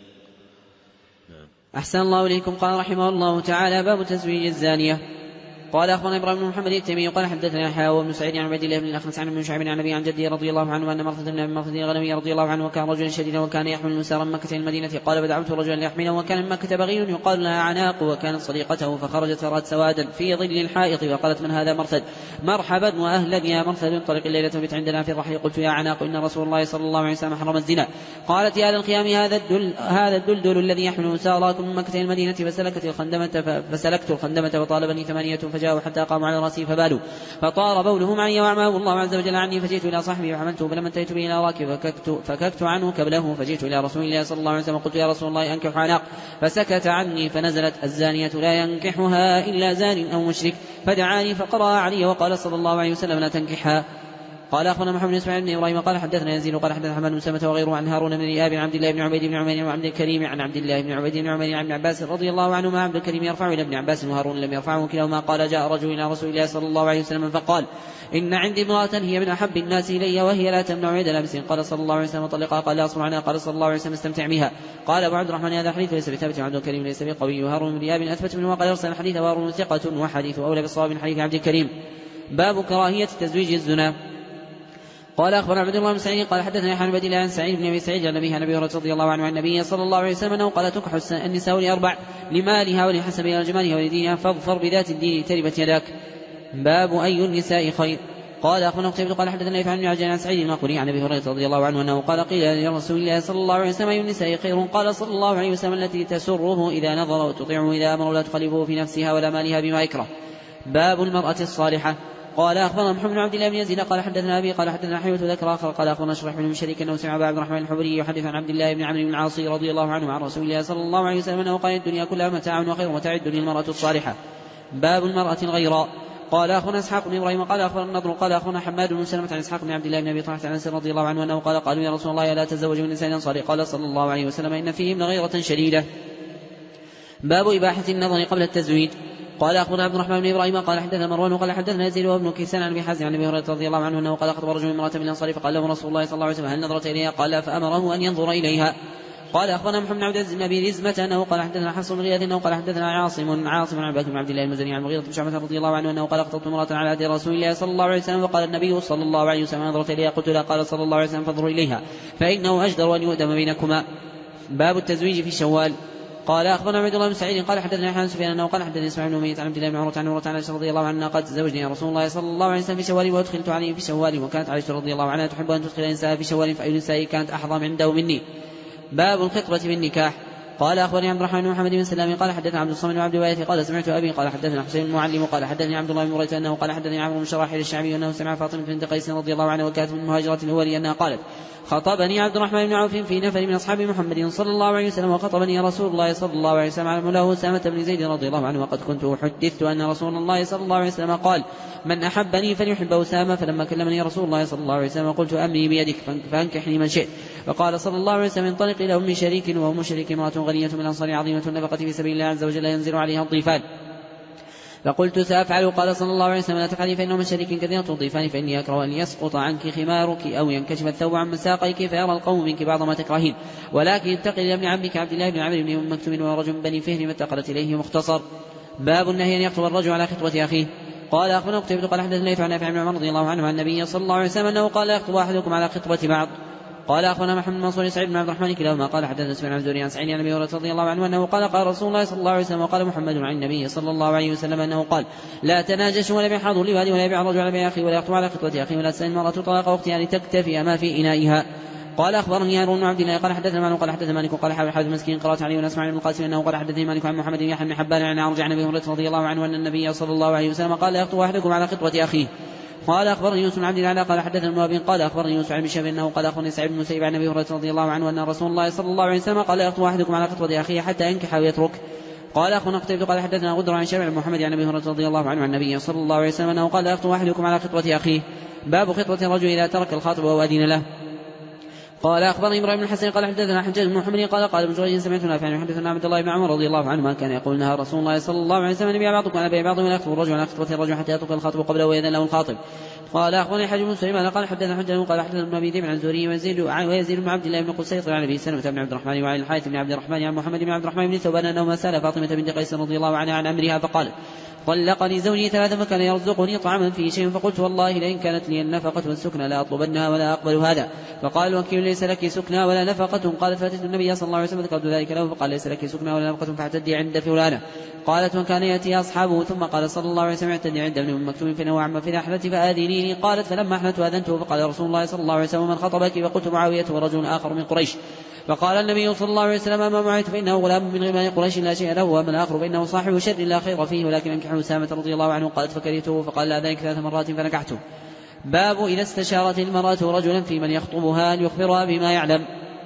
أحسن الله إليكم. قال رحمه الله تعالى باب تزويج الزانية. قال أخبرنا إبراهيم بن محمد التيمي قال حدثنا يحيى وابن سعيد عن عبيد الله بن الأخنس عن ابن شعيب عن أبي عن جده رضي الله عنه أن مرثد بن أبي مرثد الغنوي رضي الله عنه وكان رجلا شديدا وكان يحمل مسارا من مكة المدينة. قال بدعوت رجلا ليحمله وكان من مكة بغي يقال لها عناق وكانت صديقته فخرجت فرأت سوادا في ظل الحائط وقالت من هذا؟ مرثد. مرحبا وأهلا يا مرثد انطلق الليلة وبت عندنا في الرحل. قلت يا عناق إن رسول الله صلى الله عليه وسلم حرم الزنا. قالت يا للقيام هذا الدل هذا الدلدل الذي يحمل مساراكم من مكة المدينة فسلكت الخندمة فسلكت الخندمة وطالبني ثمانية فجاءوا حتى قاموا على رأسي فبالوا فطار بوله معي وأعماه الله عز وجل عني فجئت إلى صاحبي وحملته فلما انتهيت به إلى راكب فككت, فككت عنه كبله فجئت إلى رسول الله صلى الله عليه وسلم قلت يا رسول الله أنكح عناق فسكت عني فنزلت الزانية لا ينكحها إلا زان أو مشرك فدعاني فقرأ علي وقال صلى الله عليه وسلم لا تنكحها. قال أخبرنا محمد بن إسماعيل بن إبراهيم قال حدثنا يزيد قال حدثنا حماد بن سلمة وغيره عن هارون بن إياب عن عبد الله بن عبيد بن عمير وعبد الكريم عن عبد الله بن عبيد بن عمير عن ابن عباس رضي الله عنهما عبد الكريم يرفع إلى ابن عباس وهارون لم يرفعه كلاهما قال جاء رجل إلى رسول الله صلى الله عليه وسلم فقال إن عندي امرأة هي من أحب الناس إلي وهي لا تمنع يد لابس. قال صلى الله عليه وسلم طلقها. قال لا أصبر عنها. قال صلى الله عليه وسلم استمتع بها. قال أبو عبد الرحمن هذا الحديث ليس بثابت عبد الكريم ليس بقوي وهارون بن إياب أثبت منه وقال يرسل الحديث وهارون ثقة وحديث أولى بالصواب من حديث عبد الكريم. باب كراهية تزويج الزنا. قال أخبرنا عبد الله بن سعيد قال حدثنا يحيى بن عبد الله عن سعيد بن أبي سعيد عن أبيه عن أبي هريرة رضي الله عنه عن النبي صلى الله عليه وسلم أنه قال تنكح النساء لأربع لمالها ولحسبها ولجمالها ولدينها فاظفر بذات الدين تربت يداك. باب أي النساء خير. قال أخبرنا قتيبة قال حدثنا يفعل بن عجلان عن سعيد المقبري عن أبي هريرة رضي الله عنه أنه قال قيل لرسول الله صلى الله عليه وسلم أي النساء خير؟ قال صلى الله عليه وسلم التي تسره إذا نظر وتطيعه إذا أمر ولا تخلفه في نفسها ولا مالها بما يكره. باب المرأة الصالحة. قال أخبرنا محمد بن عبد الله بن يزيد قال حدثنا أبي قال حدثنا حيوة ذكر آخر قال أخبرنا شريح بن شريك أنه سمع أبا عبد الرحمن الحبري يحدث عن عبد الله بن عمرو بن العاص رضي الله عنه عن رسول الله صلى الله عليه وسلم أنه قال الدنيا كلها متاع وخير متاع الدنيا المرأة الصالحة. باب المرأة الغيراء. قال أخبرنا إسحاق بن إبراهيم قال أخبرنا النضر قال أخبرنا حماد بن سلمة عن إسحاق بن عبد الله بن أبي طلحة عن أنس رضي الله عنه أنه قال قالوا يا رسول الله لا تزوج من نساء الأنصار قال صلى الله عليه وسلم إن فيهم لغيرة شديدة. باب إباحة النظر قبل التزويج. قال أخبرنا عبد الرحمن بن إبراهيم قال حدثنا مروان قال حدثنا يزيد وابن كيسان عن أبي حازم عن أبي هريرة رضي الله عنه أنه قال خطب رجل من امرأة من الأنصار فقال له رسول الله صلى الله عليه وسلم هل نظرت إليها؟ قال فأمره أن ينظر إليها. قال أخبرنا محمد بن عبد العزيز بن أبي رزمة أنه قال حدثنا حفص بن غياث أنه قال حدثنا عاصم عاصم عن بن عبد الله المزني عن المغيرة بن شعبة رضي الله عنه أنه قال خطبت امرأة على يد رسول الله صلى الله عليه وسلم وقال النبي صلى الله عليه وسلم نظرت إليها قلت لا قال صلى الله عليه وسلم فانظروا إليها فإنه أجدر أن يؤدم بينكما. باب التزويج في شوال. قال أخبرنا عبد الله بن سعيد قال حدثنا يحيى بن سفيان أنه قال حدثني إسماعيل بن أمية عن عبد الله بن عمرو عن عمرة عن عائشة رضي الله عنها قالت تزوجني يا رسول الله صلى الله عليه وسلم في شوال وأدخلت عليه في شوال وكانت عائشة رضي الله عنها تحب أن تدخل النساء في شوال فأي نساء كانت أحظى عنده مني. باب الخطبة بالنكاح. قال أخبرني عبد الرحمن بن محمد بن سلام قال حدثنا عبد الصمد وعبد الوارث قال سمعت أبي قال حدثنا حسين المعلم قال حدثني عبد الله بن مريت أنه قال حدثني عمرو بن شراحيل الشعبي أنه سمع فاطمة بنت قيس رضي الله عنها وكانت من المهاجرة الأولى أنها قالت خطبني عبد الرحمن بن عوف في نفر من أصحاب محمد صلى الله عليه وسلم وخطبني رسول الله صلى الله عليه وسلم على مولاه أسامة بن زيد رضي الله عنه وقد كنت حدثت أن رسول الله صلى الله عليه وسلم قال من أحبني فليحب أسامة فلما كلمني رسول الله صلى الله عليه وسلم قلت أمري بيدك فانكحني من شئت. وقال صلى الله عليه وسلم انطلق إلى أم شريك وأم شريك امرأة غنية من الأنصار عظيمة النفقة في سبيل الله عز وجل ينزل عليها الضيفان فقلت سأفعل. قال صلى الله عليه وسلم لا تفعلي فإنه من شريك كثيرة الضيفان فإني أكره أن يسقط عنك خمارك أو ينكشف الثوب عن مساقيك فيرى القوم منك بعض ما تكرهين ولكن اتقي لابن عمك عبد الله بن عمرو بن أم مكتوم ورجل من بني فهر متقلت إليه مختصر. باب النهي أن يخطب الرجل على خطبة أخيه. قال أخبرنا قتيبة قال حدثنا يفعل نافع بن عمر رضي الله عنه عن النبي صلى الله عليه وسلم أنه قال لا يخطب أحدكم على خطبة بعض. قال أخبرنا محمد بن منصور سعيد بن عبد الرحمن كلاهما قال حدثنا سفيان عن الزهري عن سعيد عن أبي هريرة رضي الله عنه أنه قال قال رسول الله صلى الله عليه وسلم وقال محمد عن النبي صلى الله عليه وسلم أنه قال لا تناجشوا ولا يبيع حاضر لوالي ولا يبيع الرجل على بيع أخيه ولا يخطب على خطبة أخيه ولا تسأل المرأة طلاق أختها لتكتفي ما في إنائها. قال أخبرني هارون بن عبد الله قال حدثنا مالك قال حدثنا مالك قال حاول حافظ مسكين قرأت عليه ونسمع بن القاسم أنه قال حدثني مالك عن محمد بن يحيى بن حبان عن عرج عن أبي هريرة رضي الله عنه أن النبي صلى الله عليه وسلم قال لا يخطب أحدكم على خطبة أخيه. قال أخبرني يوسف بن عبد الله قال حدثنا الموابين قال أخبرني يوسف عن بشر أنه قال أخبرني سعيد بن المسيب عن أبي هريرة رضي الله عنه أن رسول الله صلى الله عليه وسلم قال يخطب أحدكم على خطبة أخيه حتى ينكح ويترك. قال أخونا قتيبة قال حدثنا غدر عن شرع محمد عن أبي هريرة رضي الله عنه عن النبي صلى الله عليه وسلم أنه قال يخطب أحدكم على خطبة أخيه. باب خطبة الرجل إذا ترك الخاطب وأذن له. قال أخبرني إبراهيم بن الحسن قال حدثنا حجاج بن محمد قال قال ابن جريج سمعت نافع يحدثنا عبد الله بن عمر رضي الله عنهما كان يقول نهى رسول الله صلى الله عليه وسلم يبيع بعضكم على بيع بعض ولا يخطب الرجل على خطبة الرجل حتى يترك الخاطب قبله ويأذن له الخاطب. قال أخبرني حجاج بن سليمان قال حدثنا حجاج قال حدثنا ابن أبي ذئب عن الزهري ويزيد ويزيد بن عبد الله بن قسيط عن أبي سلمة بن عبد الرحمن وعن الحارث بن عبد الرحمن عن محمد بن عبد الرحمن بن ثوبان أنه سأل فاطمة بنت قيس رضي الله عنها عن أمرها فقالت طلقني زوجي ثلاثا فكان يرزقني طعاما في شيء فقلت والله لئن كانت لي النفقة والسكنى لا أطلبنها ولا أقبل هذا. فقال الوكيل ليس لك سكنى ولا نفقة. قالت فأتيت النبي صلى الله عليه وسلم ذكرت ذلك له فقال ليس لك سكنى ولا نفقة فاعتدي عند فلانة. قالت وكان يأتي أصحابه ثم قال صلى الله عليه وسلم اعتدي عند ابن أم مكتوم فإنه عم في أحلتي فآذنيني. قالت فلما أحلت أذنته فقال رسول الله صلى الله عليه وسلم من خطبك؟ فقلت معاوية ورجل آخر من قريش. فقال النبي صلى الله عليه وسلم أما معاوية فإنه غلام من غلمان قريش لا شيء له ومن آخر فإنه صاحب شر لا خير فيه ولكن أنكحه أسامة رضي الله عنه. قالت فكرهته فقال لا ذلك ثلاث مرات فنكحته. باب إذا استشارت المرأة رجلا في من يخطبها أن يخبرها بما يعلم.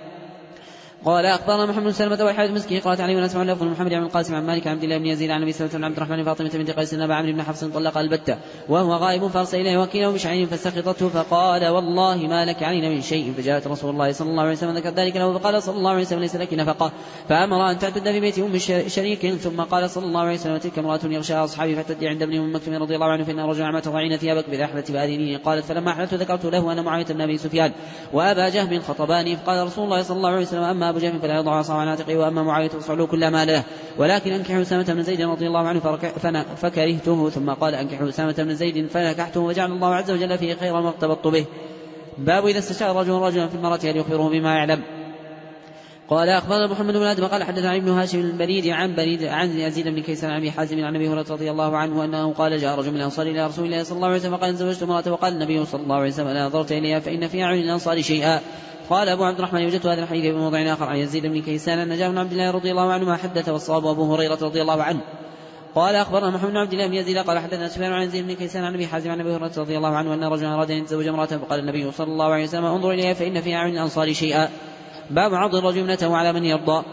قال أخبرنا محمد بن سلمة والحارث المسكي قالت عليه ونسمع له محمد بن القاسم عن مالك عبد الله بن يزيد عن أبي سلمة بن عبد الرحمن فاطمة بنت قيس أن أبا عمرو بن حفص طلق البتة وهو غائب فأرسل إليه وكيله بشعير فسخطته فقال والله ما لك علينا من شيء. فجاءت رسول الله صلى الله عليه وسلم ذكر ذلك له فقال صلى الله عليه وسلم ليس لك نفقة فأمر أن تعتد في بيت أم شريك. ثم قال صلى الله عليه وسلم تلك امرأة يغشى أصحابي فاعتدي عند ابن أم مكتوم رضي الله عنه فإن رجلا عما تضعين ثيابك بذحلة فآذنيني. قالت فلما أحللت ذكرت له أن معاوية بن أبي سفيان وأبا جهم خطباني. فقال رسول الله صلى الله عليه وسلم أما أبو جهم فلا يضع عصا على عاتقه وأما معاوية فاصعلوا كل ما له ولكن أنكحوا أسامة بن زيد رضي الله عنه فكرهته. ثم قال أنكحوا أسامة بن زيد فنكحته وجعل الله عز وجل فيه خيرا وارتبطت به. باب إذا استشار رجل رجلا في المرأة هل يخبره بما يعلم. قال أخبرنا محمد بن آدم قال حدثنا ابن هاشم البريد عن بريد عن يزيد بن كيسان عن أبي حازم عن أبي هريرة رضي الله عنه أنه قال جاء رجل من الأنصار إلى رسول الله صلى الله عليه وسلم فقال زوجت امرأة وقال النبي صلى الله عليه وسلم لا نظرت إليها فإن في أعين الأنصار شيئا. قال أبو عبد الرحمن وجدت هذا الحديث في موضع آخر عن يزيد بن كيسان أن جابر بن عبد الله رضي الله عنه ما حدث والصواب أبو هريرة رضي الله عنه. قال أخبرنا محمد بن عبد الله بن يزيد قال حدثنا سفيان عن يزيد بن كيسان عن أبي حازم عن أبي هريرة رضي الله عنه أن رجلا أراد أن يتزوج امرأة فقال النبي صلى الله عليه وسلم انظر إليها فإن في أعين الأنصار شيئا. باب عض الرجل ابنته على من يرضى.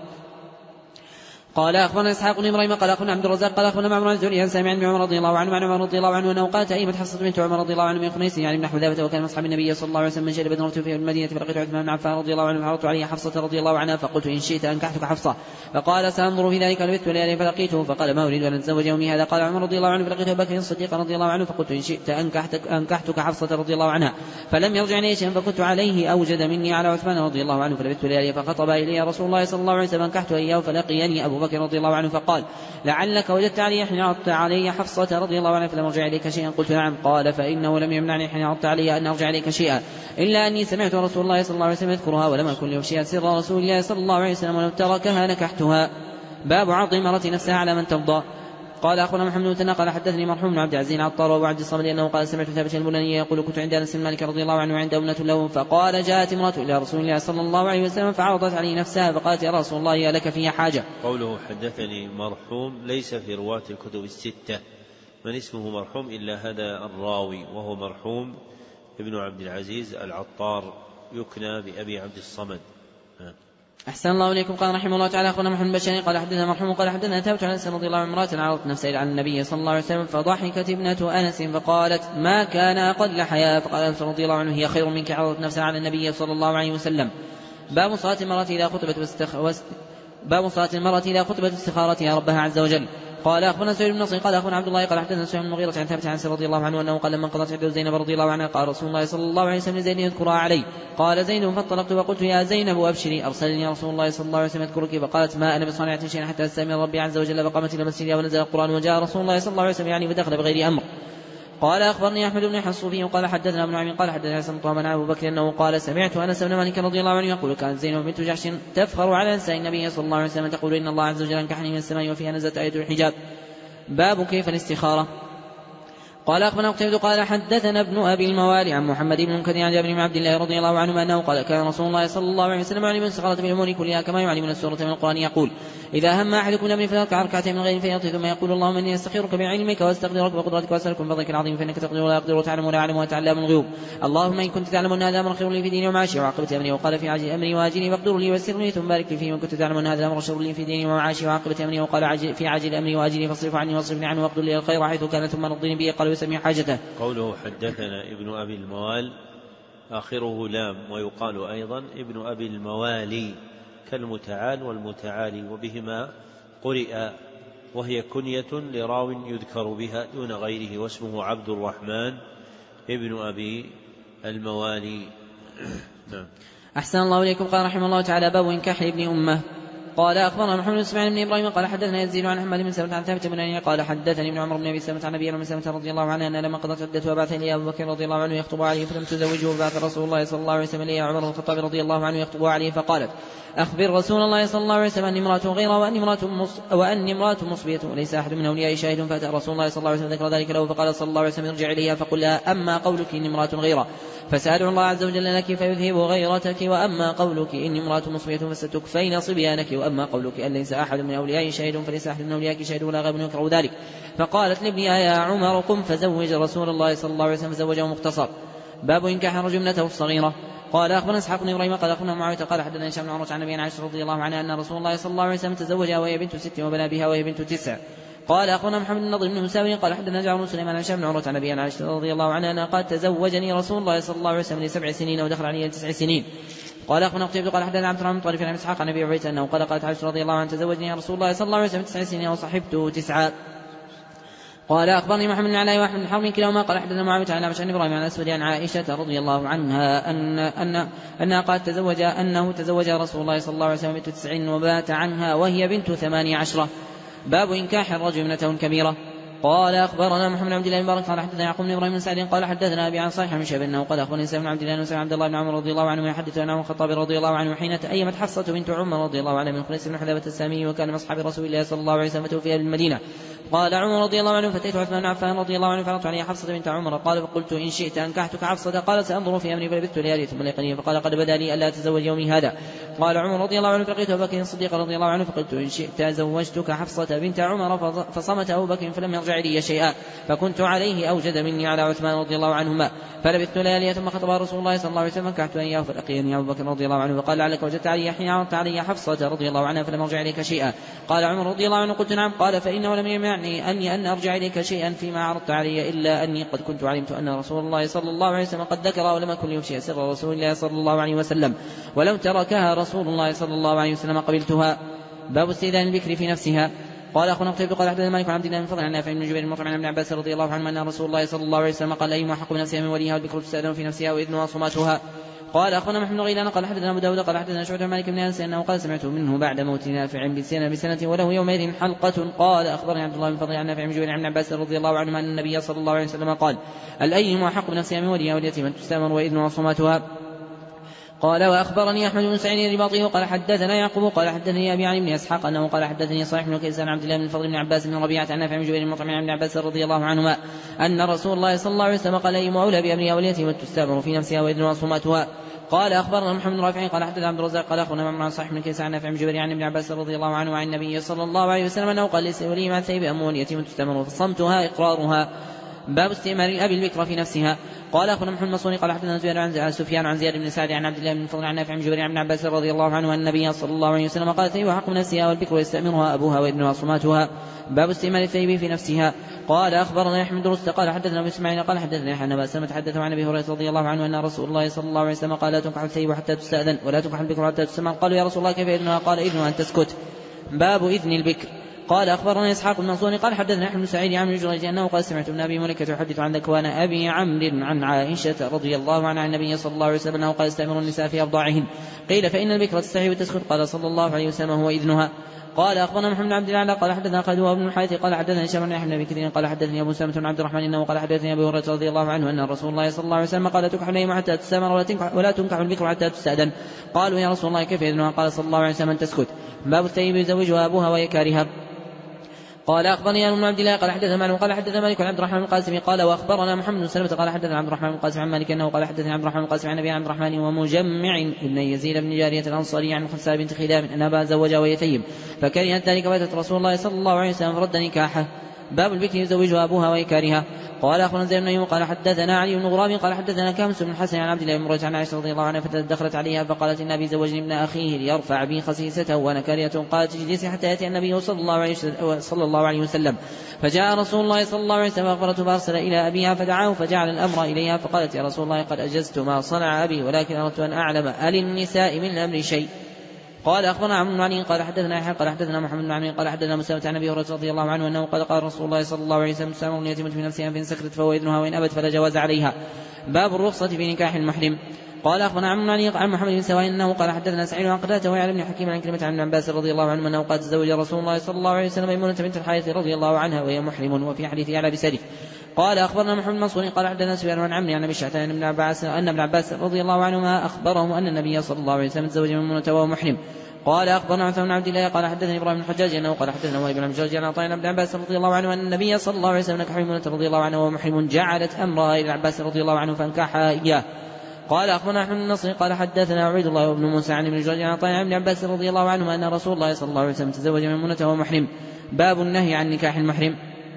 قال أخبرنا إسحاق بن إبراهيم قال أخبرنا عبد الرزاق قال أخبرنا معمر الزهري عن سامع بن عمر رضي الله عنه عن عمر رضي الله عنه أنه قالت أيمت حفصة بنت عمر رضي الله عنه من خنيس يعني من حذافة وكان أصحاب النبي صلى الله عليه وسلم من شهد بدر في المدينة فلقيت عثمان بن عفان رضي الله عنه فعرضت عليه حفصة رضي الله عنها فقلت إن شئت أنكحتك حفصة فقال سأنظر في ذلك لبثت ليالي فلقيته فقال ما أريد أن أتزوج يومي هذا. قال عمر رضي الله عنه فلقيت أبا بكر الصديق رضي الله عنه فقلت إن شئت أنكحتك, أنكحتك حفصة رضي الله عنها فلم يرجع إلي شيئا فكنت عليه أوجد مني على عثمان رضي الله عنه فلبثت ليالي فخطب إلي رسول الله صلى الله عليه وسلم أنكحت إياه فلقيني أبو بكر رضي الله عنه فقال لعلك وجدت علي حين عرضت علي حفصة رضي الله عنها فلم أرجع إليك شيئا. قلت نعم. قال فإنه لم يمنعني حين عرضت علي أن أرجع إليك شيئا إلا أني سمعت رسول الله صلى الله عليه وسلم يذكرها ولم أكن لأفشيها سر رسول الله صلى الله عليه وسلم ولو تركها نكحتها. باب عرض المرأة نفسها على من ترضى. قال أخونا محمد بن قال حدثني مرحوم بن عبد العزيز عطار وابو عبد الصمد أنه قال سمعت ثابت البناني يقول كنت عند أنس بن مالك رضي الله عنه وعنده ابنة له فقال جاءت امرأة إلى رسول الله صلى الله عليه وسلم فعرضت عليه نفسها فقالت يا رسول الله يا لك فيها حاجة. قوله حدثني مرحوم ليس في رواة الكتب الستة من اسمه مرحوم إلا هذا الراوي وهو مرحوم ابن عبد العزيز العطار يكنى بأبي عبد الصمد. أحسن الله إليكم. قال رحمه الله تعالى أخونا محمد بن قال حدثنا مرحوم قال حدثنا ثابت عن أنس رضي الله عنه امرأة عرضت نفسها على النبي صلى الله عليه وسلم فضحكت ابنة أنس فقالت ما كان أقل حياء فقال أنس رضي الله عنه هي خير منك عرضت نفسها على النبي صلى الله عليه وسلم. باب صلاة المرأة إذا خطبت واستخ... وست... باب صلاة المرأة إذا خطبت استخارتها ربها عز وجل. قال أخبرنا سعيد بن نصر قال أخونا عبد الله قال حدثنا سعيد بن المغيرة عن ثابت عن أنس رضي الله عنه أنه قال لما قضت عدة زينب رضي الله عنها قال رسول الله صلى الله عليه وسلم لزينب يذكرها علي قال زينب فانطلقت وقلت يا زينب أبشري أرسلني رسول الله صلى الله عليه وسلم يذكرك فقالت ما أنا بصانعة شيئا حتى أستأمن ربي عز وجل فقامت إلى مسجدها ونزل القرآن وجاء رسول الله صلى الله عليه وسلم يعني فدخل بغير أمر. قال أخبرني أحمد بن حصوفي قال حدثنا ابن عمين قال حدثنا حسن طه أبو بكر أنه قال سمعت أنس بن مالك رضي الله عنه يقول كانت زينب بنت جحش تفخر على نساء النبي صلى الله عليه وسلم تقول إن الله عز وجل أنكحني من السماء وفيها نزلت آية الحجاب. باب كيف الاستخارة. قال أخبرنا قتيبة قال حدثنا ابن أبي الموالي عن محمد بن المنكدر عن جابر بن عبد الله رضي الله عنه أنه قال كان رسول الله صلى الله عليه وسلم يعلم الاستخارة في الأمور كلها كما يعلم من السورة من القرآن يقول إذا هم أحدكم الأمر فليركع ركعتين من غير فيأتي ثم يقول اللهم إني أستخيرك بعلمك وأستقدرك بقدرتك وأسألك من فضلك العظيم فإنك تقدر ولا أقدر وتعلم ولا أعلم وتعلم الغيوب اللهم إن كنت تعلم أن هذا أمر خير لي في ديني ومعاشي وعاقبة أمري وقال في عاجل أمري وآجلي فاقدر لي ويسر لي ثم بارك لي فيه وإن كنت تعلم أن هذا أمر شر لي في ديني ومعاشي وعاقبة أمري وقال في عاجل أمري وآجلي فاصرف عني واصرفني عنه واقدر لي الخير حيث كان ثم رضني به قال ويسمي حاجته. قوله حدثنا ابن أبي الموال آخره لام ويقال أيضا ابن أبي الموالي كالمتعال والمتعالي وبهما قرئ وهي كنية لراو يذكر بها دون غيره واسمه عبد الرحمن ابن أبي الموالي. نعم. أحسن الله إليكم. قال رحمه الله تعالى باب إنكاح ابن أمه. قال أخبرنا محمد بن إسماعيل بن إبراهيم قال حدثنا يزيد عن أحمد بن سلمة عن ثابت بن أنس قال حدثني ابن عمر بن أبي سلمة عن أبي بن سلمة رضي الله عنه أن لما قضت عدتها بعث إليه أبو بكر رضي الله عنه يخطب عليه فلم تزوجه بعث رسول الله صلى الله عليه وسلم إليه عمر بن الخطاب رضي الله عنه يخطب عليه فقالت أخبر رسول الله صلى الله عليه وسلم أني امرأة غيره وأني امرأة مص... وأني امرأة مصبية وليس أحد من أولياء شاهد. فأتى رسول الله صلى الله عليه وسلم ذكر ذلك له فقال صلى الله عليه وسلم ارجع إليها فقل لها أما قولك إني امرأة غيره فسأدعو الله عز وجل لك فيذهب غيرتك وأما قولك إني امرأة مصبية فستكفين صبيانك وأما قولك أن ليس أحد من أولياء شاهد فليس أحد من أوليائك شاهد ولا غيب يكره ذلك. فقالت لابنها يا عمر قم فزوج رسول الله صلى الله عليه وسلم فزوجه مختصر. باب إنكاح رجل ابنته الصغيرة. قال أخبرنا إسحاق بن إبراهيم قال أخبرنا معاوية قال حدثنا هشام بن عروة عن أبي عائشة رضي الله عنها أن رسول الله صلى الله عليه وسلم تزوجها وهي بنت ست وبنى بها وهي بنت تسع. قال أخبرنا محمد بن نضر بن مساوي قال حدثنا جعفر بن سليمان عن هشام بن عروة عن أبي عائشة رضي الله عنها أنها قال تزوجني رسول الله صلى الله عليه وسلم لسبع سنين ودخل علي تسع سنين. قال أخبرنا قتيبة قال حدثنا عبد الرحمن بن طريف عن إسحاق عن أبي عبيدة أنه قال قالت عائشة رضي الله عنها تزوجني رسول الله صلى الله عليه وسلم تسع سنين وصحبته تسعة. قال أخبرني محمد بن علاء واحمد بن حرب كلاهما قال حدثنا معاوية عن أبي إبراهيم عن الأسود عن عائشة رضي الله عنها أن أن أنها قالت تزوج أنه تزوج رسول الله صلى الله عليه وسلم بنت تسع وبات عنها وهي بنت ثمانية عشرة. باب إنكاح الرجل ابنته كبيرة. قال أخبرنا محمد بن عبد الله بن مبارك قال حدثنا يعقوب بن إبراهيم بن سعد قال حدثنا أبي عن صالح بن شهاب أنه قال أخبرني سعد بن عبد الله بن عبد الله بن عمر رضي الله عنه يحدث عن عمر الخطاب رضي الله عنه حين تأيمت حفصة بنت عمر رضي الله عنها من خنيس بن حذافة السامي وكان من أصحاب رسول الله صلى الله عليه وسلم فتوفي بالمدينة. قال عمر رضي الله عنه فتيت عثمان بن عفان رضي الله عنه فعرضت عليه حفصة بنت عمر قال فقلت إن شئت أنكحتك حفصة قال سأنظر في أمري فلبثت ليالي ثم لقني فقال قد بدا لي ألا أتزوج يومي هذا. قال عمر رضي الله عنه فلقيت أبو بكر الصديق رضي الله عنه فقلت إن شئت زوجتك حفصة بنت عمر فصمت أبو بكر فلم يرجع لي شيئا فكنت عليه أوجد مني على عثمان رضي الله عنهما فلبثت ليالي ثم خطب رسول الله صلى الله عليه وسلم فنكحت إياه فلقيني أبو بكر رضي الله عنه وقال لعلك وجدت علي حين عرضت علي حفصة رضي الله عنها فلم أرجع إليك شيئا. قال عمر رضي الله عنه قلت نعم. قال فإنه لم يمنعني أني أن أرجع إليك شيئا فيما عرضت علي إلا أني قد كنت علمت أن رسول الله صلى الله عليه وسلم قد ذكر ولم أكن ليفشي سر رسول الله صلى الله عليه وسلم ولو تركها رسول الله صلى الله عليه وسلم قبلتها. باب استئذان البكر في نفسها. قال أخونا قتيبة قال حدثنا مالك بن عبد الله بن فضل عن نافع بن جبير المطعم عن ابن عباس رضي الله عنه أن رسول الله صلى الله عليه وسلم قال أيما حق بنفسها من وليها والبكر تستأذن في نفسها وإذنها صماتها. قال أخونا محمد غيلان قال حدثنا أبو داود قال حدثنا شعبة مالك بن أنس أنه قال سمعت منه بعد موت نافع بسنة بسنة وله يومئذ حلقة. قال أخبرني عبد الله بن فضل عن نافع بن جبير عن عباس رضي الله عنه أن النبي صلى الله عليه وسلم قال الأيم حق بنفسها من وليها واليتيم تستأمر وإذنها صماتها. قال وأخبرني أحمد بن سعيد الرباطي قال حدثنا يعقوب قال حدثني أبي عن ابن إسحاق أنه قال حدثني صالح بن كيسان عبد الله بن الفضل بن عباس بن ربيعة عن نافع بن جبير المطعم عن ابن عباس رضي الله عنهما أن رسول الله صلى الله عليه وسلم قال أيم أولى بأمرها واليتيم تستأمر في نفسها وإذنها صماتها. قال أخبرنا محمد بن رافع قال حدثنا عبد الرزاق قال أخونا معمر عن صالح بن كيسان عن نافع بن جبير عن ابن عباس رضي الله عنه وعن النبي صلى الله عليه وسلم أنه قال ليس ولي مع الثيب أم واليتيم تستأمر فصمتها إقرارها. باب استئمار الأب البكر في نفسها. قال أخونا محمد المصوني قال حدثنا زياد عن سفيان عن زياد بن سعد عن عبد الله بن فضل عن نافع بن جبير عن ابن عباس رضي الله عنه أن النبي صلى الله عليه وسلم قال الثيب حق نفسها والبكر يستأمرها أبوها وابنها صماتها. باب استئمار الثيب في نفسها. قال أخبرنا يحيى بن رشد قال حدثنا أبو إسماعيل قال حدثنا يحيى بن سلمة حدث عن أبي هريرة رضي الله عنه أن رسول الله صلى الله عليه وسلم قال لا تنكح الثيب حتى تستأذن ولا تنكح البكر حتى تستمع. قالوا يا رسول الله كيف إذنها؟ قال إذنها أن تسكت. باب إذن البكر. قال أخبرنا إسحاق بن منصور قال حدثنا يحيى بن سعيد عن جريج أنه قال سمعت ابن أبي مليكة يحدث عن ذكوان أبي عمرو عن عائشة رضي الله عنها عن النبي صلى الله عليه وسلم أنه قال استأمر النساء في أبضاعهن. قيل فإن البكر تستحي وتسكت. قال صلى الله عليه وسلم هو إذنها. قال أخبرنا محمد بن عبد الله قال حدثنا خالد بن الحارث قال حدثنا هشام بن يحيى بن أبي كثير قال حدثني أبو سلمة بن عبد الرحمن أنه قال حدثني أبي هريرة رضي الله عنه أن رسول الله صلى الله عليه وسلم قال تنكح الأيم حتى تستأمر ولا تنكح البكر حتى تستأذن. قالوا يا رسول الله كيف إذنها؟ قال صلى الله عليه وسلم أن تسكت. باب الثيب يزوجها أبوها وهي كارهة. قال أخبرني ابن عبد الله قال حدثنا مالك قال حدثنا مالك عن عبد الرحمن القاسمي قال وأخبرنا محمد بن سلمة قال حدثنا عبد الرحمن القاسمي عن مالك أنه قال حدثنا عبد الرحمن القاسمي عن أبي عبد الرحمن ومجمع ابن يزيد بن جارية الأنصاري عن خمسة بنت خدام أن أباها زوجها وهي تيم فكرهت ذلك فأتت رسول الله صلى الله عليه وسلم فرد نكاحه. باب البكر يزوجها أبوها وهي كارهة. قال أخبرنا زيد بن أيوب قال حدثنا علي بن غراب قال حدثنا كامس بن الحسن عن عبد الله بن مرة عن عائشة رضي الله عنها فدخلت عليها فقالت إن أبي زوجني ابن أخيه ليرفع بي خسيسته وأنا كارهة. قالت اجلسي حتى يأتي النبي صلى الله عليه صلى الله عليه وسلم. فجاء رسول الله صلى الله عليه وسلم فأخبرته فأرسل إلى أبيها فدعاه فجعل الأمر إليها فقالت يا رسول الله قد أجزت ما صنع أبي ولكن أردت أن أعلم أللنساء من الأمر شيء. قال أخبرنا عمرو بن علي قال حدثنا يحيى قال حدثنا محمد بن عمرو قال حدثنا مسلمة عن أبي هريرة رضي الله عنه أنه قال قال رسول الله صلى الله عليه وسلم تستأمر اليتيمة في نفسها فإن سكرت فهو إذنها وإن أبت فلا جواز عليها. باب الرخصة في نكاح المحرم. قال أخبرنا عمرو بن علي عن محمد بن سواء أنه قال حدثنا سعيد عن قتادة وعلى ابن حكيم عن كلمة عن ابن عباس رضي الله عنه أنه قال تزوج رسول الله صلى الله عليه وسلم ميمونة بنت الحارث رضي الله عنها وهي محرم وفي حديث على بسرف. قال أخبرنا محمد بن منصور قال حدثنا سفيان عن عمرو عن أبي الشعثاء أن ابن عباس أن ابن عباس رضي الله عنهما أخبره أن النبي صلى الله عليه وسلم تزوج ميمونة وهو محرم. قال أخبرنا عثمان بن عبد الله قال حدثني إبراهيم بن الحجاج أنه قال حدثنا وائل بن عبد الجرج عن عطاء بن ابن عباس رضي الله عنه أن النبي صلى الله عليه وسلم نكح ميمونة رضي الله عنه وهو محرم جعلت أمرها إلى عباس رضي الله عنه فانكحها إياه. قال أخبرنا أحمد بن النصر قال حدثنا عبيد الله بن موسى عن ابن الجرج عن عطاء بن ابن عباس رضي الله عنه أن رسول الله صلى الله عليه وسلم تزوج ميمونة وهو محرم. باب النهي عن نكاح المحرم.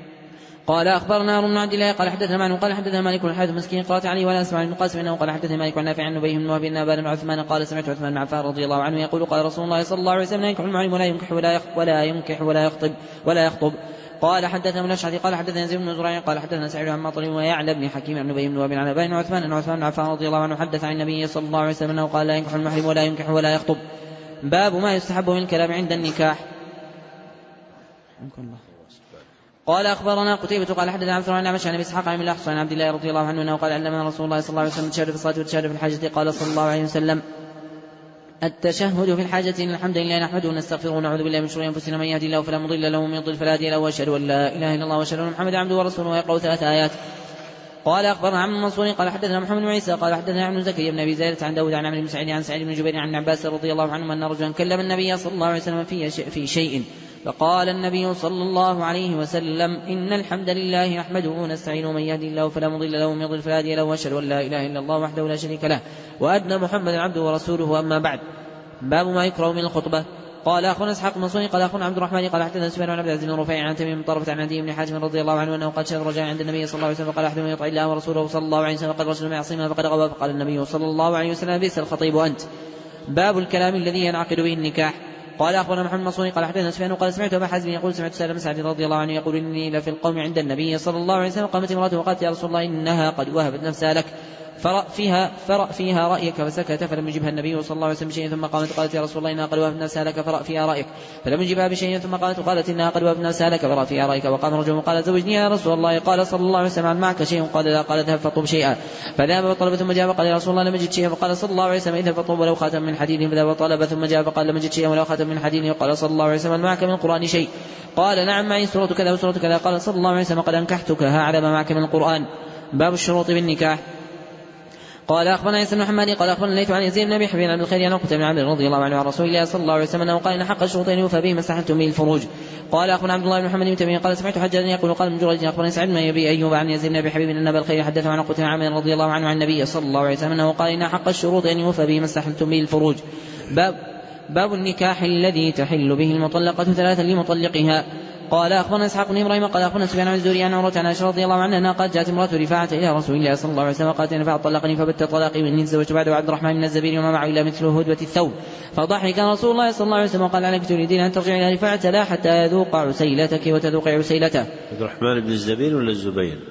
قال أخبرنا هارون بن عبد الله قال حدثنا معن قال حدثنا مالك بن الحارث مسكين قرأت عليه ولا أسمع بن قاسم أنه قال حدثنا مالك عن نافع عن نبيه بن وهب بن أبان بن عثمان قال سمعت عثمان بن عفان رضي الله عنه يقول قال رسول الله صلى الله عليه وسلم لا ينكح المحرم ولا ينكح ولا ولا ينكح ولا يخطب ولا يخطب. قال حدثنا من الأشعث قال حدثنا زيد بن زريع قال حدثنا سعيد عن مطر ويعلى بن حكيم عن نبيه بن وهب عن أبان بن عثمان أن عثمان بن عفان رضي الله عنه حدث عن النبي صلى الله عليه وسلم أنه قال لا ينكح المحرم ولا ينكح ولا يخطب. باب ما يستحب من الكلام عند النكاح. قال أخبرنا قتيبة قال حدثنا عبد الرحمن عن أبي إسحاق عن الأحصى عن عبد الله رضي الله عنه أنه قال علمنا رسول الله صلى الله عليه وسلم تشهد في الصلاة وتشهد في الحاجة قال صلى الله عليه وسلم التشهد في الحاجة. إن الحمد لله نحمده ونستغفره ونعوذ بالله من شرور أنفسنا، من يهدي الله فلا مضل له ومن يضلل فلا هادي له، وأشهد أن لا إله إلا الله وأشهد أن محمدا عبده ورسوله. ويقرأ ثلاث آيات. قال أخبرنا عن منصور قال حدثنا محمد بن عيسى قال حدثنا ابن زكريا بن أبي زايدة عن داود عن عمرو بن سعيد عن سعيد بن جبير عن عباس رضي الله عنه أن رجلا كلم النبي صلى الله عليه وسلم في شيء، فقال النبي صلى الله عليه وسلم: إن الحمد لله نحمده ونستعينه، من يهدي الله فلا مضل له ومن يضلل فلا هادي له، وأشهد أن لا إله إلا الله وحده لا شريك له، وأن محمدا عبده ورسوله. أما بعد. باب ما يكره من الخطبة. قال أخونا إسحاق بن منصور قال أخونا عبد الرحمن قال حدثنا سفيان بن عبد العزيز بن رفيع عن تميم بن طرفة عن عدي بن حاتم رضي الله عنه أنه قد شهد رجاء عند النبي صلى الله عليه وسلم فقال: أحدهم يطع الله ورسوله صلى الله عليه وسلم، فقال: رجل يعصمنا فقد غضب، فقال النبي صلى الله عليه وسلم: بئس الخطيب أنت. باب الكلام الذي ينعقد به النكاح. قال أخبرنا محمد بن منصور قال حدثنا سفيان قال سمعت أبا حازم يقول سمعت سالم بن سعد رضي الله عنه يقول: إني لفي القوم عند النبي صلى الله عليه وسلم، قامت امرأة وقالت: يا رسول الله إنها قد وهبت نفسها لك، فرأ فيها, فرأ فيها رأيك، فسكت فلم يجبها النبي صلى الله عليه وسلم بشيء، ثم قامت قالت: يا رسول الله إنها قد وهبت نفسها لك، فرأ فيها رأيك، فلم يجبها بشيء، ثم قالت قالت إنها قد وهبت نفسها لك، فرأ فيها رأيك. وقام رجل وقال: زوجني يا رسول الله. قال صلى الله عليه وسلم: هل معك شيء؟ قال لا. قال: اذهب فاطلب شيئا. فذهب وطلب ثم جاء فقال: يا رسول الله لم أجد شيئا. فقال صلى الله عليه وسلم: اذهب فاطلب ولو خاتم من حديد. فذهب وطلب ثم جاء فقال: لم أجد شيئا ولو خاتم من حديد. وقال صلى الله عليه وسلم: هل معك من القرآن شيء؟ قال: نعم معي سورة كذا وسورة كذا. قال صلى الله عليه وسلم: قد أنكحتكها على ما معك من القرآن. باب الشروط بالنكاح. قال أخبرنا عيسى بن محمد قال أخبرنا الليث عن يزيد بن أبي حبيب عن الخير عن عقبة بن عامر رضي الله عنه عن رسول الله صلى الله عليه وسلم أنه قال: إن حق الشروطين يوفى به ما استحللتم به الفروج. قال أخبرنا عبد الله بن محمد بن تيمية قال سمعت حجاجا يقول: قال ابن جريج أخبرني سعيد بن أبي أيوب عن يزيد بن أبي حبيب أن أبا الخير حدثه عن عقبة بن عامر رضي الله عنه عن النبي صلى الله عليه وسلم أنه قال: إن حق الشروط أن يوفى به ما استحللتم به الفروج. باب باب النكاح الذي تحل به المطلقة ثلاثا لمطلقها. قال أخبرنا إسحاق بن إبراهيم قال أخبرنا سفيان عن الزهري عن عروة عن عائشة رضي الله عنها أنها قالت: جاءت امرأة رفاعة إلى رسول الله صلى الله عليه وسلم قالت: إن رفاعة طلقني فبت طلاقي وإني تزوجت بعده عبد الرحمن بن الزبير وما معه إلا مثل هدوة الثوب. فضحك رسول الله صلى الله عليه وسلم وقال: عليك تريدين أن ترجعي إلى رفاعة؟ لا، حتى يذوق عسيلتك وتذوق عسيلته. عبد الرحمن بن الزبير ولا الزبير؟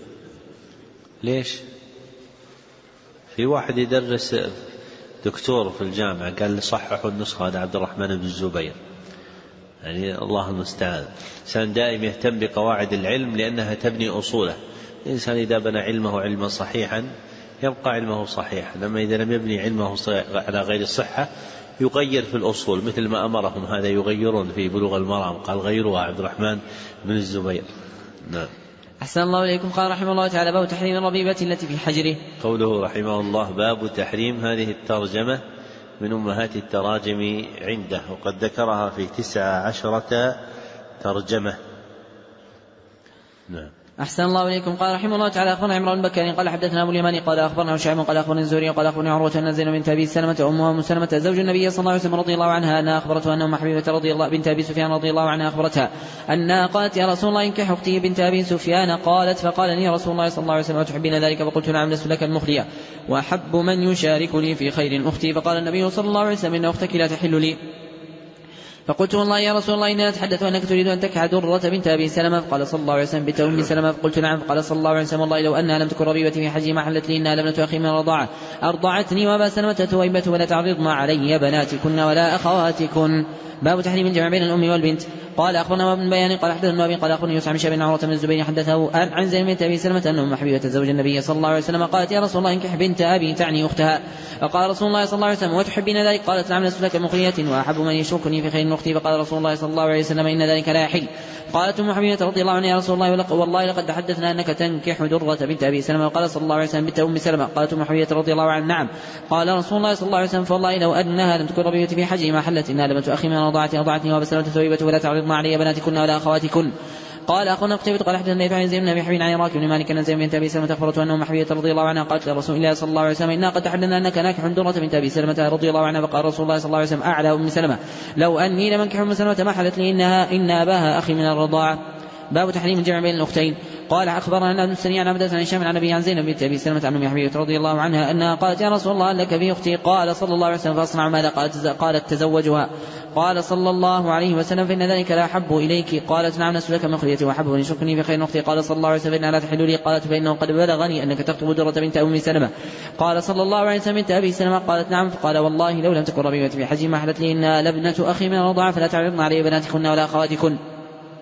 ليش؟ في واحد يدرس دكتور في الجامعة قال لي صححوا النسخة هذا عبد الرحمن بن الزبير، يعني الله المستعان. الإنسان دائما يهتم بقواعد العلم لأنها تبني أصوله. الإنسان إذا بنى علمه علما صحيحا يبقى علمه صحيحا، لما إذا لم يبني علمه على غير الصحة يغير في الأصول، مثل ما أمرهم هذا يغيرون في بلوغ المرام، قال غيرها عبد الرحمن بن الزبير. نعم. أحسن الله إليكم. قال رحمه الله تعالى: باب تحريم الربيبة التي في حجره. قوله رحمه الله: باب تحريم، هذه الترجمة من أمهات التراجم عنده، وقد ذكرها في تسع عشرة ترجمة. نعم. أحسن الله إليكم. قال رحمه الله تعالى: أخبرنا عمران بن بكر قال حدثنا أبو اليماني قال أخبرنا شعيب قال أخبرنا الزهري قال أخبرنا عروة أن زينب بنت أبي سلمة أمها أم سلمة زوج النبي صلى الله عليه وسلم رضي الله عنها أنها أخبرته أن أم حبيبة رضي الله بنت أبي سفيان رضي الله عنها أخبرتها أنها قالت: يا رسول الله انكح أختي بنت أبي سفيان. قالت: فقال لي رسول الله صلى الله عليه وسلم: أتحبين ذلك؟ فقلت: نعم، لست لك المخلية، وأحب من يشاركني في خير أختي. فقال النبي صلى الله عليه وسلم: إن أختك لا تحل لي. فقلت: والله يا رسول الله إني أتحدث أنك تريد أن تكح درة بنت أبي سلمة. فقال صلى الله عليه وسلم: بنت أم سلمة. فقلت: نعم. فقال صلى الله عليه وسلم: والله لو أنها لم تكن ربيبتي في حجي ما حلت لي، إنها لابنة أخي من الرضاعة، أرضعتني وأبا سلمة تويبة، ولا تعرضن علي بناتكن ولا أخواتكن. باب تحريم الجمع بين الأم والبنت. قال أخبرنا ابن بيان قال حدثنا أبي قال أخبرني يوسف بن شهاب بن عروة بن الزبير حدثه عن زينب بنت أبي سلمة أن أم حبيبة زوج النبي صلى الله عليه وسلم قالت: يا رسول الله انكح بنت أبي، تعني أختها. فقال رسول الله صلى الله عليه وسلم: وتحبين ذلك؟ قالت: نعم، لست لك مخلية، وأحب من يشركني في خير أختي. فقال رسول الله صلى الله عليه وسلم: إن ذلك لا يحل. قالت أم حبيبة رضي الله عنها: يا رسول الله والله لقد تحدثنا أنك تنكح درة بنت أبي سلمة. وقال صلى الله عليه وسلم: بنت أم سلمة. قالت أم حبيبة رضي الله عنها: نعم. قال رسول الله صلى الله عليه وسلم: فوالله لو أنها لم تكن ربيبتي في حجي ما حلت، إنها لبنت أخي من رضاعة، أرضعتني وأبا سلمة تويبة، ولا تعرضن علي بناتكن ولا أخواتكن. قال أخونا قتيبة قال حدثنا عن زيد بن أبي حبيب عن عراك بن مالك أن زيد بنت أبي سلمة أخبرته أن أم حبيبة رضي الله عنها قالت لرسول الله صلى الله عليه وسلم: إنا قد تحدثنا أنك ناكح درة بنت أبي سلمة رضي الله عنها. فقال رسول الله صلى الله عليه وسلم: أعلى أم سلمة، لو أني لمنكح أم سلمة ما حلت لي، إنها إن أباها أخي من الرضاعة. باب تحريم الجمع بين الأختين. قال أخبرنا ابن السني عن عبدة عن هشام عن أبي عن زينب بنت أبي سلمة عن أم حبيبة رضي الله عنها أنها قالت: يا رسول الله لك في أختي؟ قال صلى الله عليه وسلم: فأصنع ماذا؟ قالت: تزوجها. قال صلى الله عليه وسلم: فإن ذلك لا أحب إليك. قالت: نعم، لست لك مخليتي، وأحب من يشركني في خير أختي. قال صلى الله عليه وسلم: فإنها لا تحل لي. قالت: فإنه قد بلغني أنك تخطب درة بنت أم سلمة. قال صلى الله عليه وسلم: بنت أبي سلمة. قالت: نعم. فقال: والله لو لم تكن ربيبتي في حجي ما حلت لي، إنها لابنة أخي من الرضاعة، فلا تعرضن علي بناتكن ولا أخواتكن.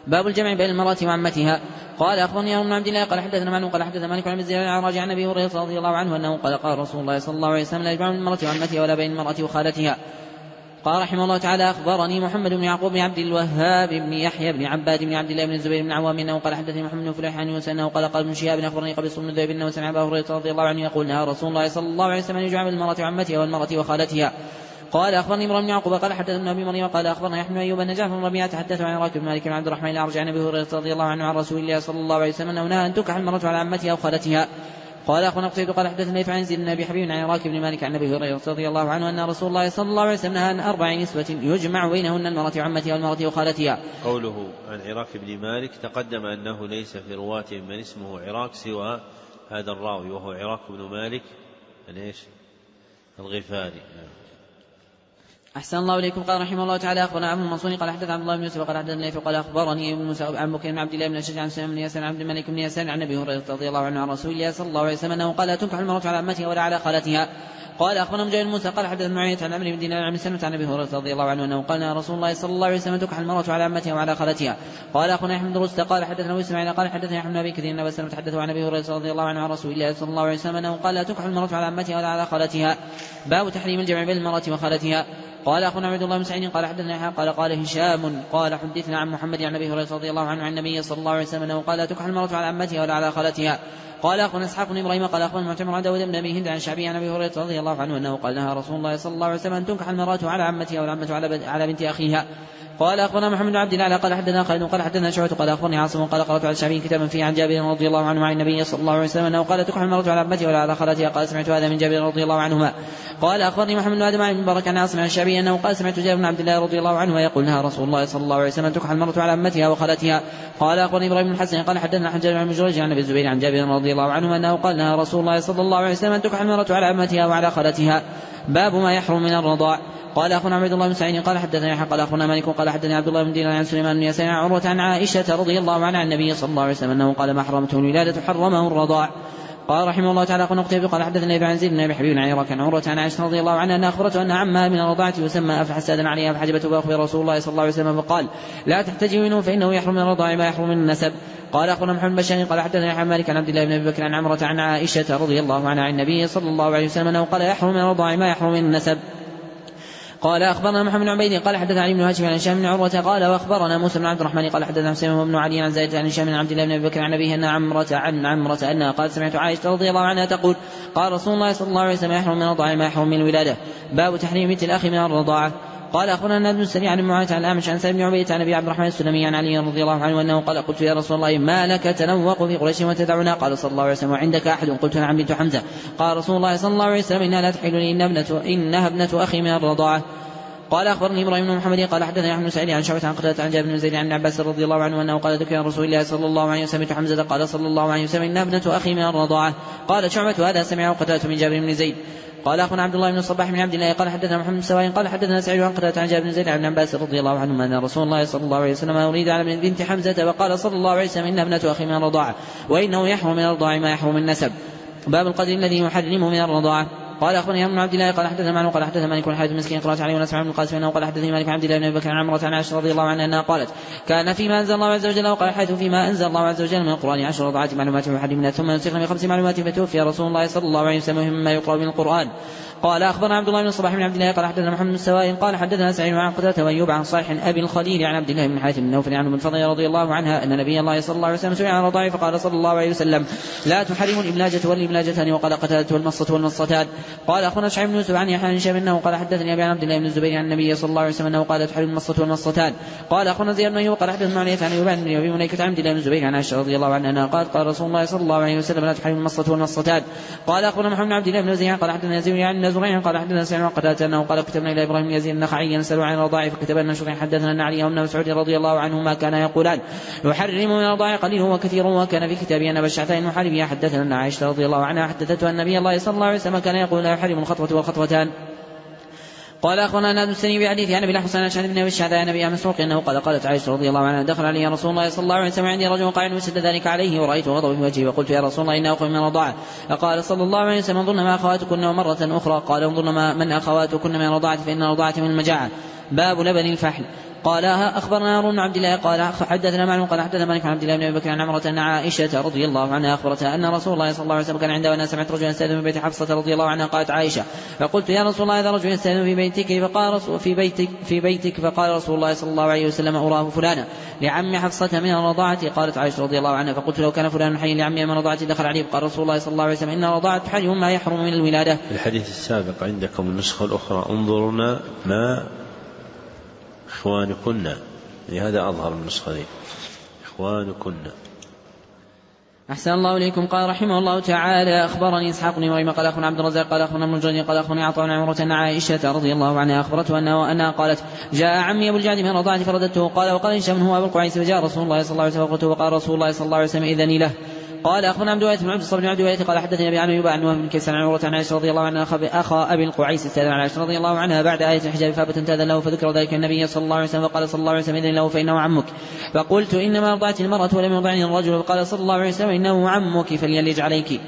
باب الجمع بين المرأة وعمتها. قال أخبرني عمرو بن عبد الله قال حدثنا مالك قال حدثنا مالك عن الزيادة عن راجع عن أبي هريرة رضي الله عنه أنه قال قال رسول الله صلى الله عليه وسلم لا يجمع بين المرأة وعمتها ولا بين المرأة وخالتها. قال رحمه الله تعالى أخبرني محمد بن يعقوب بن عبد الوهاب بن يحيى بن عباد بن عبد الله بن الزبير بن عوام أنه قال حدثني محمد بن فليح عن يونس أنه قال قال ابن شهاب أخبرني قبيص بن ذئب أنه سمع أبا هريرة رضي الله عنه يقول نهى رسول الله صلى الله عليه وسلم أن يجمع بين المرأة وعمتها والمرأة وخالتها. قال أخبرني إبراهيم بن يعقوب قال حدثنا أبي مريم قال أخبرنا يحيى بن أيوب أن جعفر بن ربيعة حدث عن عراك بن مالك بن عبد الرحمن الأعرج عن أبي هريرة رضي الله عنه عن رسول الله صلى الله عليه وسلم أنه نهى أن تنكح المرأة على عمتها أو خالتها. قال أخونا قتيبة قال حدثنا عن زيد بن أبي حبيب عن عراك بن مالك عن أبي هريرة رضي الله عنه أن رسول الله صلى الله عليه وسلم نهى عن أربع نسوة يجمع بينهن المرأة وعمتها والمرأة وخالتها. قوله عن عراك بن مالك تقدم أنه ليس في رواته من اسمه عراك سوى هذا الراوي وهو عراك بن مالك الغفاري. أحسن الله إليكم. قال رحمه الله تعالى أخبرنا عبد المنصور قال حدث عبد الله بن يوسف قال حدثنا ليث قال أخبرني ابن موسى عن بكر بن عبد الله بن الشجاع عن سليمان بن يسار عن عبد الملك بن يسار عن أبي هريرة رضي الله عنه عن رسول الله صلى الله عليه وسلم أنه قال لا تنكح المرأة على عمتها ولا على خالتها. قال أخبرنا مجاهد بن موسى قال حدثنا معاوية عن عمرو بن دينار عن سلمة عن أبي هريرة رضي الله عنه أنه قال رسول الله صلى الله عليه وسلم تنكح المرأة على عمتها وعلى خالتها. قال أخونا أحمد بن رستة قال حدثنا إسماعيل قال حدثنا أحمد بن أبي كثير أن سلمة حدثه عن أبي هريرة رضي الله عنه عن رسول الله صلى الله عليه وسلم أنه قال لا تنكح المرأة على عمتها ولا على خالتها. باب تحريم الجمع بين المرأة وخالتها. قال أخونا عبد الله بن سعيد قال حدثنا يحيى قال قال هشام قال حدثنا عن محمد عن أبي هريرة رضي الله عنه عن النبي صلى الله عليه وسلم أنه قال لا تنكح المرأة على عمتها ولا على خالتها. قال أخونا إسحاق بن إبراهيم قال أخونا معتمر عن داود بن أبي هند عن شعبي عن أبي هريرة رضي الله عنه أنه قال نهى رسول الله صلى الله عليه وسلم أن تنكح المرأة على عمتها والعمة على بنت أخيها. قال أخونا محمد بن عبد الله قال حدثنا خالد قال حدثنا شعبة قال أخبرني عاصم قال قرأت على شعبي كتابا فيه عن جابر رضي الله عنه عن النبي صلى الله عليه وسلم أنه قال تنكح المرأة على عمتها ولا على خالتها. قال سمعت هذا من جابر رضي الله عنهما. قال أخبرني محمد بن آدم بن مبارك عن عاصم عن الشعبي أنه قال سمعت جابر بن عبد الله رضي الله عنه يقول نهى رسول الله صلى الله عليه وسلم تنكح المرأة على عمتها وخالتها. قال أخبرني إبراهيم بن الحسن قال حدثنا حجاج بن جريج عن أبي الزبير عن جابر رضي الله عنه أنه قال نهى رسول الله صلى الله عليه وسلم تنكح المرأة على عمتها وعلى خالتها. باب ما يحرم من الرضاع. قال أخونا عبد الله بن سعيد قال حدثنا يحيى قال أخونا مالك قال حدثنا عبد الله بن دينار عن سليمان بن يسار عن عروة عن عائشة رضي الله عنها عن النبي صلى الله عليه وسلم أنه قال ما حرمته الولادة حرمه الرضاع. قال رحمه الله تعالى أخونا قتيبة قال حدثنا ابن عن زيد بن أبي حبيب عن عراك عن عروة عن عائشة رضي الله عنها أن أخبرته أن عمها من الرضاعة يسمى أفلح سادا عليها فحجبته بأخبر رسول الله صلى الله عليه وسلم فقال لا تحتجب منه فإنه يحرم من الرضاع ما يحرم من النسب. قال أخونا محمد بن قال حدثنا يحيى مالك عن عبد الله بن أبي بكر عن عمرة عن عائشة رضي الله عنها عن النبي صلى الله عليه وسلم أنه قال يحرم من الرضاع ما يحرم من النسب. قال أخبرنا محمد بن عبيد قال حدثنا علي بن هاشم عن هشام بن عروة قال وأخبرنا موسى بن عبد الرحمن قال حدثنا حسين بن علي عن زيد عن هشام بن عبد الله بن أبي بكر عن أبيه أن عمرة عن عمرة أنها قال سمعت عائشة رضي الله عنها تقول قال رسول الله صلى الله عليه وسلم يحرم من الرضاعة ما يحرم من الولادة. باب تحريم بنت الأخ من الرضاعة. قال أخونا النبي بن السريع عن معاوية عن الأعمش عن سعيد بن عبيدة عن أبي عبد الرحمن السلمي عن علي رضي الله عنه أنه قال قلت يا رسول الله ما لك تنوق في قريش وتدعنا؟ قال صلى الله عليه وسلم وعندك أحد؟ قلت نعم بنت حمزة. قال رسول الله صلى الله عليه وسلم إنها لا تحل لي إنها ابنة, إنها ابنة أخي من الرضاعة. قال أخبرني إبراهيم بن محمد قال حدثنا يحيى بن سعيد عن شعبة عن قتادة عن جابر بن زيد عن عباس رضي الله عنه أنه قال ذكر رسول الله صلى الله عليه وسلم حمزة قال صلى الله عليه وسلم إنها ابنة أخي من الرضاعة. قال شعبة هذا سمعه قتادة من جابر بن زيد. قال أخونا عبد الله بن الصباح بن عبد الله قال حدثنا محمد بن سواء قال حدثنا سعيد عن قتادة عن جابر بن زيد عن عباس رضي الله عنه أن رسول الله صلى الله عليه وسلم أريد على بنت حمزة وقال صلى الله عليه وسلم إنها ابنة أخي من الرضاعة وإنه يحرم من الرضاعة ما يحرم النسب. باب القدر الذي يحرم من الرضاعة. قال أخبرني ابن عبد الله قال حدثنا معه قال حدثنا مالك الحارث المسكين قرأت عليه ونسمع بن القاسم انه قال حدثني مالك عبد الله بن ابي بكر عن عمرة عن عائشة رضي الله عنها انها قالت كان فيما انزل الله عز وجل وقال حيث فيما انزل الله عز وجل من القرآن عشر رضعات معلومات محرمات ثم نسخنا بخمس معلومات فتوفي رسول الله صلى الله عليه وسلم مما يقرأ من القرآن. قال أخبرنا عبد الله بن الصباح بن عبد الله قال حدثنا محمد بن سواء قال حدثنا سعيد عن قتادة وأيوب عن صالح أبي الخليل عن عبد الله بن حاتم بن نوفل عنه من فضل رضي الله عنها أن نبي الله صلى الله عليه وسلم سئل عن الرضاع فقال صلى الله عليه وسلم لا تحرم الإبلاجة والإبلاجتان وقال قتادة والمصة والمصتان. قال أخونا شعيب بن يوسف عن يحيى بن شهاب انه قال حدثني ابي عن عبد الله بن الزبير عن النبي صلى الله عليه وسلم انه قال تحرم المصة والمصتان. قال أخونا زياد بن أيوب قال حدثنا علي عن أيوب عن ابي مليكة عن عبد الله بن الزبير عن عائشة رضي الله عنها قالت قال رسول الله صلى الله عليه وسلم لا تحرم المصة والمصتان. قال أخونا محمد بن عبد الله بن زياد قال حدثنا يزيد عن زريع قال حدثنا سعيد عن قتادة انه قال كتبنا الى ابراهيم يزيد النخعي يسأل عن الرضاع فكتبنا شريح حدثنا ان علي بن مسعود رضي الله عنهما كان يقولان يحرم من الرضاع قليل وكثير وكان في كتابه ان ابا الشعثاء المحاربي حدثنا ان عائشة رضي الله عنها حدثته ان النبي الله صلى الله عليه وسلم كان يقول لا يحرم الخطوة والخطوتان. قال أخونا نادى السني بحديث عن أبي الحسن عن بن أبي الشعثاء عن أبي مسروق أنه قال قالت عائشة رضي الله عنها دخل علي رسول الله صلى الله عليه وسلم عندي رجل قاعد وسد ذلك عليه ورأيت غضب في وجهه وقلت يا رسول الله إنه أخوي من الرضاعة. فقال صلى الله عليه وسلم انظرن ما أخواتكن ومرة أخرى قال انظرن ما من أخواتكن من الرضاعة فإن الرضاعة من المجاعة. باب لبن الفحل. قال أخبرنا هارون بن عبد الله قال حدثنا معلوم قال حدثنا مالك عن عبد الله بن أبي بكر عن عمرة أن عائشة رضي الله عنها أخبرتها أن رسول الله صلى الله عليه وسلم كان عنده وأنا سمعت رجلا يستأذن في بيت حفصة رضي الله عنها. قالت عائشة فقلت يا رسول الله هذا رجل يستأذن في بيتك فقال رسول في بيتك في بيتك فقال رسول الله صلى الله عليه وسلم أراه فلانا لعم حفصة من الرضاعة. قالت عائشة رضي الله عنها فقلت لو كان فلان حي لعمي من الرضاعة دخل عليه. قال رسول الله صلى الله عليه وسلم إن الرضاعة حرم ما يحرم من الولادة. الحديث السابق عندكم النسخة الأخرى انظرنا ما إخوانكن، لهذا أظهر النسخة دي إخوانكن. أحسن الله إليكم. قال رحمه الله تعالى أخبرني إسحاق بن إبراهيم قال أخبرنا عبد الرزاق قال أخبرنا ابن الجرير قال أخبرني عطاء بن عمرة أن عائشة رضي الله عنها أخبرته أنها, أنها قالت جاء عمي أبو الجعد من الرضاعة فرددته. قال وقال هشام هو أبو القعيس فجاء رسول الله صلى الله عليه وسلم فقلته وقال رسول الله صلى الله عليه وسلم إذن له. قال أخبرنا عبد الوارث بن عبد الصبر بن عبد الوارث قال حدثني أبي عن أيوب عن وهب بن كيسان عن عروة عن عائشة رضي الله عنها أخا أبي القعيس استأذن عن عائشة رضي الله عنها بعد آية الحجاب فابت تأذن له فذكر ذلك النبي صلى الله عليه وسلم فقال صلى الله عليه وسلم إذن له فإنه عمك. فقلت إنما أرضعت المرأة ولم يرضعني الرجل. فقال صلى الله عليه وسلم إنه عمك فليلج عليك.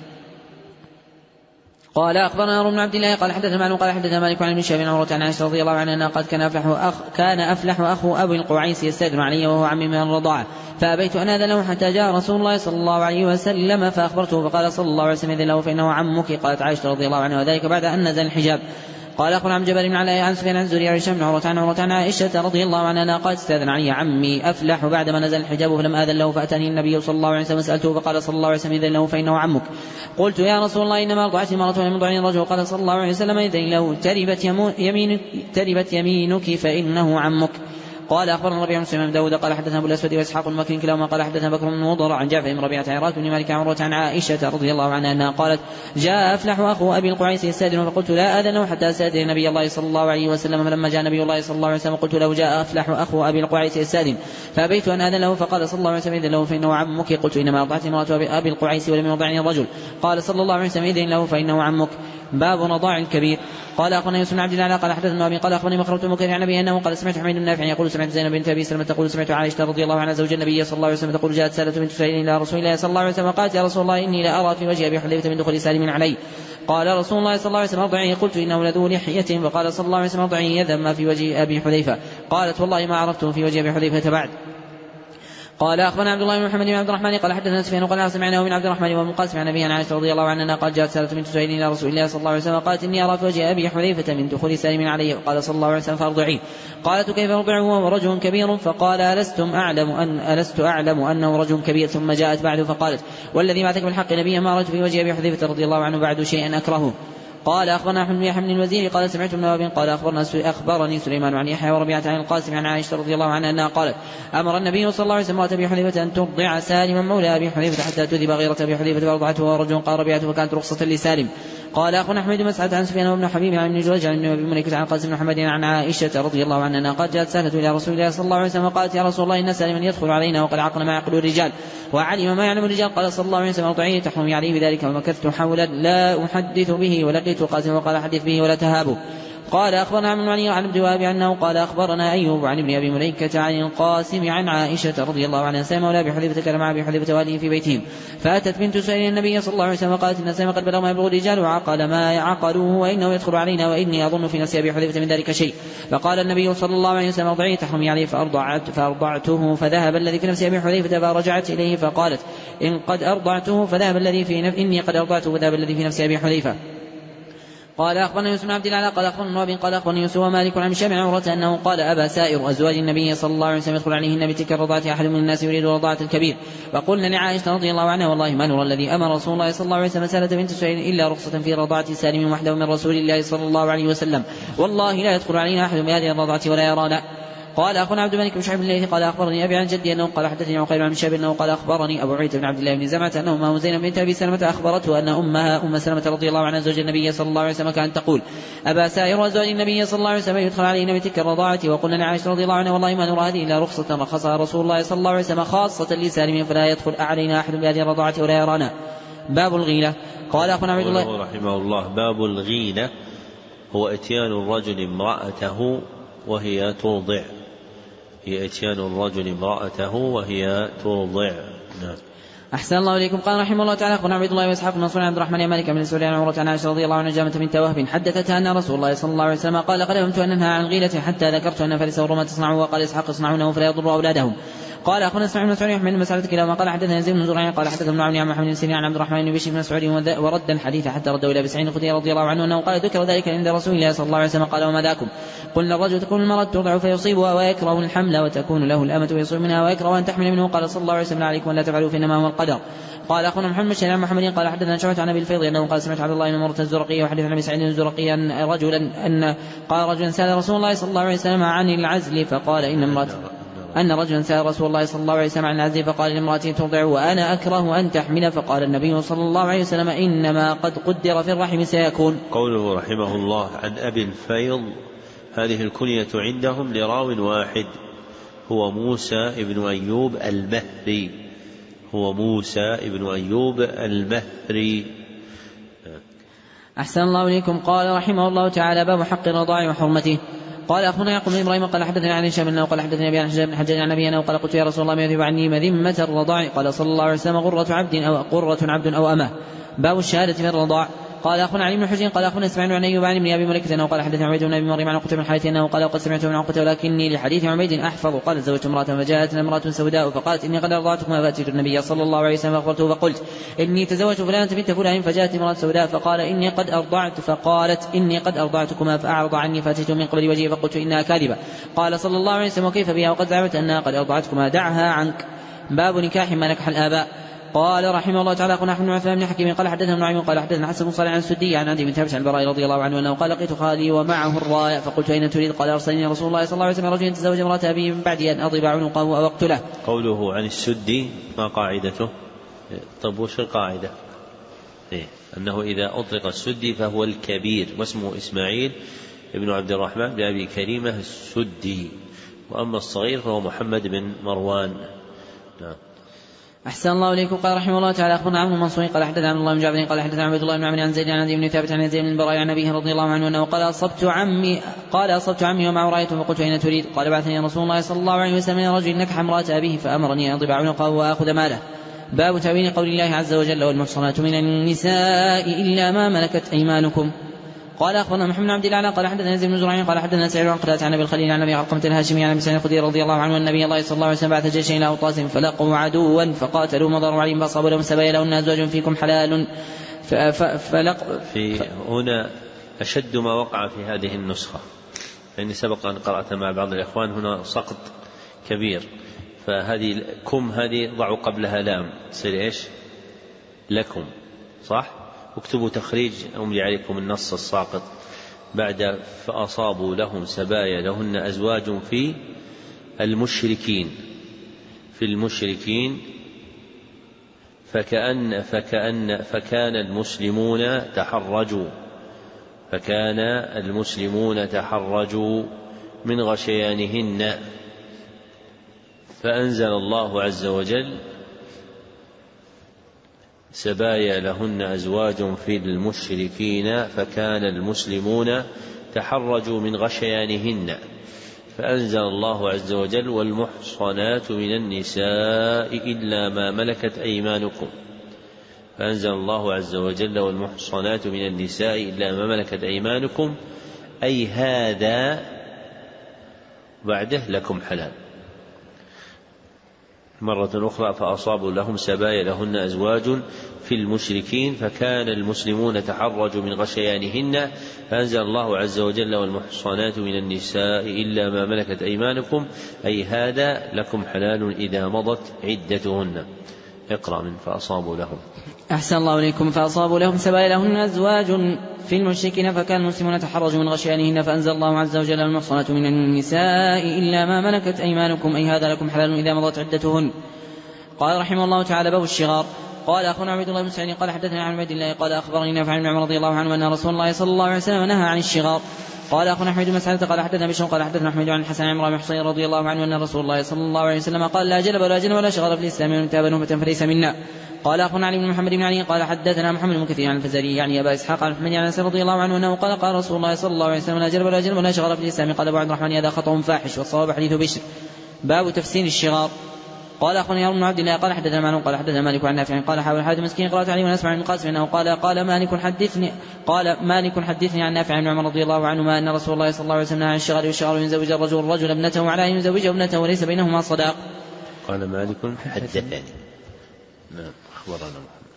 قال أخبرنا هارون بن عبد الله قال حدثنا معلوم قال حدثنا مالك عن ابن شهاب عن عروة عن عائشة رضي الله عنها أنها قد كان أفلح أخ كان أفلح أخو أبي القعيس يستأذن علي وهو عمي من الرضاعة فأبيت أن آذن له حتى جاء رسول الله صلى الله عليه وسلم فأخبرته فقال صلى الله عليه وسلم إذن له فإنه عمك. قالت عائشة رضي الله عنها وذلك بعد أن نزل الحجاب. قال أخبرنا عن جبل بن علاء عن سفيان عن زريع عن هشام بن عروة عن عروة عن عائشة رضي الله عنها قالت استأذن علي عمي أفلح بعدما نزل الحجاب فلم آذن له فأتاني النبي صلى الله عليه وسلم سألته فقال صلى الله عليه وسلم إذن له فإنه عمك. قلت يا رسول الله إنما أرضعت المرأة ولم يرضعني الرجل. قال صلى الله عليه وسلم إذن له تربت يمينك, تربت يمينك فإنه عمك. قال أخبرنا ربيع بن سليمان بن داود قال حدثنا أبو الأسود وإسحاق بن مكي كلاهما قال حدثنا بكر بن مضر عن جعفر بن ربيعة عن بن مالك عن عروة عن عائشة رضي الله عنها أنها قالت جاء أفلح أخو أبي القعيس يستأذن فقلت لا آذن حتى أستأذن نبي الله صلى الله عليه وسلم. فلما جاء نبي الله صلى الله عليه وسلم قلت له جاء أفلح أخو أبي القعيس يستأذن فأبيت أن آذن له فقال صلى الله عليه وسلم إذن له فإنه عمك. قلت إنما أرضعت امرأة أبي القعيس ولم يرضعني الرجل. قال صلى الله عليه وسلم إذن له فإنه عمك. باب رضاع الكبير. قال أخبرنا يوسف بن عبد الله قال حدثنا أبي قال أخبرني مخرج بن مكرم عن أبي أنه قال سمعت حميد بن نافع يقول سمعت زينب بنت أبي سلمة تقول سمعت عائشة رضي الله عنها زوج النبي صلى الله عليه وسلم تقول جاءت سالة بنت سهيل إلى رسول الله صلى الله عليه وسلم قالت يا رسول الله إني لا أرى في وجه أبي حذيفة من دخول سالم علي. قال رسول الله صلى الله عليه وسلم ارضعيه. قلت إنه لذو لحية. فقال صلى الله عليه وسلم ارضعيه يذهب ما في وجه أبي حذيفة. قالت والله ما عرفته في وجه أبي حذيفة بعد. قال أخبرنا عبد الله بن محمد بن عبد الرحمن قال حدثنا سفيان وقال سمعناه من عبد الرحمن وابن قاسم عن أبي عن عائشة رضي الله عنها قال جاءت سالة بنت سهيل إلى رسول الله صلى الله عليه وسلم قالت إني أرى في وجه أبي حذيفة من دخول سالم عليه. قال صلى الله عليه وسلم فارضعيه. قالت كيف أرضعه وهو رجل كبير؟ فقال ألستم أعلم أن ألست أعلم أنه رجل كبير. ثم جاءت بعد فقالت والذي بعثك بالحق نبيا ما رأيت في وجه أبي حذيفة رضي الله عنه بعد شيئا أكرهه. قال أخبرنا أحمد بن يحيى بن الوزير قال سمعت ابن وهب قال أخبرنا أخبرني سليمان عن يحيى وربيعة عن القاسم عن عائشة رضي الله عنها أنها قالت أمر النبي صلى الله عليه وسلم أبي حذيفة أن ترضع سالما مولى أبي حذيفة حتى تذهب غيرة أبي حذيفة فأرضعته ورجل قال ربيعة وكانت رخصة لسالم. قال أخونا أحمد بن مسعد عن سفيان وابن حبيب عن ابن جريج عن ابن مليكة عن قاسم بن محمد عن عائشة رضي الله عنها قد جاءت سالة إلى رسول الله صلى الله عليه وسلم قالت يا رسول الله إن سالما يدخل علينا وقد عقل ما يعقل الرجال وعلم ما يعلم الرجال. قال صلى الله عليه وسلم ارضعيه تحرمي عليه بذلك. ومكثت حولا لا أحدث به ولقيت قاسم وقال حدث به ولا تهابوا. قال أخبرنا عن المعني عن ابن وهب أنه قال أخبرنا أيوب عن ابن أبي مليكة عن القاسم عن عائشة رضي الله عنها سلم مولى أبي حذيفة كان مع أبي حذيفة والده في بيتهم فأتت بنت سهيل النبي صلى الله عليه وسلم وقالت إن سلم قد بلغ ما يبلغ الرجال وعقل ما يعقلوه وإنه يدخل علينا وإني أظن في نفس أبي حذيفة من ذلك شيء. فقال النبي صلى الله عليه وسلم ارضعيه تحرمي عليه فأرضعت فأرضعته فذهب الذي في نفس أبي حذيفة فرجعت إليه فقالت إن قد أرضعته فذهب الذي في نفس إني قد أرضعته فذهب الذي في نفس أبي حذيفة. قال أخبرنا يوسف بن عبد الله قال أخبرنا وابن قال أخبرني يوسف ومالك عن هشام عن عروة أنه قال أبا سائر أزواج النبي صلى الله عليه وسلم يدخل عليهن بتلك الرضاعة أحد من الناس يريد رضاعة الكبير. وقلنا لعائشة رضي الله عنها والله ما نرى الذي أمر رسول الله صلى الله عليه وسلم سالة بنت سهيل إلا رخصة في رضاعة سالم وحده من رسول الله صلى الله عليه وسلم والله لا يدخل علينا أحد بهذه الرضاعة ولا يرانا. قال أخونا عبد الملك بن شعيب الليثي قال أخبرني أبي عن جدي أنه قال حدثني عقيل عن شاب أنه قال أخبرني أبو عيد بن عبد الله بن زمعة أنه أمه زينب بنت أبي سلمة أخبرته أن أمها أم سلمة رضي الله عنها زوج النبي صلى الله عليه وسلم كانت تقول أبا سائر أزواج النبي صلى الله عليه وسلم يدخل علينا بتلك الرضاعة. وقلنا لعائشة رضي الله عنها والله ما نرى هذه إلا رخصة رخصها رسول الله صلى الله عليه وسلم خاصة لسالم فلا يدخل علينا أحد بهذه الرضاعة ولا يرانا. باب الغيلة. قال أخونا عبد الله رحمه الله باب الغيلة هو إتيان الرجل امرأته وهي ترضع هي إتيان الرجل امرأته وهي ترضع. نعم. أحسن الله إليكم. قال رحمه الله تعالى أخبرنا عبد الله وإسحاق بن منصور عن عبد الرحمن بن مالك بن سوريان عن عمرة عن عائشة رضي الله عنها جامة بنت وهب حدثتها أن رسول الله صلى الله عليه وسلم قال قد هممت أن أنهى عن الغيلة حتى ذكرت أن فارس والروم تصنعوا وقال إسحاق يصنعونه فلا يضر أولادهم. قال أخونا اسماعيل بن مسعود يحمل مسألة كلاهما قال حدثنا يزيد بن زريع قال حدثنا ابن عون عن محمد بن سيرين عن عبد الرحمن بن بشير بن مسعود ورد الحديث حتى ردوا إلى أبي سعيد الخدري رضي الله عنه أنه قال ذكر ذلك عند رسول الله صلى الله عليه وسلم قال وما ذاكم؟ قلنا الرجل تكون المرأة ترضع فيصيبها ويكره الحمل وتكون له الأمة ويصيب منها ويكره أن تحمل منه. قال صلى الله عليه وسلم عليكم ولا تفعلوا فإنما هو القدر. قال أخونا محمد بن عن محمد قال حدثنا شعبة عن أبي الفيض أنه قال سمعت عبد الله بن مرة الزرقي وحدث عن أبي سعيد الزرقي أن رجلا أن قال رجلا سأل رسول الله صلى الله عليه وسلم عن العزل فقال إن امرأة أن رجلا سأل رسول الله صلى الله عليه وسلم عن العزل فقال لامرأته ترضع وأنا أكره أن تحمل فقال النبي صلى الله عليه وسلم إنما قد قدر في الرحم سيكون. قوله رحمه الله عن أبي الفيض هذه الكنية عندهم لراو واحد هو موسى ابن أيوب المهري هو موسى ابن أيوب المهري. أحسن الله إليكم. قال رحمه الله تعالى باب حق الرضاع وحرمته. قال أخونا يعقوب بن إبراهيم قال حدثنا عن هشام أنه قال حدثني أبي عن حجاج بن حجاج عن أبي أنه قال قلت يا رسول الله ما يذهب عني مذمة الرضاع؟ قال صلى الله عليه وسلم غرة عبد أو قرة عبد أو أمة. باب الشهادة في الرضاع. قال أخونا علي بن حجين قال أخونا اسماعيل عن أيوب عن ابن أبي مليكة أنه قال حدثنا عبيد بن أبي مريم عن عقبة بن الحارث أنه قال وقد سمعت من عقبة ولكني لحديث عبيد أحفظ. قال تزوجت امرأة فجاءت امرأة سوداء فقالت إني قد أرضعتكما فأتيت النبي صلى الله عليه وسلم فأخبرته فقلت إني تزوجت فلانة بنت فلان فجاءت امرأة سوداء فقال إني قد أرضعت فقالت إني قد أرضعتكما فأعرض عني فأتيت من قبل وجهي فقلت إنها كاذبة. قال صلى الله عليه وسلم وكيف بها وقد زعمت أنها قد أرضعتكما دعها عنك. باب نكاح ما نكح الآباء. قال رحمه الله تعالى أخونا أحمد بن عثمان بن حكيم قال حدثنا ابن نعيم قال حدثنا حسن بن صالح عن السدي عن عدي بن ثابت عن البراء رضي الله عنه أنه قال لقيت خالي ومعه الراية فقلت أين تريد؟ قال أرسلني رسول الله صلى الله عليه وسلم رجل تزوج امرأة أبي من بعد أن أضرب عنقه أو أقتله. قوله عن السدي ما قاعدته؟ طب وش القاعدة؟ إيه؟ أنه إذا أطلق السدي فهو الكبير واسمه إسماعيل ابن عبد الرحمن بن أبي كريمة السدي وأما الصغير فهو محمد بن مروان. نعم. أحسن الله إليكم. قال رحمه الله تعالى أخبرنا عمرو المنصوري قال حدثنا عبد الله بن جعفر قال حدثنا عبد الله بن عمرو عن زيد عن عدي بن ثابت عن زيد بن البراء عن أبيه رضي الله عنه أنه قال أصبت عمي قال أصبت عمي ومعه رايته فقلت أين تريد؟ قال بعثني رسول الله صلى الله عليه وسلم من رجل نكح امرأة أبيه فأمرني أن أضرب عنقه وآخذ ماله. باب تأويل قول الله عز وجل والمحصنات من النساء إلا ما ملكت أيمانكم. قال أخبرنا محمد بن عبد الله قال حدثنا يزيد بن زريع قال حدثنا سعيد عن قتادة عن أبي الخليل عن أبي علقمة الهاشمي عن أبي سعيد الخدري رضي الله عنه النبي الله صلى الله عليه وسلم بعث جيشين إلى أوطاس فلقوا عدوا فقاتلوا مضروا عليهم فأصابوا لهم سبايا لهن أزواج فيكم حلال فلق في هنا أشد ما وقع في هذه النسخة لأني سبق أن قرأت مع بعض الإخوان هنا سقط كبير فهذه كم هذه ضعوا قبلها لام تصير إيش لكم صح. اكتبوا تخريج أملي عليكم النص الساقط بعد فأصابوا لهم سبايا لهن أزواج في المشركين في المشركين فكأن فكأن فكان المسلمون تحرجوا فكان المسلمون تحرجوا من غشيانهن فأنزل الله عز وجل سبايا لهن أزواج في المشركين فكان المسلمون تحرجوا من غشيانهن فأنزل الله عز وجل والمحصنات من النساء إلا ما ملكت أيمانكم فأنزل الله عز وجل والمحصنات من النساء إلا ما ملكت أيمانكم أي هذا بعده لكم حلال. مرة أخرى فأصابوا لهم سبايا لهن أزواج في المشركين فكان المسلمون تحرجوا من غشيانهن فأنزل الله عز وجل والمحصنات من النساء إلا ما ملكت أيمانكم أي هذا لكم حلال إذا مضت عدتهن. اقرأ من فأصابوا لهم. أحسن الله إليكم. فأصابوا لهم سبايا لهن أزواج في المشركين فكان المسلمون تحرجوا من غشيانهن فأنزل الله عز وجل المحصنات من النساء إلا ما ملكت أيمانكم أي هذا لكم حلال إذا مضت عدتهن. قال رحمه الله تعالى باب الشغار. قال أخونا عبد الله بن سعيد قال حدثنا عن عبد الله قال أخبرني نافع بن عمر رضي الله عنه أن رسول الله صلى الله عليه وسلم نهى عن الشغار. قال أخونا أحمد بن مسعود قال حدثنا بشر قال حدثنا أحمد عن الحسن عن عمرو بن حصين رضي الله عنه أن رسول الله صلى الله عليه وسلم قال لا جلب ولا جنب ولا شغار في الإسلام ومن تاب نوبة فليس منا. قال أخونا علي بن محمد بن علي قال حدثنا محمد بن كثير عن الفزاري يعني أبا إسحاق عن محمد عن أنس رضي الله عنه أنه قال قال رسول الله صلى الله عليه وسلم لا جلب ولا جنب ولا شغار في الإسلام. قال أبو عبد الرحمن هذا خطأ فاحش والصواب حديث بشر. باب تفسير الشغار. قال أخبرني عمرو بن عبد الله قال حدثنا معلوم قال حدثنا مالك عن نافع قال حاول حديث مسكين قرأت عليه ونسمع من قاسم أنه قال قال مالك حدثني قال مالك حدثني عن نافع بن عمر رضي الله عنهما أن رسول الله صلى الله عليه وسلم عن الشغال والشغال يزوج الرجل الرجل ابنته على أن يزوج ابنته وليس بينهما صداق. قال مالك حدثني. نعم أخبرنا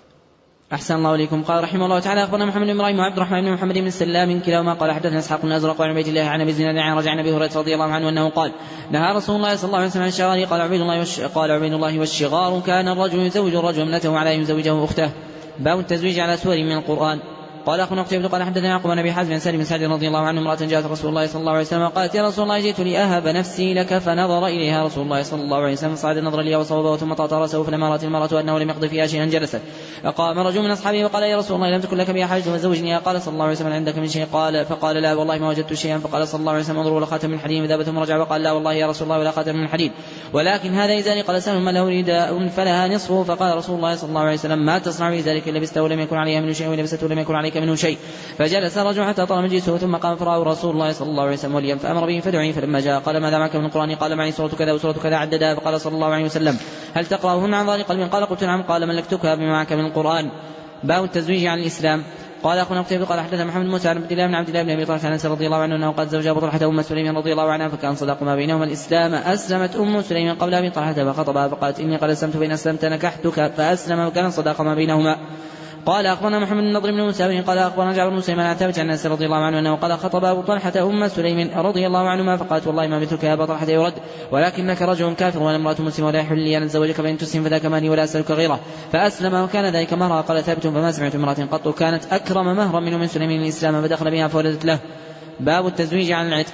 أحسن الله إليكم. قال رحمه الله تعالى أخبرنا محمد بن إبراهيم وعبد الرحمن بن محمد بن السلام كلاهما قال حدثنا إسحاق بن أزرق وعن عبيد الله عن أبي زناد عن رجع عن أبي هريرة رضي الله عنه أنه قال نهى رسول الله صلى الله عليه وسلم عن الشغال قال عبيد الله والش... قال عبيد الله والشغار كان الرجل يزوج الرجل ابنته على أن يزوجه أخته. باب التزويج على سور من القرآن. قال أخونا قتيبة قال حدثنا يعقوب بن أبي حازم عن سالم بن سعد رضي الله عنه امرأة جاءت رسول الله صلى الله عليه وسلم قالت يا رسول الله جئت لأهب نفسي لك فنظر إليها رسول الله صلى الله عليه وسلم صعد النظر إليها وصوبه ثم طأطأ رأسه فلما رأت المرأة أنه لم يقضي فيها شيئا جلست. فقام رجل من أصحابه وقال يا رسول الله لم تكن لك بها حاجة فزوجني. قال صلى الله عليه وسلم عندك من شيء؟ قال فقال لا والله ما وجدت شيئا. فقال صلى الله عليه وسلم انظروا لخاتم من حديد ذهب ثم رجع وقال لا والله يا رسول الله ولا خاتم من حديد ولكن هذا إزاري. قال سلم من له رداء فلها نصفه. فقال رسول الله صلى الله عليه وسلم ما تصنع بذلك لبسته ولم يكن عليها منه شيء ولبسته ولم يكن عليك منه شيء. فجلس رجل حتى طال مجلسه ثم قام فرآه رسول الله صلى الله عليه وسلم وليا فأمر به فدعي. فلما جاء قال ماذا معك من القرآن؟ قال معي سورة كذا وسورة كذا عددها. فقال صلى الله عليه وسلم هل تقرأهن عن ظهر قلب؟ قال قلت نعم. قال ملكتك بما معك من القرآن. باب التزويج عن الإسلام. قال أخونا قتيبة قال حدثنا محمد موسى بن عبد الله بن عبد الله بن أبي طلحة عن أنس رضي الله عنه أنه قد زوج أبو طلحة أم سليم رضي الله عنها فكان صداق ما بينهما الإسلام. أسلمت أم سليم قبل أبي طلحة فخطبها فقالت إني قد أسلمت فإن أسلمت نكحتك فأسلم وكان صداق ما بينهما. قال أخبرنا محمد بن نضر بن موسى قال أخبرنا جعفر بن سليمان عن ثابت عن أنس رضي الله عنه أنه قال خطب أبو طلحة أم سليم رضي الله عنهما فقالت والله ما مثلك يا أبا طلحة يرد ولكنك رجل كافر وأنا امرأة مسلمة ولا يحل لي أن أتزوجك فإن تسلم فذاك مالي ولا أسألك غيره. فأسلم وكان ذلك مهرا. قال ثابت فما سمعت امرأة قط كانت أكرم مهرا منه من سليم الإسلام فدخل بها فولدت له. باب التزويج عن العتق.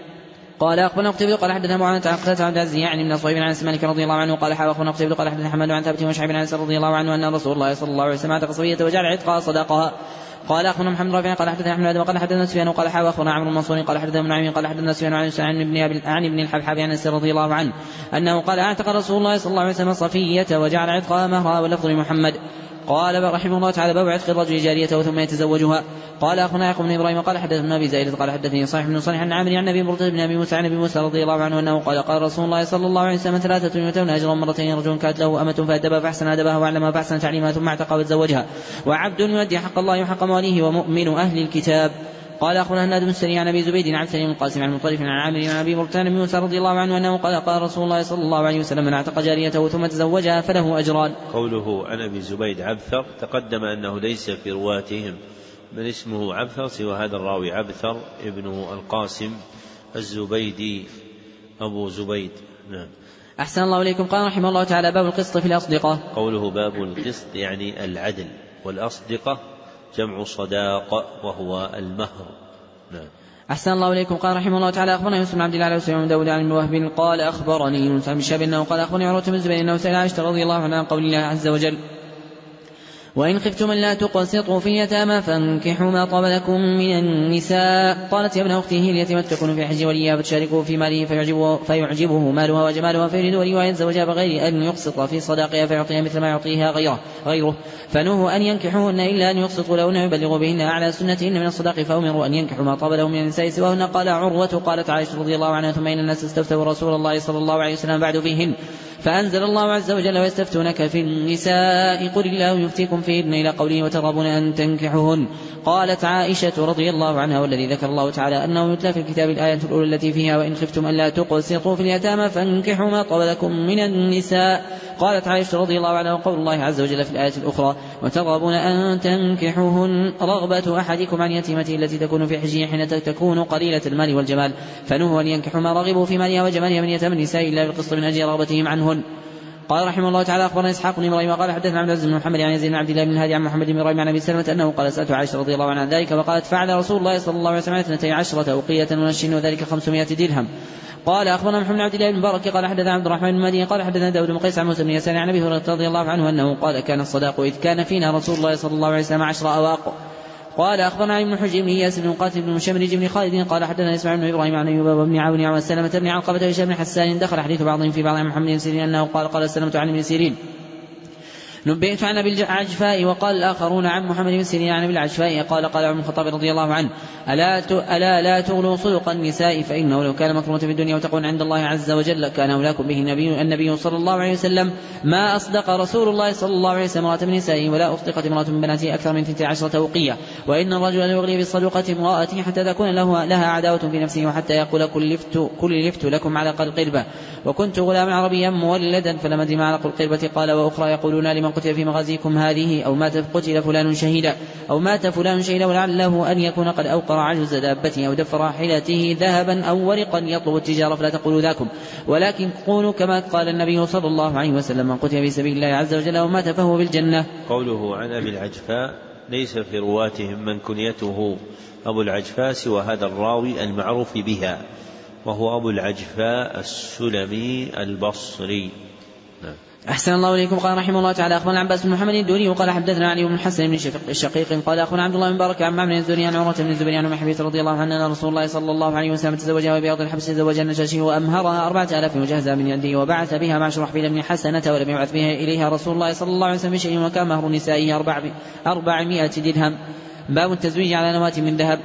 قال أخبرنا قتيبة قال حدثنا معاذ عن قتادة عن عزيز يعني من صهيب عن أنس مالك رضي الله عنه قال حا أخبرنا قتيبة قال حدثنا حماد عن ثابت وشعيب عن أنس رضي الله عنه أن رسول الله صلى الله عليه وسلم اعتق صبية وجعل عتقها صداقها. قال أخبرنا محمد رافع قال حدثنا أحمد وقال حدثنا سفيان وقال حا أخبرنا عمرو المنصوري قال حدثنا ابن نعيم قال حدثنا سفيان عن عن ابن عن ابن الحبحاب عن أنس رضي الله عنه أنه قال اعتق رسول الله صلى الله عليه وسلم صفية وجعل عتقها مهرا واللفظ لمحمد. قال رحمه الله تعالى باب عتق الرجل جاريته ثم يتزوجها. قال أخونا يعقوب بن إبراهيم قال حدثنا أبي زائدة قال حدثني صالح بن صالح عن عامر عن أبي برده بن أبي موسى عن أبي موسى رضي الله عنه أنه قال قال رسول الله صلى الله عليه وسلم ثلاثة يؤتون أجرا مرتين رجل كانت له أمة فأدبها فأحسن أدبها وعلمها فأحسن تعليمها ثم اعتق وتزوجها وعبد يؤدي حق الله وحق مواليه ومؤمن أهل الكتاب. قال أخونا هناد بن السري عن أبي زبيد عن سليم القاسم عن المطرف عن عامر عن أبي برده بن أبي موسى رضي الله عنه أنه قال قال رسول الله صلى الله عليه وسلم من اعتق جاريته ثم تزوجها فله أجران. قوله عن أبي زبيد عبثر تقدم أنه ليس في رواتهم من اسمه عبثر سوى هذا الراوي عبثر ابن القاسم الزبيدي أبو زبيد. نعم. أحسن الله إليكم. قال رحمه الله تعالى باب القسط في الأصدقاء. قوله باب القسط يعني العدل والأصدقة جمع صداق وهو المهر. نعم. أحسن الله إليكم. قال رحمه الله تعالى أخبرنا يوسف بن عبد الله وسليمان بن داود عن ابن وهب قال أخبرني يونس بن شهاب أنه قال أخبرني عروة بن الزبير أنه سأل عائشة رضي الله عنها عن قول الله عز وجل وإن خفتم ألا تقسطوا في اليتامى فانكحوا ما طاب لكم من النساء. قالت يا ابن أختي هي اليتيمة تكون في حج وليها فتشاركه في ماله فيعجبه, فيعجبه مالها وجمالها فيريد وليها يتزوجها بغير أن يقسط في صداقها فيعطيها مثل ما يعطيها غيره, غيره فنهوا أن ينكحوهن إلا أن يقسطوا لهن يبلغوا بهن أعلى سنتهن من الصداق فأمروا أن ينكحوا ما طاب لهم من النساء سواهن. قال عروة قالت عائشة رضي الله عنها ثم إن الناس استفتوا رسول الله صلى الله عليه وسلم بعد فيهن فأنزل الله عز وجل ويستفتونك في النساء قل الله يفتيكم فيهن إلى قوله وترغبون أن تنكحوهن. قالت عائشة رضي الله عنها والذي ذكر الله تعالى أنه يتلى في الكتاب الآية الأولى التي فيها وإن خفتم ألا تقسطوا في اليتامى فانكحوا ما طاب لكم من النساء. قالت عائشة رضي الله عنها وقول الله عز وجل في الآية الأخرى وترغبون أن تنكحوهن رغبة أحدكم عن يتيمته التي تكون في حجه حين تكون قليلة المال والجمال فنهوا أن ينكحوا ما رغبوا في مالها وجمالها من يتامى النساء إلا بالقسط من أجل رغبتهم عنهن. قال رحمه الله تعالى أخبرنا إسحاق بن إبراهيم قال حدثنا عبد العزيز بن محمد عن يزيد بن عبد الله بن الهادي عن محمد بن إبراهيم عن أبي سلمة أنه قال سألت عائشة رضي الله عنها ذلك وقالت فعل رسول الله صلى الله عليه وسلم اثنتي عشرة أوقية ونشين وذلك خمسمائة درهم. قال أخبرنا محمد بن عبد الله بن مبارك قال حدثنا عبد الرحمن بن مهدي قال حدثنا داود بن قيس عن موسى بن يسار عن أبي هريرة رضي الله عنه أنه قال كان الصداق إذ كان فينا رسول الله صلى الله عليه وسلم عشر أواق. قال أخبرنا علي بن حجر بن إياس بن قاتل بن مشمرج بن خالد قال حدثنا إسماعيل بن إبراهيم عن أيوب بن عون عن سلمة بن علقمة وهشام بن حسان دخل حديث بعضهم في بعض عن محمد بن سيرين أنه قال قال سلمت عن ابن سيرين نبئت عن أبي العجفاء. وقال الآخرون عن محمد بن سيرين عن أبي العجفاء قال قال عمر بن الخطاب رضي الله عنه ألا, ألا لا تغلوا صدق النساء فإنه لو كان مكروه في الدنيا وتقون عند الله عز وجل كان أولاكم به النبي, النبي صلى الله عليه وسلم. ما أصدق رسول الله صلى الله عليه وسلم امرأة من نسائه ولا أصدقت امرأة من بناته أكثر من اثنتي عشرة وقية. وإن الرجل يغلي بالصدقة امرأته حتى تكون له لها عداوة في نفسه وحتى يقول كلفت, كلفت لكم على القربة. وكنت غلاما عربيا مولدا فلم أدري ما على القربة. قال وأخرى يقولون لمن قتل في مغازيكم هذه أو مات قتل فلان شهيدا أو مات فلان شهيدا ولعله أن يكون قد أوقر عجز دابته أو دف راحلته ذهبا أو ورقا يطلب التجارة فلا تقولوا ذاكم ولكن قولوا كما قال النبي صلى الله عليه وسلم من قتل في سبيل الله عز وجل أو مات فهو بالجنة. قوله عن أبي العجفاء ليس في رواتهم من كنيته أبو العجفاء سوى هذا الراوي المعروف بها وهو أبو العجفاء السلمي البصري. أحسن الله إليكم. قال رحمه الله تعالى أخبرنا عباس بن محمد الدوري وقال حدثنا علي بن الحسن بن الشقيق قال أخونا عبد الله بن مبارك عن معمر الزهري عن عروة بن الزبير عن أم حبيبة رضي الله عنها أن رسول الله صلى الله عليه وسلم تزوجها وبياض الحبس تزوج النجاشي وأمهرها أربعة آلاف وجهزها من يده وبعث بها مع شرحبيل بن حسنة ولم يبعث بها إليها رسول الله صلى الله عليه وسلم بشيء وكان مهر نسائه أربعمائة درهم. باب التزويج على نواة من ذهب.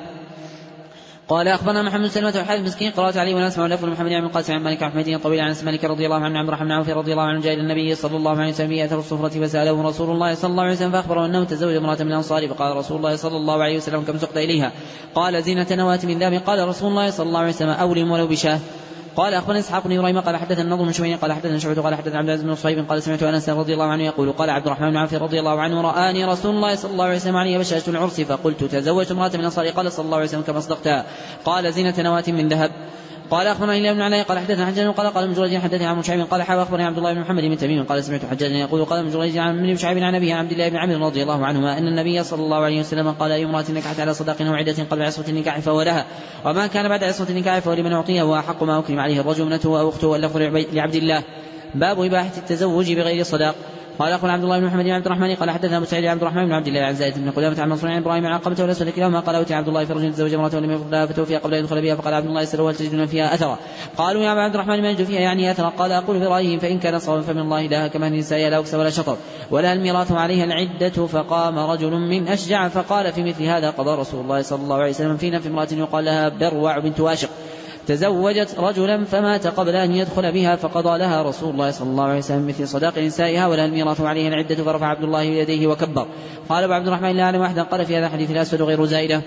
قال أخبرنا محمد سلمة وحارث مسكين قرأت عليه ونسمع ولفظ محمد بن القاسم عن مالك حميدين طويل عن مالك رضي الله عنه عن عبد الرحمن بن عوف رضي الله عنه جاء إلى النبي صلى الله عليه وسلم بأثر الصفرة فسأله رسول الله صلى الله عليه وسلم فأخبره أنه تزوج امرأة من الأنصار فقال رسول الله صلى الله عليه وسلم كم سقت إليها؟ قال زينة نواة من ذهب. قال رسول الله صلى الله عليه وسلم أولم ولو بشاه. قال أخبرنا إسحاق بن إبراهيم قال حدثنا النضر بن شوية قال حدثنا شعبة قال حدثنا عبد العزيز بن صهيب قال سمعت أنس رضي الله عنه يقول قال عبد الرحمن بن عوف رضي الله عنه رآني رسول الله صلى الله عليه وسلم علي بشاشة العرس فقلت تزوجت امرأة من الأنصار قال صلى الله عليه وسلم كما أصدقتها. قال زينة نواة من ذهب. قال أخبرنا إلا بن علاء قال حدثنا حجاج قال قال ابن جريج حدثنا عن شعيب قال حاوى أخبرني عبد الله بن محمد بن تميم قال سمعت حجاجا يقول قال ابن جريج عن ابن شعيب عن أبيه عبد الله بن عمرو رضي الله عنهما أن النبي صلى الله عليه وسلم قال أي امرأة نكحت على صداق أو عدة قبل عصمة النكاح فهو لها وما كان بعد عصمة النكاح فهو لمن أعطيه وأحق ما أكرم عليه الرجل ابنته أو أخته واللفظ لعبد الله. باب إباحة التزوج بغير صداق. قال أخونا عبد الله بن محمد بن عبد الرحمن قال حدثنا أبو سعيد عبد الرحمن بن عبد الله عن زائد بن قدامة عن منصور عن إبراهيم عن علقمة والأسود كلاهما قال أوتي عبد الله في رجل تزوج امرأة ولم يفرق لها فتوفي قبل أن يدخل بها فقال عبد الله سر وهل تجدون فيها أثرا؟ قالوا يا عبد الرحمن ما يجد فيها يعني أثرا؟ قال أقول برأيهم فإن كان صوابا فمن الله لها كما النساء لا أكس ولا شطر ولا الميراث عليها العدة. فقام رجل من أشجع فقال في مثل هذا قضى رسول الله صلى الله عليه وسلم فينا في امرأة يقال لها بروع بنت واشق تزوجت رجلا فمات قبل أن يدخل بها فقضى لها رسول الله صلى الله عليه وسلم مثل صداق نسائها ولا الميراث عليها العدة. فرفع عبد الله يديه وكبر. قال أبو عبد الرحمن لا أعلم أحدا قال في هذا الحديث الأسود غير زائدة.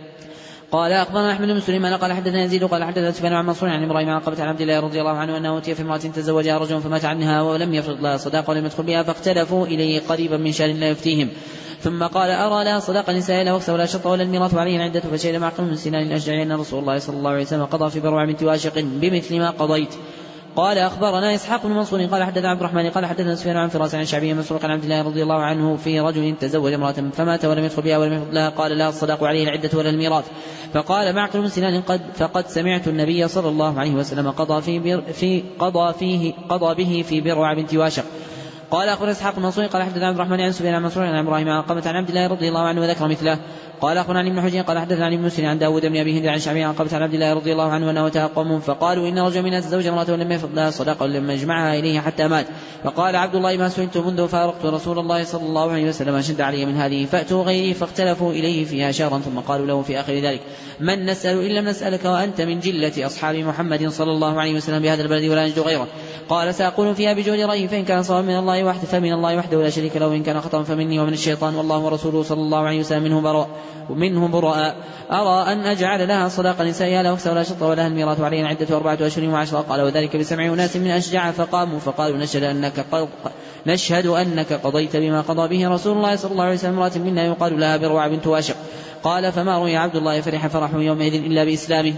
قال أخبرنا أحمد بن سليمان قال حدثنا يزيد قال حدثنا سفيان عن منصور عن إبراهيم عن قبة عن عبد الله رضي الله عنه أنه أوتي في امرأة تزوجها رجل فمات عنها ولم يفرض لها صداق ولم يدخل بها فاختلفوا إليه قريبا من شهر لا يفتيهم ثم قال أرى لها صداق النساء لا وكس ولا شط ولا الميراث عليه العدة. فشهد معقل من سنان الأشجعي أن رسول الله صلى الله عليه وسلم قضى في بروع بنت واشق بمثل ما قضيت. قال أخبرنا إسحاق بن منصور قال حدثنا عبد الرحمن قال حدثنا سفيان عن فراس عن شعبي مسروق عن عبد الله رضي الله عنه في رجل تزوج امرأة فمات ولم يدخل بها ولم يفرض لها قال لا الصداق عليه العدة ولا الميراث. فقال معقل بن سنان قد فقد سمعت النبي صلى الله عليه وسلم قضى في, بر في قضى فيه قضى به في بروع بنت واشق. قال أخبرنا إسحاق بن منصور قال حدثنا عبد الرحمن عن سفيان عن منصور عن إبراهيم عن قبة عن عبد الله رضي الله عنه وذكر مثله. قال أخبرنا علي بن حجين قال حدثنا علي بن مسلم عن داود بن أبي هند عن شعبي عن قبة عن عبد الله رضي الله عنه أنه أتاه قوم فقالوا إن رجلا منا تزوج امرأة ولم يفرض لها صداقة ولم يجمعها إليه حتى مات. فقال عبد الله ما سئلت منذ فارقت رسول الله صلى الله عليه وسلم أشد علي من هذه فأتوا غيري فاختلفوا إليه فيها شهرا ثم قالوا له في آخر ذلك من نسأل إن لم نسألك وأنت من جلة أصحاب محمد صلى الله عليه وسلم بهذا البلد ولا نجد غيره. قال سأقول فيها بجود رأيي فإن كان صواب من الله وحده فمن الله وحده ولا شريك له وإن كان خطأ فمني ومن الشيطان والله ورسوله صلى الله عليه وسلم منه براء ومنهم براء. أرى أن أجعل لها صداقة نسائها لا وكس ولا شط ولها الميراث عليها عدة أربعة أشهر وعشرة. قال وذلك بسمع أناس من أشجع فقاموا فقالوا نشهد أنك, نشهد أنك قضيت بما قضى به رسول الله صلى الله عليه وسلم امرأة منا يقال لها بروع بنت واشق. قال فما روي عبد الله فرح فرحه يومئذ إلا بإسلامه.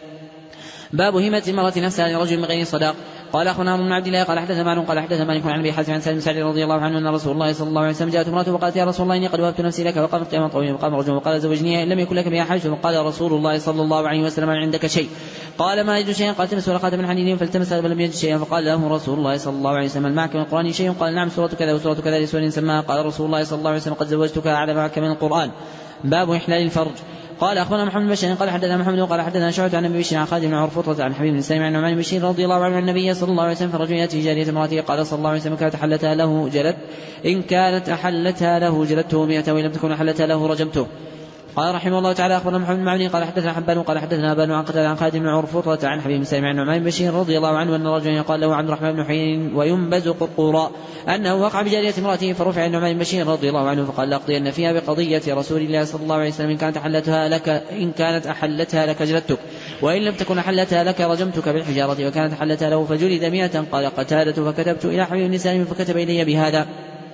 باب همة المرأة نفسها لرجل من غير صداق. قال أخونا عمرو بن عبد الله قال حدث مالك قال حدث مالك عن أبي حازم عن سالم سعد رضي الله عنه أن رسول الله صلى الله عليه وسلم جاءت امرأة وقالت يا رسول الله إني قد وهبت نفسي لك وقامت قياما طويلا وقام رجل وقال زوجني إن لم يكن لك بها حاجة. وقال رسول الله صلى الله عليه وسلم هل عندك شيء؟ قال ما يجد شيئا. قال تمس ولا خاتم من حديد فالتمس فلم يجد شيئا. فقال له رسول الله صلى الله عليه وسلم معك من القرآن شيء؟ قال نعم سورة كذا وسورة كذا لسورة سماها. قال رسول الله صلى الله عليه وسلم قد زوجتك أعلم معك من القرآن. باب إحلال الفرج. قال أخبرنا محمد بن بشير قال حدثنا محمد قال حدثنا شعبة عن ابي بشير عن خالد بن عرفطة عن حبيب بن سلمة عن نعمان بن بشير رضي الله عنه عن النبي صلى الله عليه وسلم فرجل يأتي جارية امرأته قال صلى الله عليه وسلم كانت أحلتها له جلد إن كانت أحلتها له جلدته مئة وإن لم تكن أحلتها له رجمته. قال رحمه الله تعالى أخبرنا محمد بن معين قال حدثنا حبان قال حدثنا أبان عن قتادة عن خالد بن عرفطة عن حبيب بن سلمة عن نعمان بن بشير رضي الله عنه أن رجلا يقال له عبد الرحمن بن حين وينبز قرقورا أنه وقع بجارية امرأته فرفع النعمان بن بشير رضي الله عنه فقال لأقضين فيها بقضية رسول الله صلى الله عليه وسلم إن كانت أحلتها لك إن كانت أحلتها لك جلدتك وإن لم تكن أحلتها لك رجمتك بالحجارة وكانت أحلتها له فجلد مئة. قال قتادة فكتبت إلى حبيب بن سلمة فكتب إلي بهذا.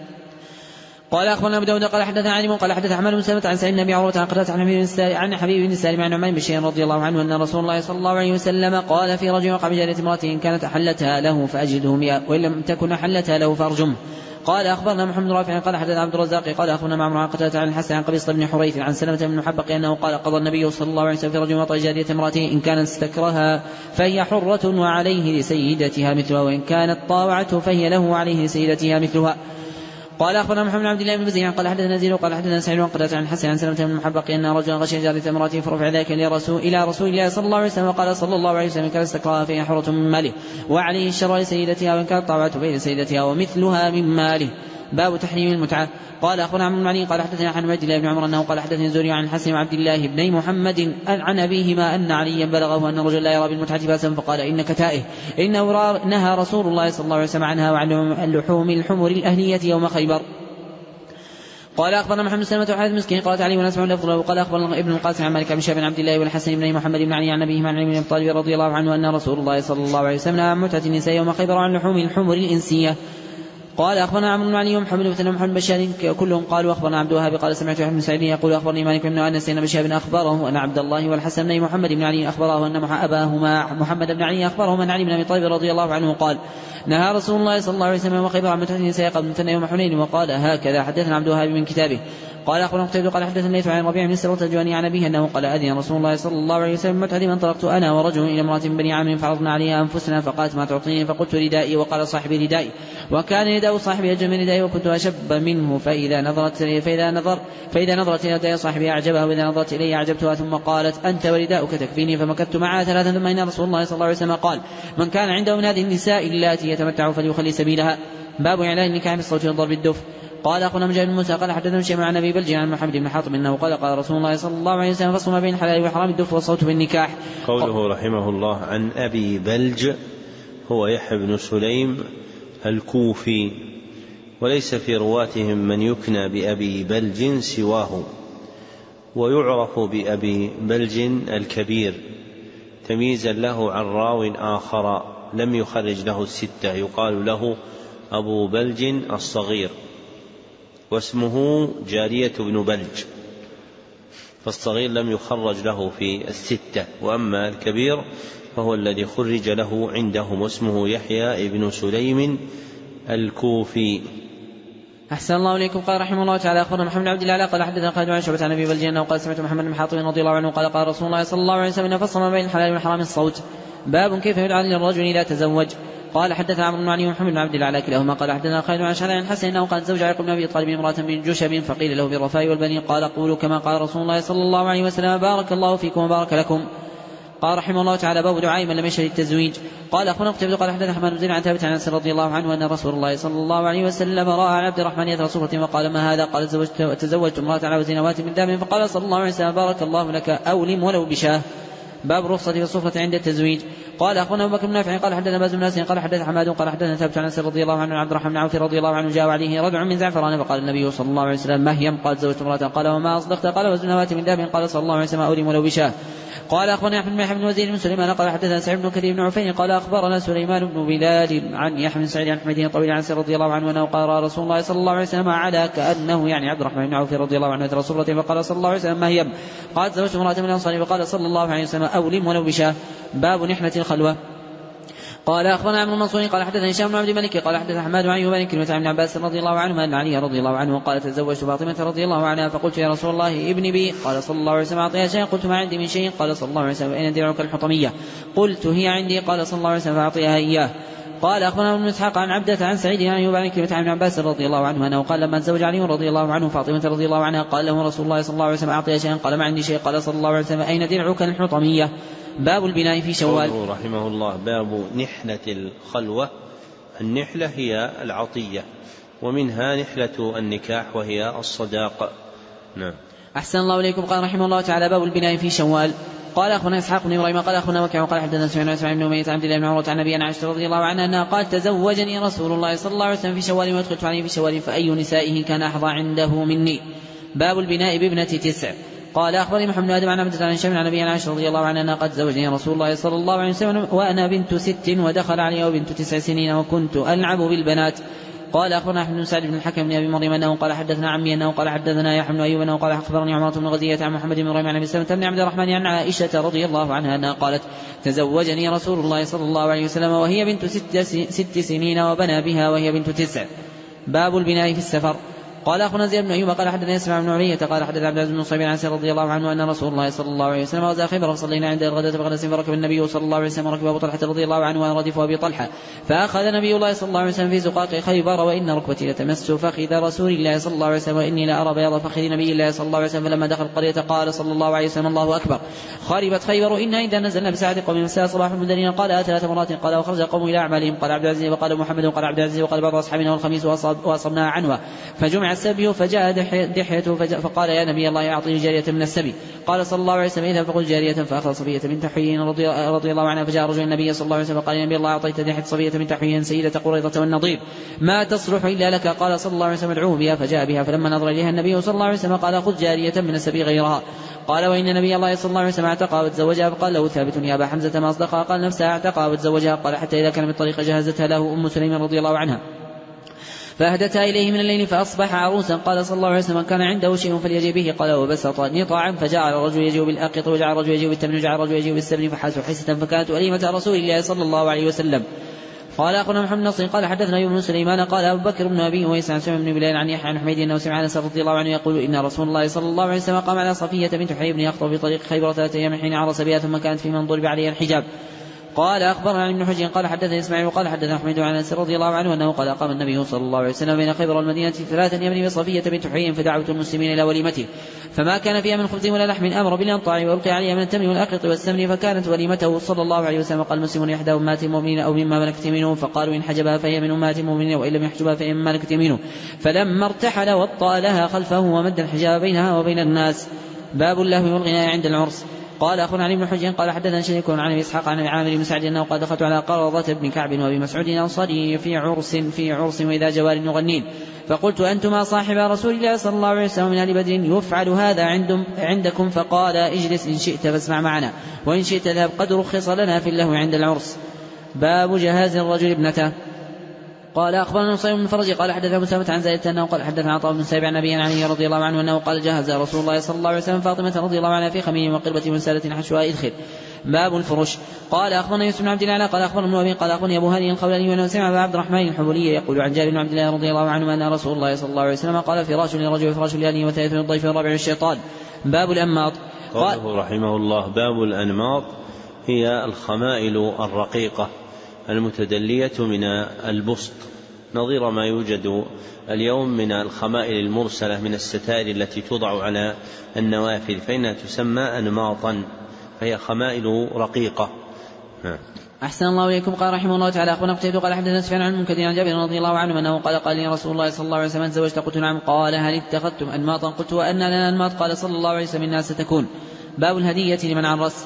قال أخبرنا أبو داود قال حدثنا علي قال حدث أحمد بن سلمة عن سعيد بن أبي عروة عن قتادة عن حبيب بن سالم عن نعمان بن بشير رضي الله عنه أن رسول الله صلى الله عليه وسلم قال في رجل وقع بجارية امرأته إن كانت أحلتها له فأجلده مئة وإن لم تكن أحلتها له فأرجمه. قال أخبرنا محمد رافع قال حدثنا عبد الرزاق قال أخبرنا معمر عن قتادة عن الحسن عن قبيصة بن حريث عن سلمة بن محبق أنه قال قضى النبي صلى الله عليه وسلم في رجل وقع بجارية امرأته إن كانت استكرها فهي حرة وعليه لسيدتها مثلها وإن كانت طاوعته فهي له وعليه لسيدتها مثلها. قال أخبرنا محمد بن عبد الله بن بزيع قال حدثنا زيد قال حدثنا سعيد بن قتادة عن الحسن عن سلمة بن محبق أن رجلا غشي جارية امرأته فرفع ذلك إلى رسول إلى رسول الله صلى الله عليه وسلم وقال صلى الله عليه وسلم كان استكراها فهي حرة من ماله وعليه الشر لسيدتها وإن كانت طاوعته فهي لسيدتها ومثلها من ماله. باب تحريم المتعة. قال أخبرنا عمرو بن علي قال حدثنا عن عبد الله بن عمر أنه قال حدثني الزهري عن الحسن وعبد الله بن محمد عن أبيهما أن عليا بلغه أن الرجل لا يرى بالمتعة بأسا فقال إنك تائه إنه نهى رسول الله صلى الله عليه وسلم عنها وعن اللحوم الحمر الأهلية يوم خيبر. قال أخبرنا محمد سلمة وحدث مسكين قالت علي ونسمع لفظه. وقال أخبرنا ابن القاسم عن مالك بن شهاب بن عبد الله والحسن بن محمد بن علي عن أبيهما عن علي بن أبي طالب رضي الله عنه أن رسول الله صلى الله عليه وسلم عن متعة النساء يوم خيبر عن لحوم الحمر الإنسية. قال أخبرنا عمرو بن علي ومحمد بن محمد بن بشار كلهم قالوا أخبرنا عبد الوهاب قال سمعت ابن سعيد يقول أخبرني مالك بن أنس بن شهاب أخبره أن عبد الله والحسن بن محمد بن علي أخبره أن أباهما محمد بن علي أخبرهما أن علي بن أبي طالب رضي الله عنه قال نهى رسول الله صلى الله عليه وسلم وخيبر عن متعة النساء قبل متنى يوم حنين وقال هكذا. حدثنا عبد الوهاب من كتابه. قال أخبرنا قتيبة قال حدثنا الليث عن ربيع بن سرة الجواني عن أبيه أنه قال أذن رسول الله صلى الله عليه وسلم متعة من انطلقت أنا ورجل إلى امرأة بني عامر فعرضنا عليها أنفسنا فقالت ما تعطيني فقلت ردائي وقال صاحبي ردائي وكان رداء صاحبي أجل من ردائي وكنت أشب منه فإذا نظرت فإذا نظر فإذا نظرت إلى رداء صاحبي أعجبها وإذا نظرت إلي أعجبتها ثم قالت أنت ورداؤك تكفيني فمكثت معها ثلاثا ثم إن رسول الله صلى الله عليه وسلم قال من كان عنده من هذه النساء اللاتي يتمتع فليخلي سبيلها. باب إعلان النكاح بالصوت وضرب الدف. قال أخونا مجاهد بن موسى قال حدثنا شيء عن أبي بلج عن محمد بن حاطب أنه قال قال رسول الله صلى الله عليه وسلم فصل ما بين الحلال والحرام الدف والصوت بالنكاح. قوله رحمه الله عن أبي بلج هو يحيى بن سليم الكوفي وليس في رواتهم من يكنى بأبي بلج سواه ويعرف بأبي بلج الكبير تمييزا له عن راو آخر لم يخرج له الستة يقال له أبو بلج الصغير واسمه جارية بن بلج فالصغير لم يخرج له في الستة وأما الكبير فهو الذي خرج له عندهم واسمه يحيى بن سليم الكوفي. أحسن الله إليكم. قال رحمه الله تعالى أخبرنا محمد بن عبد الله قال حدثنا خالد عن شعبة عن أبي بلج أنه قال سمعت محمد بن حاطب رضي الله عنه قال قال رسول الله صلى الله عليه وسلم فصل ما بين الحلال والحرام الصوت. باب كيف يدعى للرجل إذا تزوج. قال حدثنا عمرو بن علي ومحمد بن عبد الله على كلاهما قال حدثنا خالد عن شعبة عن حسن انه قال زوج علي بن ابي طالب امراه من جشب فقيل له بالرفاء والبنين قال قولوا كما قال رسول الله صلى الله عليه وسلم بارك الله فيكم وبارك لكم. قال رحمه الله تعالى باب دعاء من لم يشهد التزويج. قال اخونا قتيبة قال حدثنا حماد بن زيد عن ثابت عن انس رضي الله عنه ان رسول الله صلى الله عليه وسلم راى عن عبد الرحمن يثرى صفرة وقال ما هذا؟ قال تزوجت, تزوجت امراه على وزن نواه من ذهب فقال صلى الله عليه وسلم بارك الله لك اولم ولو بشاه. باب رخصة في الصفرة عند التزويج. قال أخونا أبو بكر بن نافع قال حدثنا باز بن ناس قال حدث حماد قال حدثنا ثابت عن أنس رضي الله عنه عن عبد الرحمن بن عوف رضي الله عنه جاء عليه ردع من زعفران فقال النبي صلى الله عليه وسلم مهيم قال زوجت امرأة قال وما أصدقت قال وزن نواة من ذهب قال صلى الله عليه وسلم أولم ولو بشاه. قال أخبرنا أحمد بن يحيى بن وزير بن سليمان قال حدثنا سعيد بن كثير بن عفين قال أخبرنا سليمان بن بلال عن يحيى بن سعيد عن حميد طويل عن سعد رضي الله عنه أنه قال رسول الله صلى الله عليه وسلم على كأنه يعني عبد الرحمن بن عوف رضي الله عنه ذكر صفرة فقال صلى الله عليه وسلم مهيم قال زوجت امرأة من الأنصار فقال صلى الله عليه وسلم أولم ولو بشاه. باب نحلة الخلوة. قال أخبرنا عمرو المنصوري قال حدثنا هشام بن عبد الملك قال حدث أحمد عن أيوب كلمة عن ابن عباس رضي الله عنه أن علي رضي الله عنه قال تزوجت فاطمة رضي الله عنها فقلت يا رسول الله ابن بي قال صلى الله عليه وسلم أعطيها شيئا قلت ما عندي من شيء قال صلى الله عليه وسلم أين درعك الحطمية قلت هي عندي قال صلى الله عليه وسلم فأعطيها إياه. قال أخبرنا ابن إسحاق عن عبدة عن سعيد عن أيوب عن كلمة عن عباس رضي الله عنه أنه قال لما تزوج علي رضي الله عنه فاطمة رضي الله عنها قال له رسول الله صلى الله عليه وسلم أعطي شيئا قال ما عندي شيء قال صلى الله عليه وسلم أين درعك الحطمية. باب البناء في شوال. رحمه الله باب نحلة الخلوة. النحلة هي العطية ومنها نحلة النكاح وهي الصداق. نعم. أحسن الله إليكم. قال رحمه الله تعالى باب البناء في شوال. قال أخبرنا إسحاق بن إبراهيم قال أخبرنا وكيع قال حدثنا سفيان بن بن أمية عبد الله بن عمرو عن النبي عن عائشة رضي الله عنها أنها قالت تزوجني رسول الله صلى الله عليه وسلم في شوال وادخلت عليه في شوال فأي نسائه كان أحظى عنده مني. باب البناء بابنة تسع. قال أخبرني محمد بن آدم عن عبد عن شمع عن النبي عن عائشة رضي الله عنها أنها قد زوجني رسول الله صلى الله عليه وسلم وأنا بنت ست ودخل علي وبنت تسع سنين وكنت ألعب بالبنات. قال أخبرنا أحمد بن سعد بن الحكم بن أبي مريم أنه قال حدثنا عمي أنه قال حدثنا يحيى بن أيوب أنه قال أخبرني عمرة بن غزية عن محمد بن إبراهيم عن أبي سلمة بن عبد الرحمن عن عائشة رضي الله عنها أنها قالت تزوجني رسول الله صلى الله عليه وسلم وهي بنت ست, ست سنين وبنى بها وهي بنت تسع. باب البناء في السفر. قال أخونا زيد بن أيوب قال حدثنا يسمع بن علية قال حدث عبد العزيز بن صهيب عن رضي الله عنه أن رسول الله صلى الله عليه وسلم غزا خيبر فصلينا عند الغداة بغداة فركب النبي صلى الله عليه وسلم وركب أبو طلحة رضي الله عنه وردف أبي طلحة فأخذ نبي الله صلى الله عليه وسلم في زقاق خيبر وإن ركبتي لتمس فخذ رسول الله صلى الله عليه وسلم وإني لأرى بياض فخذ نبي الله صلى الله عليه وسلم. فلما دخل القرية قال صلى الله عليه وسلم الله أكبر خربت خيبر إنا إذا نزلنا بساعة قوم مساء صباح المدنين. قال ثلاث مرات قال وخرج قوم إلى أعمالهم قال عبد العزيز وقال محمد وقال عبد العزيز وقال بعض أصحابنا والخميس وأصبنا عنها فجمع السبي فجاء دحيته فقال يا نبي الله أعطني جارية من السبي. قال صلى الله عليه وسلم إذا فقل جارية فأخذ صفية بنت حيي رضي, رضي الله عنها فجاء رجل النبي صلى الله عليه وسلم قال يا نبي الله أعطيت دحية صفية بنت حيي سيدة قريظة والنضير ما تصلح إلا لك. قال صلى الله عليه وسلم ادعوه بها فجاء بها فلما نظر إليها النبي صلى الله عليه وسلم قال خذ جارية من السبي غيرها. قال وإن نبي الله صلى الله عليه وسلم اعتقها وتزوجها فقال له ثابت يا أبا حمزة ما أصدقها قال نفسها اعتقها وتزوجها. قال حتى إذا كان بالطريق جهزتها له أم سليم رضي الله عنها فأهدتها إليه من الليل فأصبح عروسا. قال صلى الله عليه وسلم كان عنده شيء فليجي به. قال وبسط نطاعا فجعل الرجل يجيء بالأقط وجعل الرجل يجيء بالتمر وجعل الرجل يجيء بالسبن فحاسوا حسة فكانت وليمة رسول الله صلى الله عليه وسلم. قال أخونا محمد نصر قال حدثنا أيوب بن سليمان قال أبو بكر بن أبي أويس عن سمع بن بلال عن يحيى عن حميد أنه سمع أنس رضي الله عنه يقول إن رسول الله صلى الله عليه وسلم قام على صفية بنت حيي بن يخطب في طريق خيبر ثلاثة أيام حين عرس بها ثم كانت في من ضرب عليها الحجاب. قال أخبرنا ابن حجر قال حدثنا إسماعيل وقال حدثنا حميد عن أنس رضي الله عنه أنه قال قام النبي صلى الله عليه وسلم بين خيبر والمدينة ثلاثا يبني بصفية بنت حيي فدعوت المسلمين إلى وليمته فما كان فيها من خبز ولا لحم أمر بالأنطاع وألقي عليها من التمر والأقط والسمن فكانت وليمته صلى الله عليه وسلم. قال المسلمون إحدى أمهات المؤمنين أو مما ملكت يمينه فقالوا إن حجبها فهي من أمهات المؤمنين وإن لم يحجبها فهي مما ملكت يمينه فلما ارتحل وطأ لها خلفه ومد الحجاب بينها وبين الناس. باب اللهو والغناء عند العرس. قال أخونا علي بن حجر قال حدثنا شريك عن إسحاق عن عامر بن سعد أنه قال دخلت على قرظة بن كعب وأبي مسعود الأنصاري في عرس في عرس وإذا جوار يغنين فقلت أنتما صاحبا رسول الله صلى الله عليه وسلم من آل بدر يفعل هذا عندكم فقال اجلس إن شئت فاسمع معنا وإن شئت ذهب قد رخص لنا في اللهو عند العرس. باب جهاز الرجل ابنته. قال أخبرنا نصير بن فرج قال حدثنا مسامة عن زيد أنه قال حدثنا عطاء بن سائب عن نبي علي رضي الله عنه أنه قال جهز رسول الله صلى الله عليه وسلم فاطمة رضي الله عنها في خميل وقربة مسالة حشوها إدخل. باب الفرش. قال أخبرنا يوسف بن عبد الله قال أخبرنا ابن أبي قال أخبرني أبو هاني الخولاني وأنه سمع أبا عبد الرحمن الحبولي يقول عن جابر بن عبد الله رضي الله عنه أن رسول الله صلى الله عليه وسلم قال فراش للرجل وفراش لأهله وثالث للضيف والرابع للشيطان. باب الأنماط. قال رحمه الله باب الأنماط هي الخمائل الرقيقة المتدلية من البسط نظير ما يوجد اليوم من الخمائل المرسلة من الستائر التي توضع على النوافذ فإنها تسمى أنماطا فهي خمائل رقيقة. أحسن الله إليكم. قال رحمه الله تعالى أخونا قتيبة قال حدثنا سفيان عن المنكدر عن جابر رضي الله عنه أنه قال قال لي رسول الله صلى الله عليه وسلم تزوجت قلت نعم قال هل اتخذتم أنماطا قلت وأن لنا أنماط قال صلى الله عليه وسلم الناس ستكون. باب الهدية لمن عرس.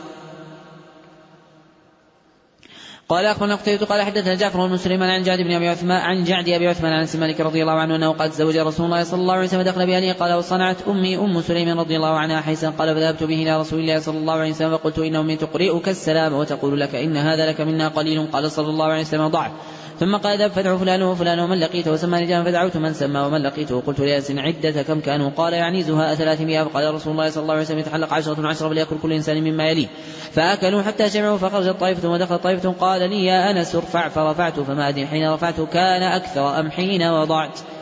قال أخبرنا قتيبة قال حدثنا جعفر بن سليمان عن جعد بن أبي عثمان عن جعد أبي عثمان عن أنس مالك رضي الله عنه أنه قد تزوج رسول الله صلى الله عليه وسلم دخل بأهله قال وصنعت أمي أم سليم رضي الله عنها حيثا قال فذهبت به إلى رسول الله صلى الله عليه وسلم فقلت إن أمي تقرئك السلام وتقول لك إن هذا لك منا قليل قال صلى الله عليه وسلم ضع ثم قال اذهب فادعوا فلان وفلان ومن لقيته وسمى رجالا فدعوت من سمى ومن لقيته قلت لياس عدة كم كانوا قال يعني زهاء ثلاثمائة قال رسول الله صلى الله عليه وسلم يتحلق عشرة عشرة فليأكل كل إنسان مما يليه فأكلوا حتى شبعوا فخرجت طائفة ودخلت طائفة قال لي يا أنس ارفع فرفعت فما أدري حين رفعت كان أكثر أم حين وضعت.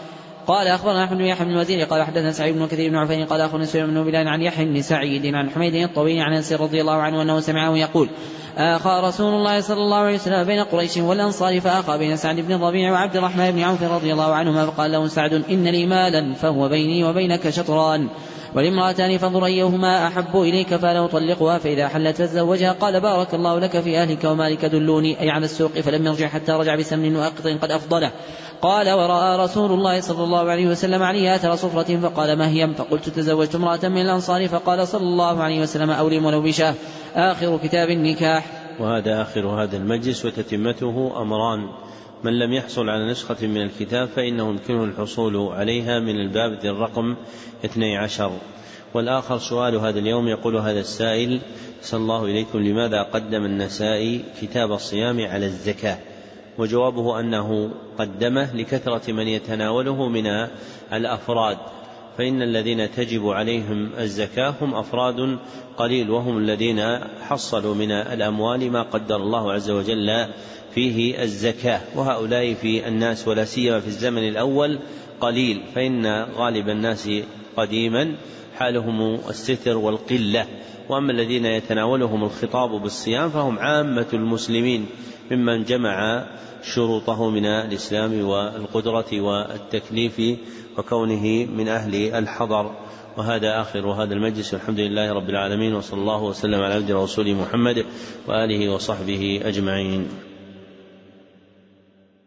قال أخبرنا أحمد بن يحيى بن الوزير قال حدثنا سعيد بن كثير بن عفان قال أخبرنا سليمان بن بلال عن يحيى بن سعيد عن حميد الطويل عن أنس رضي الله عنه أنه سمعه يقول آخى رسول الله صلى الله عليه وسلم بين قريش والأنصار فآخى بين سعد بن الربيع وعبد الرحمن بن عوف رضي الله عنهما فقال له سعد إن لي مالا فهو بيني وبينك شطران والامرأتان فانظر أيهما أحب إليك فلا أطلقها فإذا حلت تزوجها. قال بارك الله لك في أهلك ومالك دلوني أي على السوق فلم يرجع حتى رجع بسمن وأقط قد أفضله. قال ورأى رسول الله صلى الله عليه وسلم عليها أثر صفرة فقال ما هي؟ فقلت تزوجت امرأة من الأنصار فقال صلى الله عليه وسلم أولم ولو بشاه. آخر كتاب النكاح. وهذا آخر هذا المجلس وتتمته أمران: من لم يحصل على نسخة من الكتاب فإنه يمكنه الحصول عليها من الباب ذي الرقم اثني عشر. والآخر سؤال هذا اليوم، يقول هذا السائل: صلى الله إليكم لماذا قدم النسائي كتاب الصيام على الزكاة؟ وجوابه أنه قدمه لكثرة من يتناوله من الأفراد، فإن الذين تجب عليهم الزكاة هم أفراد قليل، وهم الذين حصلوا من الأموال ما قدر الله عز وجل فيه الزكاة، وهؤلاء في الناس ولا سيما في الزمن الأول قليل، فإن غالب الناس قديما حالهم الستر والقلة. وأما الذين يتناولهم الخطاب بالصيام فهم عامة المسلمين ممن جمع شروطه من الإسلام والقدرة والتكليف وكونه من أهل الحضر. وهذا آخر هذا المجلس، والحمد لله رب العالمين، وصلى الله وسلم على عبده ورسوله محمد وآله وصحبه أجمعين.